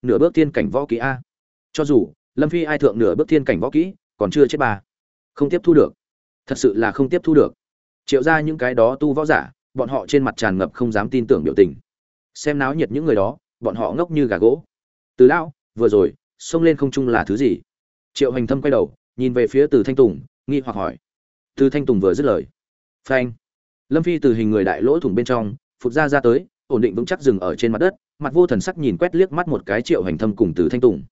nửa bước thiên cảnh võ kỹ a. Cho dù Lâm Phi ai thượng nửa bước thiên cảnh võ kỹ, còn chưa chết bà. Không tiếp thu được. Thật sự là không tiếp thu được. Triệu ra những cái đó tu võ giả, bọn họ trên mặt tràn ngập không dám tin tưởng biểu tình. Xem náo nhiệt những người đó, bọn họ ngốc như gà gỗ. Từ lão, vừa rồi, xông lên không trung là thứ gì? Triệu Hành Thâm quay đầu, nhìn về phía Từ Thanh Tùng, nghi hoặc hỏi. Từ Thanh Tùng vừa dứt lời, phanh, Lâm Phi từ hình người đại lỗ thủng bên trong phụt ra tới, ổn định vững chắc dừng ở trên mặt đất, mặt vô thần sắc nhìn quét liếc mắt một cái Triệu Hành Thâm cùng Từ Thanh Tùng.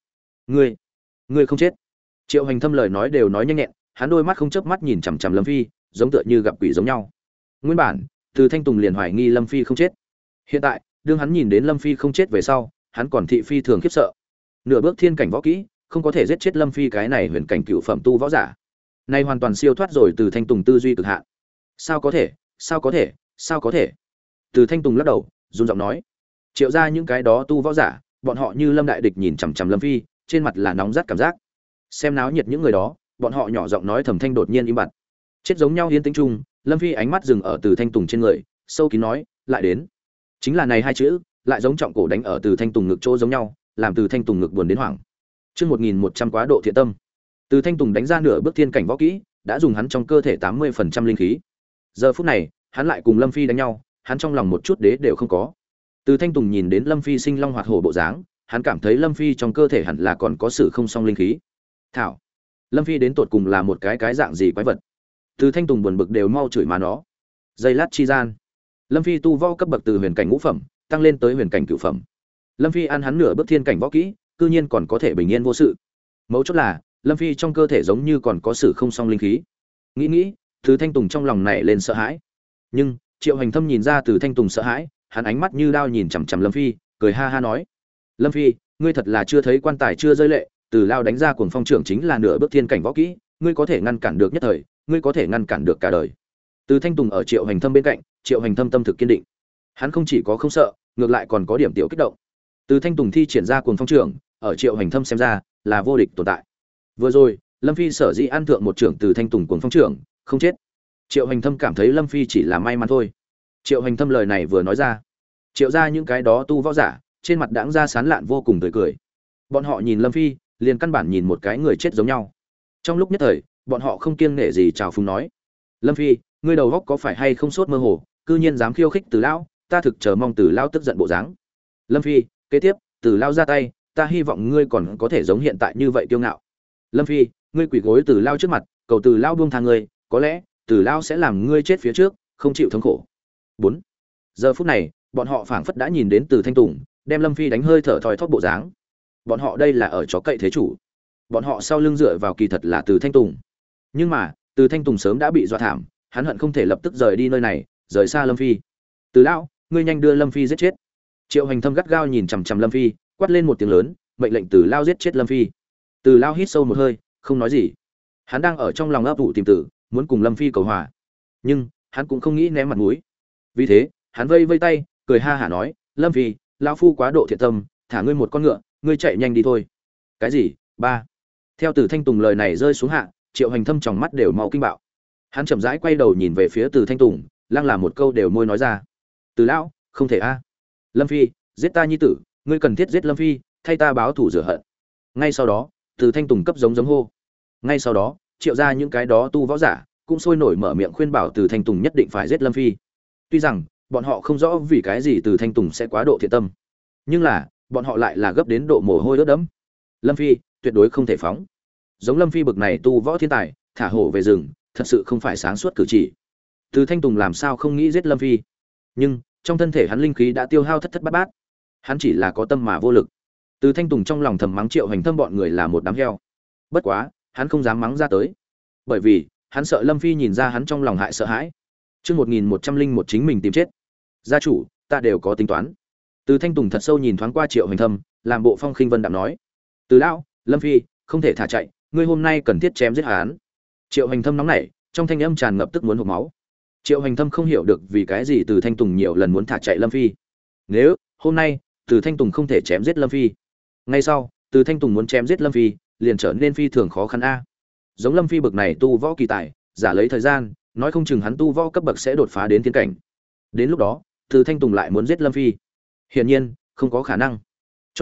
Ngươi không chết. Triệu Hành Thâm lời nói đều nói nhanh nhẹn, hắn đôi mắt không chớp mắt nhìn chằm chằm Lâm Phi, giống tựa như gặp quỷ giống nhau. Nguyên bản, Từ Thanh Tùng liền hoài nghi Lâm Phi không chết. Hiện tại, đương hắn nhìn đến Lâm Phi không chết về sau, hắn còn thị phi thường khiếp sợ. Nửa bước thiên cảnh võ kỹ, không có thể giết chết Lâm Phi cái này huyền cảnh cựu phẩm tu võ giả. Nay hoàn toàn siêu thoát rồi Từ Thanh Tùng tư duy cực hạn. Sao có thể? Sao có thể? Sao có thể? Từ Thanh Tùng lắc đầu, run giọng nói. Triệu ra những cái đó tu võ giả, bọn họ như Lâm đại địch nhìn chằm chằm Lâm Phi, trên mặt là nóng rát cảm giác. Xem náo nhiệt những người đó, bọn họ nhỏ giọng nói thầm thanh đột nhiên im bặt. Chết giống nhau yên tĩnh chung, Lâm Phi ánh mắt dừng ở Từ Thanh Tùng trên người, sâu kín nói, lại đến. Chính là này hai chữ, lại giống trọng cổ đánh ở Từ Thanh Tùng ngực chỗ giống nhau, làm Từ Thanh Tùng ngực buồn đến hoảng. Chương 1100 quá độ thiện tâm. Từ Thanh Tùng đánh ra nửa bước thiên cảnh võ kỹ, đã dùng hắn trong cơ thể 80% linh khí. Giờ phút này, hắn lại cùng Lâm Phi đánh nhau, hắn trong lòng một chút đế đều không có. Từ Thanh Tùng nhìn đến Lâm Phi sinh long hoạt hổ bộ dáng, hắn cảm thấy Lâm Phi trong cơ thể hẳn là còn có sự không song linh khí. Thảo, Lâm Phi đến tột cùng là một cái dạng gì quái vật? Từ Thanh Tùng buồn bực đều mau chửi má nó. Giây lát chi gian, Lâm Phi tu võ cấp bậc từ huyền cảnh ngũ phẩm tăng lên tới huyền cảnh cửu phẩm. Lâm Phi ăn hắn nửa bước thiên cảnh võ kỹ, cư nhiên còn có thể bình yên vô sự. Mấu chốt là, Lâm Phi trong cơ thể giống như còn có sự không song linh khí. Nghĩ, Từ Thanh Tùng trong lòng nảy lên sợ hãi. Nhưng, Triệu Hành Thâm nhìn ra Từ Thanh Tùng sợ hãi, hắn ánh mắt như đao nhìn chằm chằm Lâm Phi, cười ha ha nói: "Lâm Phi, ngươi thật là chưa thấy quan tài chưa rơi lệ, Từ lao đánh ra cuồng phong trưởng chính là nửa bước thiên cảnh võ kỹ, ngươi có thể ngăn cản được nhất thời, ngươi có thể ngăn cản được cả đời." Từ Thanh Tùng ở Triệu Hành Thâm bên cạnh, Triệu Hành Thâm tâm thực kiên định. Hắn không chỉ có không sợ, ngược lại còn có điểm tiểu kích động. Từ Thanh Tùng thi triển ra cuồng phong trưởng, ở Triệu Hành Thâm xem ra, là vô địch tồn tại. Vừa rồi, Lâm Phi sở dĩ ăn thượng một trưởng Từ Thanh Tùng cuồng phong trưởng, không chết. Triệu Hành Thâm cảm thấy Lâm Phi chỉ là may mắn thôi. Triệu Hành Thâm lời này vừa nói ra, Triệu ra những cái đó tu võ giả, trên mặt đãng ra sán lạn vô cùng tươi cười. Bọn họ nhìn Lâm Phi, liền căn bản nhìn một cái người chết giống nhau. Trong lúc nhất thời, bọn họ không kiêng nể gì chào phúng nói: "Lâm Phi, ngươi đầu óc có phải hay không sốt mơ hồ, cư nhiên dám khiêu khích Từ lão, ta thực chờ mong Từ lão tức giận bộ dáng." Lâm Phi, kế tiếp, Từ lão ra tay, ta hy vọng ngươi còn có thể giống hiện tại như vậy kiêu ngạo. Lâm Phi, ngươi quỳ gối Từ lão trước mặt, cầu Từ lão buông tha ngươi, có lẽ Từ lão sẽ làm ngươi chết phía trước, không chịu thống khổ. 4. Giờ phút này, bọn họ phảng phất đã nhìn đến Từ Thanh Tùng, đem Lâm Phi đánh hơi thở thoi thóp bộ dáng. Bọn họ đây là ở chó cậy thế chủ. Bọn họ sau lưng dựa vào kỳ thật là Từ Thanh Tùng. Nhưng mà, Từ Thanh Tùng sớm đã bị dọa thảm, hắn hận không thể lập tức rời đi nơi này, rời xa Lâm Phi. Từ lão, ngươi nhanh đưa Lâm Phi giết chết. Triệu Hành Thâm gắt gao nhìn chằm chằm Lâm Phi, quát lên một tiếng lớn, mệnh lệnh Từ lão giết chết Lâm Phi. Từ lão hít sâu một hơi, không nói gì. Hắn đang ở trong lòng ấp ủ tìm tử, muốn cùng Lâm Phi cầu hòa. Nhưng, hắn cũng không nghĩ ném mặt mũi. Vì thế, hắn vây vây tay, cười ha hả nói: "Lâm Phi, lão phu quá độ thiện tâm, thả ngươi một con ngựa, ngươi chạy nhanh đi thôi." Cái gì? Ba. Theo Từ Thanh Tùng lời này rơi xuống hạ, Triệu Hành Thâm trong mắt đều mau kinh bạo. Hắn chậm rãi quay đầu nhìn về phía Từ Thanh Tùng, lăng là một câu đều môi nói ra: "Từ lão, không thể a. Lâm Phi, giết ta nhi tử, ngươi cần thiết giết Lâm Phi, thay ta báo thù rửa hận." Ngay sau đó, Từ Thanh Tùng cấp giống hô. Ngay sau đó, Triệu ra những cái đó tu võ giả cũng sôi nổi mở miệng khuyên bảo Từ Thanh Tùng nhất định phải giết Lâm Phi. Tuy rằng bọn họ không rõ vì cái gì Từ Thanh Tùng sẽ quá độ thiện tâm, nhưng là bọn họ lại là gấp đến độ mồ hôi ướt đẫm. Lâm Phi tuyệt đối không thể phóng. Giống Lâm Phi bực này tu võ thiên tài, thả hổ về rừng, thật sự không phải sáng suốt cử chỉ. Từ Thanh Tùng làm sao không nghĩ giết Lâm Phi? Nhưng trong thân thể hắn linh khí đã tiêu hao thất thất bát bát, hắn chỉ là có tâm mà vô lực. Từ Thanh Tùng trong lòng thầm mắng Triệu Hành Thâm bọn người là một đám heo. Bất quá, hắn không dám mắng ra tới, bởi vì hắn sợ Lâm Phi nhìn ra hắn trong lòng hại sợ hãi. Chương 1101 chính mình tìm chết. Gia chủ, ta đều có tính toán. Từ Thanh Tùng thật sâu nhìn thoáng qua Triệu Hành Thâm, làm bộ phong khinh vân đạm nói: "Từ lão, Lâm Phi không thể thả chạy, ngươi hôm nay cần thiết chém giết hắn." Triệu Hành Thâm nóng nảy, trong thanh âm tràn ngập tức muốn hộc máu. Triệu Hành Thâm không hiểu được vì cái gì Từ Thanh Tùng nhiều lần muốn thả chạy Lâm Phi. Nếu hôm nay Từ Thanh Tùng không thể chém giết Lâm Phi, ngay sau Từ Thanh Tùng muốn chém giết Lâm Phi liền trở nên phi thường khó khăn a. Giống Lâm Phi bực này tu võ kỳ tài, giả lấy thời gian, nói không chừng hắn tu võ cấp bậc sẽ đột phá đến thiên cảnh. Đến lúc đó, Từ Thanh Tùng lại muốn giết Lâm Phi, hiển nhiên không có khả năng. Cho nên,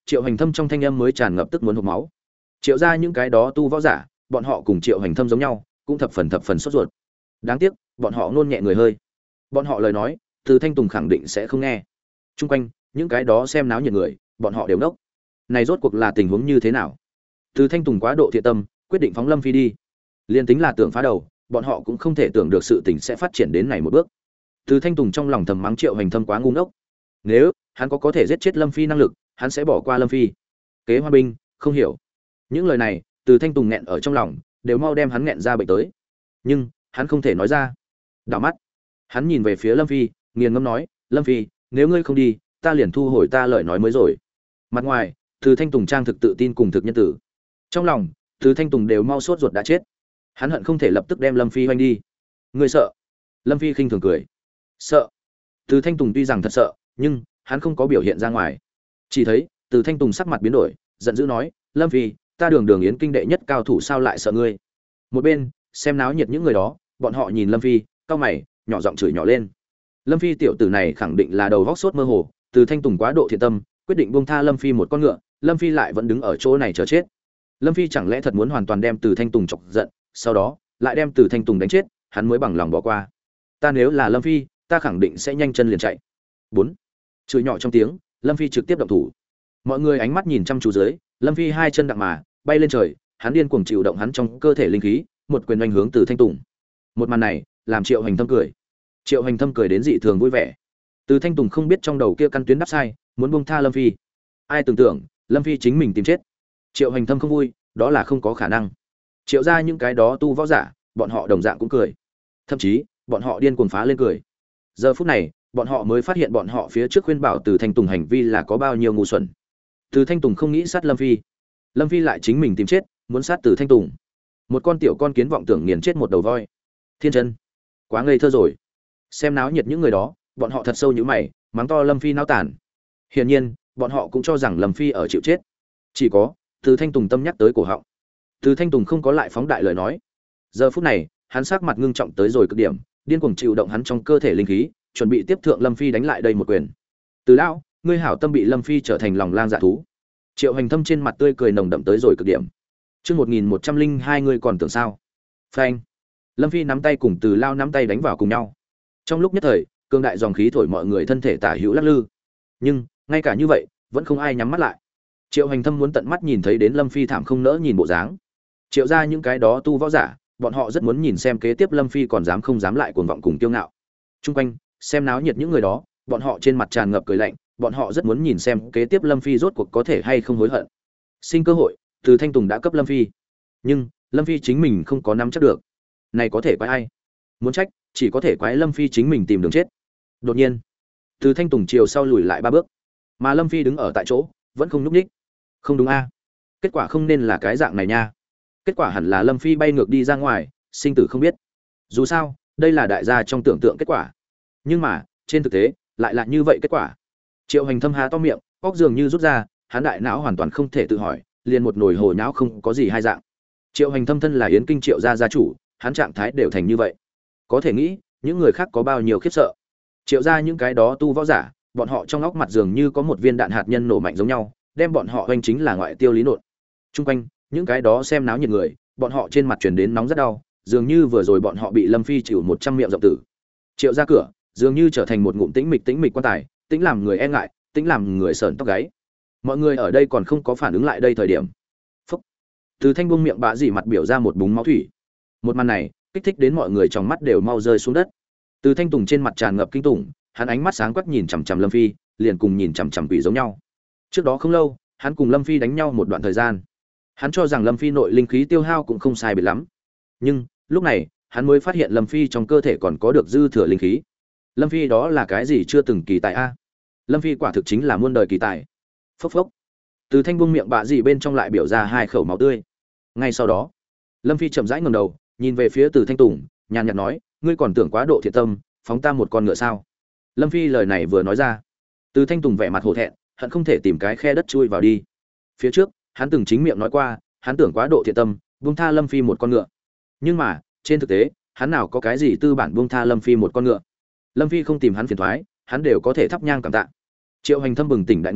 Triệu Hành Thâm trong thanh âm mới tràn ngập tức muốn hộc máu. Triệu gia những cái đó tu võ giả, bọn họ cùng Triệu Hành Thâm giống nhau, cũng thập phần sốt ruột. Đáng tiếc, bọn họ nôn nhẹ người hơi. Bọn họ lời nói, Từ Thanh Tùng khẳng định sẽ không nghe. Trung quanh, những cái đó xem náo nhiệt người, bọn họ đều ngốc. Này rốt cuộc là tình huống như thế nào? Từ Thanh Tùng quá độ thiện tâm, quyết định phóng Lâm Phi đi. Liên tính là tưởng phá đầu, bọn họ cũng không thể tưởng được sự tình sẽ phát triển đến này một bước. Từ Thanh Tùng trong lòng thầm mắng Triệu Hành Thâm quá ngu ngốc. Nếu hắn có thể giết chết Lâm Phi năng lực, hắn sẽ bỏ qua Lâm Phi. Kế Hoa binh, không hiểu. Những lời này, Từ Thanh Tùng nghẹn ở trong lòng, đều mau đem hắn nghẹn ra bệnh tới. Nhưng, hắn không thể nói ra. Đảo mắt, hắn nhìn về phía Lâm Phi, nghiền ngẫm nói, "Lâm Phi, nếu ngươi không đi, ta liền thu hồi ta lời nói mới rồi." Mặt ngoài, Từ Thanh Tùng trang thực tự tin cùng thực nhân tử. Trong lòng, Từ Thanh Tùng đều mau sốt ruột đã chết. Hắn hận không thể lập tức đem Lâm Phi hoanh đi. "Ngươi sợ?" Lâm Phi khinh thường cười. "Sợ?" Từ Thanh Tùng tuy rằng thật sợ, nhưng hắn không có biểu hiện ra ngoài. Chỉ thấy, Từ Thanh Tùng sắc mặt biến đổi, giận dữ nói, "Lâm Phi, ta Đường Đường Yến kinh đệ nhất cao thủ sao lại sợ ngươi?" Một bên, xem náo nhiệt những người đó, bọn họ nhìn Lâm Phi, cau mày, nhỏ giọng chửi nhỏ lên. Lâm Phi tiểu tử này khẳng định là đầu vóc sốt mơ hồ, Từ Thanh Tùng quá độ thiện tâm, quyết định buông tha Lâm Phi một con ngựa, Lâm Phi lại vẫn đứng ở chỗ này chờ chết. Lâm Phi chẳng lẽ thật muốn hoàn toàn đem Từ Thanh Tùng chọc giận, sau đó lại đem Từ Thanh Tùng đánh chết, hắn mới bằng lòng bỏ qua. Ta nếu là Lâm Phi, ta khẳng định sẽ nhanh chân liền chạy. 4. Chửi nhỏ trong tiếng, Lâm Phi trực tiếp động thủ. Mọi người ánh mắt nhìn chăm chú dưới, Lâm Phi hai chân đặng mà bay lên trời, hắn điên cuồng chịu động hắn trong cơ thể linh khí, một quyền oanh hướng Từ Thanh Tùng. Một màn này, làm Triệu Hành Thâm cười. Triệu Hành Thâm cười đến dị thường vui vẻ. Từ Thanh Tùng không biết trong đầu kia căn tuyến đắp sai, muốn buông tha Lâm Phi. Ai tưởng tượng, Lâm Phi chính mình tìm chết. Triệu Hành Thâm không vui, đó là không có khả năng. Triệu ra những cái đó tu võ giả, bọn họ đồng dạng cũng cười. Thậm chí, bọn họ điên cuồng phá lên cười. Giờ phút này, bọn họ mới phát hiện bọn họ phía trước khuyên bảo Từ Thanh Tùng hành vi là có bao nhiêu ngu xuẩn. Từ Thanh Tùng không nghĩ sát Lâm Phi, Lâm Phi lại chính mình tìm chết, muốn sát Từ Thanh Tùng. Một con tiểu con kiến vọng tưởng nghiền chết một đầu voi. Thiên chân, quá ngây thơ rồi. Xem náo nhiệt những người đó, bọn họ thật sâu như mày, mắng to Lâm Phi náo tản. Hiển nhiên, bọn họ cũng cho rằng Lâm Phi ở chịu chết. Chỉ có Từ Thanh Tùng tâm nhắc tới cổ họng. Từ Thanh Tùng không có lại phóng đại lời nói. Giờ phút này, hắn sắc mặt ngưng trọng tới rồi cực điểm, điên cuồng chịu động hắn trong cơ thể linh khí, chuẩn bị tiếp thượng Lâm Phi đánh lại đây một quyền. Từ lão, ngươi hảo tâm bị Lâm Phi trở thành lòng lang dạ thú. Triệu Hành Thâm trên mặt tươi cười nồng đậm tới rồi cực điểm. Chương 1102 ngươi còn tưởng sao? Phanh. Lâm Phi nắm tay cùng Từ lão nắm tay đánh vào cùng nhau. Trong lúc nhất thời, cương đại dòng khí thổi mọi người thân thể tả hữu lắc lư. Nhưng, ngay cả như vậy, vẫn không ai nhắm mắt lại. Triệu Hành Thâm muốn tận mắt nhìn thấy đến Lâm Phi thảm không nỡ nhìn bộ dáng. Triệu ra những cái đó tu võ giả, bọn họ rất muốn nhìn xem kế tiếp Lâm Phi còn dám không dám lại cuồng vọng cùng kiêu ngạo. Trung quanh, xem náo nhiệt những người đó, bọn họ trên mặt tràn ngập cười lạnh, bọn họ rất muốn nhìn xem kế tiếp Lâm Phi rốt cuộc có thể hay không hối hận. Sinh cơ hội, Từ Thanh Tùng đã cấp Lâm Phi. Nhưng, Lâm Phi chính mình không có nắm chắc được. Này có thể quái ai? Muốn trách, chỉ có thể quái Lâm Phi chính mình tìm đường chết. Đột nhiên, Từ Thanh Tùng chiều sau lùi lại 3 bước, mà Lâm Phi đứng ở tại chỗ, vẫn không nhúc nhích. Không đúng a? Kết quả không nên là cái dạng này nha. Kết quả hẳn là Lâm Phi bay ngược đi ra ngoài, sinh tử không biết. Dù sao, đây là đại gia trong tưởng tượng kết quả. Nhưng mà, trên thực tế, lại là như vậy kết quả. Triệu Hành Thâm há to miệng, óc dường như rút ra, hắn đại não hoàn toàn không thể tự hỏi, liền một nồi hồ nháo không có gì hai dạng. Triệu Hành Thâm thân là Yến Kinh Triệu gia gia chủ, hắn trạng thái đều thành như vậy. Có thể nghĩ, những người khác có bao nhiêu khiếp sợ. Triệu gia những cái đó tu võ giả, bọn họ trong óc mặt dường như có một viên đạn hạt nhân nổ mạnh giống nhau, đem bọn họ hoành chính là ngoại tiêu lý nột. Trung quanh, những cái đó xem náo nhiệt người, bọn họ trên mặt truyền đến nóng rất đau, dường như vừa rồi bọn họ bị Lâm Phi chịu 100 miệng rộng tử. Triệu ra cửa, dường như trở thành một ngụm tĩnh mịch quan tài, tĩnh làm người e ngại, tĩnh làm người sởn tóc gáy. Mọi người ở đây còn không có phản ứng lại đây thời điểm. Phốc. Từ Thanh buông miệng bạ dỉ mặt biểu ra một búng máu thủy. Một màn này, kích thích đến mọi người trong mắt đều mau rơi xuống đất. Từ Thanh Tùng trên mặt tràn ngập kinh tủng, hắn ánh mắt sáng quắc nhìn chằm chằm Lâm Phi, liền cùng nhìn chằm chằm quỷ giống nhau. Trước đó không lâu, hắn cùng Lâm Phi đánh nhau một đoạn thời gian. Hắn cho rằng Lâm Phi nội linh khí tiêu hao cũng không sai biệt lắm. Nhưng, lúc này, hắn mới phát hiện Lâm Phi trong cơ thể còn có được dư thừa linh khí. Lâm Phi đó là cái gì chưa từng kỳ tài a? Lâm Phi quả thực chính là muôn đời kỳ tài. Phốc phốc. Từ Thanh buông miệng bạ gì bên trong lại biểu ra 2 khẩu máu tươi. Ngay sau đó, Lâm Phi chậm rãi ngẩng đầu, nhìn về phía Từ Thanh Tùng, nhàn nhạt nói, ngươi còn tưởng quá độ thiện tâm, phóng ta một con ngựa sao? Lâm Phi lời này vừa nói ra, Từ Thanh Tùng vẻ mặt hổ thẹn, hận không thể tìm cái khe đất chui vào đi. Phía trước, hắn từng chính miệng nói qua, hắn tưởng quá độ thiện tâm, buông tha Lâm Phi một con ngựa. Nhưng mà, trên thực tế, hắn nào có cái gì tư bản buông tha Lâm Phi một con ngựa. Lâm Phi không tìm hắn phiền toái, hắn đều có thể thắp nhang cảm tạ. Triệu Hành Thâm bừng tỉnh đại ngộ,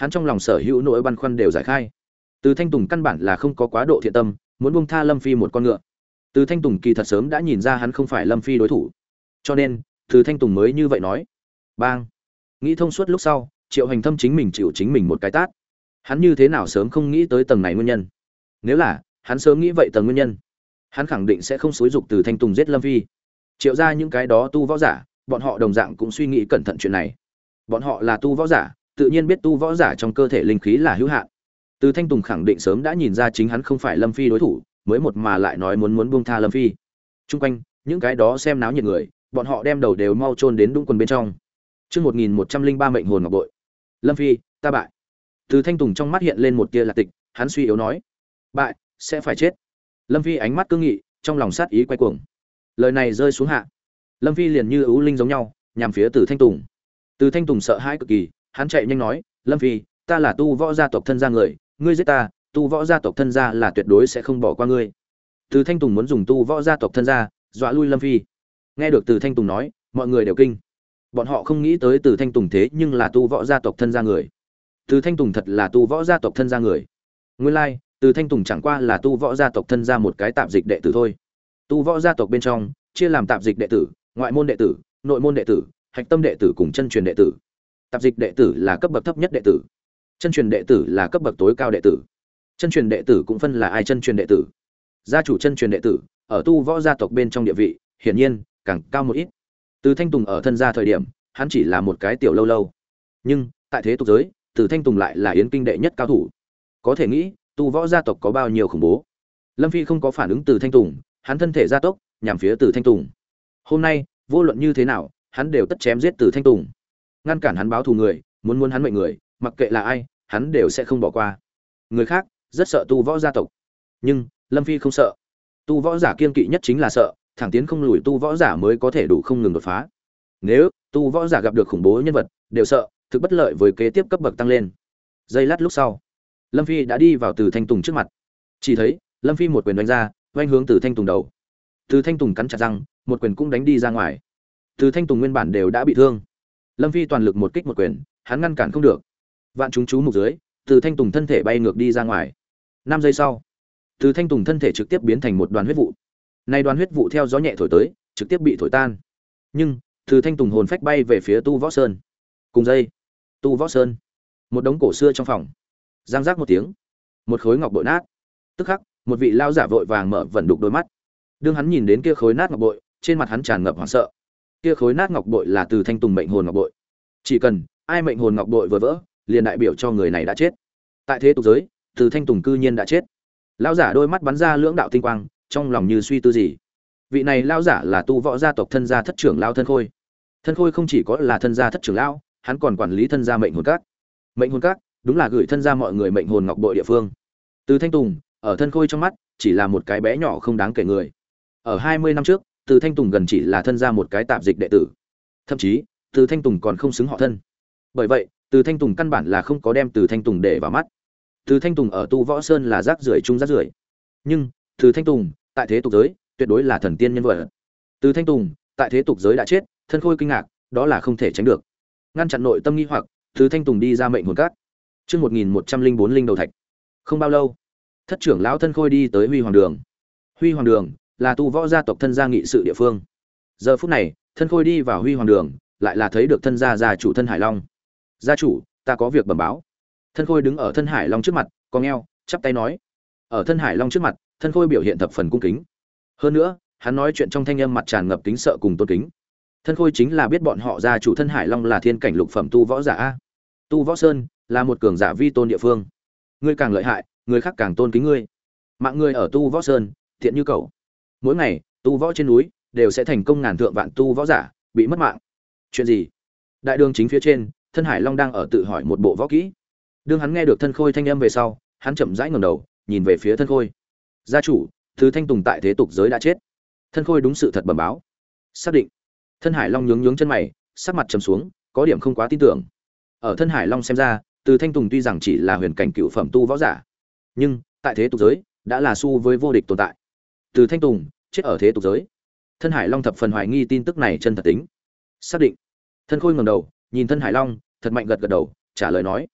hắn trong lòng sở hữu nỗi băn khoăn đều giải khai. Từ Thanh Tùng căn bản là không có quá độ thiện tâm, muốn buông tha Lâm Phi một con ngựa. Từ Thanh Tùng kỳ thật sớm đã nhìn ra hắn không phải Lâm Phi đối thủ, cho nên Từ Thanh Tùng mới như vậy nói. Bang! Nghĩ thông suốt lúc sau, Triệu Hành Thâm chính mình chịu chính mình một cái tát. Hắn như thế nào sớm không nghĩ tới tầng này nguyên nhân? Nếu là hắn sớm nghĩ vậy tầng nguyên nhân, hắn khẳng định sẽ không xúi dục Từ Thanh Tùng giết Lâm Phi. Triệu ra những cái đó tu võ giả, bọn họ đồng dạng cũng suy nghĩ cẩn thận chuyện này. Bọn họ là tu võ giả, tự nhiên biết tu võ giả trong cơ thể linh khí là hữu hạn. Từ Thanh Tùng khẳng định sớm đã nhìn ra chính hắn không phải Lâm Phi đối thủ, mới một mà lại nói muốn buông tha Lâm Phi. Trung quanh, những cái đó xem náo nhiệt người, bọn họ đem đầu đều mau chôn đến đúng quần bên trong. Chương 1103 mệnh hồn ngọc bội. Lâm Phi, ta bại. Từ Thanh Tùng trong mắt hiện lên một tia lạc tịch, hắn suy yếu nói: "Bại, sẽ phải chết." Lâm Phi ánh mắt cương nghị, trong lòng sát ý quay cuồng. Lời này rơi xuống hạ, Lâm Phi liền như ưu linh giống nhau, nhằm phía Từ Thanh Tùng. Từ Thanh Tùng sợ hãi cực kỳ, hắn chạy nhanh nói: "Lâm Phi, ta là tu võ gia tộc thân gia người, ngươi giết ta, tu võ gia tộc thân gia là tuyệt đối sẽ không bỏ qua ngươi." Từ Thanh Tùng muốn dùng tu võ gia tộc thân gia dọa lui Lâm Phi. Nghe được Từ Thanh Tùng nói, mọi người đều kinh. Bọn họ không nghĩ tới Từ Thanh Tùng thế nhưng là tu võ gia tộc thân gia người. Từ Thanh Tùng thật là tu võ gia tộc thân gia người. Nguyên lai, Từ Thanh Tùng chẳng qua là tu võ gia tộc thân gia một cái tạp dịch đệ tử thôi. Tu võ gia tộc bên trong chia làm tạp dịch đệ tử, ngoại môn đệ tử, nội môn đệ tử, hạch tâm đệ tử cùng chân truyền đệ tử. Tạp dịch đệ tử là cấp bậc thấp nhất đệ tử, chân truyền đệ tử là cấp bậc tối cao đệ tử. Chân truyền đệ tử cũng phân là ai chân truyền đệ tử. Gia chủ chân truyền đệ tử ở tu võ gia tộc bên trong địa vị, hiển nhiên càng cao một ít. Từ Thanh Tùng ở thân gia thời điểm, hắn chỉ là một cái tiểu lâu lâu. Nhưng tại thế tục giới, Từ Thanh Tùng lại là yến kinh đệ nhất cao thủ. Có thể nghĩ, tu võ gia tộc có bao nhiêu khủng bố. Lâm Phi không có phản ứng Từ Thanh Tùng, hắn thân thể gia tốc, nhằm phía Từ Thanh Tùng. Hôm nay, vô luận như thế nào, hắn đều tất chém giết Từ Thanh Tùng. Ngăn cản hắn báo thù người, muốn hắn mệnh người, mặc kệ là ai, hắn đều sẽ không bỏ qua. Người khác rất sợ tu võ gia tộc, nhưng Lâm Phi không sợ. Tu võ giả kiên kỵ nhất chính là sợ, thẳng tiến không lùi tu võ giả mới có thể đủ không ngừng đột phá. Nếu tu võ giả gặp được khủng bố nhân vật, đều sợ, thực bất lợi với kế tiếp cấp bậc tăng lên. Giây lát lúc sau, Lâm Phi đã đi vào Từ Thanh Tùng trước mặt. Chỉ thấy, Lâm Phi một quyền đánh ra, oanh hướng Từ Thanh Tùng đầu. Từ Thanh Tùng cắn chặt răng, một quyền cũng đánh đi ra ngoài. Từ Thanh Tùng nguyên bản đều đã bị thương. Lâm Phi toàn lực một kích một quyền, hắn ngăn cản không được. Vạn chúng chú mục dưới, Từ Thanh Tùng thân thể bay ngược đi ra ngoài. 5 giây sau, Từ Thanh Tùng thân thể trực tiếp biến thành một đoàn huyết vụ. Nay đoàn huyết vụ theo gió nhẹ thổi tới, trực tiếp bị thổi tan. Nhưng, Từ Thanh Tùng hồn phách bay về phía Tu Võ Sơn. Cùng giây, Tu Võ Sơn, một đống cổ xưa trong phòng. Giang giác một tiếng, một khối ngọc bội nát. Tức khắc, một vị lao giả vội vàng mở vẩn đục đôi mắt. Đương hắn nhìn đến kia khối nát ngọc bội, trên mặt hắn tràn ngập hoảng sợ. Kia khối nát ngọc bội là Từ Thanh Tùng mệnh hồn ngọc bội. Chỉ cần ai mệnh hồn ngọc bội vừa vỡ, liền đại biểu cho người này đã chết. Tại thế tục giới, Từ Thanh Tùng cư nhiên đã chết. Lão giả đôi mắt bắn ra lưỡng đạo tinh quang, trong lòng như suy tư gì. Vị này lão giả là tu võ gia tộc thân gia thất trưởng lão Thân Khôi. Thân Khôi không chỉ có là thân gia thất trưởng lão, hắn còn quản lý thân gia mệnh hồn các. Mệnh hồn các đúng là gửi thân gia mọi người mệnh hồn ngọc bội địa phương. Từ Thanh Tùng ở Thân Khôi trong mắt chỉ là một cái bé nhỏ không đáng kể người. Ở 20 năm trước, Từ Thanh Tùng gần chỉ là thân gia một cái tạp dịch đệ tử. Thậm chí, Từ Thanh Tùng còn không xứng họ thân. Bởi vậy, Từ Thanh Tùng căn bản là không có đem Từ Thanh Tùng để vào mắt. Từ Thanh Tùng ở Tu Võ Sơn là rác rưởi chung rác rưởi. Nhưng, Từ Thanh Tùng tại thế tục giới tuyệt đối là thần tiên nhân vật. Từ Thanh Tùng tại thế tục giới đã chết, Thân Khôi kinh ngạc, đó là không thể tránh được. Ngăn chặn nội tâm nghi hoặc, Từ Thanh Tùng đi ra mệnh hồn các. Chương 1104 linh đầu thạch. Không bao lâu, thất trưởng lão Thân Khôi đi tới Huy Hoàng Đường. Huy Hoàng Đường là tu võ gia tộc thân gia nghị sự địa phương. Giờ phút này, Thân Khôi đi vào Huy Hoàng Đường, lại là thấy được thân gia chủ Thân Hải Long. "Gia chủ, ta có việc bẩm báo." Thân Khôi đứng ở Thân Hải Long trước mặt, cong eo, chắp tay nói. Ở Thân Hải Long trước mặt, Thân Khôi biểu hiện thập phần cung kính. Hơn nữa, hắn nói chuyện trong thanh âm mặt tràn ngập kính sợ cùng tôn kính. Thân Khôi chính là biết bọn họ gia chủ Thân Hải Long là thiên cảnh lục phẩm tu võ giả a. Tu Võ Sơn là một cường giả vi tôn địa phương. Ngươi càng lợi hại, người khác càng tôn kính ngươi. Mạng người ở Tu Võ Sơn, thiện như cầu. Mỗi ngày, tu võ trên núi đều sẽ thành công ngàn thượng vạn tu võ giả bị mất mạng. Chuyện gì? Đại đường chính phía trên, Thân Hải Long đang ở tự hỏi một bộ võ kỹ. Đương hắn nghe được Thân Khôi thanh âm về sau, hắn chậm rãi ngẩng đầu, nhìn về phía Thân Khôi. "Gia chủ, Từ Thanh Tùng tại thế tục giới đã chết." Thân Khôi đúng sự thật bẩm báo. "Xác định." Thân Hải Long nhướng chân mày, sắc mặt trầm xuống, có điểm không quá tin tưởng. Ở Thân Hải Long xem ra, Từ Thanh Tùng tuy rằng chỉ là huyền cảnh cựu phẩm tu võ giả, nhưng tại thế tục giới đã là su với vô địch tồn tại. Từ Thanh Tùng chết ở thế tục giới. Thân Hải Long thập phần hoài nghi tin tức này chân thật tính. "Xác định." Thân Khôi ngẩng đầu, nhìn Thân Hải Long, thật mạnh gật gật đầu, trả lời nói.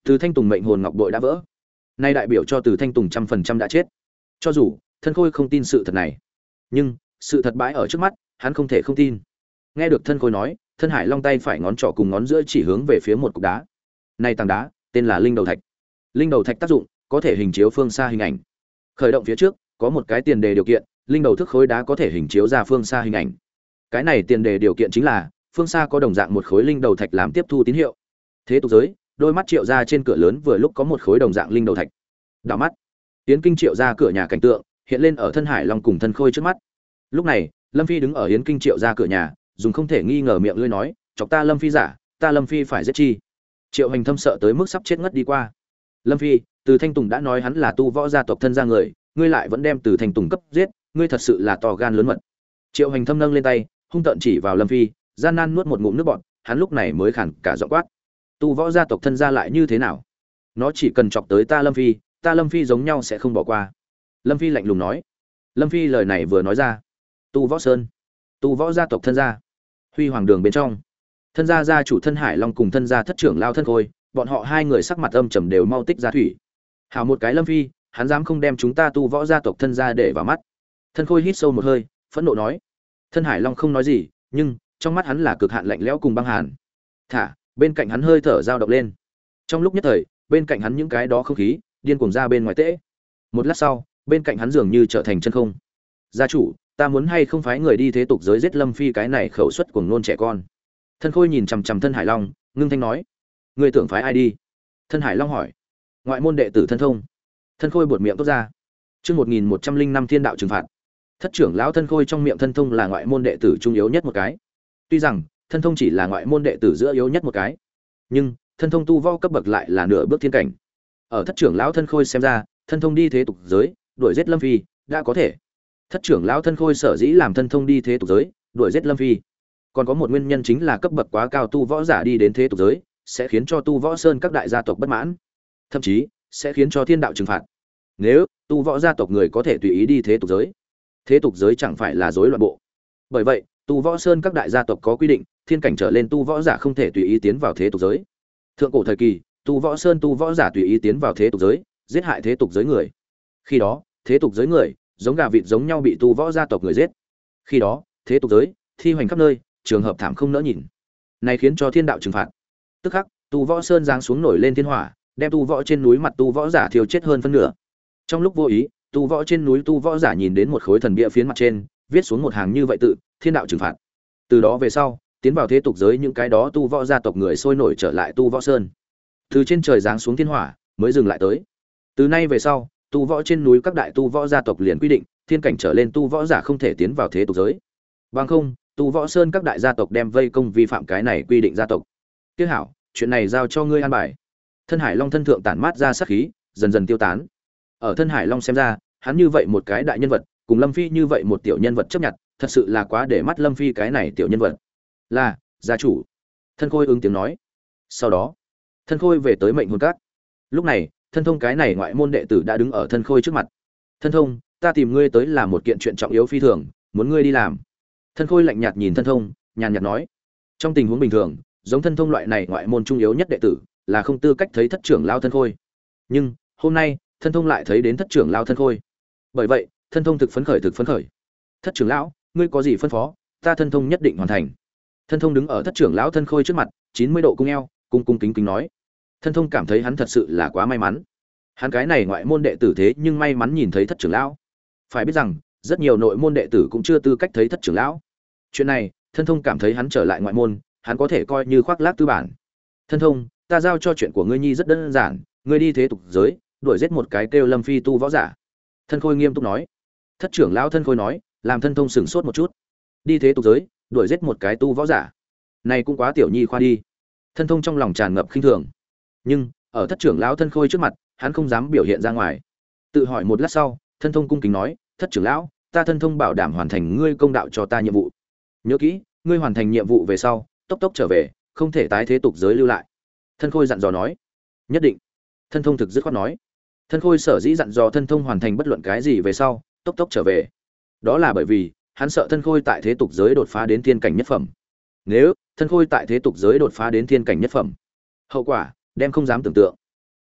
Từ Thanh Tùng mệnh hồn ngọc bội đã vỡ. Nay đại biểu cho Từ Thanh Tùng 100% đã chết. Cho dù Thân Khôi không tin sự thật này, nhưng sự thật bãi ở trước mắt, hắn không thể không tin. Nghe được Thân Khôi nói, Thân Hải Long tay phải ngón trỏ cùng ngón giữa chỉ hướng về phía một cục đá. Này tảng đá, tên là linh đầu thạch. Linh đầu thạch tác dụng, có thể hình chiếu phương xa hình ảnh. Khởi động phía trước, có một cái tiền đề điều kiện, linh đầu thức khối đá có thể hình chiếu ra phương xa hình ảnh. Cái này tiền đề điều kiện chính là phương xa có đồng dạng một khối linh đầu thạch làm tiếp thu tín hiệu. Thế tục giới, đôi mắt Triệu gia trên cửa lớn vừa lúc có một khối đồng dạng linh đầu thạch. Đảo mắt, Yến Kinh Triệu gia cửa nhà cảnh tượng hiện lên ở Thân Hải Long cùng Thân Khôi trước mắt. Lúc này, Lâm Phi đứng ở Yến Kinh Triệu gia cửa nhà, dùng không thể nghi ngờ miệng lưỡi nói, "Chọc ta Lâm Phi giả, ta Lâm Phi phải giết chi." Triệu Hành Thâm sợ tới mức sắp chết ngất đi qua. "Lâm Phi, Từ Thanh Tùng đã nói hắn là tu võ gia tộc thân gia người, ngươi lại vẫn đem Từ Thanh Tùng cấp giết, ngươi thật sự là to gan lớn mật." Triệu Hành Thâm nâng lên tay, hung tợn chỉ vào Lâm Phi, gian nan nuốt một ngụm nước bọt, hắn lúc này mới khản cả giọng quát: "Tu võ gia tộc thân gia lại như thế nào? Nó chỉ cần chọc tới ta Lâm Phi giống nhau sẽ không bỏ qua." Lâm Phi lạnh lùng nói. Lâm Phi lời này vừa nói ra, tu võ sơn, tu võ gia tộc thân gia, Huy Hoàng đường bên trong, thân gia gia chủ Thân Hải Long cùng thân gia thất trưởng lao Thân Khôi, bọn họ hai người sắc mặt âm trầm đều mau tích ra thủy. Hảo một cái Lâm Phi, hắn dám không đem chúng ta tu võ gia tộc thân gia để vào mắt. Thân Khôi hít sâu một hơi, phẫn nộ nói. Thân Hải Long không nói gì, nhưng trong mắt hắn là cực hạn lạnh lẽo cùng băng hàn. Thả, bên cạnh hắn hơi thở dao động lên. Trong lúc nhất thời, bên cạnh hắn những cái đó không khí điên cuồng ra bên ngoài tễ. Một lát sau, bên cạnh hắn dường như trở thành chân không. "Gia chủ, ta muốn hay không phái người đi thế tục giới giết Lâm Phi cái này khẩu suất cuồng nôn trẻ con." Thân Khôi nhìn chằm chằm Thân Hải Long, ngưng thanh nói. "Ngươi tưởng phái ai đi?" Thân Hải Long hỏi. "Ngoại môn đệ tử Thân Thông." Thân Khôi buột miệng tốt ra. Chương 1105 Thiên đạo trừng phạt. Thất trưởng lão Thân Khôi trong miệng Thân Thông là ngoại môn đệ tử trung yếu nhất một cái. Tuy rằng Thân Thông chỉ là ngoại môn đệ tử giữa yếu nhất một cái, nhưng Thân Thông tu võ cấp bậc lại là nửa bước thiên cảnh. Ở thất trưởng lão Thân Khôi xem ra, Thân Thông đi thế tục giới, đuổi giết Lâm Phi, đã có thể. Thất trưởng lão Thân Khôi sở dĩ làm Thân Thông đi thế tục giới, đuổi giết Lâm Phi, còn có một nguyên nhân chính là cấp bậc quá cao tu võ giả đi đến thế tục giới, sẽ khiến cho tu võ sơn các đại gia tộc bất mãn, thậm chí sẽ khiến cho thiên đạo trừng phạt. Nếu tu võ gia tộc người có thể tùy ý đi thế tục giới chẳng phải là rối loạn bộ. Bởi vậy, tu võ sơn các đại gia tộc có quy định, thiên cảnh trở lên tu võ giả không thể tùy ý tiến vào thế tục giới. Thượng cổ thời kỳ, tu võ sơn tu võ giả tùy ý tiến vào thế tục giới, giết hại thế tục giới người. Khi đó, thế tục giới người giống gà vịt giống nhau bị tu võ gia tộc người giết. Khi đó, thế tục giới thi hoành khắp nơi, trường hợp thảm không nỡ nhìn. Này khiến cho thiên đạo trừng phạt. Tức khắc, tu võ sơn giáng xuống nổi lên thiên hỏa, đem tu võ trên núi mặt tu võ giả thiêu chết hơn phân nửa. Trong lúc vô ý, tu võ trên núi tu võ giả nhìn đến một khối thần bia phiến mặt trên, viết xuống một hàng như vậy tự: "Thiên đạo trừng phạt." Từ đó về sau, tiến vào thế tục giới những cái đó tu võ gia tộc người sôi nổi trở lại tu võ sơn. Từ trên trời giáng xuống thiên hỏa, mới dừng lại tới. Từ nay về sau, tu võ trên núi các đại tu võ gia tộc liền quy định, thiên cảnh trở lên tu võ giả không thể tiến vào thế tục giới. Bằng không, tu võ sơn các đại gia tộc đem vây công vi phạm cái này quy định gia tộc. Tiếc hảo, chuyện này giao cho ngươi an bài. Thân Hải Long thân thượng tản mát ra sát khí, dần dần tiêu tán. Ở Thân Hải Long xem ra, hắn như vậy một cái đại nhân vật, cùng Lâm Phi như vậy một tiểu nhân vật chấp nhận, thật sự là quá để mắt Lâm Phi cái này tiểu nhân vật. "Là, gia chủ." Thân Khôi ứng tiếng nói. Sau đó, Thân Khôi về tới mệnh hồn các. Lúc này, Thân Thông cái này ngoại môn đệ tử đã đứng ở Thân Khôi trước mặt. "Thân Thông, ta tìm ngươi tới là một kiện chuyện trọng yếu phi thường, muốn ngươi đi làm." Thân Khôi lạnh nhạt nhìn Thân Thông, nhàn nhạt nói. Trong tình huống bình thường, giống Thân Thông loại này ngoại môn trung yếu nhất đệ tử, là không tư cách thấy thất trưởng lao Thân Khôi. Nhưng hôm nay, Thân Thông lại thấy đến thất trưởng lao Thân Khôi. Bởi vậy, Thân Thông thực phấn khởi. "Thất trưởng lão, ngươi có gì phân phó, ta Thân Thông nhất định hoàn thành." Thân Thông đứng ở thất trưởng lão Thân Khôi trước mặt, 90 độ cung eo, cung kính nói. Thân Thông cảm thấy hắn thật sự là quá may mắn. Hắn cái này ngoại môn đệ tử thế nhưng may mắn nhìn thấy thất trưởng lão. Phải biết rằng, rất nhiều nội môn đệ tử cũng chưa tư cách thấy thất trưởng lão. Chuyện này, Thân Thông cảm thấy hắn trở lại ngoại môn, hắn có thể coi như khoác lác tư bản. "Thân Thông, ta giao cho chuyện của ngươi nhi rất đơn giản, ngươi đi thế tục giới, đuổi giết một cái kêu Lâm Phi tu võ giả." Thân Khôi nghiêm túc nói. Thất trưởng lão Thân Khôi nói, làm Thân Thông sửng sốt một chút. Đi thế tục giới, đuổi giết một cái tu võ giả, này cũng quá tiểu nhi khoa đi. Thân Thông trong lòng tràn ngập khinh thường, nhưng ở thất trưởng lão Thân Khôi trước mặt, hắn không dám biểu hiện ra ngoài. Tự hỏi một lát sau, Thân Thông cung kính nói, "Thất trưởng lão, ta Thân Thông bảo đảm hoàn thành ngươi công đạo cho ta nhiệm vụ. Nhớ kỹ, ngươi hoàn thành nhiệm vụ về sau, tốc tốc trở về, không thể tái thế tục giới lưu lại." Thân Khôi dặn dò nói. "Nhất định." Thân Thông thực dứt khoát nói. Thân Khôi sở dĩ dặn dò Thân Thông hoàn thành bất luận cái gì về sau, tốc tốc trở về, đó là bởi vì hắn sợ Thân Khôi tại thế tục giới đột phá đến thiên cảnh nhất phẩm. Nếu Thân Khôi tại thế tục giới đột phá đến thiên cảnh nhất phẩm, hậu quả đem không dám tưởng tượng.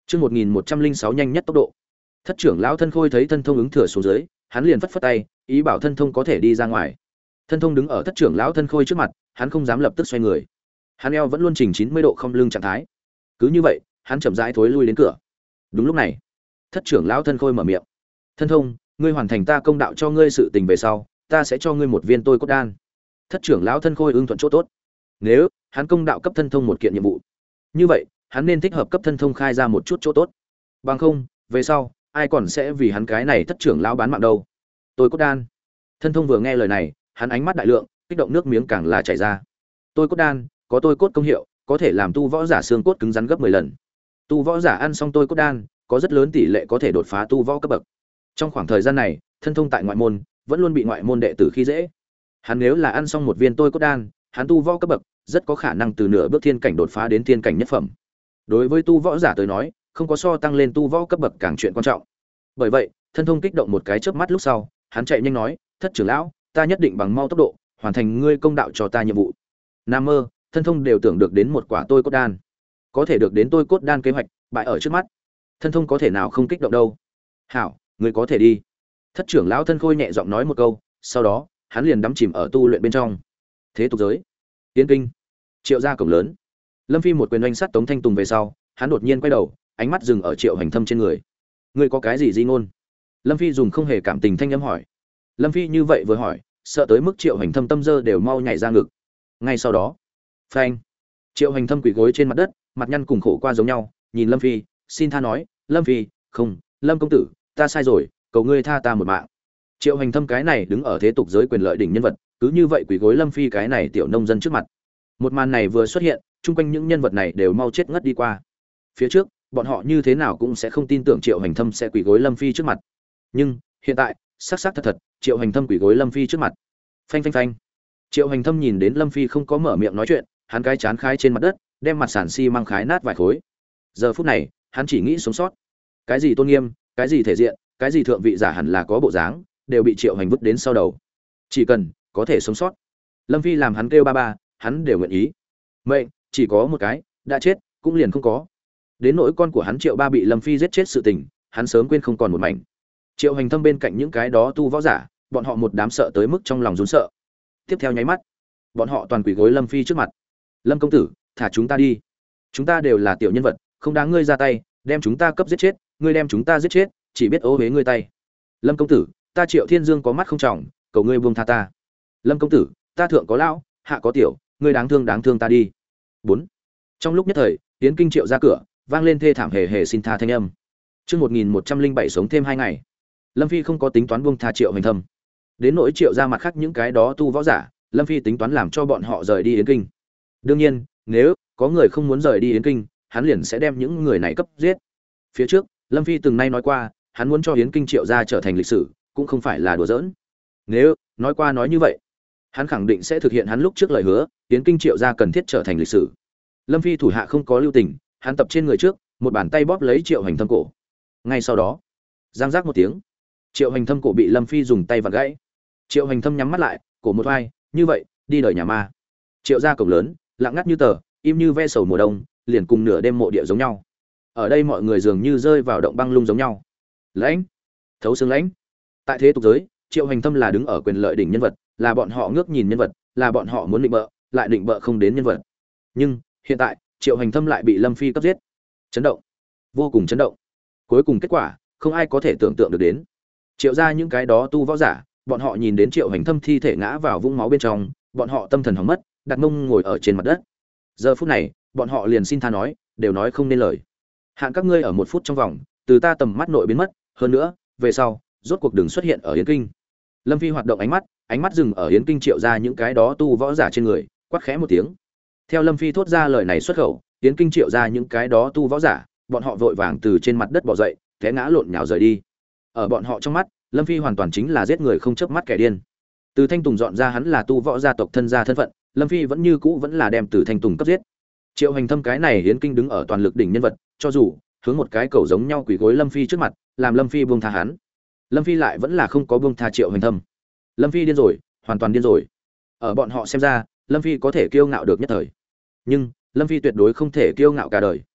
Chương 1106 nhanh nhất tốc độ. Thất trưởng lão Thân Khôi thấy Thân Thông ứng thừa xuống dưới, hắn liền phất phất tay, ý bảo Thân Thông có thể đi ra ngoài. Thân Thông đứng ở thất trưởng lão Thân Khôi trước mặt, hắn không dám lập tức xoay người. Hắn eo vẫn luôn chỉnh 90 độ không lưng trạng thái. Cứ như vậy, hắn chậm rãi thối lui đến cửa. Đúng lúc này, thất trưởng lão Thân Khôi mở miệng. Thân Thông, ngươi hoàn thành ta công đạo cho ngươi sự tình về sau, ta sẽ cho ngươi một viên tôi cốt đan. Thất trưởng lão Thân Khôi ưng thuận chỗ tốt. Nếu hắn công đạo cấp Thân Thông một kiện nhiệm vụ, như vậy hắn nên thích hợp cấp Thân Thông khai ra một chút chỗ tốt. Bằng không, về sau ai còn sẽ vì hắn cái này thất trưởng lão bán mạng đâu. Tôi cốt đan. Thân Thông vừa nghe lời này, hắn ánh mắt đại lượng, kích động nước miếng càng là chảy ra. Tôi cốt đan có tôi cốt công hiệu, có thể làm tu võ giả xương cốt cứng rắn gấp 10 lần. Tu võ giả ăn xong tôi cốt đan, có rất lớn tỷ lệ có thể đột phá tu võ cấp bậc. Trong khoảng thời gian này, Thân Thông tại ngoại môn vẫn luôn bị ngoại môn đệ tử khi dễ. Hắn nếu là ăn xong một viên tôi cốt đan, hắn tu võ cấp bậc rất có khả năng từ nửa bước thiên cảnh đột phá đến thiên cảnh nhất phẩm. Đối với tu võ giả tới nói, không có so tăng lên tu võ cấp bậc càng chuyện quan trọng. Bởi vậy, Thân Thông kích động một cái chớp mắt lúc sau, hắn chạy nhanh nói, "Thất trưởng lão, ta nhất định bằng mau tốc độ hoàn thành ngươi công đạo cho ta nhiệm vụ." Nam mơ, Thân Thông đều tưởng được đến một quả tôi cốt đan. Có thể được đến tôi cốt đan kế hoạch bại ở trước mắt, Thân Thông có thể nào không kích động đâu. "Hảo, ngươi có thể đi." Thất trưởng lão Thân Khôi nhẹ giọng nói một câu, sau đó, hắn liền đắm chìm ở tu luyện bên trong. Thế tục giới, Tiến Kinh, Triệu gia cổng lớn. Lâm Phi một quyền oanh sát Tống Thanh Tùng về sau, hắn đột nhiên quay đầu, ánh mắt dừng ở Triệu Hành Thâm trên người. "Ngươi có cái gì di ngôn?" Lâm Phi dùng không hề cảm tình thanh âm hỏi. Lâm Phi như vậy vừa hỏi, sợ tới mức Triệu Hành Thâm tâm dơ đều mau nhảy ra ngực. Ngay sau đó, phanh! Triệu Hành Thâm quỳ gối trên mặt đất, mặt nhăn cùng khổ qua giống nhau, nhìn Lâm Phi, xin tha nói, "Lâm Phi, không, Lâm công tử, ta sai rồi, cầu ngươi tha ta một mạng." Triệu Hành Thâm cái này đứng ở thế tục giới quyền lợi đỉnh nhân vật, cứ như vậy quỳ gối Lâm Phi cái này tiểu nông dân trước mặt. Một màn này vừa xuất hiện, chung quanh những nhân vật này đều mau chết ngất đi qua. Phía trước, bọn họ như thế nào cũng sẽ không tin tưởng Triệu Hành Thâm sẽ quỳ gối Lâm Phi trước mặt. Nhưng, hiện tại, xác xác thật thật, Triệu Hành Thâm quỳ gối Lâm Phi trước mặt. Phanh phanh phanh. Triệu Hành Thâm nhìn đến Lâm Phi không có mở miệng nói chuyện, hắn cái chán khai trên mặt đất, đem mặt sàn xi măng khái nát vài khối. Giờ phút này, hắn chỉ nghĩ sống sót. Cái gì tôn nghiêm, cái gì thể diện, cái gì thượng vị giả hẳn là có bộ dáng, đều bị Triệu Hành vứt đến sau đầu. Chỉ cần có thể sống sót, Lâm Phi làm hắn kêu ba ba, hắn đều nguyện ý. Mệnh chỉ có một cái, đã chết cũng liền không có. Đến nỗi con của hắn Triệu Ba bị Lâm Phi giết chết sự tình, hắn sớm quên không còn một mảnh. Triệu Hành Thâm bên cạnh những cái đó tu võ giả, bọn họ một đám sợ tới mức trong lòng run sợ. Tiếp theo nháy mắt, bọn họ toàn quỳ gối Lâm Phi trước mặt. "Lâm công tử, thả chúng ta đi. Chúng ta đều là tiểu nhân vật, không đáng ngươi ra tay, đem chúng ta cấp giết chết, ngươi đem chúng ta giết chết, chỉ biết ố uế ngươi tay. Lâm công tử, ta Triệu Thiên Dương có mắt không trọng, cầu ngươi buông tha ta. Lâm công tử, ta thượng có lão, hạ có tiểu, ngươi đáng thương ta đi." 4. Trong lúc nhất thời, Tiến Kinh Triệu ra cửa, vang lên thê thảm hề hề xin tha thanh âm. Chương 1107 sống thêm 2 ngày. Lâm Phi không có tính toán buông tha Triệu Hành Thâm. Đến nỗi Triệu ra mặt khác những cái đó tu võ giả, Lâm Phi tính toán làm cho bọn họ rời đi Yến Kinh. Đương nhiên, nếu có người không muốn rời đi Yến Kinh, hắn liền sẽ đem những người này cấp giết. Phía trước, Lâm Phi từng nay nói qua, hắn muốn cho Yến Kinh Triệu gia trở thành lịch sử, cũng không phải là đùa giỡn. Nếu nói qua nói như vậy, hắn khẳng định sẽ thực hiện hắn lúc trước lời hứa, Yến Kinh Triệu gia cần thiết trở thành lịch sử. Lâm Phi thủ hạ không có lưu tình, hắn tập trên người trước, một bàn tay bóp lấy Triệu Hành Thâm cổ. Ngay sau đó, giang giác một tiếng, Triệu Hành Thâm cổ bị Lâm Phi dùng tay vặn gãy. Triệu Hành Thâm nhắm mắt lại, cổ một vai, như vậy, đi đời nhà ma. Triệu gia cổng lớn, lặng ngắt như tờ, im như ve sầu mùa đông, liền cùng nửa đêm mộ địa giống nhau. Ở đây mọi người dường như rơi vào động băng lung giống nhau. Lãnh, thấu xương lãnh. Tại thế tục giới, Triệu Hành Thâm là đứng ở quyền lợi đỉnh nhân vật, là bọn họ ngước nhìn nhân vật, là bọn họ muốn định bợ, lại định bợ không đến nhân vật. Nhưng, hiện tại, Triệu Hành Thâm lại bị Lâm Phi cấp giết. Chấn động, vô cùng chấn động. Cuối cùng kết quả, không ai có thể tưởng tượng được đến. Triệu gia những cái đó tu võ giả, bọn họ nhìn đến Triệu Hành Thâm thi thể ngã vào vũng máu bên trong, bọn họ tâm thần hỏng mất, đặt mông ngồi ở trên mặt đất. Giờ phút này, bọn họ liền xin tha nói, đều nói không nên lời. Hạn các ngươi ở 1 phút trong vòng, từ ta tầm mắt nội biến mất, hơn nữa, về sau, rốt cuộc đừng xuất hiện ở Yến Kinh. Lâm Phi hoạt động ánh mắt dừng ở Yến Kinh Triệu gia những cái đó tu võ giả trên người, quát khẽ một tiếng. Theo Lâm Phi thốt ra lời này xuất khẩu, Yến Kinh Triệu gia những cái đó tu võ giả, bọn họ vội vàng từ trên mặt đất bò dậy, té ngã lộn nhào rời đi. Ở bọn họ trong mắt, Lâm Phi hoàn toàn chính là giết người không chớp mắt kẻ điên. Từ Thanh Tùng dọn ra hắn là tu võ gia tộc thân gia thân phận, Lâm Phi vẫn như cũ vẫn là đem Từ Thanh Tùng cấp giết. Triệu Hành Thâm cái này Yến Kinh đứng ở toàn lực đỉnh nhân vật, cho dù hướng một cái cầu giống nhau quỳ gối Lâm Phi trước mặt, làm Lâm Phi buông tha hắn. Lâm Phi lại vẫn là không có buông tha Triệu Hành Thâm. Lâm Phi điên rồi, hoàn toàn điên rồi. Ở bọn họ xem ra, Lâm Phi có thể kiêu ngạo được nhất thời, nhưng Lâm Phi tuyệt đối không thể kiêu ngạo cả đời.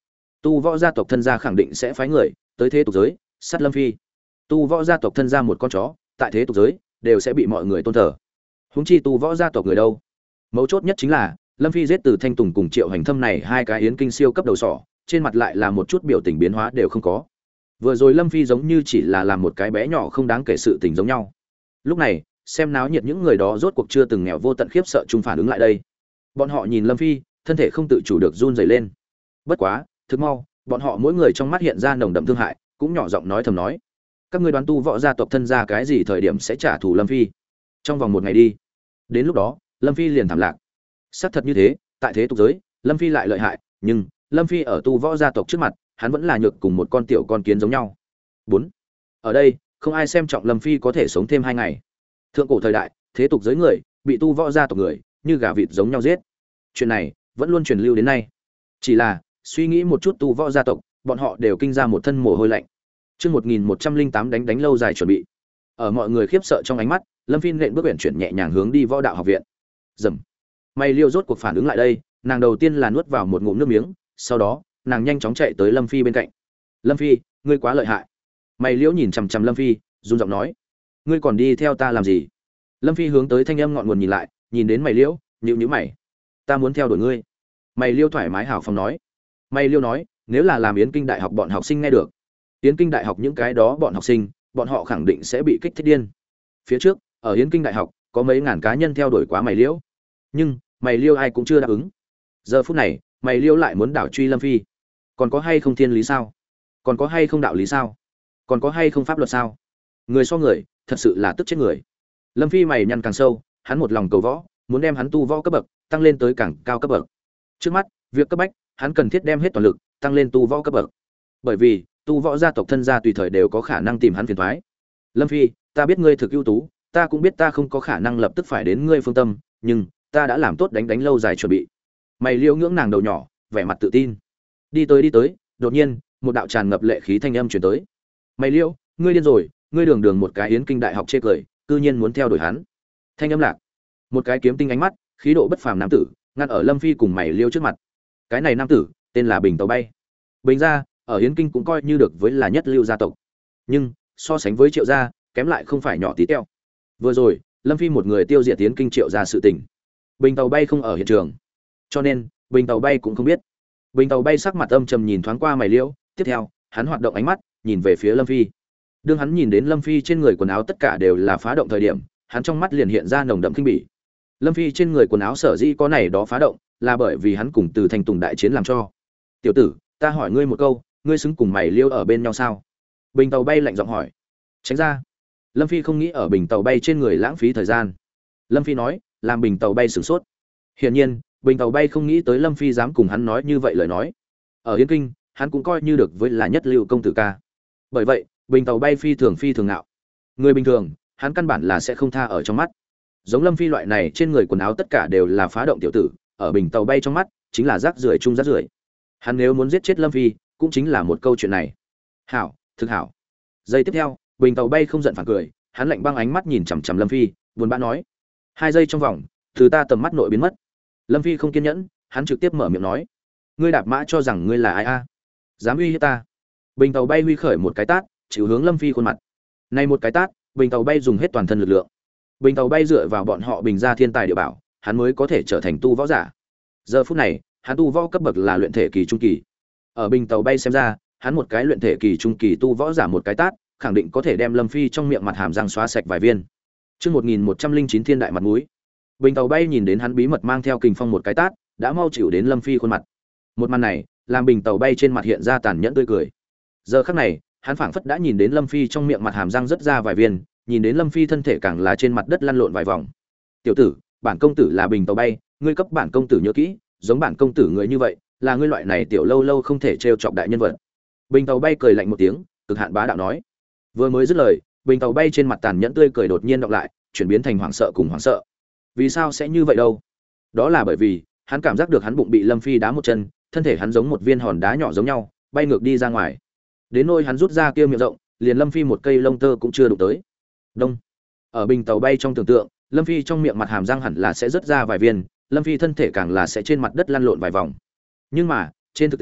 tu võ gia tộc thân gia khẳng định sẽ phái người tới thế tục giới sát lâm phi. Tu võ gia tộc thân gia một con chó tại thế tục giới đều sẽ bị mọi người tôn thờ, huống chi tu võ gia tộc người đâu. Mấu chốt nhất chính là lâm phi giết từ Thanh Tùng cùng Triệu Hành Thâm này hai cái yến kinh siêu cấp đầu sỏ, trên mặt lại là một chút biểu tình biến hóa đều không có. Vừa rồi lâm phi giống như chỉ là làm một cái bé nhỏ không đáng kể sự tình giống nhau. Lúc này xem náo nhiệt những người đó rốt cuộc chưa từng nghèo vô tận khiếp sợ chung phản ứng lại đây. Bọn họ nhìn lâm phi, thân thể không tự chủ được run rẩy lên. Bất quá thực mau bọn họ mỗi người trong mắt hiện ra nồng đậm thương hại, cũng nhỏ giọng nói thầm nói: các ngươi đoán tu võ gia tộc thân gia cái gì thời điểm sẽ trả thù lâm phi? Trong vòng một ngày đi. Đến lúc đó lâm phi liền thảm lạc. Xác thật như thế, tại thế tục giới lâm phi lại lợi hại, nhưng lâm phi ở tu võ gia tộc trước mặt hắn vẫn là nhược cùng một con tiểu con kiến giống nhau. 4. Ở đây không ai xem trọng lâm phi có thể sống thêm 2 ngày. Thượng cổ thời đại thế tục giới người bị tu võ gia tộc người như gà vịt giống nhau giết, chuyện này vẫn luôn truyền lưu đến nay. Chỉ là suy nghĩ một chút tu võ gia tộc, bọn họ đều kinh ra một thân mồ hôi lạnh. Chương 1108 đánh lâu dài chuẩn bị. Ở mọi người khiếp sợ trong ánh mắt, Lâm Phi nện bước uyển chuyển nhẹ nhàng hướng đi Võ Đạo Học viện. Rầm. Mày Liêu rốt cuộc phản ứng lại đây, nàng đầu tiên là nuốt vào một ngụm nước miếng, sau đó, nàng nhanh chóng chạy tới Lâm Phi bên cạnh. "Lâm Phi, ngươi quá lợi hại." Mày Liễu nhìn chằm chằm Lâm Phi, run giọng nói: "Ngươi còn đi theo ta làm gì?" Lâm Phi hướng tới thanh âm ngọn nguồn nhìn lại, nhìn đến Mày Liễu, nhíu nhíu mày. "Ta muốn theo đuổi ngươi." Mày Liêu thoải mái hào phóng nói. Mày Liêu nói: "Nếu là làm Yến Kinh Đại học bọn học sinh nghe được, Yến Kinh Đại học những cái đó bọn học sinh, bọn họ khẳng định sẽ bị kích thích điên. Phía trước, ở Yến Kinh Đại học, có mấy ngàn cá nhân theo đuổi quá Mày Liễu, nhưng Mày Liêu ai cũng chưa đáp ứng. Giờ phút này, Mày Liêu lại muốn đảo truy Lâm Phi. Còn có hay không thiên lý sao? Còn có hay không đạo lý sao? Còn có hay không pháp luật sao? Người so người, thật sự là tức chết người." Lâm Phi mày nhăn càng sâu, hắn một lòng cầu võ, muốn đem hắn tu võ cấp bậc tăng lên tới càng cao cấp bậc. Trước mắt, việc cấp bách, hắn cần thiết đem hết toàn lực tăng lên tu võ cấp bậc. Bởi vì, tu võ gia tộc thân gia tùy thời đều có khả năng tìm hắn phiền toái. "Lâm Phi, ta biết ngươi thực ưu tú, ta cũng biết ta không có khả năng lập tức phải đến ngươi phương tâm, nhưng ta đã làm tốt đánh lâu dài chuẩn bị." Mày Liêu ngưỡng nàng đầu nhỏ, vẻ mặt tự tin. Đi tới, đột nhiên, một đạo tràn ngập lệ khí thanh âm truyền tới. "Mày Liêu, ngươi điên rồi, ngươi đường đường một cái Yến Kinh Đại học chê cười, cư nhiên muốn theo đuổi hắn." Thanh âm lạc. Một cái kiếm tinh ánh mắt, khí độ bất phàm nam tử, ngăn ở Lâm Phi cùng Mày Liêu trước mặt. Cái này nam tử, tên là Bình Tàu Bay. Bình gia, ở Yến Kinh cũng coi như được với là nhất lưu gia tộc. Nhưng, so sánh với Triệu gia, kém lại không phải nhỏ tí teo. Vừa rồi, Lâm Phi một người tiêu diệt Yến Kinh Triệu gia sự tình. Bình Tàu Bay không ở hiện trường, cho nên Bình Tàu Bay cũng không biết. Bình Tàu Bay sắc mặt âm trầm nhìn thoáng qua Mày Liêu, tiếp theo, hắn hoạt động ánh mắt, nhìn về phía Lâm Phi. Đương hắn nhìn đến Lâm Phi trên người quần áo tất cả đều là phá động thời điểm, hắn trong mắt liền hiện ra nồng đậm kinh bỉ. Lâm Phi trên người quần áo sở dĩ có này đó phá động, là bởi vì hắn cùng Từ Thanh Tùng đại chiến làm cho. "Tiểu tử, ta hỏi ngươi một câu, ngươi xứng cùng Mày Liêu ở bên nhau sao?" Bình Tàu Bay lạnh giọng hỏi. "Tránh ra." Lâm Phi không nghĩ ở Bình Tàu Bay trên người lãng phí thời gian. Lâm Phi nói, làm Bình Tàu Bay sửng sốt. Hiển nhiên, Bình Tàu Bay không nghĩ tới Lâm Phi dám cùng hắn nói như vậy lời nói. Ở Yến Kinh, hắn cũng coi như được với là nhất lưu công tử ca. Bởi vậy, Bình Tàu Bay phi thường ngạo. Người bình thường, hắn căn bản là sẽ không tha ở trong mắt. Giống Lâm Phi loại này trên người quần áo tất cả đều là phá động tiểu tử, ở Bình Tàu Bay trong mắt chính là rác rưởi chung rác rưởi. Hắn nếu muốn giết chết Lâm Phi, cũng chính là một câu chuyện này. "Hảo, thực hảo." Giây tiếp theo, Bình Tàu Bay không giận phản cười, hắn lạnh băng ánh mắt nhìn chằm chằm Lâm Phi, buồn bã nói: "2 giây trong vòng, từ ta tầm mắt nội biến mất." Lâm Phi không kiên nhẫn, hắn trực tiếp mở miệng nói: "Ngươi đạp mã cho rằng ngươi là ai a? Dám uy hiếp ta?" Bình Tàu Bay huy khởi một cái tát, chịu hướng Lâm Phi khuôn mặt. Này một cái tát, Bình Tàu Bay dùng hết toàn thân lực lượng. Bình Tàu Bay dựa vào bọn họ Bình gia thiên tài địa bảo, hắn mới có thể trở thành tu võ giả. Giờ phút này, hắn tu võ cấp bậc là luyện thể kỳ trung kỳ. Ở Bình Tàu Bay xem ra, hắn một cái luyện thể kỳ trung kỳ tu võ giả một cái tát, khẳng định có thể đem Lâm Phi trong miệng mặt hàm răng xóa sạch vài viên. Chương 1109 thiên đại mặt mũi. Bình Tàu Bay nhìn đến hắn bí mật mang theo kình phong một cái tát, đã mau chịu đến Lâm Phi khuôn mặt. Một màn này, làm Bình Tàu Bay trên mặt hiện ra tàn nhẫn tươi cười. Giờ khắc này, hắn phảng phất đã nhìn đến Lâm Phi trong miệng mặt hàm răng rất ra vài viên, nhìn đến Lâm Phi thân thể càng là trên mặt đất lăn lộn vài vòng. "Tiểu tử, bản công tử là Bình Tàu Bay, ngươi cấp bản công tử nhớ kỹ, giống bản công tử người như vậy, là ngươi loại này tiểu lâu lâu không thể trêu chọc đại nhân vật." Bình Tàu Bay cười lạnh một tiếng, cực hạn bá đạo nói. Vừa mới dứt lời, Bình Tàu Bay trên mặt tàn nhẫn tươi cười đột nhiên đọc lại, chuyển biến thành hoảng sợ cùng hoảng sợ. Vì sao sẽ như vậy đâu? Đó là bởi vì, hắn cảm giác được hắn bụng bị Lâm Phi đá một chân, thân thể hắn giống một viên hòn đá nhỏ giống nhau, bay ngược đi ra ngoài. Đến nỗi hắn rút ra kia miệng rộng, liền Lâm Phi một cây lông tơ cũng chưa đụng tới. Đông. Ở Bình Tàu Bay trong tưởng tượng, Lâm Phi trong miệng mặt hàm răng hẳn là sẽ rớt ra vài viên, Lâm Phi thân thể càng là sẽ trên mặt đất lăn lộn vài vòng. Nhưng mà, trên thực tế,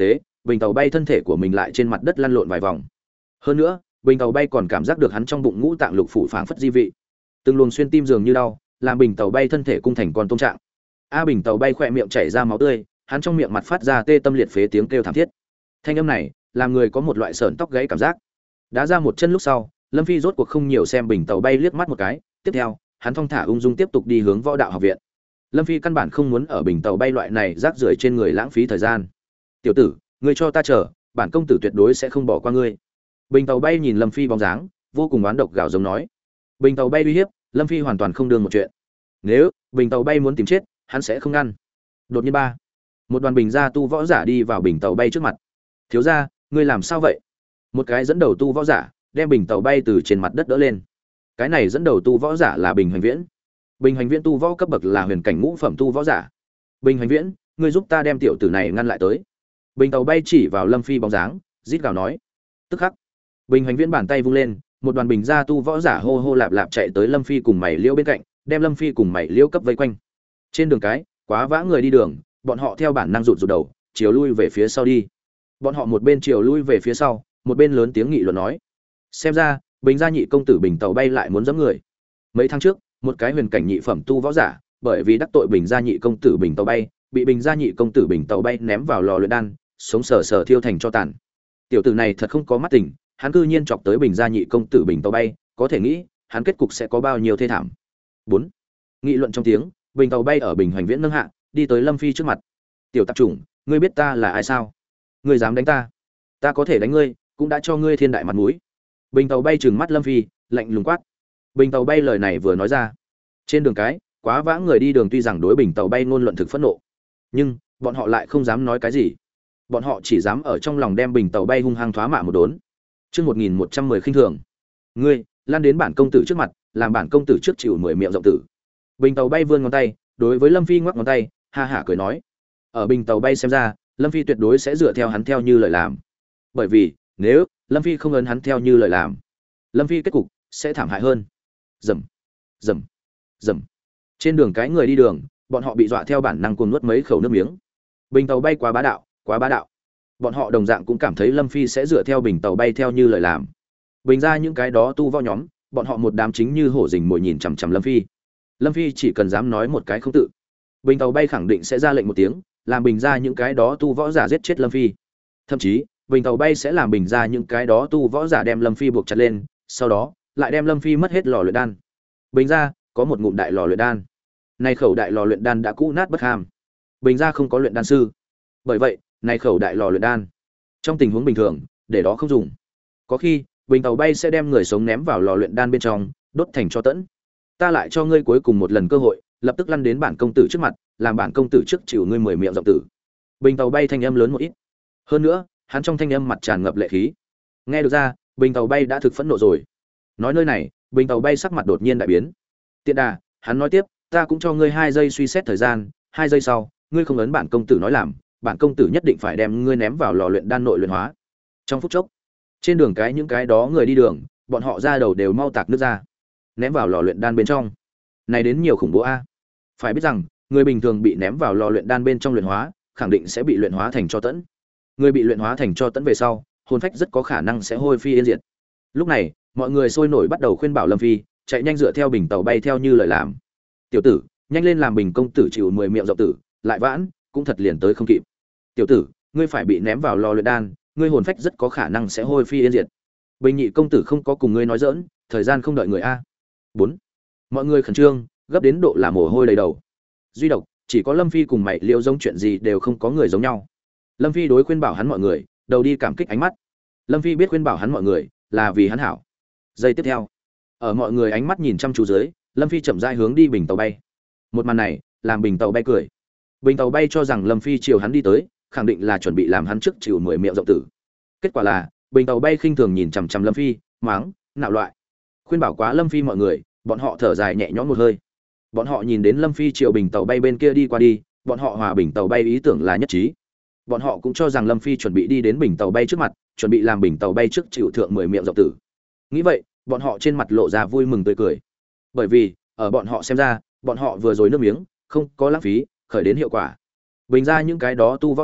bình tàu bay thân thể của mình lại trên mặt đất lăn lộn vài vòng. Hơn nữa, bình tàu bay còn cảm giác được hắn trong bụng ngũ tạng lục phủ phảng phất di vị, từng luồng xuyên tim dường như đau, làm bình tàu bay thân thể cung thành con tôm trạng. Bình tàu bay khỏe miệng chảy ra máu tươi, hắn trong miệng mặt phát ra tê tâm liệt phế tiếng kêu thảm thiết. Thanh âm này làm người có một loại sởn tóc gáy cảm giác. Đá ra một chân lúc sau, Lâm Phi rốt cuộc không nhiều xem bình tàu bay liếc mắt một cái, tiếp theo, hắn thong thả ung dung tiếp tục đi hướng Võ Đạo học viện. Lâm Phi căn bản không muốn ở bình tàu bay loại này rác rưởi trên người lãng phí thời gian. "Tiểu tử, ngươi cho ta chờ, bản công tử tuyệt đối sẽ không bỏ qua ngươi." Bình tàu bay nhìn Lâm Phi bóng dáng, vô cùng oán độc gào giống nói. Bình tàu bay uy hiếp, Lâm Phi hoàn toàn không đương một chuyện. Nếu bình tàu bay muốn tìm chết, hắn sẽ không ngăn. Đột nhiên một đoàn bình gia tu võ giả đi vào bình tàu bay trước mặt. "Thiếu gia, ngươi làm sao vậy?" Một cái dẫn đầu tu võ giả đem bình tàu bay từ trên mặt đất đỡ lên. Cái này dẫn đầu tu võ giả là Bình Hoành Viễn. Bình Hoành Viễn tu võ cấp bậc là huyền cảnh ngũ phẩm tu võ giả. "Bình Hoành Viễn, ngươi giúp ta đem tiểu tử này ngăn lại tới." Bình tàu bay chỉ vào Lâm Phi bóng dáng, rít gào nói. Tức khắc, Bình Hoành Viễn bàn tay vung lên, một đoàn bình gia tu võ giả hô hô lạp lạp chạy tới Lâm Phi cùng mày liễu bên cạnh, đem Lâm Phi cùng mày liễu cấp vây quanh. Trên đường cái, quá vã người đi đường, bọn họ theo bản năng rụt rụt đầu, chiều lui về phía sau đi. Bọn họ một bên chiều lui về phía sau, một bên lớn tiếng nghị luận nói: "Xem ra, Bình gia nhị công tử Bình tàu bay lại muốn giẫm người." Mấy tháng trước, một cái huyền cảnh nhị phẩm tu võ giả, bởi vì đắc tội Bình gia nhị công tử Bình tàu bay, bị Bình gia nhị công tử Bình tàu bay ném vào lò luyện đan, sống sờ sờ thiêu thành tro tàn. Tiểu tử này thật không có mắt tình, hắn cư nhiên chọc tới Bình gia nhị công tử Bình tàu bay, có thể nghĩ, hắn kết cục sẽ có bao nhiêu thê thảm. 4. Nghị luận trong tiếng, Bình tàu bay ở Bình Hoành Viễn nâng hạ, đi tới Lâm Phi trước mặt. "Tiểu tạp chủng, ngươi biết ta là ai sao? Ngươi dám đánh ta? Ta có thể đánh ngươi, cũng đã cho ngươi thiên đại mặt mũi." Bình tàu bay trừng mắt Lâm Phi, lạnh lùng quát. Bình tàu bay lời này vừa nói ra, trên đường cái, quá vã người đi đường tuy rằng đối Bình tàu bay ngôn luận thực phẫn nộ, nhưng bọn họ lại không dám nói cái gì. Bọn họ chỉ dám ở trong lòng đem Bình tàu bay hung hăng thoá mạ một đốn. Chương 1110 khinh thường. "Ngươi, lan đến bản công tử trước mặt, làm bản công tử trước chịu 10 miệng rộng tử." Bình tàu bay vươn ngón tay, đối với Lâm Phi ngoắc ngón tay, ha hả cười nói. Ở Bình tàu bay xem ra, Lâm Phi tuyệt đối sẽ dựa theo hắn theo như lời làm. Bởi vì, nếu Lâm Phi không ấn hắn theo như lời làm, Lâm Phi kết cục sẽ thảm hại hơn. Rầm, rầm, rầm. Trên đường cái người đi đường, bọn họ bị dọa theo bản năng cuồng nuốt mấy khẩu nước miếng. Bình tàu bay quá bá đạo, quá bá đạo. Bọn họ đồng dạng cũng cảm thấy Lâm Phi sẽ dựa theo bình tàu bay theo như lời làm. Bình ra những cái đó tu võ nhóm, bọn họ một đám chính như hổ rình mồi nhìn chằm chằm Lâm Phi. Lâm Phi chỉ cần dám nói một cái không tự, bình tàu bay khẳng định sẽ ra lệnh một tiếng, làm bình ra những cái đó tu võ giả giết chết Lâm Phi. Thậm chí, bình tàu bay sẽ làm bình ra những cái đó tu võ giả đem Lâm Phi buộc chặt lên, sau đó lại đem Lâm Phi mất hết lò luyện đan. Bình ra có một ngụm đại lò luyện đan. Này khẩu đại lò luyện đan đã cũ nát bất ham. Bình ra không có luyện đan sư. Bởi vậy, này khẩu đại lò luyện đan, trong tình huống bình thường, để đó không dùng. Có khi, bình tàu bay sẽ đem người sống ném vào lò luyện đan bên trong, đốt thành tro tẫn. Ta lại cho ngươi cuối cùng một lần cơ hội, lập tức lăn đến bản công tử trước mặt, làm bản công tử trước chịu ngươi 10 miệng rộng tử. Bình tàu bay thanh âm lớn một ít. Hơn nữa, hắn trong thanh âm mặt tràn ngập lệ khí. Nghe được ra, bình tàu bay đã thực phẫn nộ rồi. Nói nơi này, bình tàu bay sắc mặt đột nhiên đại biến. Tiện đà, hắn nói tiếp, ta cũng cho ngươi 2 giây suy xét thời gian, 2 giây sau, ngươi không ấn bản công tử nói làm, bản công tử nhất định phải đem ngươi ném vào lò luyện đan nội luyện hóa. Trong phút chốc, trên đường cái những cái đó người đi đường, bọn họ ra đầu đều mau tạc nước ra, ném vào lò luyện đan bên trong. Này đến nhiều khủng bố a. Phải biết rằng, người bình thường bị ném vào lò luyện đan bên trong luyện hóa, khẳng định sẽ bị luyện hóa thành tro tẫn. Người bị luyện hóa thành tro tẫn về sau, hồn phách rất có khả năng sẽ hôi phi yên diệt. Lúc này, mọi người sôi nổi bắt đầu khuyên bảo Lâm Phi, chạy nhanh dựa theo bình tàu bay theo như lời làm. Tiểu tử, nhanh lên làm bình công tử chịu 10 miệng rộng tử, lại vãn, cũng thật liền tới không kịp. Tiểu tử, ngươi phải bị ném vào lò luyện đan, ngươi hồn phách rất có khả năng sẽ hôi phi yên diệt. Bình nhị công tử không có cùng ngươi nói giỡn, thời gian không đợi người a. 4. Mọi người khẩn trương, gấp đến độ là mồ hôi đầy đầu. Duy độc, chỉ có Lâm Phi cùng mày Liêu giống chuyện gì đều không có người giống nhau. Lâm Phi đối khuyên bảo hắn mọi người, đầu đi cảm kích ánh mắt. Lâm Phi biết khuyên bảo hắn mọi người là vì hắn hảo. Giây tiếp theo, ở mọi người ánh mắt nhìn chăm chú dưới, Lâm Phi chậm rãi hướng đi bình tàu bay. Một màn này làm bình tàu bay cười. Bình tàu bay cho rằng Lâm Phi chiều hắn đi tới, khẳng định là chuẩn bị làm hắn trước chịu 10 miệng rộng tử. Kết quả là, bình tàu bay khinh thường nhìn chằm chằm Lâm Phi, mắng, nạo loại. Khuyên bảo quá Lâm Phi mọi người, bọn họ thở dài nhẹ nhõm một hơi. Bọn họ nhìn đến Lâm Phi chiều bình tàu bay bên kia đi qua đi, bọn họ hòa bình tàu bay ý tưởng là nhất trí. Bọn họ cũng cho rằng Lâm Phi chuẩn bị đi đến bình tàu bay trước mặt, chuẩn bị làm bình tàu bay trước chịu thượng 10 miệng rộng tử. Nghĩ vậy, bọn họ trên mặt lộ ra vui mừng tươi cười. Bởi vì, ở bọn họ xem ra, bọn họ vừa rồi nước miếng, không có lãng phí, khởi đến hiệu quả. Bình ra những cái đó tu võ giả,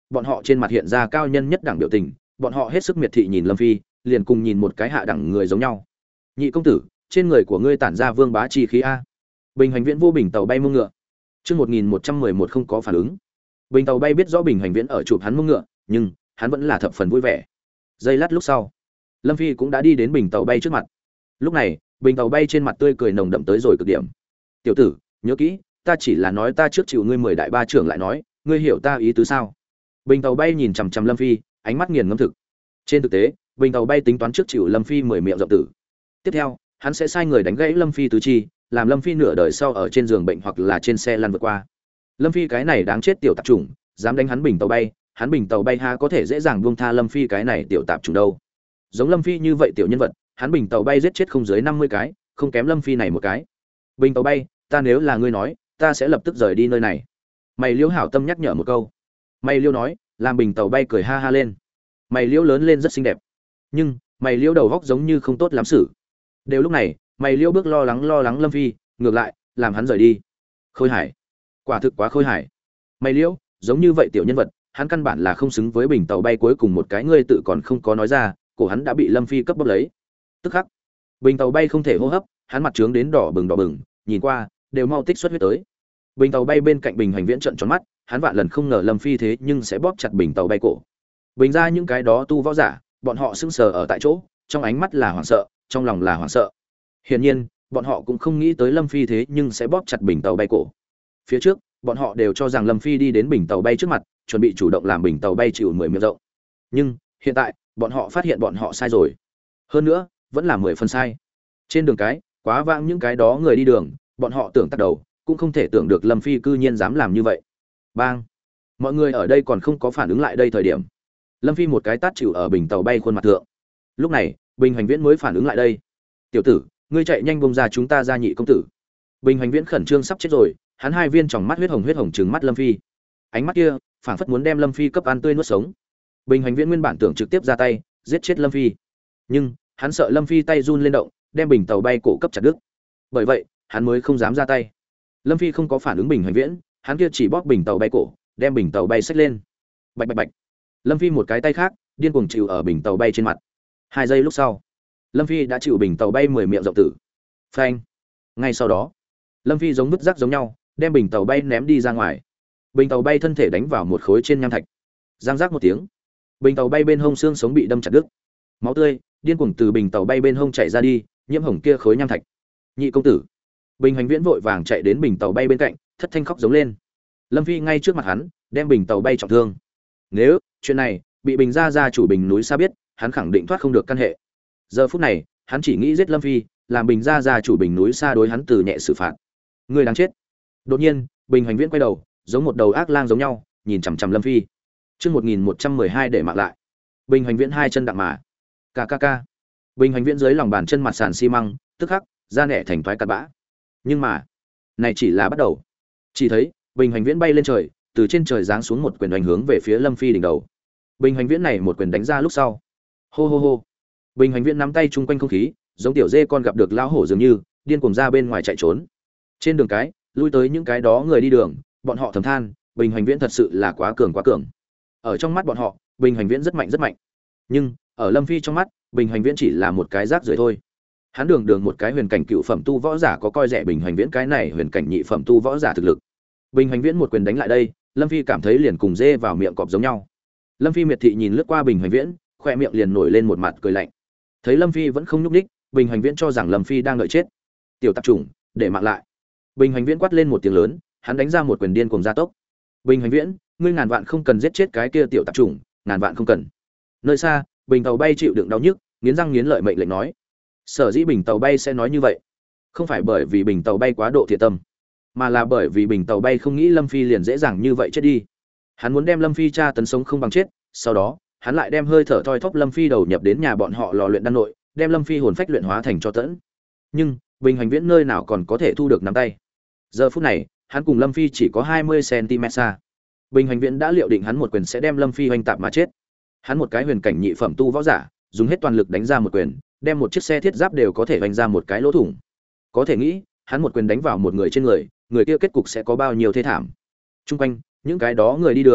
bọn họ trên mặt hiện ra cao nhân nhất đẳng biểu tình, bọn họ hết sức miệt thị nhìn Lâm Phi, liền cùng nhìn một cái hạ đẳng người giống nhau. Nhị công tử, trên người của ngươi tản ra vương bá chi khí a. Bình hành viễn vô bình tàu bay mông ngựa. Chương 1111 không có phản ứng. Bình tàu bay biết rõ Bình hành viễn ở chụp hắn mông ngựa, nhưng hắn vẫn là thập phần vui vẻ. Giây lát lúc sau, Lâm Phi cũng đã đi đến bình tàu bay trước mặt. Lúc này, bình tàu bay trên mặt tươi cười nồng đậm tới rồi cực điểm. "Tiểu tử, nhớ kỹ, ta chỉ là nói ta trước chịu ngươi 10 đại ba trưởng lại nói, ngươi hiểu ta ý tứ sao?" Bình tàu bay nhìn chằm chằm Lâm Phi, ánh mắt nghiền ngẫm thực. Trên thực tế, bình tàu bay tính toán trước chịu Lâm Phi 10 miệng rộng tử. Tiếp theo, hắn sẽ sai người đánh gãy Lâm Phi tứ chi, làm Lâm Phi nửa đời sau ở trên giường bệnh hoặc là trên xe lăn vượt qua. Lâm Phi cái này đáng chết tiểu tạp chủng, dám đánh hắn bình tàu bay ha có thể dễ dàng buông tha Lâm Phi cái này tiểu tạp chủng đâu. Giống Lâm Phi như vậy tiểu nhân vật, hắn bình tàu bay giết chết không dưới 50 cái, không kém Lâm Phi này một cái. Bình tàu bay, ta nếu là ngươi nói, ta sẽ lập tức rời đi nơi này. Mày Liêu hảo tâm nhắc nhở một câu. Mày Liêu nói, làm bình tàu bay cười ha ha lên. Mày Liêu lớn lên rất xinh đẹp, nhưng mày Liêu đầu góc giống như không tốt lắm xử. Đều lúc này, mày Liêu bước lo lắng Lâm Phi, ngược lại, làm hắn rời đi. Khôi Hải, quả thực quá khôi hài. Mày Liêu, giống như vậy tiểu nhân vật, hắn căn bản là không xứng với bình tàu bay cuối cùng một cái ngươi tự còn không có nói ra, cổ hắn đã bị Lâm Phi cấp bóc lấy. Tức khắc, bình tàu bay không thể hô hấp, hắn mặt trướng đến đỏ bừng, nhìn qua đều mau tích xuất huyết tới. Bình tàu bay bên cạnh Bình hành viễn trợn tròn mắt, hắn vạn lần không ngờ Lâm Phi thế nhưng sẽ bóp chặt bình tàu bay cổ. Bình ra những cái đó tu võ giả, bọn họ sững sờ ở tại chỗ, trong ánh mắt là hoảng sợ, trong lòng là hoảng sợ. Hiển nhiên, bọn họ cũng không nghĩ tới Lâm Phi thế nhưng sẽ bóp chặt bình tàu bay cổ. Phía trước, bọn họ đều cho rằng Lâm Phi đi đến bình tàu bay trước mặt, chuẩn bị chủ động làm bình tàu bay chịu 10 miệng rộng. Nhưng, hiện tại, bọn họ phát hiện bọn họ sai rồi. Hơn nữa, vẫn là 10 phần sai. Trên đường cái, quá vãng những cái đó người đi đường, bọn họ tưởng tắt đầu, cũng không thể tưởng được Lâm Phi cư nhiên dám làm như vậy. Bang! Mọi người ở đây còn không có phản ứng lại đây thời điểm. Lâm Phi một cái tát chịu ở bình tàu bay khuôn mặt thượng. Lúc này, Bình hành viễn mới phản ứng lại đây. "Tiểu tử, ngươi chạy nhanh bông ra chúng ta ra nhị công tử." Bình hành viễn khẩn trương sắp chết rồi, hắn hai viên tròng mắt huyết hồng trừng mắt Lâm Phi. Ánh mắt kia, phảng phất muốn đem Lâm Phi cấp ăn tươi nuốt sống. Bình hành viễn nguyên bản tưởng trực tiếp ra tay, giết chết Lâm Phi. Nhưng, hắn sợ Lâm Phi tay run lên động, đem bình tàu bay cổ cấp chặt đứt. Bởi vậy, hắn mới không dám ra tay. Lâm Phi không có phản ứng Bình hành viễn, hắn kia chỉ bóp bình tàu bay cổ, đem bình tàu bay xách lên. Bạch bạch bạch. Lâm Phi một cái tay khác, điên cuồng chịu ở bình tàu bay trên mặt. 2 giây lúc sau, Lâm Phi đã chịu bình tàu bay 10 miệng rộng tử. Phanh. Ngay sau đó, Lâm Phi giống vứt rác giống nhau, đem bình tàu bay ném đi ra ngoài. Bình tàu bay thân thể đánh vào một khối trên nham thạch. Giang rác một tiếng, bình tàu bay bên hông xương sống bị đâm chặt đứt. Máu tươi điên cuồng từ bình tàu bay bên hông chảy ra đi, nhiễm hồng kia khối nham thạch. "Nhị công tử!" Bình hành viễn vội vàng chạy đến bình tàu bay bên cạnh, thất thanh khóc giống lên. Lâm Phi ngay trước mặt hắn, đem bình tàu bay trọng thương. Nếu chuyện này bị Bình gia chủ Bình núi Sa biết, hắn khẳng định thoát không được căn hệ. Giờ phút này, hắn chỉ nghĩ giết Lâm Phi, làm Bình gia chủ Bình núi Sa đối hắn từ nhẹ xử phạt. Người đáng chết. Đột nhiên, Bình hành viễn quay đầu, giống một đầu ác lang giống nhau, nhìn chằm chằm Lâm Phi. Chương 1112 để mạng lại. Bình hành viễn hai chân đặng mà. KKK. Bình hành viễn dưới lòng bàn chân mặt sàn xi măng, tức khắc da nẻ thành toái cặn bã. Nhưng mà, này chỉ là bắt đầu. Chỉ thấy, Bình hành viễn bay lên trời, từ trên trời giáng xuống một quyền đánh hướng về phía Lâm Phi đỉnh đầu. Bình hành viễn này một quyền đánh ra lúc sau, hô hô hô. Bình hành viễn nắm tay chung quanh không khí, giống tiểu dê con gặp được lão hổ dường như, điên cuồng ra bên ngoài chạy trốn. Trên đường cái, lui tới những cái đó người đi đường, bọn họ thầm than, Bình hành viễn thật sự là quá cường quá cường. Ở trong mắt bọn họ, Bình hành viễn rất mạnh rất mạnh. Nhưng, ở Lâm Phi trong mắt, Bình hành viễn chỉ là một cái rác rưởi thôi. Hắn đường một cái huyền cảnh cựu phẩm tu võ giả có coi rẻ Bình hành viễn cái này huyền cảnh nhị phẩm tu võ giả thực lực. Bình hành viễn một quyền đánh lại đây, Lâm Phi cảm thấy liền cùng dê vào miệng cọp giống nhau. Lâm Phi miệt thị nhìn lướt qua Bình hành viễn, khoe miệng liền nổi lên một mặt cười lạnh. Thấy Lâm Phi vẫn không nhúc nhích, Bình hành viễn cho rằng Lâm Phi đang đợi chết. "Tiểu tạp chủng, để mạng lại." Bình hành viễn quát lên một tiếng lớn, hắn đánh ra một quyền điên cuồng gia tốc. "Bình hành viễn, ngươi ngàn vạn không cần giết chết cái kia tiểu tạp chủng, ngàn vạn không cần." Nơi xa, bình tàu bay chịu đựng đau nhức, nghiến răng nghiến lợi mệnh lệnh nói. Sở dĩ bình tàu bay sẽ nói như vậy, không phải bởi vì bình tàu bay quá độ thiện tâm, mà là bởi vì bình tàu bay không nghĩ Lâm Phi liền dễ dàng như vậy chết đi. Hắn muốn đem Lâm Phi tra tấn sống không bằng chết, sau đó, hắn lại đem hơi thở thoi thóp Lâm Phi đầu nhập đến nhà bọn họ lò luyện đan nội, đem Lâm Phi hồn phách luyện hóa thành cho tẫn. Nhưng, Bình hành viễn nơi nào còn có thể thu được nắm tay. Giờ phút này, hắn cùng Lâm Phi chỉ có 20 cm xa. Bình hành viễn đã liệu định hắn một quyền sẽ đem Lâm Phi hoành tạp mà chết. Hắn một cái huyền cảnh nhị phẩm tu võ giả, dùng hết toàn lực đánh ra một quyền, đem một chiếc xe thiết giáp đều có thể vành ra một cái lỗ thủng. Có thể nghĩ, hắn một quyền đánh vào một người trên người, người kia kết cục sẽ có bao nhiêu thê thảm. Trung quanh, những cái đó người đi đường,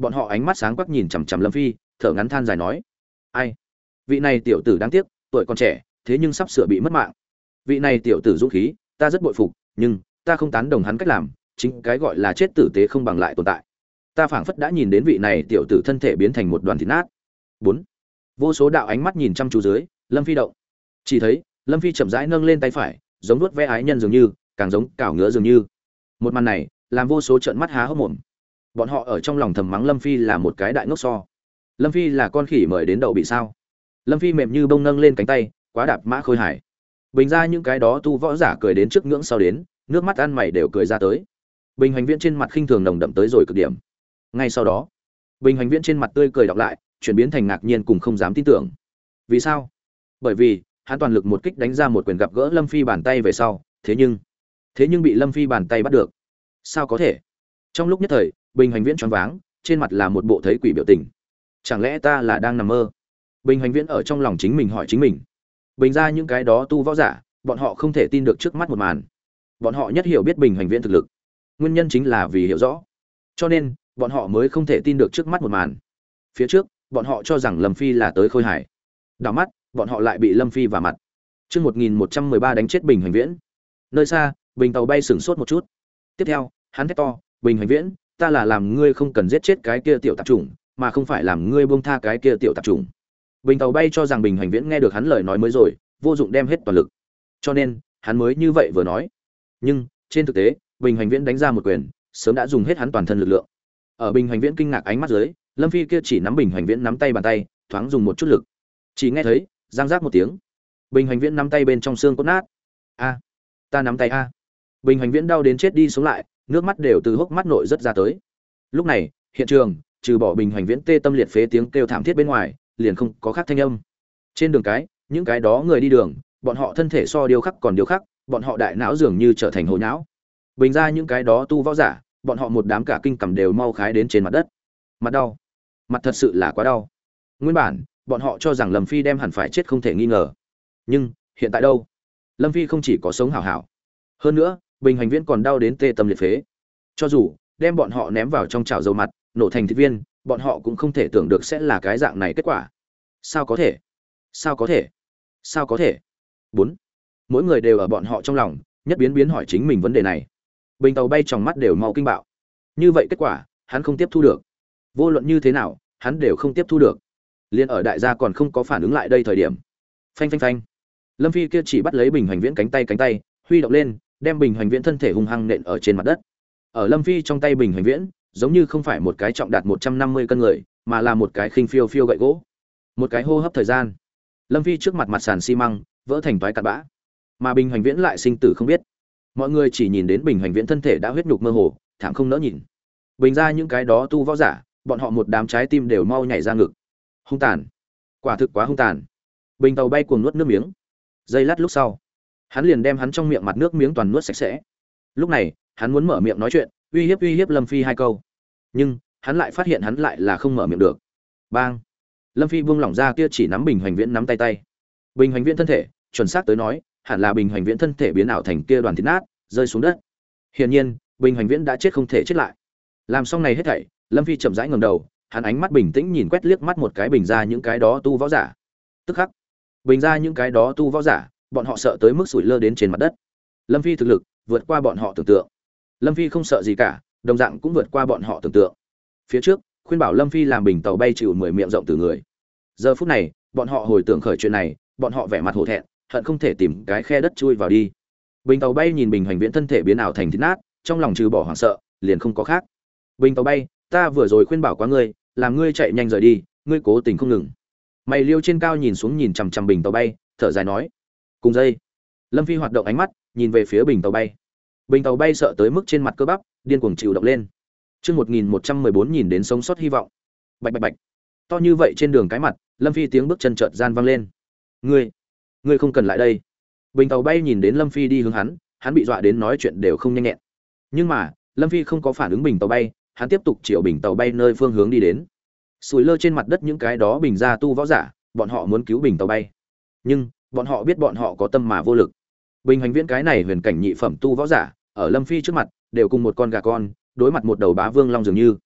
bọn họ ánh mắt sáng quắc nhìn chằm chằm Lâm Phi, thở ngắn than dài nói: "Ai? Vị này tiểu tử đáng tiếc, tuổi còn trẻ, thế nhưng sắp sửa bị mất mạng. Vị này tiểu tử dũng khí, ta rất bội phục, nhưng ta không tán đồng hắn cách làm, chính cái gọi là chết tử tế không bằng lại tồn tại. Ta phảng phất đã nhìn đến vị này tiểu tử thân thể biến thành một đoàn thịt nát." 4. Vô số đạo ánh mắt nhìn chăm chú dưới, Lâm Phi động. Chỉ thấy, Lâm Phi chậm rãi nâng lên tay phải, giống nuốt ve ái nhân dường như, càng giống cào ngứa dường như. Một màn này, làm vô số trợn mắt há hốc mồm. Bọn họ ở trong lòng thầm mắng Lâm Phi là một cái đại ngốc so. Lâm Phi là con khỉ mời đến đậu bị sao? Lâm Phi mềm như bông nâng lên cánh tay, quá đạp mã khôi hải. Bình ra những cái đó tu võ giả cười đến trước ngưỡng sau đến, nước mắt ăn mày đều cười ra tới. Bình Hành Viễn trên mặt khinh thường nồng đậm tới rồi cực điểm. Ngay sau đó, Bình Hành Viễn trên mặt tươi cười đọc lại, chuyển biến thành ngạc nhiên cùng không dám tin tưởng. Vì sao? Bởi vì, hắn toàn lực một kích đánh ra một quyền gặp gỡ Lâm Phi bàn tay về sau, thế nhưng bị Lâm Phi bàn tay bắt được. Sao có thể? Trong lúc nhất thời, Bình Hành Viễn choáng váng, trên mặt là một bộ thấy quỷ biểu tình. Chẳng lẽ ta là đang nằm mơ? Bình Hành Viễn ở trong lòng chính mình hỏi chính mình. Bình ra những cái đó tu võ giả, bọn họ không thể tin được trước mắt một màn. Bọn họ nhất hiểu biết Bình Hành Viễn thực lực. Nguyên nhân chính là vì hiểu rõ. Cho nên, bọn họ mới không thể tin được trước mắt một màn. Phía trước, bọn họ cho rằng Lâm Phi là tới khôi hải. Đảo mắt, bọn họ lại bị Lâm Phi vả mặt. Chương 1113 đánh chết Bình Hành Viễn. Nơi xa, Bình tàu bay sửng sốt một chút. Tiếp theo, hắn hét to: "Bình Hành Viễn, ta là làm ngươi không cần giết chết cái kia tiểu tạp chủng, mà không phải làm ngươi buông tha cái kia tiểu tạp chủng." Bình tàu bay cho rằng Bình Hành Viễn nghe được hắn lời nói mới rồi, vô dụng đem hết toàn lực. Cho nên, hắn mới như vậy vừa nói. Nhưng, trên thực tế, Bình Hành Viễn đánh ra một quyền, sớm đã dùng hết hắn toàn thân lực lượng. Ở Bình Hành Viễn kinh ngạc ánh mắt dưới, Lâm Phi kia chỉ nắm Bình Hành Viễn nắm tay bàn tay, thoáng dùng một chút lực. Chỉ nghe thấy, răng rác một tiếng. Bình Hành Viễn nắm tay bên trong xương cốt nát. "A, ta nắm tay a." Bình Hành Viễn đau đến chết đi sống lại, nước mắt đều từ hốc mắt nội rất ra tới. Lúc này, hiện trường, trừ bỏ Bình Hành Viễn tê tâm liệt phế tiếng kêu thảm thiết bên ngoài, liền không có khác thanh âm. Trên đường cái, những cái đó người đi đường, bọn họ thân thể so điêu khắc còn điêu khắc, bọn họ đại não dường như trở thành hồ nhão. Bình ra những cái đó tu võ giả, bọn họ một đám cả kinh cầm đều mau khái đến trên mặt đất. Mặt đau, mặt thật sự là quá đau. Nguyên bản, bọn họ cho rằng Lâm Phi đem hẳn phải chết không thể nghi ngờ. Nhưng, hiện tại đâu? Lâm Phi không chỉ có sống hảo hảo. Hơn nữa, Bình Hành Viễn còn đau đến tê tâm liệt phế. Cho dù đem bọn họ ném vào trong chảo dầu mặt, nổ thành thịt viên, bọn họ cũng không thể tưởng được sẽ là cái dạng này kết quả. Sao có thể? Sao có thể? Sao có thể? 4. Mỗi người đều ở bọn họ trong lòng, nhất biến hỏi chính mình vấn đề này. Bình tàu bay trong mắt đều mau kinh bạo. Như vậy kết quả, hắn không tiếp thu được. Vô luận như thế nào, hắn đều không tiếp thu được. Liên ở đại gia còn không có phản ứng lại đây thời điểm. Phanh phanh phanh. Lâm Phi kia chỉ bắt lấy Bình Hành Viễn cánh tay, huy động lên, đem Bình Hành Viễn thân thể hung hăng nện ở trên mặt đất. Ở Lâm Phi trong tay Bình Hành Viễn, giống như không phải một cái trọng đạt 150 cân người, mà là một cái khinh phiêu phiêu gậy gỗ. Một cái hô hấp thời gian, Lâm Phi trước mặt mặt sàn xi măng vỡ thành toái cặn bã, mà Bình Hành Viễn lại sinh tử không biết. Mọi người chỉ nhìn đến Bình Hành Viễn thân thể đã huyết nhục mơ hồ, thảm không nỡ nhìn. Bình ra những cái đó tu võ giả, bọn họ một đám trái tim đều mau nhảy ra ngực. Hung tàn, quả thực quá hung tàn. Bình tàu bay cuồng nuốt nước miếng. Giây lát lúc sau, hắn liền đem hắn trong miệng mặt nước miếng toàn nuốt sạch sẽ. Lúc này, hắn muốn mở miệng nói chuyện, uy hiếp Lâm Phi hai câu. Nhưng, hắn lại phát hiện hắn lại là không mở miệng được. Bang! Lâm Phi buông lỏng ra kia chỉ nắm Bình Hành Viễn nắm tay. Bình Hành Viễn thân thể, chuẩn xác tới nói, hẳn là Bình Hành Viễn thân thể biến ảo thành kia đoàn thịt nát, rơi xuống đất. Hiển nhiên, Bình Hành Viễn đã chết không thể chết lại. Làm xong này hết thảy, Lâm Phi chậm rãi ngẩng đầu, hắn ánh mắt bình tĩnh nhìn quét liếc mắt một cái Bình ra những cái đó tu võ giả. Tức khắc, Bình ra những cái đó tu võ giả, bọn họ sợ tới mức sủi lơ đến trên mặt đất. Lâm Phi thực lực vượt qua bọn họ tưởng tượng. Lâm Phi không sợ gì cả, đồng dạng cũng vượt qua bọn họ tưởng tượng. Phía trước, khuyên bảo Lâm Phi làm Bình tàu bay chịu 10 miệng rộng từ người. Giờ phút này, bọn họ hồi tưởng khởi chuyện này, bọn họ vẻ mặt hổ thẹn, hận không thể tìm cái khe đất chui vào đi. Bình tàu bay nhìn Bình Hành Viễn thân thể biến ảo thành thịt nát, trong lòng trừ bỏ hoảng sợ, liền không có khác. Bình tàu bay, ta vừa rồi khuyên bảo quá ngươi, làm ngươi chạy nhanh rời đi, ngươi cố tình không ngừng. Mày liêu trên cao nhìn xuống nhìn chằm chằm Bình tàu bay, thở dài nói. Cùng dây. Lâm Phi hoạt động ánh mắt, nhìn về phía Bình tàu bay. Bình tàu bay sợ tới mức trên mặt cơ bắp điên cuồng chịu động lên. Chương 1114 nhìn đến sống sót hy vọng. Bạch bạch bạch. To như vậy trên đường cái mặt, Lâm Phi tiếng bước chân chợt gian vang lên. Ngươi không cần lại đây. Bình tàu bay nhìn đến Lâm Phi đi hướng hắn bị dọa đến nói chuyện đều không nhanh nhẹn. Nhưng mà, Lâm Phi không có phản ứng Bình tàu bay, hắn tiếp tục chiều Bình tàu bay nơi phương hướng đi đến. Sùi lơ trên mặt đất những cái đó Bình ra tu võ giả, bọn họ muốn cứu Bình tàu bay. Nhưng, bọn họ biết bọn họ có tâm mà vô lực. Bình Hành Viễn cái này huyền cảnh nhị phẩm tu võ giả, ở Lâm Phi trước mặt, đều cùng một con gà con, đối mặt một đầu bá vương long dường như.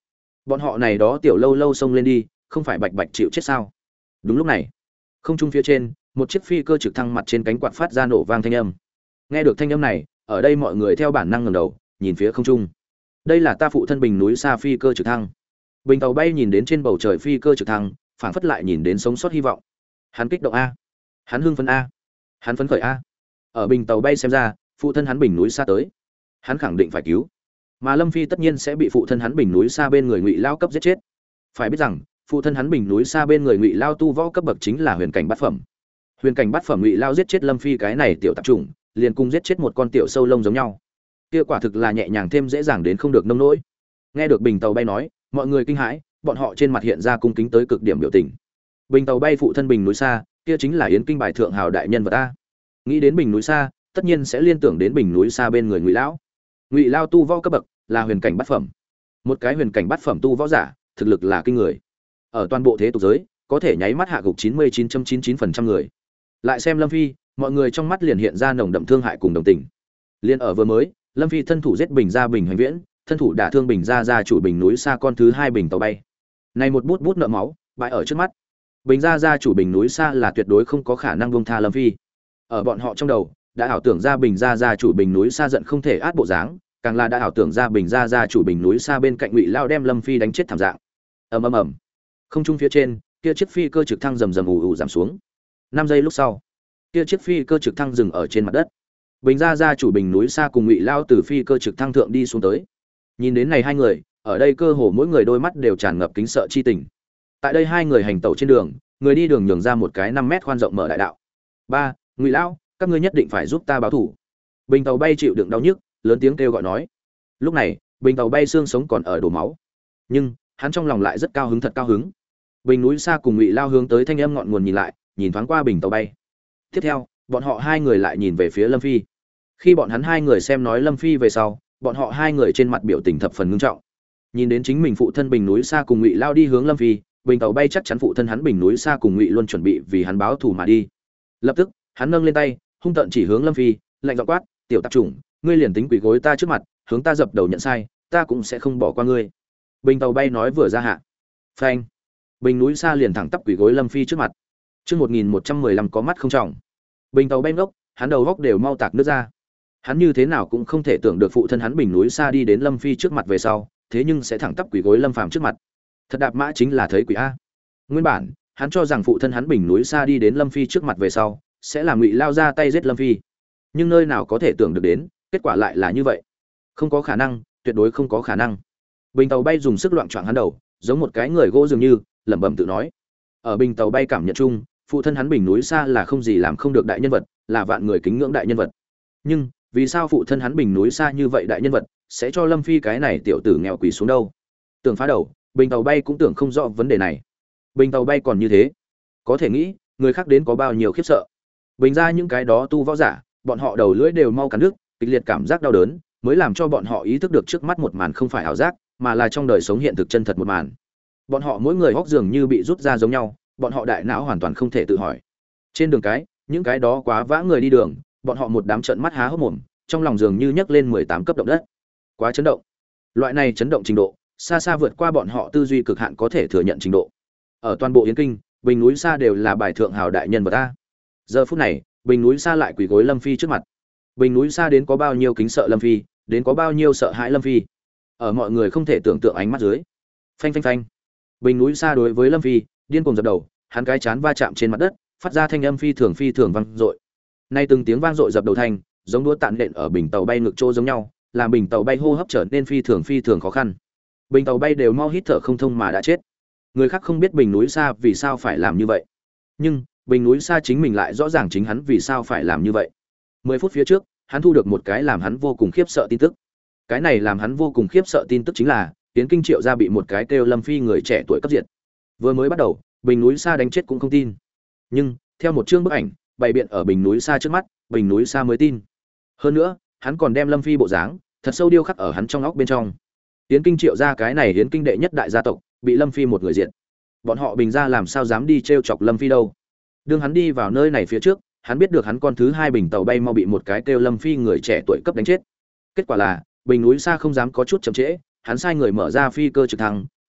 Bọn họ này đó tiểu lâu lâu xông lên đi, không phải bạch bạch chịu chết sao? Đúng lúc này, không trung phía trên, một chiếc phi cơ trực thăng mặt trên cánh quạt phát ra nổ vang thanh âm. Nghe được thanh âm này, ở đây mọi người theo bản năng ngẩng đầu, nhìn phía không trung. Đây là ta phụ thân bình núi xa phi cơ trực thăng. Bình tàu bay nhìn đến trên bầu trời phi cơ trực thăng, phảng phất lại nhìn đến sống sót hy vọng. Hắn kích động a, hắn hưng phấn a, hắn phấn khởi a. Ở bình tàu bay xem ra, phụ thân hắn bình núi xa tới, hắn khẳng định phải cứu. Mà Lâm Phi tất nhiên sẽ bị phụ thân hắn bình núi xa bên người Ngụy Lao cấp giết chết. Phải biết rằng, phụ thân hắn bình núi xa bên người Ngụy Lao tu võ cấp bậc chính là huyền cảnh bát phẩm. Huyền cảnh bát phẩm Ngụy Lao giết chết Lâm Phi cái này tiểu tạp chủng, liền cùng giết chết một con tiểu sâu lông giống nhau. Kia quả thực là nhẹ nhàng thêm dễ dàng đến không được nông nỗi. Nghe được bình tàu bay nói, mọi người kinh hãi, bọn họ trên mặt hiện ra cung kính tới cực điểm biểu tình. Bình tàu bay phụ thân bình núi xa, kia chính là Yến Kinh bài thượng hào đại nhân vật ta. Nghĩ đến bình núi xa, tất nhiên sẽ liên tưởng đến bình núi xa bên người Ngụy Lão. Ngụy Lao tu võ cấp bậc là huyền cảnh bát phẩm. Một cái huyền cảnh bát phẩm tu võ giả, thực lực là kinh người. Ở toàn bộ thế tục giới, có thể nháy mắt hạ gục 99.99% người. Lại xem Lâm Phi, mọi người trong mắt liền hiện ra nồng đậm thương hại cùng đồng tình. Liên ở vừa mới, Lâm Phi thân thủ giết Bình gia Bình Hoành Viễn, thân thủ đả thương Bình gia chủ Bình núi xa con thứ hai Bình tàu bay. Này một bút bút nợ máu, bại ở trước mắt. Bình gia chủ Bình núi xa là tuyệt đối không có khả năng buông tha Lâm Phi. Ở bọn họ trong đầu, đã ảo tưởng ra Bình gia chủ Bình núi xa giận không thể át bộ dáng, càng là đã ảo tưởng ra Bình gia chủ Bình núi xa bên cạnh Ngụy Lao đem Lâm Phi đánh chết thảm dạng. Ầm ầm ầm. Không trung phía trên, kia chiếc phi cơ trực thăng rầm rầm ù ù giảm xuống. 5 giây lúc sau, kia chiếc phi cơ trực thăng dừng ở trên mặt đất. Bình gia chủ Bình núi xa cùng Ngụy Lao từ phi cơ trực thăng thượng đi xuống tới. Nhìn đến này hai người, ở đây cơ hồ mỗi người đôi mắt đều tràn ngập kính sợ chi tình. Tại đây hai người hành tẩu trên đường, người đi đường nhường ra một cái 5 mét khoan rộng mở đại đạo. Ba, Ngụy Lao, các ngươi nhất định phải giúp ta báo thủ. Bình tàu bay chịu đựng đau nhức, lớn tiếng kêu gọi nói. Lúc này, bình tàu bay xương sống còn ở đổ máu, nhưng hắn trong lòng lại rất cao hứng, thật cao hứng. Bình núi xa cùng Ngụy Lao hướng tới thanh âm ngọn nguồn nhìn lại, nhìn thoáng qua bình tàu bay. Tiếp theo, bọn họ hai người lại nhìn về phía Lâm Phi. Khi bọn hắn hai người xem nói Lâm Phi về sau, bọn họ hai người trên mặt biểu tình thập phần ngưng trọng. Nhìn đến chính mình phụ thân Bình núi xa cùng Ngụy Lao đi hướng Lâm Phi, bình tàu bay chắc chắn phụ thân hắn Bình núi xa cùng Ngụy luôn chuẩn bị vì hắn báo thù mà đi. Lập tức, hắn nâng lên tay, hung tợn chỉ hướng Lâm Phi, lạnh giọng quát, "Tiểu tạp chủng, ngươi liền tính quỳ gối ta trước mặt, hướng ta dập đầu nhận sai, ta cũng sẽ không bỏ qua ngươi." Bình tàu bay nói vừa ra hạ, phanh, bình núi xa liền thẳng tắp quỳ gối Lâm Phi trước mặt. Chương 1115 có mắt không trọng. Bình tàu bay ngốc, hắn đầu góc đều mau tạc nước ra. Hắn như thế nào cũng không thể tưởng được phụ thân hắn Bình núi xa đi đến Lâm Phi trước mặt về sau, thế nhưng sẽ thẳng tắp quỳ gối Lâm Phàm trước mặt. Thật đạp mã chính là thấy quỷ a. Nguyên bản, hắn cho rằng phụ thân hắn Bình núi xa đi đến Lâm Phi trước mặt về sau, sẽ là Ngụy Lao ra tay giết Lâm Phi. Nhưng nơi nào có thể tưởng được đến, kết quả lại là như vậy. Không có khả năng, tuyệt đối không có khả năng. Bình tàu bay dùng sức loạng choạng hắn đầu, giống một cái người gỗ dường như, lẩm bẩm tự nói. Ở bình tàu bay cảm nhận chung, phụ thân hắn Bình núi xa là không gì làm không được đại nhân vật, là vạn người kính ngưỡng đại nhân vật. Nhưng, vì sao phụ thân hắn Bình núi xa như vậy đại nhân vật, sẽ cho Lâm Phi cái này tiểu tử nghèo quỳ xuống đâu? Tưởng phá đầu, bình tàu bay cũng tưởng không rõ vấn đề này. Bình tàu bay còn như thế, có thể nghĩ, người khác đến có bao nhiêu khiếp sợ. Bình ra những cái đó tu võ giả, bọn họ đầu lưỡi đều mau cắn đứt, kịch liệt cảm giác đau đớn, mới làm cho bọn họ ý thức được trước mắt một màn không phải ảo giác, mà là trong đời sống hiện thực chân thật một màn. Bọn họ mỗi người hốc dường như bị rút ra giống nhau, bọn họ đại não hoàn toàn không thể tự hỏi. Trên đường cái, những cái đó quá vã người đi đường, bọn họ một đám trợn mắt há hốc mồm, trong lòng dường như nhấc lên 18 cấp động đất. Quá chấn động. Loại này chấn động trình độ, xa xa vượt qua bọn họ tư duy cực hạn có thể thừa nhận trình độ. Ở toàn bộ Yến Kinh, Bình núi xa đều là bài thượng hào đại nhân vật ta. Giờ phút này, Bình núi xa lại quỳ gối Lâm Phi trước mặt. Bình núi xa đến có bao nhiêu kính sợ Lâm Phi, đến có bao nhiêu sợ hãi Lâm Phi. Ở mọi người không thể tưởng tượng ánh mắt dưới. Phanh phanh phanh. Bình núi xa đối với Lâm Phi, điên cuồng dập đầu, hắn cái chán va chạm trên mặt đất, phát ra thanh âm phi thường vang dội. Nay từng tiếng vang dội dập đầu thanh, giống đũa tản đện ở bình tàu bay ngực trô giống nhau, làm bình tàu bay hô hấp trở nên phi thường khó khăn. Bình tàu bay đều mau hít thở không thông mà đã chết. Người khác không biết Bình núi xa vì sao phải làm như vậy, nhưng Bình núi xa chính mình lại rõ ràng chính hắn vì sao phải làm như vậy. 10 phút phía trước, hắn thu được một cái làm hắn vô cùng khiếp sợ tin tức. Cái này làm hắn vô cùng khiếp sợ tin tức chính là Yến Kinh Triệu gia bị một cái kêu Lâm Phi người trẻ tuổi cấp diệt. Vừa mới bắt đầu, Bình núi xa đánh chết cũng không tin, nhưng theo một chương bức ảnh bày biện ở Bình núi xa trước mắt, Bình núi xa mới tin. Hơn nữa, hắn còn đem Lâm Phi bộ dáng thật sâu điêu khắc ở hắn trong óc bên trong. Yến Kinh Triệu gia cái này Yến Kinh đệ nhất đại gia tộc, bị Lâm Phi một người diệt. Bọn họ Bình gia làm sao dám đi trêu chọc Lâm Phi đâu? Đương hắn đi vào nơi này phía trước, hắn biết được hắn con thứ hai Bình tàu bay mau bị một cái kêu Lâm Phi người trẻ tuổi cấp đánh chết. Kết quả là, Bình núi xa không dám có chút chậm trễ, hắn sai người mở ra phi cơ trực thăng,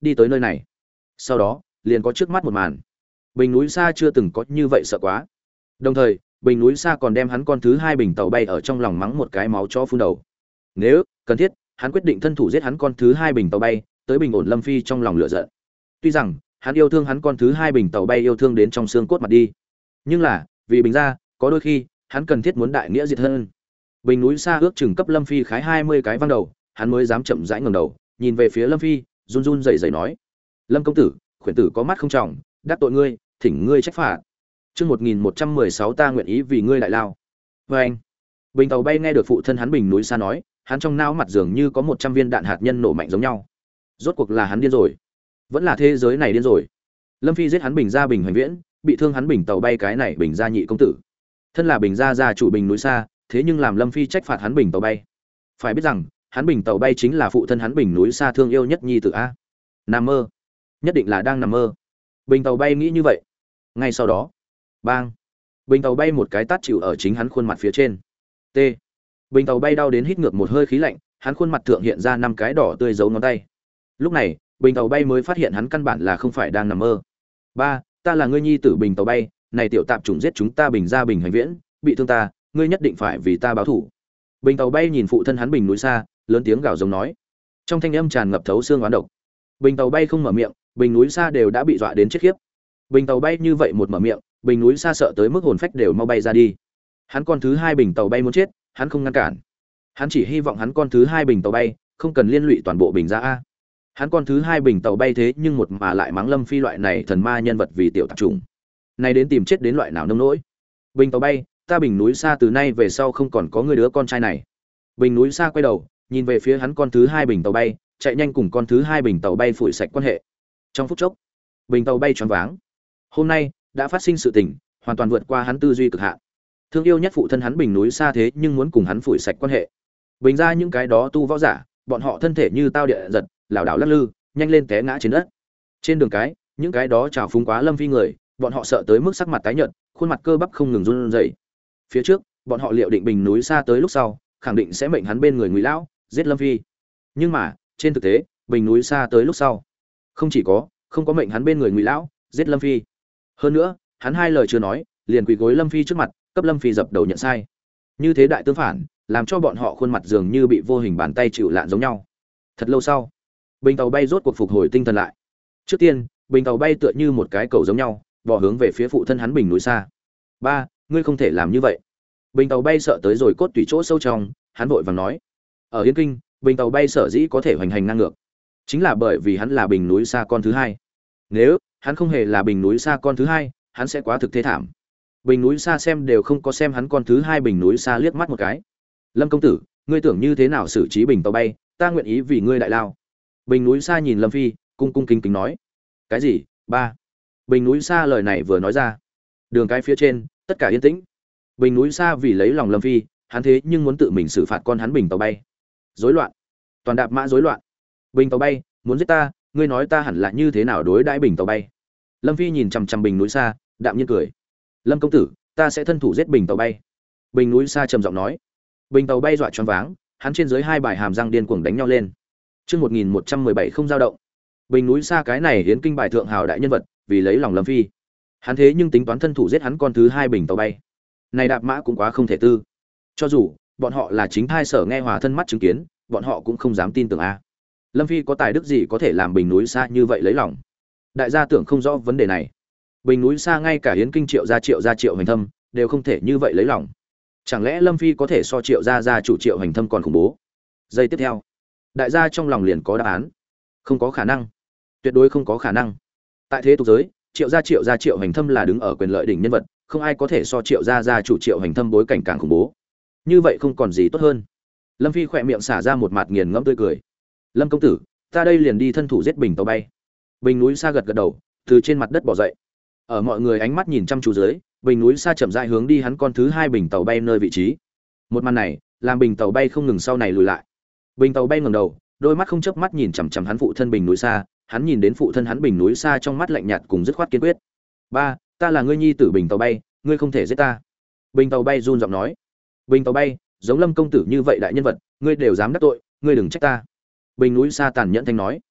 đi tới nơi này. Sau đó liền có trước mắt một màn bình núi xa chưa từng có như vậy sợ quá. Đồng thời bình núi xa còn đem hắn con thứ hai bình tàu bay ở trong lòng mắng một cái máu cho phun đầu. Nếu cần thiết, hắn quyết định thân thủ giết hắn con thứ hai bình tàu bay, tới bình ổn Lâm Phi trong lòng lửa giận. Tuy rằng hắn yêu thương hắn con thứ hai bình tàu bay yêu thương đến trong xương cốt mặt đi, nhưng là vì bình ra, có đôi khi hắn cần thiết muốn đại nghĩa diệt thân. Bình núi xa ước chừng cấp Lâm Phi khái 20 cái văng đầu, hắn mới dám chậm rãi ngẩng đầu, nhìn về phía Lâm Phi, run run rẩy rẩy nói: "Lâm công tử, khuyển tử có mắt không trọng, đắc tội ngươi, thỉnh ngươi trách phạt." Chương 1116 ta nguyện ý vì ngươi đại lao. Và anh, bình tàu bay nghe được phụ thân hắn bình núi xa nói, hắn trong não mặt dường như có 100 viên đạn hạt nhân nổ mạnh giống nhau. Rốt cuộc là hắn điên rồi, vẫn là thế giới này điên rồi. Lâm Phi giết hắn bình gia bình hoành viễn, bị thương hắn bình tàu bay cái này bình gia nhị công tử. Thân là bình gia gia chủ bình núi xa, thế nhưng làm Lâm Phi trách phạt hắn bình tàu bay. Phải biết rằng, hắn bình tàu bay chính là phụ thân hắn bình núi xa thương yêu nhất nhi tử a. Nằm mơ, nhất định là đang nằm mơ. Bình tàu bay nghĩ như vậy. Ngay sau đó, bang, bình tàu bay một cái tát chịu ở chính hắn khuôn mặt phía trên. T. Bình tàu bay đau đến hít ngược một hơi khí lạnh, hắn khuôn mặt thượng hiện ra 5 cái đỏ tươi dấu ngón tay. Lúc này, bình tàu bay mới phát hiện hắn căn bản là không phải đang nằm mơ. Ba, ta là ngươi nhi tử bình tàu bay, này tiểu tạp chủng giết chúng ta bình gia bình hành viễn, bị thương ta, ngươi nhất định phải vì ta báo thù. Bình tàu bay nhìn phụ thân hắn bình núi xa, lớn tiếng gào giống nói, trong thanh âm tràn ngập thấu xương oán độc. Bình tàu bay không mở miệng, bình núi xa đều đã bị dọa đến chết khiếp. Bình tàu bay như vậy một mở miệng, bình núi xa sợ tới mức hồn phách đều mau bay ra đi. Hắn con thứ hai bình tàu bay muốn chết, hắn không ngăn cản. Hắn chỉ hy vọng hắn con thứ hai bình tàu bay không cần liên lụy toàn bộ bình gia a. Hắn con thứ hai bình tàu bay thế nhưng một mà lại mắng Lâm Phi loại này thần ma nhân vật vì tiểu tạp trùng. Này đến tìm chết đến loại nào nông nỗi. Bình tàu bay, ta bình núi xa từ nay về sau không còn có người đứa con trai này. Bình núi xa quay đầu, nhìn về phía hắn con thứ hai bình tàu bay, chạy nhanh cùng con thứ hai bình tàu bay phủi sạch quan hệ. Trong phút chốc, bình tàu bay choáng váng. Hôm nay đã phát sinh sự tình, hoàn toàn vượt qua hắn tư duy cực hạn. Thương yêu nhất phụ thân hắn bình núi xa thế nhưng muốn cùng hắn phủi sạch quan hệ. Bình ra những cái đó tu võ giả, bọn họ thân thể như tao địa giật, lảo đảo lắc lư, nhanh lên té ngã trên đất. Trên đường cái, những cái đó trào phúng quá Lâm Phi người, bọn họ sợ tới mức sắc mặt tái nhợt, khuôn mặt cơ bắp không ngừng run rẩy. Phía trước, bọn họ liệu định bình núi xa tới lúc sau, khẳng định sẽ mệnh hắn bên người Ngụy lão, giết Lâm Phi. Nhưng mà, trên thực tế, bình núi xa tới lúc sau, không có mệnh hắn bên người Ngụy lão, giết Lâm Phi. Hơn nữa, hắn hai lời chưa nói, liền quỳ gối Lâm Phi trước mặt, cấp Lâm Phi dập đầu nhận sai. Như thế đại tương phản, làm cho bọn họ khuôn mặt dường như bị vô hình bàn tay chịu lạn giống nhau. Thật lâu sau, bình tàu bay rốt cuộc phục hồi tinh thần lại. Trước tiên, bình tàu bay tựa như một cái cầu giống nhau, bò hướng về phía phụ thân hắn bình núi xa. Ba, ngươi không thể làm như vậy. Bình tàu bay sợ tới rồi cốt tủy chỗ sâu trong, hắn vội vàng nói. Ở Yên Kinh, bình tàu bay sở dĩ có thể hoành hành ngang ngược, chính là bởi vì hắn là bình núi xa con thứ hai. Nếu hắn không hề là bình núi xa con thứ hai, hắn sẽ quá thực thế thảm. Bình núi xa xem đều không có xem hắn con thứ hai bình núi xa liếc mắt một cái. Lâm công tử, ngươi tưởng như thế nào xử trí bình tàu bay, ta nguyện ý vì ngươi đại lao. Bình núi xa nhìn Lâm Phi, cung cung kính kính nói. Cái gì? Ba. Bình núi xa lời này vừa nói ra, đường cái phía trên tất cả yên tĩnh. Bình núi xa vì lấy lòng Lâm Phi, hắn thế nhưng muốn tự mình xử phạt con hắn bình tàu bay. Rối loạn, toàn đạp mã rối loạn. Bình tàu bay muốn giết ta, ngươi nói ta hẳn là như thế nào đối đãi bình tàu bay? Lâm Phi nhìn chằm chằm bình núi xa, đạm nhiên cười. Lâm công tử, ta sẽ thân thủ giết bình tàu bay. Bình núi xa trầm giọng nói. Bình tàu bay dọa choáng váng, hắn trên dưới hai bài hàm răng điên cuồng đánh nhau lên. Chương 1117 không dao động. Bình núi xa cái này hiến kinh bài thượng hào đại nhân vật, vì lấy lòng Lâm Phi, hắn thế nhưng tính toán thân thủ giết hắn con thứ hai bình tàu bay. Này đạp mã cũng quá không thể tư. Cho dù bọn họ là chính thai sở nghe hòa thân mắt chứng kiến, bọn họ cũng không dám tin tưởng a. Lâm Phi có tài đức gì có thể làm bình núi xa như vậy lấy lòng? Đại gia tưởng không rõ vấn đề này. Bình núi xa ngay cả hiến kinh triệu gia hành thâm đều không thể như vậy lấy lòng. Chẳng lẽ Lâm Phi có thể so triệu gia chủ triệu hành thâm còn khủng bố? Giây tiếp theo, đại gia trong lòng liền có đáp án. Không có khả năng, tuyệt đối không có khả năng. Tại thế tục giới, triệu gia triệu hành thâm là đứng ở quyền lợi đỉnh nhân vật, không ai có thể so triệu gia chủ triệu hành thâm bối cảnh càng khủng bố. Như vậy không còn gì tốt hơn. Lâm Phi khỏe miệng xả ra một mặt nghiền ngẫm tươi cười. Lâm công tử, ta đây liền đi thân thủ giết bình tàu bay. Bình núi xa gật gật đầu, từ trên mặt đất bỏ dậy. Ở mọi người ánh mắt nhìn chăm chú dưới, bình núi xa chậm rãi hướng đi hắn con thứ hai bình tàu bay nơi vị trí. Một màn này làm bình tàu bay không ngừng sau này lùi lại. Bình tàu bay ngẩng đầu, đôi mắt không chớp mắt nhìn chằm chằm hắn phụ thân bình núi xa, hắn nhìn đến phụ thân hắn bình núi xa trong mắt lạnh nhạt cùng dứt khoát kiên quyết. Ba, ta là ngươi nhi tử bình tàu bay, ngươi không thể giết ta. Bình tàu bay run giọng nói. Bình tàu bay, giống Lâm công tử như vậy đại nhân vật, ngươi đều dám đắc tội, ngươi đừng trách ta. Bình núi xa tàn nhẫn thanh nói.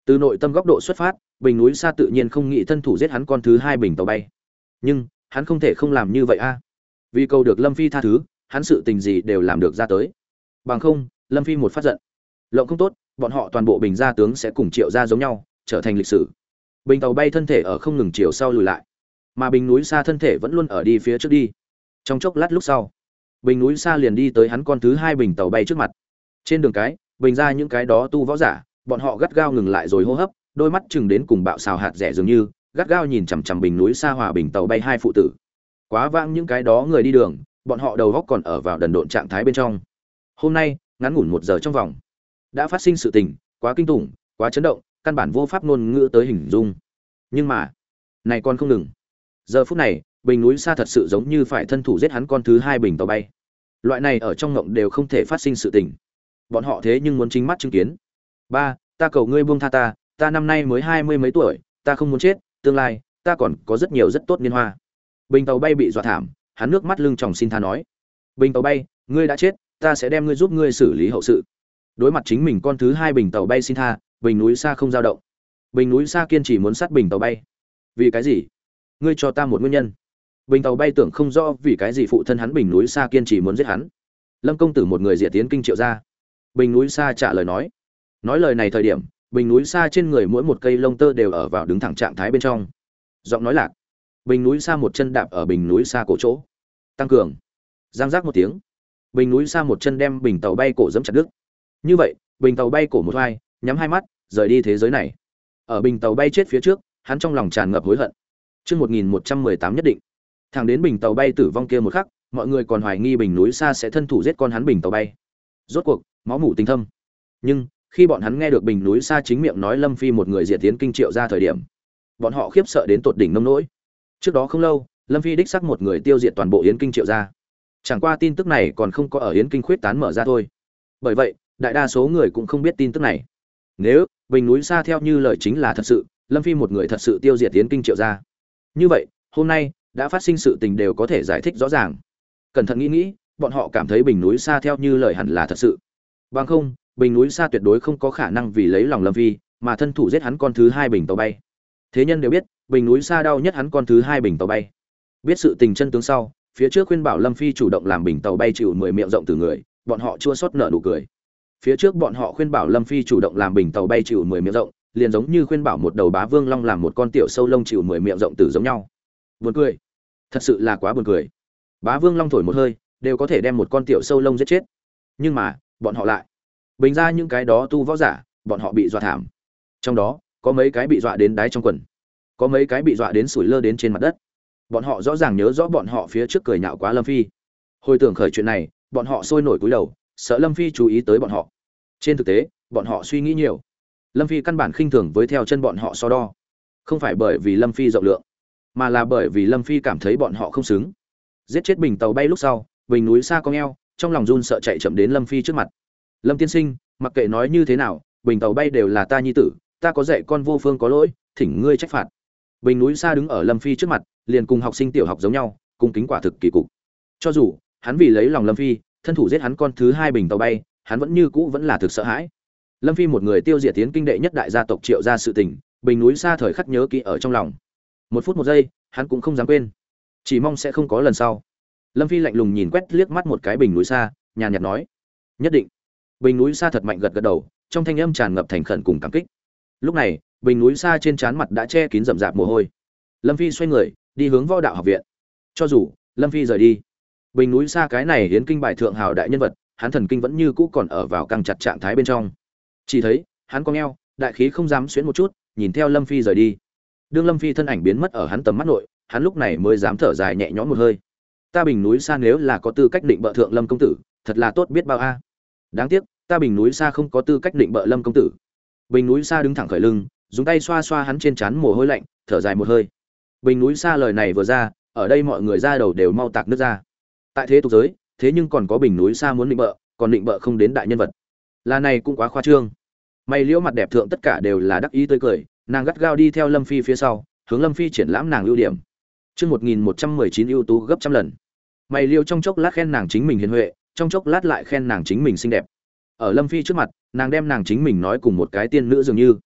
Từ nội tâm góc độ xuất phát, Bình núi Sa tự nhiên không nghĩ thân thủ giết hắn con thứ hai bình tàu bay. Nhưng, hắn không thể không làm như vậy a. Vì cầu được Lâm Phi tha thứ, hắn sự tình gì đều làm được ra tới. Bằng không, Lâm Phi một phát giận, lộng không tốt, bọn họ toàn bộ Bình gia tướng sẽ cùng Triệu gia giống nhau, trở thành lịch sử. Bình tàu bay thân thể ở không ngừng chiều sau lùi lại, mà Bình núi Sa thân thể vẫn luôn ở đi phía trước đi. Trong chốc lát lúc sau, Bình núi Sa liền đi tới hắn con thứ hai bình tàu bay trước mặt. Trên đường cái, Bình gia những cái đó tu võ giả, bọn họ gắt gao ngừng lại rồi hô hấp, đôi mắt chừng đến cùng bạo xào hạt rẻ dường như, gắt gao nhìn chằm chằm Bình núi Sa hòa bình tàu bay hai phụ tử. Quá vãng những cái đó người đi đường, bọn họ đầu óc còn ở vào đần độn trạng thái bên trong. Hôm nay, ngắn ngủn 1 giờ trong vòng, đã phát sinh sự tình, quá kinh tủng, quá chấn động, căn bản vô pháp ngôn ngữ tới hình dung. Nhưng mà, này còn không ngừng. Giờ phút này, Bình núi Sa thật sự giống như phải thân thủ giết hắn con thứ hai bình tàu bay. Loại này ở trong ngộng đều không thể phát sinh sự tình. Bọn họ thế nhưng muốn chính mắt chứng kiến. Ba, ta cầu ngươi buông tha ta năm nay mới 20 mấy tuổi, ta không muốn chết, tương lai ta còn có rất nhiều rất tốt niên hoa. Bình tàu bay bị dọa thảm, hắn nước mắt lưng tròng xin tha nói: Bình tàu bay, ngươi đã chết, ta sẽ đem ngươi giúp ngươi xử lý hậu sự. Đối mặt chính mình con thứ hai bình tàu bay xin tha, Bình núi Sa không dao động. Bình núi Sa kiên trì muốn sát bình tàu bay. Vì cái gì? Ngươi cho ta một nguyên nhân. Bình tàu bay tưởng không rõ vì cái gì phụ thân hắn Bình núi Sa kiên trì muốn giết hắn. Lâm công tử một người diệt tiến kinh Triệu gia. Bình núi Sa trả lời nói. Nói lời này thời điểm, Bình núi Sa trên người mỗi một cây lông tơ đều ở vào đứng thẳng trạng thái bên trong. Giọng nói lạc. Bình núi Sa một chân đạp ở Bình núi Sa cổ chỗ. Tăng cường. Giang giác một tiếng. Bình núi Sa một chân đem bình tàu bay cổ giẫm chặt đứt. Như vậy, bình tàu bay cổ một vai, nhắm hai mắt, rời đi thế giới này. Ở bình tàu bay chết phía trước, hắn trong lòng tràn ngập hối hận. Chương 1118 nhất định. Thẳng đến bình tàu bay tử vong kia một khắc, mọi người còn hoài nghi Bình núi Sa sẽ thân thủ giết con hắn bình tàu bay. Rốt cuộc, máu mủ tình thâm. Nhưng, khi bọn hắn nghe được Bình núi Sa chính miệng nói Lâm Phi một người diệt tiến kinh Triệu ra thời điểm, bọn họ khiếp sợ đến tột đỉnh nông nỗi. Trước đó không lâu, Lâm Phi đích xác một người tiêu diệt toàn bộ Yến kinh Triệu ra. Chẳng qua tin tức này còn không có ở Yến kinh khuyết tán mở ra thôi. Bởi vậy, đại đa số người cũng không biết tin tức này. Nếu Bình núi Sa theo như lời chính là thật sự, Lâm Phi một người thật sự tiêu diệt Yến kinh Triệu ra, như vậy, hôm nay đã phát sinh sự tình đều có thể giải thích rõ ràng. Cẩn thận nghĩ, bọn họ cảm thấy Bình núi Sa theo như lời hẳn là thật sự. Bằng không, Bình núi Sa tuyệt đối không có khả năng vì lấy lòng Lâm Phi mà thân thủ giết hắn con thứ hai bình tàu bay. Thế nhân đều biết, Bình núi Sa đau nhất hắn con thứ hai bình tàu bay. Biết sự tình chân tướng sau, phía trước khuyên bảo Lâm Phi chủ động làm bình tàu bay chịu 10 miệng rộng từ người, bọn họ chua xót nở nụ cười. Phía trước bọn họ khuyên bảo Lâm Phi chủ động làm bình tàu bay chịu 10 miệng rộng, liền giống như khuyên bảo một đầu bá vương long làm một con tiểu sâu lông chịu 10 miệng rộng từ giống nhau. Buồn cười, thật sự là quá buồn cười. Bá vương long thổi một hơi đều có thể đem một con tiểu sâu lông giết chết, nhưng mà bọn họ lại bình ra những cái đó tu võ giả, bọn họ bị dọa thảm. Trong đó có mấy cái bị dọa đến đáy trong quần, có mấy cái bị dọa đến sủi lơ đến trên mặt đất. Bọn họ rõ ràng nhớ rõ bọn họ phía trước cười nhạo quá Lâm Phi. Hồi tưởng khởi chuyện này, bọn họ sôi nổi cúi đầu, sợ Lâm Phi chú ý tới bọn họ. Trên thực tế, bọn họ suy nghĩ nhiều. Lâm Phi căn bản khinh thường với theo chân bọn họ so đo. Không phải bởi vì Lâm Phi rộng lượng, mà là bởi vì Lâm Phi cảm thấy bọn họ không xứng. Giết chết bình tàu bay lúc sau, Bình núi Sa cong eo, trong lòng run sợ chạy chậm đến Lâm Phi trước mặt. Lâm tiên sinh, mặc kệ nói như thế nào, bình tàu bay đều là ta nhi tử, ta có dạy con vô phương có lỗi, thỉnh ngươi trách phạt. Bình núi Sa đứng ở Lâm Phi trước mặt, liền cùng học sinh tiểu học giống nhau, cung kính quả thực kỳ cục. Cho dù hắn vì lấy lòng Lâm Phi, thân thủ giết hắn con thứ hai bình tàu bay, hắn vẫn như cũ vẫn là thực sợ hãi. Lâm Phi một người tiêu diệt tiến kinh đệ nhất đại gia tộc Triệu gia sự tình, Bình núi Sa thời khắc nhớ kỹ ở trong lòng. Một phút một giây, hắn cũng không dám quên. Chỉ mong sẽ không có lần sau. Lâm Phi lạnh lùng nhìn quét liếc mắt một cái Bình núi Sa, nhàn nhạt nói: "Nhất định." Bình núi Sa thật mạnh gật gật đầu, trong thanh âm tràn ngập thành khẩn cùng cảm kích. Lúc này, Bình núi Sa trên trán mặt đã che kín rậm rạp mồ hôi. Lâm Phi xoay người, đi hướng Võ Đạo học viện. Cho dù Lâm Phi rời đi, Bình núi Sa cái này hiến kinh bài thượng hào đại nhân vật, hắn thần kinh vẫn như cũ còn ở vào căng chặt trạng thái bên trong. Chỉ thấy, hắn cong eo, đại khí không dám xuyến một chút, nhìn theo Lâm Phi rời đi. Đương Lâm Phi thân ảnh biến mất ở hắn tầm mắt nội, hắn lúc này mới dám thở dài nhẹ nhõm một hơi. Ta Bình núi Sa nếu là có tư cách định bợ thượng Lâm công tử, thật là tốt biết bao a. Đáng tiếc, ta Bình núi Sa không có tư cách định bợ Lâm công tử. Bình núi Sa đứng thẳng khởi lưng, dùng tay xoa xoa hắn trên trán mồ hôi lạnh, thở dài một hơi. Bình núi Sa lời này vừa ra, ở đây mọi người ra đầu đều mau tạc nước ra. Tại thế tục giới, thế nhưng còn có Bình núi Sa muốn định bợ, còn định bợ không đến đại nhân vật. Là này cũng quá khoa trương. Mày liễu mặt đẹp thượng tất cả đều là đắc ý tươi cười, nàng gắt gao đi theo Lâm Phi phía sau, hướng Lâm Phi triển lãm nàng ưu điểm. Chương 1119 ưu tú gấp trăm lần. Mày liễu trong chốc lát khen nàng chính mình hiền huệ, trong chốc lát lại khen nàng chính mình xinh đẹp. Ở Lâm Phi trước mặt, nàng đem nàng chính mình nói cùng một cái tiên nữ dường như.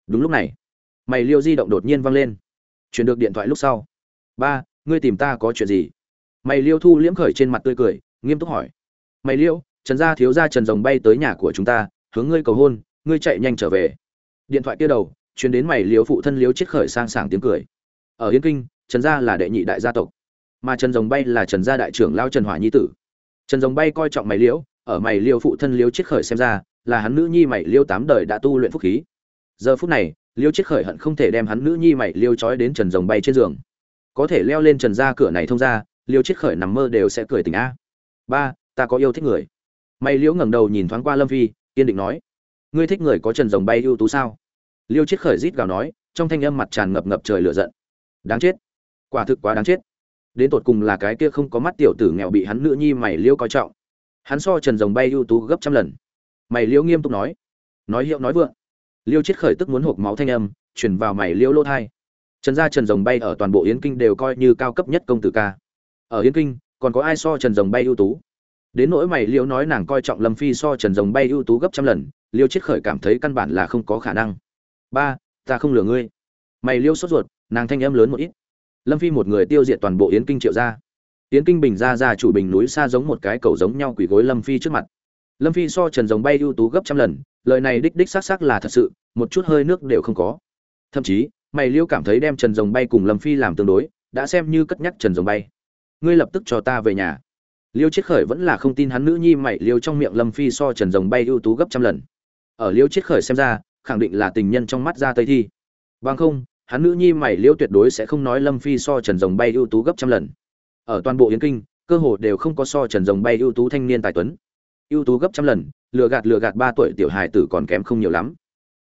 Đúng lúc này, mày liêu di động đột nhiên vang lên. Chuyển được điện thoại lúc sau, ba, ngươi tìm ta có chuyện gì? Mày liêu thu liễm khởi trên mặt tươi cười, nghiêm túc hỏi. Mày liêu, Trần gia thiếu gia Trần Rồng bay tới nhà của chúng ta, hướng ngươi cầu hôn, ngươi chạy nhanh trở về. Điện thoại kia đầu truyền đến mày liêu phụ thân liêu chết khởi sang sảng tiếng cười. Ở Yên Kinh, Trần gia là đệ nhị đại gia tộc, mà Trần Rồng bay là Trần gia đại trưởng lão Trần Hỏa nhi tử. Trần Rồng bay coi trọng mày liêu, ở mày liêu phụ thân liêu chết khởi xem ra là hắn nữ nhi mày liêu 8 đời đã tu luyện phúc khí. Giờ phút này, liêu chết khởi hận không thể đem hắn nữ nhi mày liêu trói đến Trần Rồng bay trên giường, có thể leo lên Trần gia cửa này thông ra, liêu chết khởi nằm mơ đều sẽ cười tỉnh a. Ba, ta có yêu thích người. Mày liễu ngẩng đầu nhìn thoáng qua Lâm Phi, kiên định nói, ngươi thích người có Trần Rồng bay ưu tú sao? Liêu chết khởi rít gào nói, trong thanh âm mặt tràn ngập ngập trời lửa giận. Đáng chết, quả thực quá đáng chết. Đến tột cùng là cái kia không có mắt tiểu tử nghèo bị hắn nữ nhi mày liễu coi trọng, hắn so Trần Rồng bay ưu tú gấp trăm lần. Mày liễu nghiêm túc nói hiệu nói vượng. Liêu chết khởi tức muốn hộc máu thanh âm truyền vào mày liễu lỗ tai. Trần gia Trần Rồng bay ở toàn bộ Yến Kinh đều coi như cao cấp nhất công tử ca. Ở Yến Kinh, còn có ai so Trần Rồng bay ưu tú? Đến nỗi mày liễu nói nàng coi trọng Lâm Phi so Trần Rồng bay ưu tú gấp trăm lần, Liêu chết khởi cảm thấy căn bản là không có khả năng. Ba, ta không lừa ngươi. Mày liễu sốt ruột, nàng thanh âm lớn một ít. Lâm Phi một người tiêu diệt toàn bộ Yến Kinh Triệu gia. Yến Kinh Bình gia chủ Bình núi xa giống một cái cầu giống nhau quỳ gối Lâm Phi trước mặt. Lâm Phi so Trần Rồng bay ưu tú gấp trăm lần, lời này đích xác là thật sự, một chút hơi nước đều không có. Thậm chí, mày liễu cảm thấy đem Trần Rồng bay cùng Lâm Phi làm tương đối, đã xem như cất nhắc Trần Rồng bay. Ngươi lập tức cho ta về nhà. Liêu chết khởi vẫn là không tin hắn nữ nhi mày liêu trong miệng Lâm Phi so Trần Rồng bay ưu tú gấp trăm lần. Ở Liêu chết khởi xem ra, khẳng định là tình nhân trong mắt ra tây thi. Bằng không, hắn nữ nhi mày liêu tuyệt đối sẽ không nói Lâm Phi so Trần Rồng bay ưu tú gấp trăm lần. Ở toàn bộ Yến Kinh, cơ hồ đều không có so Trần Rồng bay ưu tú thanh niên tài tuấn. Ưu tú gấp trăm lần, lừa gạt 3 tuổi tiểu hài tử còn kém không nhiều lắm.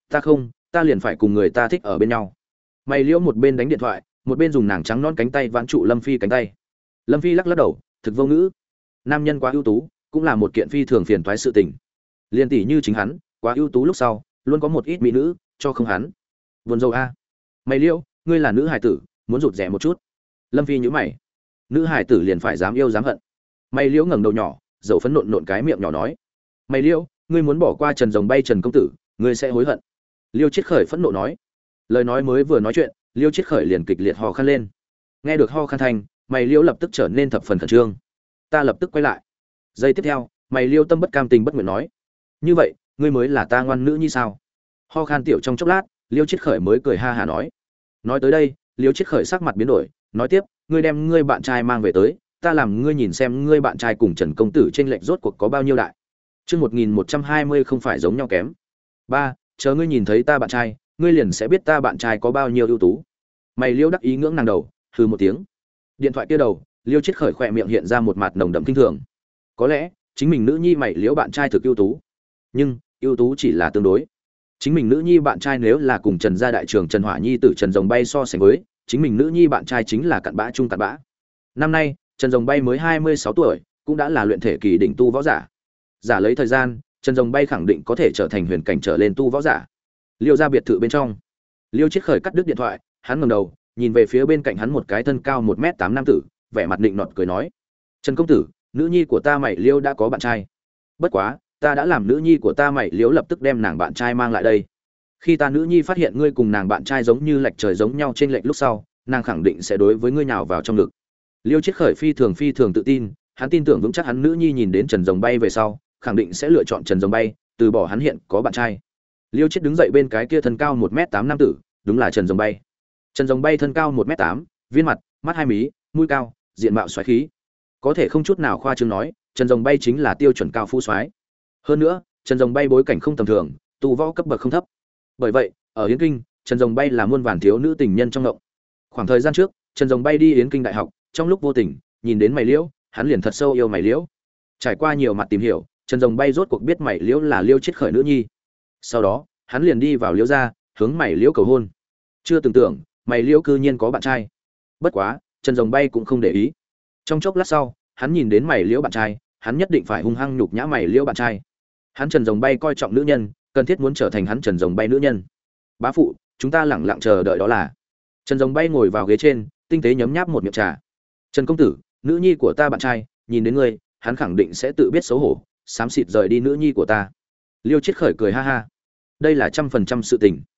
Ta liền phải cùng người ta thích ở bên nhau. Mày liêu một bên đánh điện thoại, một bên dùng nàng trắng non cánh tay vãn trụ Lâm Phi cánh tay. Lâm Phi lắc đầu, thực vô ngữ. Nam nhân quá ưu tú cũng là một kiện phi thường phiền toái sự tình. Liên tỷ như chính hắn quá ưu tú lúc sau luôn có một ít mỹ nữ cho không hắn buồn rầu a. Mày liễu, ngươi là nữ hải tử, muốn rụt rẻ một chút. Lâm Phi nhíu mày. Nữ hải tử liền phải dám yêu dám hận. Mày liễu ngẩng đầu nhỏ, dầu phấn nộn cái miệng nhỏ nói, mày liễu, ngươi muốn bỏ qua Trần Rồng bay Trần công tử, ngươi sẽ hối hận. Liêu chết khởi phẫn nộ nói. Lời nói mới vừa nói chuyện, Liêu chết khởi liền kịch liệt ho khan lên. Nghe được ho khan thanh, mày liễu lập tức trở nên thập phần khẩn trương. Ta lập tức quay lại. Giây tiếp theo, mày liêu tâm bất cam tình bất nguyện nói, như vậy ngươi mới là ta ngoan nữ như sao? Ho khan tiểu trong chốc lát, Liêu chết khởi mới cười ha hả nói tới đây, Liêu chết khởi sắc mặt biến đổi, nói tiếp, ngươi đem ngươi bạn trai mang về tới, ta làm ngươi nhìn xem ngươi bạn trai cùng Trần công tử trên lệnh rốt cuộc có bao nhiêu đại. Chương 1120 không phải giống nhau kém. Ba, chờ ngươi nhìn thấy ta bạn trai, ngươi liền sẽ biết ta bạn trai có bao nhiêu ưu tú. Mày Liêu đắc ý ngưỡng nàng đầu, hừ một tiếng. Điện thoại kia đầu, Liêu chết khởi khỏe miệng hiện ra một mặt nồng đậm kinh thường. Có lẽ chính mình nữ nhi mày liễu bạn trai thực ưu tú, nhưng ưu tú chỉ là tương đối. Chính mình nữ nhi bạn trai nếu là cùng Trần gia đại trưởng Trần Hỏa nhi tử Trần Rồng bay so sánh với, chính mình nữ nhi bạn trai chính là cặn bã trung cặn bã. Năm nay Trần Rồng bay mới 26 tuổi, cũng đã là luyện thể kỳ đỉnh tu võ giả. Giả lấy thời gian, Trần Rồng bay khẳng định có thể trở thành huyền cảnh trở lên tu võ giả. Liêu ra biệt thự bên trong, Liêu chết khởi cắt đứt điện thoại, hắn ngẩng đầu nhìn về phía bên cạnh hắn một cái thân cao 1m8 nam tử, vẻ mặt định nọt cười nói, Trần công tử, nữ nhi của ta mày liêu đã có bạn trai. Bất quá ta đã làm nữ nhi của ta mày liêu lập tức đem nàng bạn trai mang lại đây. Khi ta nữ nhi phát hiện ngươi cùng nàng bạn trai giống như lệch trời giống nhau trên lệch lúc sau, nàng khẳng định sẽ đối với ngươi nhào vào trong ngực. Liêu chết khởi phi thường tự tin, hắn tin tưởng vững chắc hắn nữ nhi nhìn đến Trần Rồng bay về sau khẳng định sẽ lựa chọn Trần Rồng bay, từ bỏ hắn hiện có bạn trai. Liêu chết đứng dậy bên cái kia thân cao 1m8 nam tử, đúng là Trần Rồng bay. Trần Rồng bay thân cao 1m8, viên mặt, mắt hai mí, mũi cao, diện mạo xoáy khí. Có thể không chút nào khoa trương nói, Trần Rồng bay chính là tiêu chuẩn cao phú soái. Hơn nữa, Trần Rồng bay bối cảnh không tầm thường, tu võ cấp bậc không thấp. Bởi vậy, ở Yến Kinh, Trần Rồng bay là muôn vàn thiếu nữ tình nhân trong ngộng. Khoảng thời gian trước, Trần Rồng bay đi Yến Kinh đại học, trong lúc vô tình nhìn đến mày liễu, hắn liền thật sâu yêu mày liễu. Trải qua nhiều mặt tìm hiểu, Trần Rồng bay rốt cuộc biết mày liễu là Liêu chết khởi nữ nhi. Sau đó, hắn liền đi vào Liễu gia, hướng mày liễu cầu hôn. Chưa từng tưởng, mày liễu cư nhiên có bạn trai. Bất quá, Trần Rồng bay cũng không để ý. Trong chốc lát sau, hắn nhìn đến mày liễu bạn trai, hắn nhất định phải hung hăng nhục nhã mày liễu bạn trai. Hắn Trần Rồng bay coi trọng nữ nhân, cần thiết muốn trở thành hắn Trần Rồng bay nữ nhân. Bá phụ, chúng ta lẳng lặng chờ đợi đó là. Trần Rồng bay ngồi vào ghế trên, tinh tế nhấm nháp một miệng trà. Trần công tử, nữ nhi của ta bạn trai, nhìn đến ngươi, hắn khẳng định sẽ tự biết xấu hổ, xám xịt rời đi nữ nhi của ta. Liêu chết khởi cười ha ha. Đây là 100% sự tình.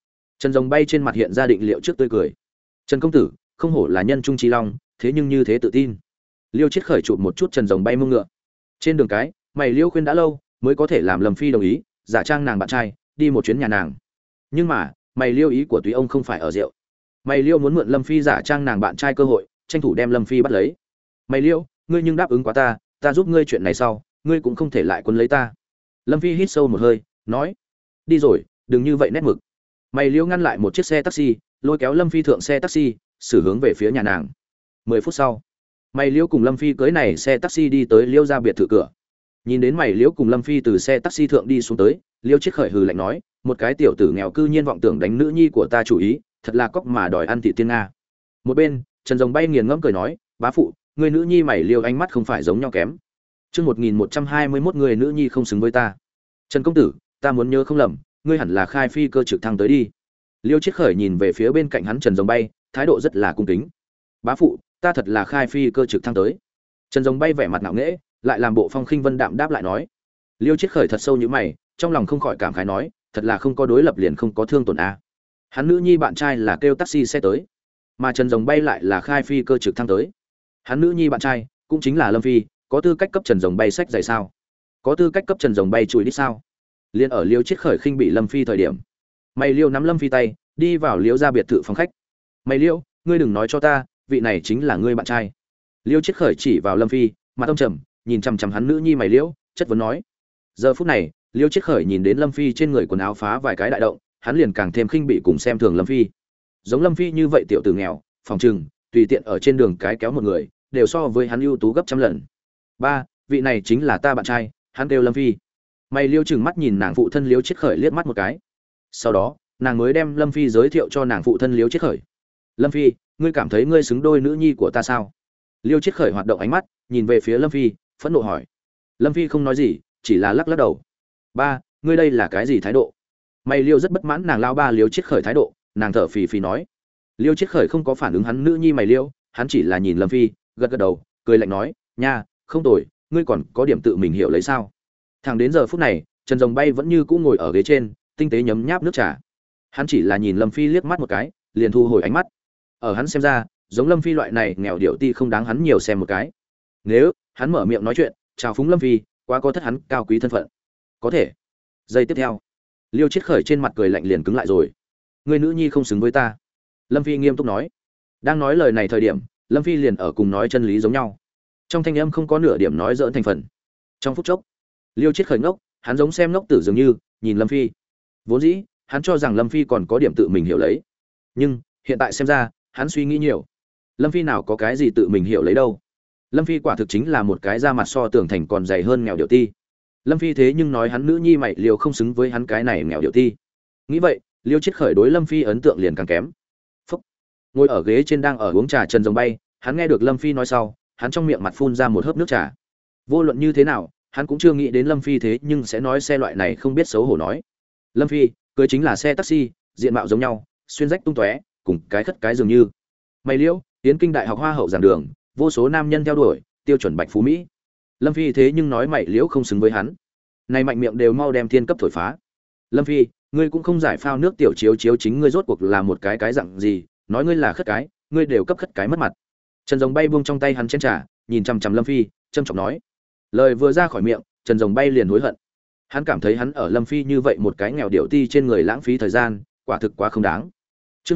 Trần Rồng Bay trên mặt hiện ra định liệu trước tươi cười. Trần công tử, không hổ là nhân trung trí long, thế nhưng như thế tự tin. Liêu Chiết khởi chụp một chút Trần Rồng Bay mông ngựa. Trên đường cái, mày Liêu khuyên đã lâu, mới có thể làm Lâm Phi đồng ý, giả trang nàng bạn trai, đi một chuyến nhà nàng. Nhưng mà, mày Liêu ý của Túy ông không phải ở rượu. Mày Liêu muốn mượn Lâm Phi giả trang nàng bạn trai cơ hội, tranh thủ đem Lâm Phi bắt lấy. Mày Liêu, ngươi nhưng đáp ứng quá ta giúp ngươi chuyện này sau, ngươi cũng không thể lại quấn lấy ta. Lâm Phi hít sâu một hơi, nói: đi rồi, đừng như vậy nét mực. Mày Liêu ngăn lại một chiếc xe taxi, lôi kéo Lâm Phi thượng xe taxi, xử hướng về phía nhà nàng. 10 phút sau, Mày Liêu cùng Lâm Phi cưới này xe taxi đi tới Liêu gia biệt thự cửa. Nhìn đến Mày Liêu cùng Lâm Phi từ xe taxi thượng đi xuống tới, Liêu Chiết khởi hừ lạnh nói: một cái tiểu tử nghèo cư nhiên vọng tưởng đánh nữ nhi của ta chủ ý, thật là cóc mà đòi ăn thịt tiên nga. Một bên, Trần Rồng Bay nghiền ngẫm cười nói: bá phụ, người nữ nhi Mày Liêu ánh mắt không phải giống nhau kém. Chương 1121 người nữ nhi không xứng với ta. Trần công tử, ta muốn nhớ không lầm, ngươi hẳn là khai phi cơ trực thăng tới đi. Liêu Chiết khởi nhìn về phía bên cạnh hắn Trần Rồng Bay, thái độ rất là cung kính. Bá phụ, ta thật là khai phi cơ trực thăng tới. Trần Rồng Bay vẻ mặt ngạo nghễ, lại làm bộ phong khinh vân đạm đáp lại nói. Liêu Chiết khởi thật sâu như mày, trong lòng không khỏi cảm khái nói, thật là không có đối lập liền không có thương tổn a. Hắn nữ nhi bạn trai là kêu taxi xe tới, mà Trần Rồng Bay lại là khai phi cơ trực thăng tới. Hắn nữ nhi bạn trai cũng chính là Lâm Phi, có tư cách cấp Trần Rồng Bay sách giày sao? Có tư cách cấp Trần Rồng Bay chùi đít sao? Liên ở Liêu Chiết khởi khinh bị Lâm Phi thời điểm, Mày Liêu nắm Lâm Phi tay, đi vào Liêu gia biệt thự phòng khách. Mày Liêu, ngươi đừng nói cho ta, vị này chính là ngươi bạn trai. Liêu Chiết khởi chỉ vào Lâm Phi, mặt ông trầm, nhìn chằm chằm hắn nữ nhi Mày Liêu, chất vấn nói. Giờ phút này, Liêu Chiết khởi nhìn đến Lâm Phi trên người quần áo phá vài cái đại động, hắn liền càng thêm khinh bị cùng xem thường Lâm Phi. Giống Lâm Phi như vậy tiểu tử nghèo, phòng trừng, tùy tiện ở trên đường cái kéo một người, đều so với hắn ưu tú gấp trăm lần. Ba, vị này chính là ta bạn trai, hắn kêu Lâm Phi. Mày Liêu trừng mắt nhìn nàng phụ thân Liêu Chiết khởi liếc mắt một cái. Sau đó, nàng mới đem Lâm Phi giới thiệu cho nàng phụ thân Liêu Chiết khởi. Lâm Phi, ngươi cảm thấy ngươi xứng đôi nữ nhi của ta sao? Liêu Chiết khởi hoạt động ánh mắt, nhìn về phía Lâm Phi, phẫn nộ hỏi. Lâm Phi không nói gì, chỉ là lắc lắc đầu. Ba, ngươi đây là cái gì thái độ? Mày Liêu rất bất mãn nàng lao ba Liêu Chiết khởi thái độ, nàng thở phì phì nói. Liêu Chiết khởi không có phản ứng hắn nữ nhi Mày Liêu, hắn chỉ là nhìn Lâm Phi, gật gật đầu, cười lạnh nói, nha, không tồi, ngươi còn có điểm tự mình hiểu lấy sao? Thẳng đến giờ phút này, Trần Rồng Bay vẫn như cũ ngồi ở ghế trên, tinh tế nhấm nháp nước trà. Hắn chỉ là nhìn Lâm Phi liếc mắt một cái, liền thu hồi ánh mắt. Ở hắn xem ra, giống Lâm Phi loại này nghèo điệu ti không đáng hắn nhiều xem một cái. Nếu hắn mở miệng nói chuyện, chào phúng Lâm Phi, quá có thất hắn cao quý thân phận. Có thể. Giây tiếp theo, Liêu Chiết khởi trên mặt cười lạnh liền cứng lại rồi. Người nữ nhi không xứng với ta. Lâm Phi nghiêm túc nói. Đang nói lời này thời điểm, Lâm Phi liền ở cùng nói chân lý giống nhau. Trong thanh âm không có nửa điểm nói giỡn thành phần. Trong phút chốc, Liêu Chiết khởi ngốc, hắn giống xem ngốc tử dường như, nhìn Lâm Phi. Vốn dĩ, hắn cho rằng Lâm Phi còn có điểm tự mình hiểu lấy. Nhưng, hiện tại xem ra, hắn suy nghĩ nhiều. Lâm Phi nào có cái gì tự mình hiểu lấy đâu. Lâm Phi quả thực chính là một cái da mặt so tường thành còn dày hơn nghèo điệu ti. Lâm Phi thế nhưng nói hắn nữ nhi Mày Liêu không xứng với hắn cái này nghèo điệu ti. Nghĩ vậy, Liêu Chiết khởi đối Lâm Phi ấn tượng liền càng kém. Phúc. Ngồi ở ghế trên đang ở uống trà Trần Rồng Bay, hắn nghe được Lâm Phi nói sau, hắn trong miệng mặt phun ra một hớp nước trà. Vô luận như thế nào, hắn cũng chưa nghĩ đến Lâm Phi thế nhưng sẽ nói xe loại này không biết xấu hổ nói. Lâm Phi, cưới chính là xe taxi, diện mạo giống nhau, xuyên rách tung tóe, cùng cái khất cái dường như. Mày Liêu, tiến kinh đại học hoa hậu giảng đường, vô số nam nhân theo đuổi, tiêu chuẩn bạch phú mỹ. Lâm Phi thế nhưng nói Mày Liễu không xứng với hắn. Này mạnh miệng đều mau đem thiên cấp thổi phá. Lâm Phi, ngươi cũng không giải phao nước tiểu chiếu chiếu chính ngươi rốt cuộc là một cái dạng gì, nói ngươi là khất cái, ngươi đều cấp khất cái mất mặt. Trần Rồng Bay buông trong tay hắn chén trà, nhìn chằm chằm Lâm Phi, trầm trọng nói. Lời vừa ra khỏi miệng, Trần Rồng Bay liền hối hận. Hắn cảm thấy hắn ở Lâm Phi như vậy một cái nghèo điệu ti trên người lãng phí thời gian, quả thực quá không đáng. Chương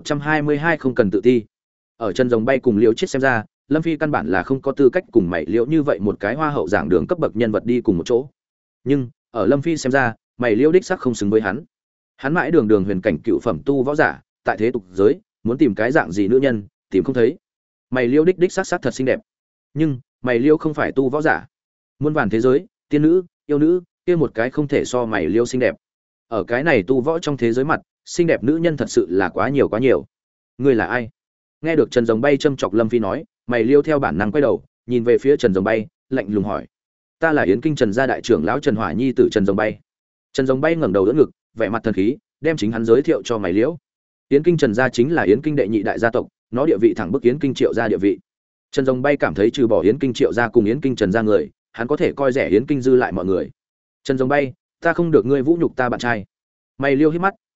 1122 không cần tự ti. Ở Trần Rồng Bay cùng Liễu Chiết xem ra, Lâm Phi căn bản là không có tư cách cùng Mày Liễu như vậy một cái hoa hậu giảng đường cấp bậc nhân vật đi cùng một chỗ. Nhưng, ở Lâm Phi xem ra, Mày Liễu đích xác không xứng với hắn. Hắn mãi đường đường huyền cảnh cựu phẩm tu võ giả, tại thế tục giới, muốn tìm cái dạng gì nữ nhân, tìm không thấy. Mày Liễu đích xác thật xinh đẹp. Nhưng, Mày Liễu không phải tu võ giả. Muôn vàn thế giới, tiên nữ, yêu nữ, kia một cái không thể so Mày Liễu xinh đẹp. Ở cái này tu võ trong thế giới mặt, xinh đẹp nữ nhân thật sự là quá nhiều quá nhiều. Ngươi là ai? Nghe được Trần Rồng Bay châm chọc Lâm Phi nói, Mày Liêu theo bản năng quay đầu, nhìn về phía Trần Rồng Bay, lạnh lùng hỏi: "Ta là Yến Kinh Trần gia đại trưởng lão Trần Hỏa Nhi tử Trần Rồng Bay." Trần Rồng Bay ngẩng đầu đỡ ngực, vẻ mặt thần khí, đem chính hắn giới thiệu cho Mày Liễu. Yến Kinh Trần gia chính là Yến Kinh đệ nhị đại gia tộc, nó địa vị thẳng bức Yến Kinh Triệu gia địa vị. Trần Rồng Bay cảm thấy trừ bỏ Yến Kinh Triệu gia cùng Yến Kinh Trần gia người, hắn có thể coi rẻ Yến Kinh dư lại mọi người. Trần Rồng Bay, ta không được ngươi vũ nhục ta bạn trai. Mày Liêu hít mắt,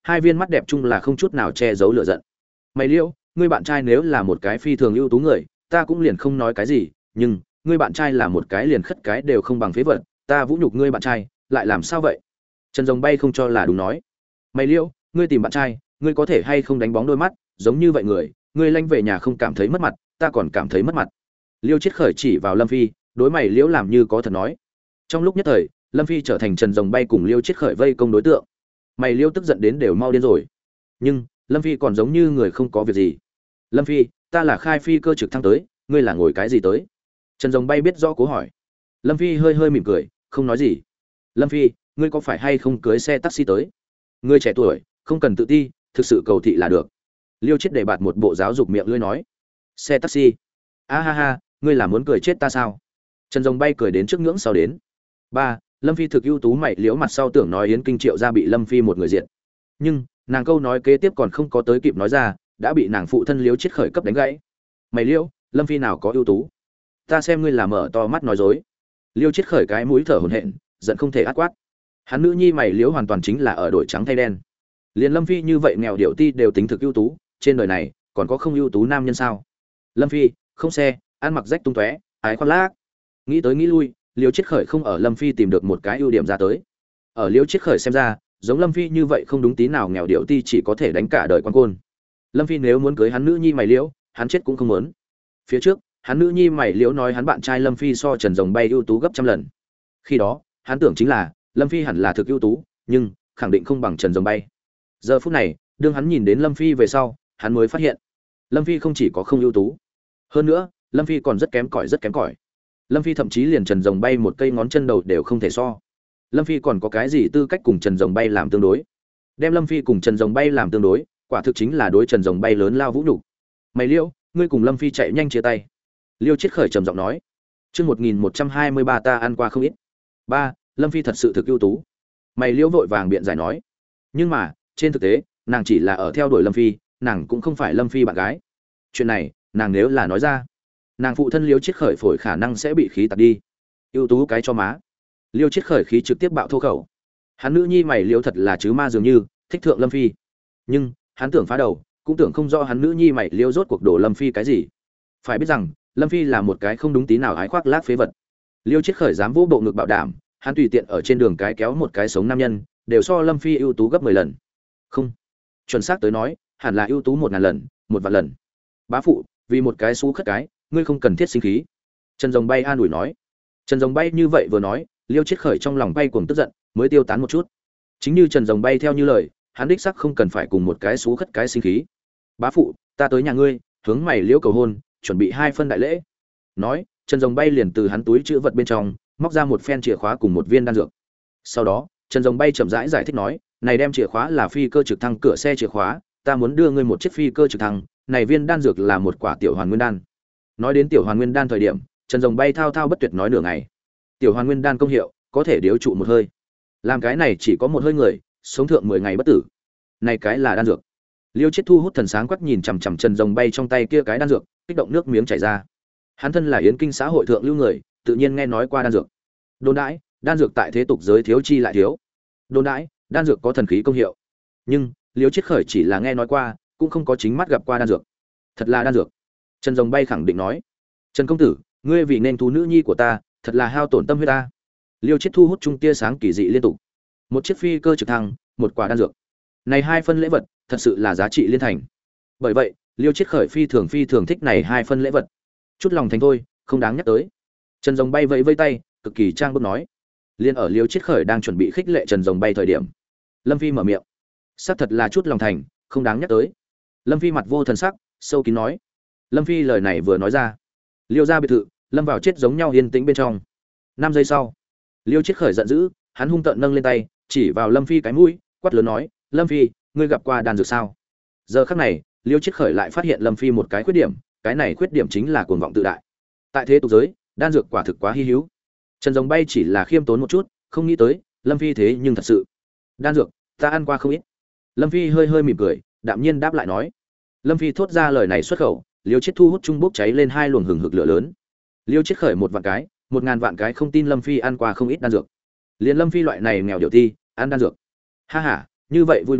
hai viên mắt đẹp chung là không chút nào che giấu lửa giận. Mày Liêu, ngươi bạn trai nếu là một cái phi thường ưu tú người, ta cũng liền không nói cái gì, nhưng ngươi bạn trai là một cái liền khất cái đều không bằng phế vật, ta vũ nhục ngươi bạn trai, lại làm sao vậy? Trần Rồng Bay không cho là đúng nói. Mày Liêu, ngươi tìm bạn trai, ngươi có thể hay không đánh bóng đôi mắt, giống như vậy người, ngươi lanh về nhà không cảm thấy mất mặt, ta còn cảm thấy mất mặt. Liêu Chiết Khởi chỉ vào Lâm Phi, đối mày Liễu làm như có thật nói. Trong lúc nhất thời, Lâm Phi trở thành Trần Rồng Bay cùng Liêu Chiết Khởi vây công đối tượng. Mày Liêu tức giận đến đều mau điên rồi. Nhưng Lâm Phi còn giống như người không có việc gì. Lâm Phi, ta là khai phi cơ trực thăng tới, ngươi là ngồi cái gì tới? Trần Rồng Bay biết rõ cố hỏi. Lâm Phi hơi hơi mỉm cười, không nói gì. Lâm Phi, ngươi có phải hay không cưới xe taxi tới? Ngươi trẻ tuổi, không cần tự ti, thực sự cầu thị là được. Liêu Chiết để bạt một bộ giáo dục miệng lưỡi nói. Xe taxi? A ha ha, ngươi là muốn cười chết ta sao? Trần Rồng Bay cười đến trước ngưỡng sau đến. Ba, Lâm Phi thực ưu tú mày liễu mặt sau tưởng nói Yến Kinh Triệu gia bị Lâm Phi một người diện. Nhưng, nàng câu nói kế tiếp còn không có tới kịp nói ra, đã bị nàng phụ thân Liêu Chiết Khởi cấp đánh gãy. Mày Liễu, Lâm Phi nào có ưu tú? Ta xem ngươi là mở to mắt nói dối. Liêu Chiết Khởi cái mũi thở hổn hển, giận không thể át quát. Hắn nữ nhi mày Liễu hoàn toàn chính là ở đổi trắng thay đen. Liên Lâm Phi như vậy nghèo điệu ti đều tính thực ưu tú, trên đời này còn có không ưu tú nam nhân sao? Lâm Phi, không xe, ăn mặc rách tung tóe, ái khoác lác. Nghĩ tới nghĩ lui, Liêu Chiết Khởi không ở Lâm Phi tìm được một cái ưu điểm ra tới. Ở Liêu Chiết Khởi xem ra, giống Lâm Phi như vậy không đúng tí nào nghèo điệu ti chỉ có thể đánh cả đời quan côn. Lâm Phi nếu muốn cưới hắn nữ nhi mày Liễu, hắn chết cũng không muốn. Phía trước, hắn nữ nhi mày Liễu nói hắn bạn trai Lâm Phi so Trần Rồng Bay ưu tú gấp trăm lần. Khi đó, hắn tưởng chính là Lâm Phi hẳn là thực ưu tú, nhưng khẳng định không bằng Trần Rồng Bay. Giờ phút này, đương hắn nhìn đến Lâm Phi về sau, hắn mới phát hiện, Lâm Phi không chỉ có không ưu tú, hơn nữa, Lâm Phi còn rất kém cỏi rất kém cỏi. Lâm Phi thậm chí liền Trần Rồng Bay một cây ngón chân đầu đều không thể so. Lâm Phi còn có cái gì tư cách cùng Trần Rồng Bay làm tương đối? Đem Lâm Phi cùng Trần Rồng Bay làm tương đối, quả thực chính là đối Trần Rồng Bay lớn lao vũ nhục. Mày Liêu, ngươi cùng Lâm Phi chạy nhanh chia tay. Liêu Chiết Khởi trầm giọng nói. Chương 1123 ta ăn qua không ít. Ba, Lâm Phi thật sự thực ưu tú. Mày Liêu vội vàng biện giải nói. Nhưng mà, trên thực tế, nàng chỉ là ở theo đuổi Lâm Phi, nàng cũng không phải Lâm Phi bạn gái. Chuyện này, nàng nếu là nói ra, nàng phụ thân Liêu Chiết Khởi phổi khả năng sẽ bị khí tạt đi. Ưu tú cái cho má. Liêu Chiết Khởi khí trực tiếp bạo thô khẩu. Hắn nữ nhi mày Liêu thật là chứ ma dường như, thích thượng Lâm Phi. Nhưng, hắn tưởng phá đầu, cũng tưởng không rõ hắn nữ nhi mày Liêu rốt cuộc đổ Lâm Phi cái gì. Phải biết rằng, Lâm Phi là một cái không đúng tí nào ái khoác lác phế vật. Liêu Chiết Khởi dám vỗ bộ ngực bảo đảm, hắn tùy tiện ở trên đường cái kéo một cái sống nam nhân, đều so Lâm Phi ưu tú gấp 10 lần. Không, chuẩn xác tới nói, hẳn là ưu tú 1000 lần, 1 vạn lần. Bá phụ, vì một cái xú khất cái, ngươi không cần thiết sinh khí. Trần Rồng Bay an ủi nói. Trần Rồng Bay như vậy vừa nói, Liêu Chiết Khởi trong lòng bay cuồng tức giận, mới tiêu tán một chút. Chính như Trần Rồng Bay theo như lời, hắn đích xác không cần phải cùng một cái xú khất cái sinh khí. Bá phụ, ta tới nhà ngươi, hướng mày Liễu cầu hôn, chuẩn bị 2 phân đại lễ. Nói, Trần Rồng Bay liền từ hắn túi trữ vật bên trong, móc ra một phen chìa khóa cùng một viên đan dược. Sau đó, Trần Rồng Bay chậm rãi giải thích nói, này đem chìa khóa là phi cơ trực thăng cửa xe chìa khóa, ta muốn đưa ngươi một chiếc phi cơ trực thăng, này viên đan dược là một quả tiểu hoàn nguyên đan. Nói đến tiểu hoàn nguyên đan thời điểm, Trần Rồng Bay thao thao bất tuyệt nói nửa ngày. Tiểu hoàn nguyên đan công hiệu, có thể điếu trụ một hơi. Làm cái này chỉ có một hơi người, sống thượng 10 ngày bất tử. Này cái là đan dược. Liêu Chiết thu hút thần sáng quắc nhìn chằm chằm Trần Rồng Bay trong tay kia cái đan dược, kích động nước miếng chảy ra. Hắn thân là Yến Kinh xã hội thượng lưu người, tự nhiên nghe nói qua đan dược. Đồn đãi, đan dược tại thế tục giới thiếu chi lại thiếu. Đồn đãi, đan dược có thần khí công hiệu. Nhưng, Liêu Chiết Khởi chỉ là nghe nói qua, cũng không có chính mắt gặp qua đan dược. Thật là đan dược. Trần Rồng Bay khẳng định nói. Trần công tử, ngươi vì nên thú nữ nhi của ta, thật là hao tổn tâm huyết ta. Liêu Chiết thu hút trung tia sáng kỳ dị liên tục. Một chiếc phi cơ trực thăng, một quả đan dược. Này 2 phân lễ vật, thật sự là giá trị liên thành. Bởi vậy, Liêu Chiết Khởi phi thường thích này 2 phân lễ vật. Chút lòng thành thôi, không đáng nhắc tới. Trần Rồng Bay vẫy vẫy tay, cực kỳ trang bức nói. Liên ở Liêu Chiết Khởi đang chuẩn bị khích lệ Trần Rồng Bay thời điểm, Lâm Phi mở miệng. Sắc thật là chút lòng thành, không đáng nhắc tới. Lâm Phi mặt vô thần sắc, sâu kín nói. Lâm Phi lời này vừa nói ra, Liêu gia biệt thự lâm vào chết giống nhau yên tĩnh bên trong. 5 giây sau, Liêu Chiết Khởi giận dữ, hắn hung tợn nâng lên tay, chỉ vào Lâm Phi cái mũi, quát lớn nói, "Lâm Phi, ngươi gặp qua đan dược sao?" Giờ khắc này, Liêu Chiết Khởi lại phát hiện Lâm Phi một cái khuyết điểm, cái này khuyết điểm chính là cuồng vọng tự đại. Tại thế tục giới, đan dược quả thực quá hi hữu. Trần Rồng Bay chỉ là khiêm tốn một chút, không nghĩ tới, Lâm Phi thế nhưng thật sự. "Đan dược, ta ăn qua không ít." Lâm Phi hơi hơi mỉm cười, đạm nhiên đáp lại nói. Lâm Phi thốt ra lời này xuất khẩu, Liêu Chiết thu hút trung bốc cháy lên 2 luồng hừng hực lửa lớn. Liêu Chiết Khởi 1 vạn cái, 1000 vạn cái không tin Lâm Phi ăn qua không ít đan dược. Liên Lâm Phi loại này nghèo điệu ti, ăn đan dược. Ha ha, như vậy vui đùa,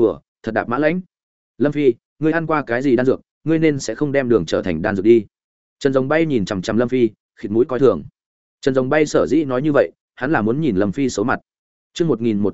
thật đạp mã lãnh. Lâm Phi, ngươi ăn qua cái gì đan dược, ngươi nên sẽ không đem đường trở thành đan dược đi. Trần Rồng Bay nhìn chằm chằm Lâm Phi, khịt mũi coi thường. Trần Rồng Bay sở dĩ nói như vậy, hắn là muốn nhìn Lâm Phi xấu mặt. Chương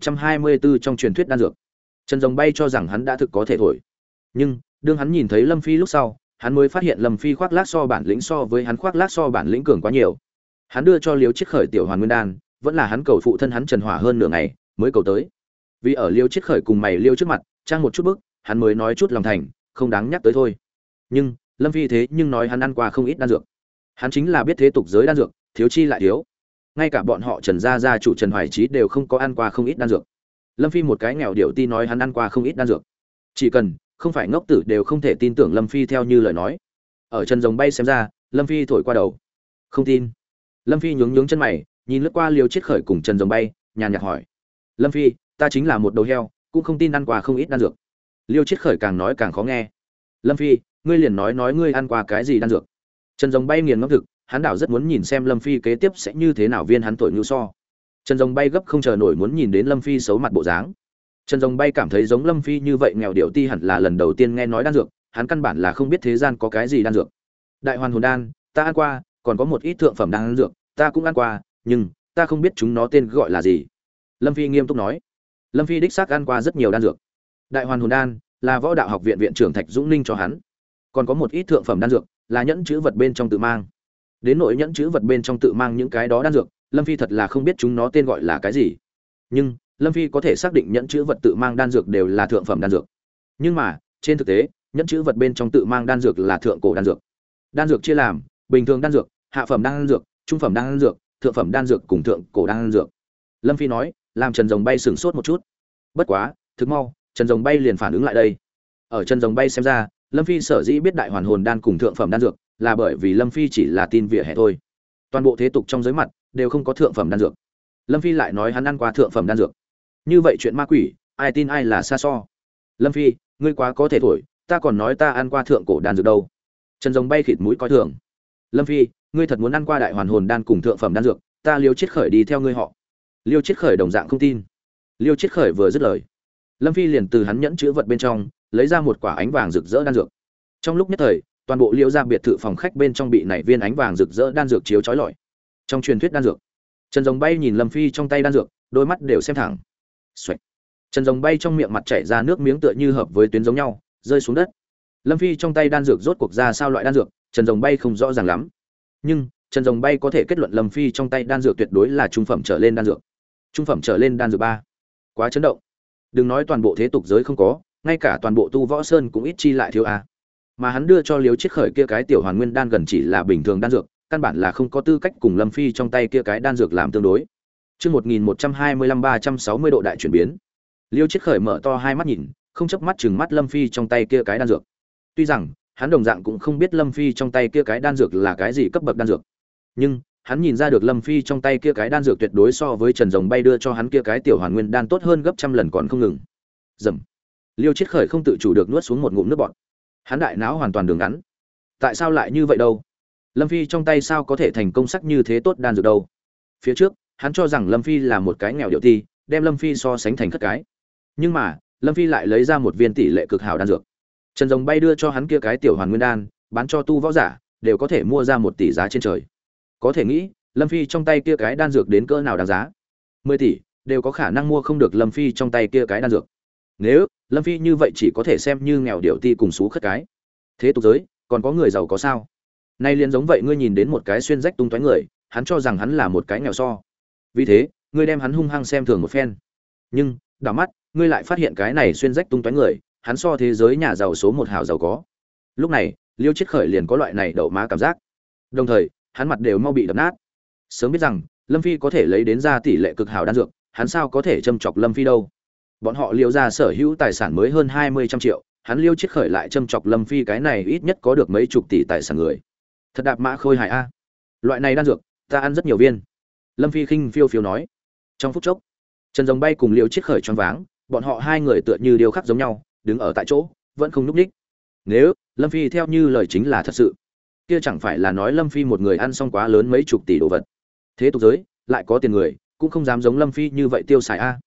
1124 trong truyền thuyết đan dược. Trần Rồng Bay cho rằng hắn đã thực có thể thổi. Nhưng, đương hắn nhìn thấy Lâm Phi lúc sau, hắn mới phát hiện Lâm Phi khoác lác so bản lĩnh so với hắn khoác lác so bản lĩnh cường quá nhiều. Hắn đưa cho Liêu Chiết Khởi tiểu hoàn nguyên đan, vẫn là hắn cầu phụ thân hắn Trần Hỏa hơn nửa ngày mới cầu tới. Vì ở Liêu Chiết Khởi cùng mày Liêu trước mặt, trang một chút bức, hắn mới nói chút lòng thành, không đáng nhắc tới thôi. Nhưng, Lâm Phi thế nhưng nói hắn ăn qua không ít đan dược. Hắn chính là biết thế tục giới đan dược, thiếu chi lại thiếu. Ngay cả bọn họ Trần gia chủ Trần Hoài Chí đều không có ăn qua không ít đan dược. Lâm Phi một cái nghèo điệu ti nói hắn ăn qua không ít đan dược. Chỉ cần không phải ngốc tử đều không thể tin tưởng Lâm Phi theo như lời nói. Ở Trần Rồng Bay xem ra, Lâm Phi thổi qua đầu. Không tin. Lâm Phi nhướng chân mày, nhìn lướt qua Liêu Chiết Khởi cùng Trần Rồng Bay, nhàn nhạt hỏi: Lâm Phi, ta chính là một đầu heo, cũng không tin ăn qua không ít đan dược. Liêu Chiết Khởi càng nói càng khó nghe. Lâm Phi, ngươi liền nói ngươi ăn qua cái gì đan dược. Trần Rồng Bay nghiền ngẫm thực, hắn đảo rất muốn nhìn xem Lâm Phi kế tiếp sẽ như thế nào viên hắn tội ngưu so. Trần Rồng Bay gấp không chờ nổi muốn nhìn đến Lâm Phi xấu mặt bộ dáng. Trần Rồng Bay cảm thấy giống Lâm Phi như vậy nghèo điệu ti hẳn là lần đầu tiên nghe nói đan dược, hắn căn bản là không biết thế gian có cái gì đan dược. Đại hoàn hồn đan, ta ăn qua, còn có một ít thượng phẩm đan dược, ta cũng ăn qua, nhưng ta không biết chúng nó tên gọi là gì. Lâm Phi nghiêm túc nói. Lâm Phi đích xác ăn qua rất nhiều đan dược. Đại hoàn hồn đan là Võ Đạo Học viện viện trưởng Thạch Dũng Ninh cho hắn, còn có một ít thượng phẩm đan dược là nhẫn chữ vật bên trong tự mang. Đến nội nhẫn chữ vật bên trong tự mang những cái đó đan dược, Lâm Phi thật là không biết chúng nó tên gọi là cái gì. Nhưng Lâm Phi có thể xác định nhẫn chữ vật tự mang đan dược đều là thượng phẩm đan dược. Nhưng mà, trên thực tế, nhẫn chữ vật bên trong tự mang đan dược là thượng cổ đan dược. Đan dược chia làm bình thường đan dược, hạ phẩm đan dược, trung phẩm đan dược, thượng phẩm đan dược cùng thượng cổ đan dược. Lâm Phi nói, làm Trần Rồng Bay sửng sốt một chút. Bất quá, thực mau, Trần Rồng Bay liền phản ứng lại đây. Ở Trần Rồng Bay xem ra, Lâm Phi sở dĩ biết đại hoàn hồn đan cùng thượng phẩm đan dược, là bởi vì Lâm Phi chỉ là tin vỉa hè thôi. Toàn bộ thế tục trong giới mặt đều không có thượng phẩm đan dược. Lâm Phi lại nói hắn ăn qua thượng phẩm đan dược. Như vậy chuyện ma quỷ, ai tin ai là xa so. Lâm Phi, ngươi quá có thể thổi, ta còn nói ta ăn qua thượng cổ đan dược đâu. Trần Rồng Bay khịt mũi coi thường. Lâm Phi, ngươi thật muốn ăn qua đại hoàn hồn đan cùng thượng phẩm đan dược, ta Liêu Chiết Khởi đi theo ngươi họ. Liêu Chiết Khởi đồng dạng không tin. Liêu Chiết Khởi vừa dứt lời, Lâm Phi liền từ hắn nhẫn chứa vật bên trong lấy ra một quả ánh vàng rực rỡ đan dược. Trong lúc nhất thời, toàn bộ Liêu gia biệt thự phòng khách bên trong bị nảy viên ánh vàng rực rỡ đan dược chiếu chói lọi. Trong truyền thuyết đan dược, Trần Rồng Bay nhìn Lâm Phi trong tay đan dược, đôi mắt đều xem thẳng. Xoạch. Trần Rồng Bay trong miệng mặt chảy ra nước miếng tựa như hợp với tuyến giống nhau, rơi xuống đất. Lâm Phi trong tay đan dược rốt cuộc ra sao loại đan dược, Trần Rồng Bay không rõ ràng lắm. Nhưng, Trần Rồng Bay có thể kết luận Lâm Phi trong tay đan dược tuyệt đối là trung phẩm trở lên đan dược. Trung phẩm trở lên đan dược 3. Quá chấn động. Đừng nói toàn bộ thế tục giới không có, ngay cả toàn bộ tu võ sơn cũng ít chi lại thiếu a. Mà hắn đưa cho Liêu Chiết Khởi kia cái tiểu hoàn nguyên đan gần chỉ là bình thường đan dược, căn bản là không có tư cách cùng Lâm Phi trong tay kia cái đan dược làm tương đối. Chương 1125 360 độ đại chuyển biến. Liêu Chiết Khởi mở to hai mắt nhìn, không chớp mắt trừng mắt Lâm Phi trong tay kia cái đan dược. Tuy rằng, hắn đồng dạng cũng không biết Lâm Phi trong tay kia cái đan dược là cái gì cấp bậc đan dược. Nhưng, hắn nhìn ra được Lâm Phi trong tay kia cái đan dược tuyệt đối so với Trần Rồng Bay đưa cho hắn kia cái tiểu hoàn nguyên đan tốt hơn gấp trăm lần còn không ngừng. Rầm. Liêu Chiết Khởi không tự chủ được nuốt xuống một ngụm nước bọt. Hắn đại não hoàn toàn đường ngắn. Tại sao lại như vậy đâu? Lâm Phi trong tay sao có thể thành công sắc như thế tốt đan dược đâu? Phía trước, hắn cho rằng Lâm Phi là một cái nghèo điệu ti, đem Lâm Phi so sánh thành khất cái. Nhưng mà, Lâm Phi lại lấy ra một viên tỷ lệ cực hảo đan dược. Trần Rồng Bay đưa cho hắn kia cái tiểu hoàn nguyên đan, bán cho tu võ giả, đều có thể mua ra 1 tỷ giá trên trời. Có thể nghĩ, Lâm Phi trong tay kia cái đan dược đến cỡ nào đáng giá. 10 tỷ đều có khả năng mua không được Lâm Phi trong tay kia cái đan dược. Nếu Lâm Phi như vậy chỉ có thể xem như nghèo điệu ti cùng xú khất cái. Thế tục giới, còn có người giàu có sao? Nay liền giống vậy, ngươi nhìn đến một cái xuyên rách tung toé người, hắn cho rằng hắn là một cái nghèo so. Vì thế, ngươi đem hắn hung hăng xem thường một phen. Nhưng, đảo mắt, ngươi lại phát hiện cái này xuyên rách tung toé người, hắn so thế giới nhà giàu số 1 hảo giàu có. Lúc này, Liêu Chiết Khởi liền có loại này đậu má cảm giác. Đồng thời, hắn mặt đều mau bị đập nát. Sớm biết rằng Lâm Phi có thể lấy đến ra tỷ lệ cực hảo đan dược, hắn sao có thể châm chọc Lâm Phi đâu? Bọn họ Liêu gia sở hữu tài sản mới hơn 20 trăm triệu, hắn Liêu Chiết Khởi lại châm chọc Lâm Phi cái này ít nhất có được mấy chục tỷ tài sản người. Thật đạp mã khôi hài a. Loại này đan dược, ta ăn rất nhiều viên. Lâm Phi khinh phiêu phiêu nói. Trong phút chốc, Trần Rồng Bay cùng Liêu Chiết Khởi choáng váng, bọn họ hai người tựa như điêu khắc giống nhau, đứng ở tại chỗ, vẫn không nhúc nhích. Nếu Lâm Phi theo như lời chính là thật sự, kia chẳng phải là nói Lâm Phi một người ăn xong quá lớn mấy chục tỷ đồ vật. Thế tục giới, lại có tiền người, cũng không dám giống Lâm Phi như vậy tiêu xài a.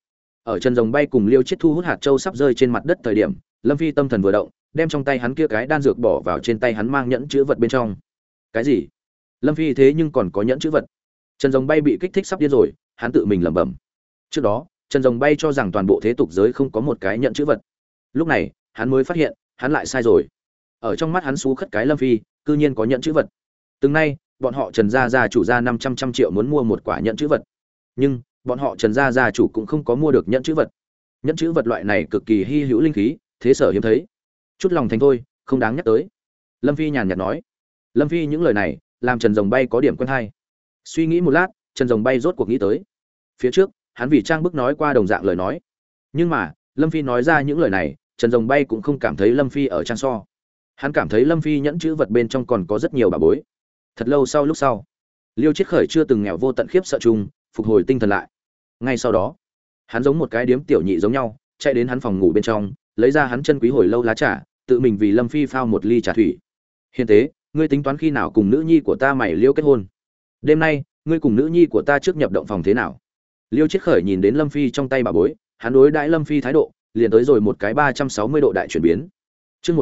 Ở Trần Rồng Bay cùng Liêu Chiết thu hút hạt châu sắp rơi trên mặt đất thời điểm, Lâm Phi tâm thần vừa động, đem trong tay hắn kia cái đan dược bỏ vào trên tay hắn mang nhẫn chữ vật bên trong. Cái gì? Lâm Phi thế nhưng còn có nhẫn chữ vật? Trần Rồng Bay bị kích thích sắp điên rồi, hắn tự mình lẩm bẩm. Trước đó, Trần Rồng Bay cho rằng toàn bộ thế tục giới không có một cái nhẫn chữ vật. Lúc này, hắn mới phát hiện, hắn lại sai rồi. Ở trong mắt hắn xú khất cái Lâm Phi, cư nhiên có nhẫn chữ vật. Từng nay, bọn họ Trần gia chủ ra 500 triệu muốn mua một quả nhẫn chữ vật. Nhưng, bọn họ Trần gia chủ cũng không có mua được nhẫn chữ vật. Nhẫn chữ vật loại này cực kỳ hy hữu linh khí, thế sở hiếm thấy. Chút lòng thành thôi, không đáng nhắc tới. Lâm Phi nhàn nhạt nói. Lâm Phi những lời này, làm Trần Rồng Bay có điểm quen hay. Suy nghĩ một lát, Trần Rồng Bay rốt cuộc nghĩ tới. Phía trước, hắn vì trang bức nói qua đồng dạng lời nói. Nhưng mà, Lâm Phi nói ra những lời này, Trần Rồng Bay cũng không cảm thấy Lâm Phi ở trang so. Hắn cảm thấy Lâm Phi nhẫn chữ vật bên trong còn có rất nhiều bà bối. Thật lâu sau lúc sau, Liêu Chiết Khởi chưa từng nghèo vô tận khiếp sợ chung, phục hồi tinh thần lại. Ngay sau đó, hắn giống một cái điếm tiểu nhị giống nhau, chạy đến hắn phòng ngủ bên trong, lấy ra hắn chân quý hồi lâu lá trà, tự mình vì Lâm Phi phao một ly trà thủy. Hiền tế, ngươi tính toán khi nào cùng nữ nhi của ta mày Liêu kết hôn? Đêm nay, ngươi cùng nữ nhi của ta trước nhập động phòng thế nào? Liêu Chiết Khởi nhìn đến Lâm Phi trong tay bà bối, hắn đối đãi Lâm Phi thái độ, liền tới rồi một cái 360 độ đại chuyển biến. Chương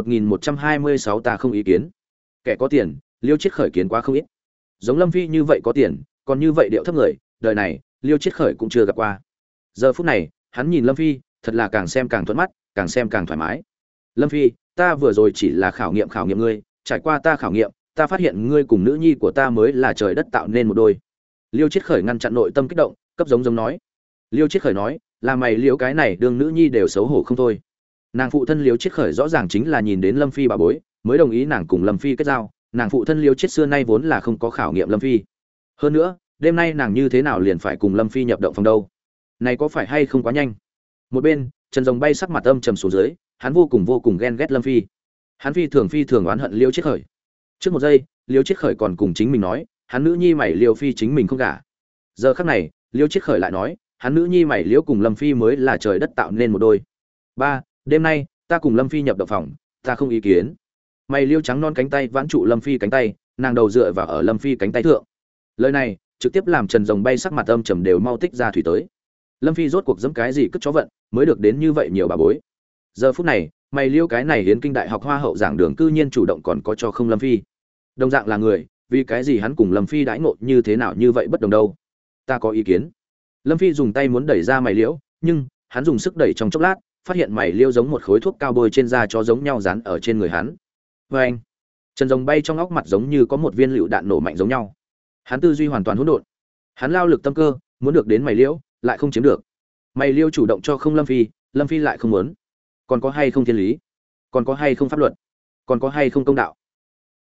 1126 ta không ý kiến. Kẻ có tiền, Liêu Chiết Khởi kiến quá không ít. Giống Lâm Phi như vậy có tiền, còn như vậy điệu thấp người, đời này, Liêu Chiết Khởi cũng chưa gặp qua. Giờ phút này, hắn nhìn Lâm Phi, thật là càng xem càng thuận mắt, càng xem càng thoải mái. Lâm Phi, ta vừa rồi chỉ là khảo nghiệm ngươi, trải qua ta khảo nghiệm, ta phát hiện ngươi cùng nữ nhi của ta mới là trời đất tạo nên một đôi. Liêu Chiết Khởi ngăn chặn nội tâm kích động, cấp giống nói. Liêu Chiết Khởi nói, là mày Liêu cái này đương nữ nhi đều xấu hổ không thôi. Nàng phụ thân Liêu Chiết Khởi rõ ràng chính là nhìn đến Lâm Phi bà bối, mới đồng ý nàng cùng Lâm Phi kết giao. Nàng phụ thân Liêu Chiết xưa nay vốn là không có khảo nghiệm Lâm Phi. Hơn nữa, đêm nay nàng như thế nào liền phải cùng Lâm Phi nhập động phòng đâu? Này có phải hay không quá nhanh? Một bên, Trần Rồng Bay sắc mặt âm trầm xuống dưới, hắn vô cùng ghen ghét Lâm Phi. Hắn phi thường oán hận Liêu Chiết Khởi. Trước một giây, Liêu Chiết Khởi còn cùng chính mình nói, hắn nữ nhi mày Liêu Phi chính mình không gả. Giờ khắc này, Liêu Chiết Khởi lại nói, hắn nữ nhi mày Liêu cùng Lâm Phi mới là trời đất tạo nên một đôi. Ba, đêm nay, ta cùng Lâm Phi nhập động phòng, ta không ý kiến. Mày Liêu trắng non cánh tay vãn trụ Lâm Phi cánh tay, nàng đầu dựa vào ở Lâm Phi cánh tay thượng. Lời này, trực tiếp làm Trần Rồng Bay sắc mặt âm trầm đều mau tích ra thủy tới. Lâm Phi rốt cuộc dẫm cái gì cất chó vận, mới được đến như vậy nhiều bà bối. Giờ phút này, mày Liêu cái này hiến kinh đại học hoa hậu giảng đường cư nhiên chủ động còn có cho không Lâm Phi. Đồng dạng là người, vì cái gì hắn cùng Lâm Phi đãi ngộ như thế nào như vậy bất đồng đâu? Ta có ý kiến. Lâm Phi dùng tay muốn đẩy ra mày liễu, nhưng hắn dùng sức đẩy trong chốc lát, phát hiện mày liễu giống một khối thuốc cao bôi trên da cho giống nhau dán ở trên người hắn. Anh, Trần Rồng Bay trong óc mặt giống như có một viên lựu đạn nổ mạnh giống nhau. Hắn tư duy hoàn toàn hỗn độn. Hắn lao lực tâm cơ, muốn được đến mày liễu, lại không chiếm được. Mày liễu chủ động cho không Lâm Phi lại không muốn. Còn có hay không thiên lý? Còn có hay không pháp luật? Còn có hay không công đạo?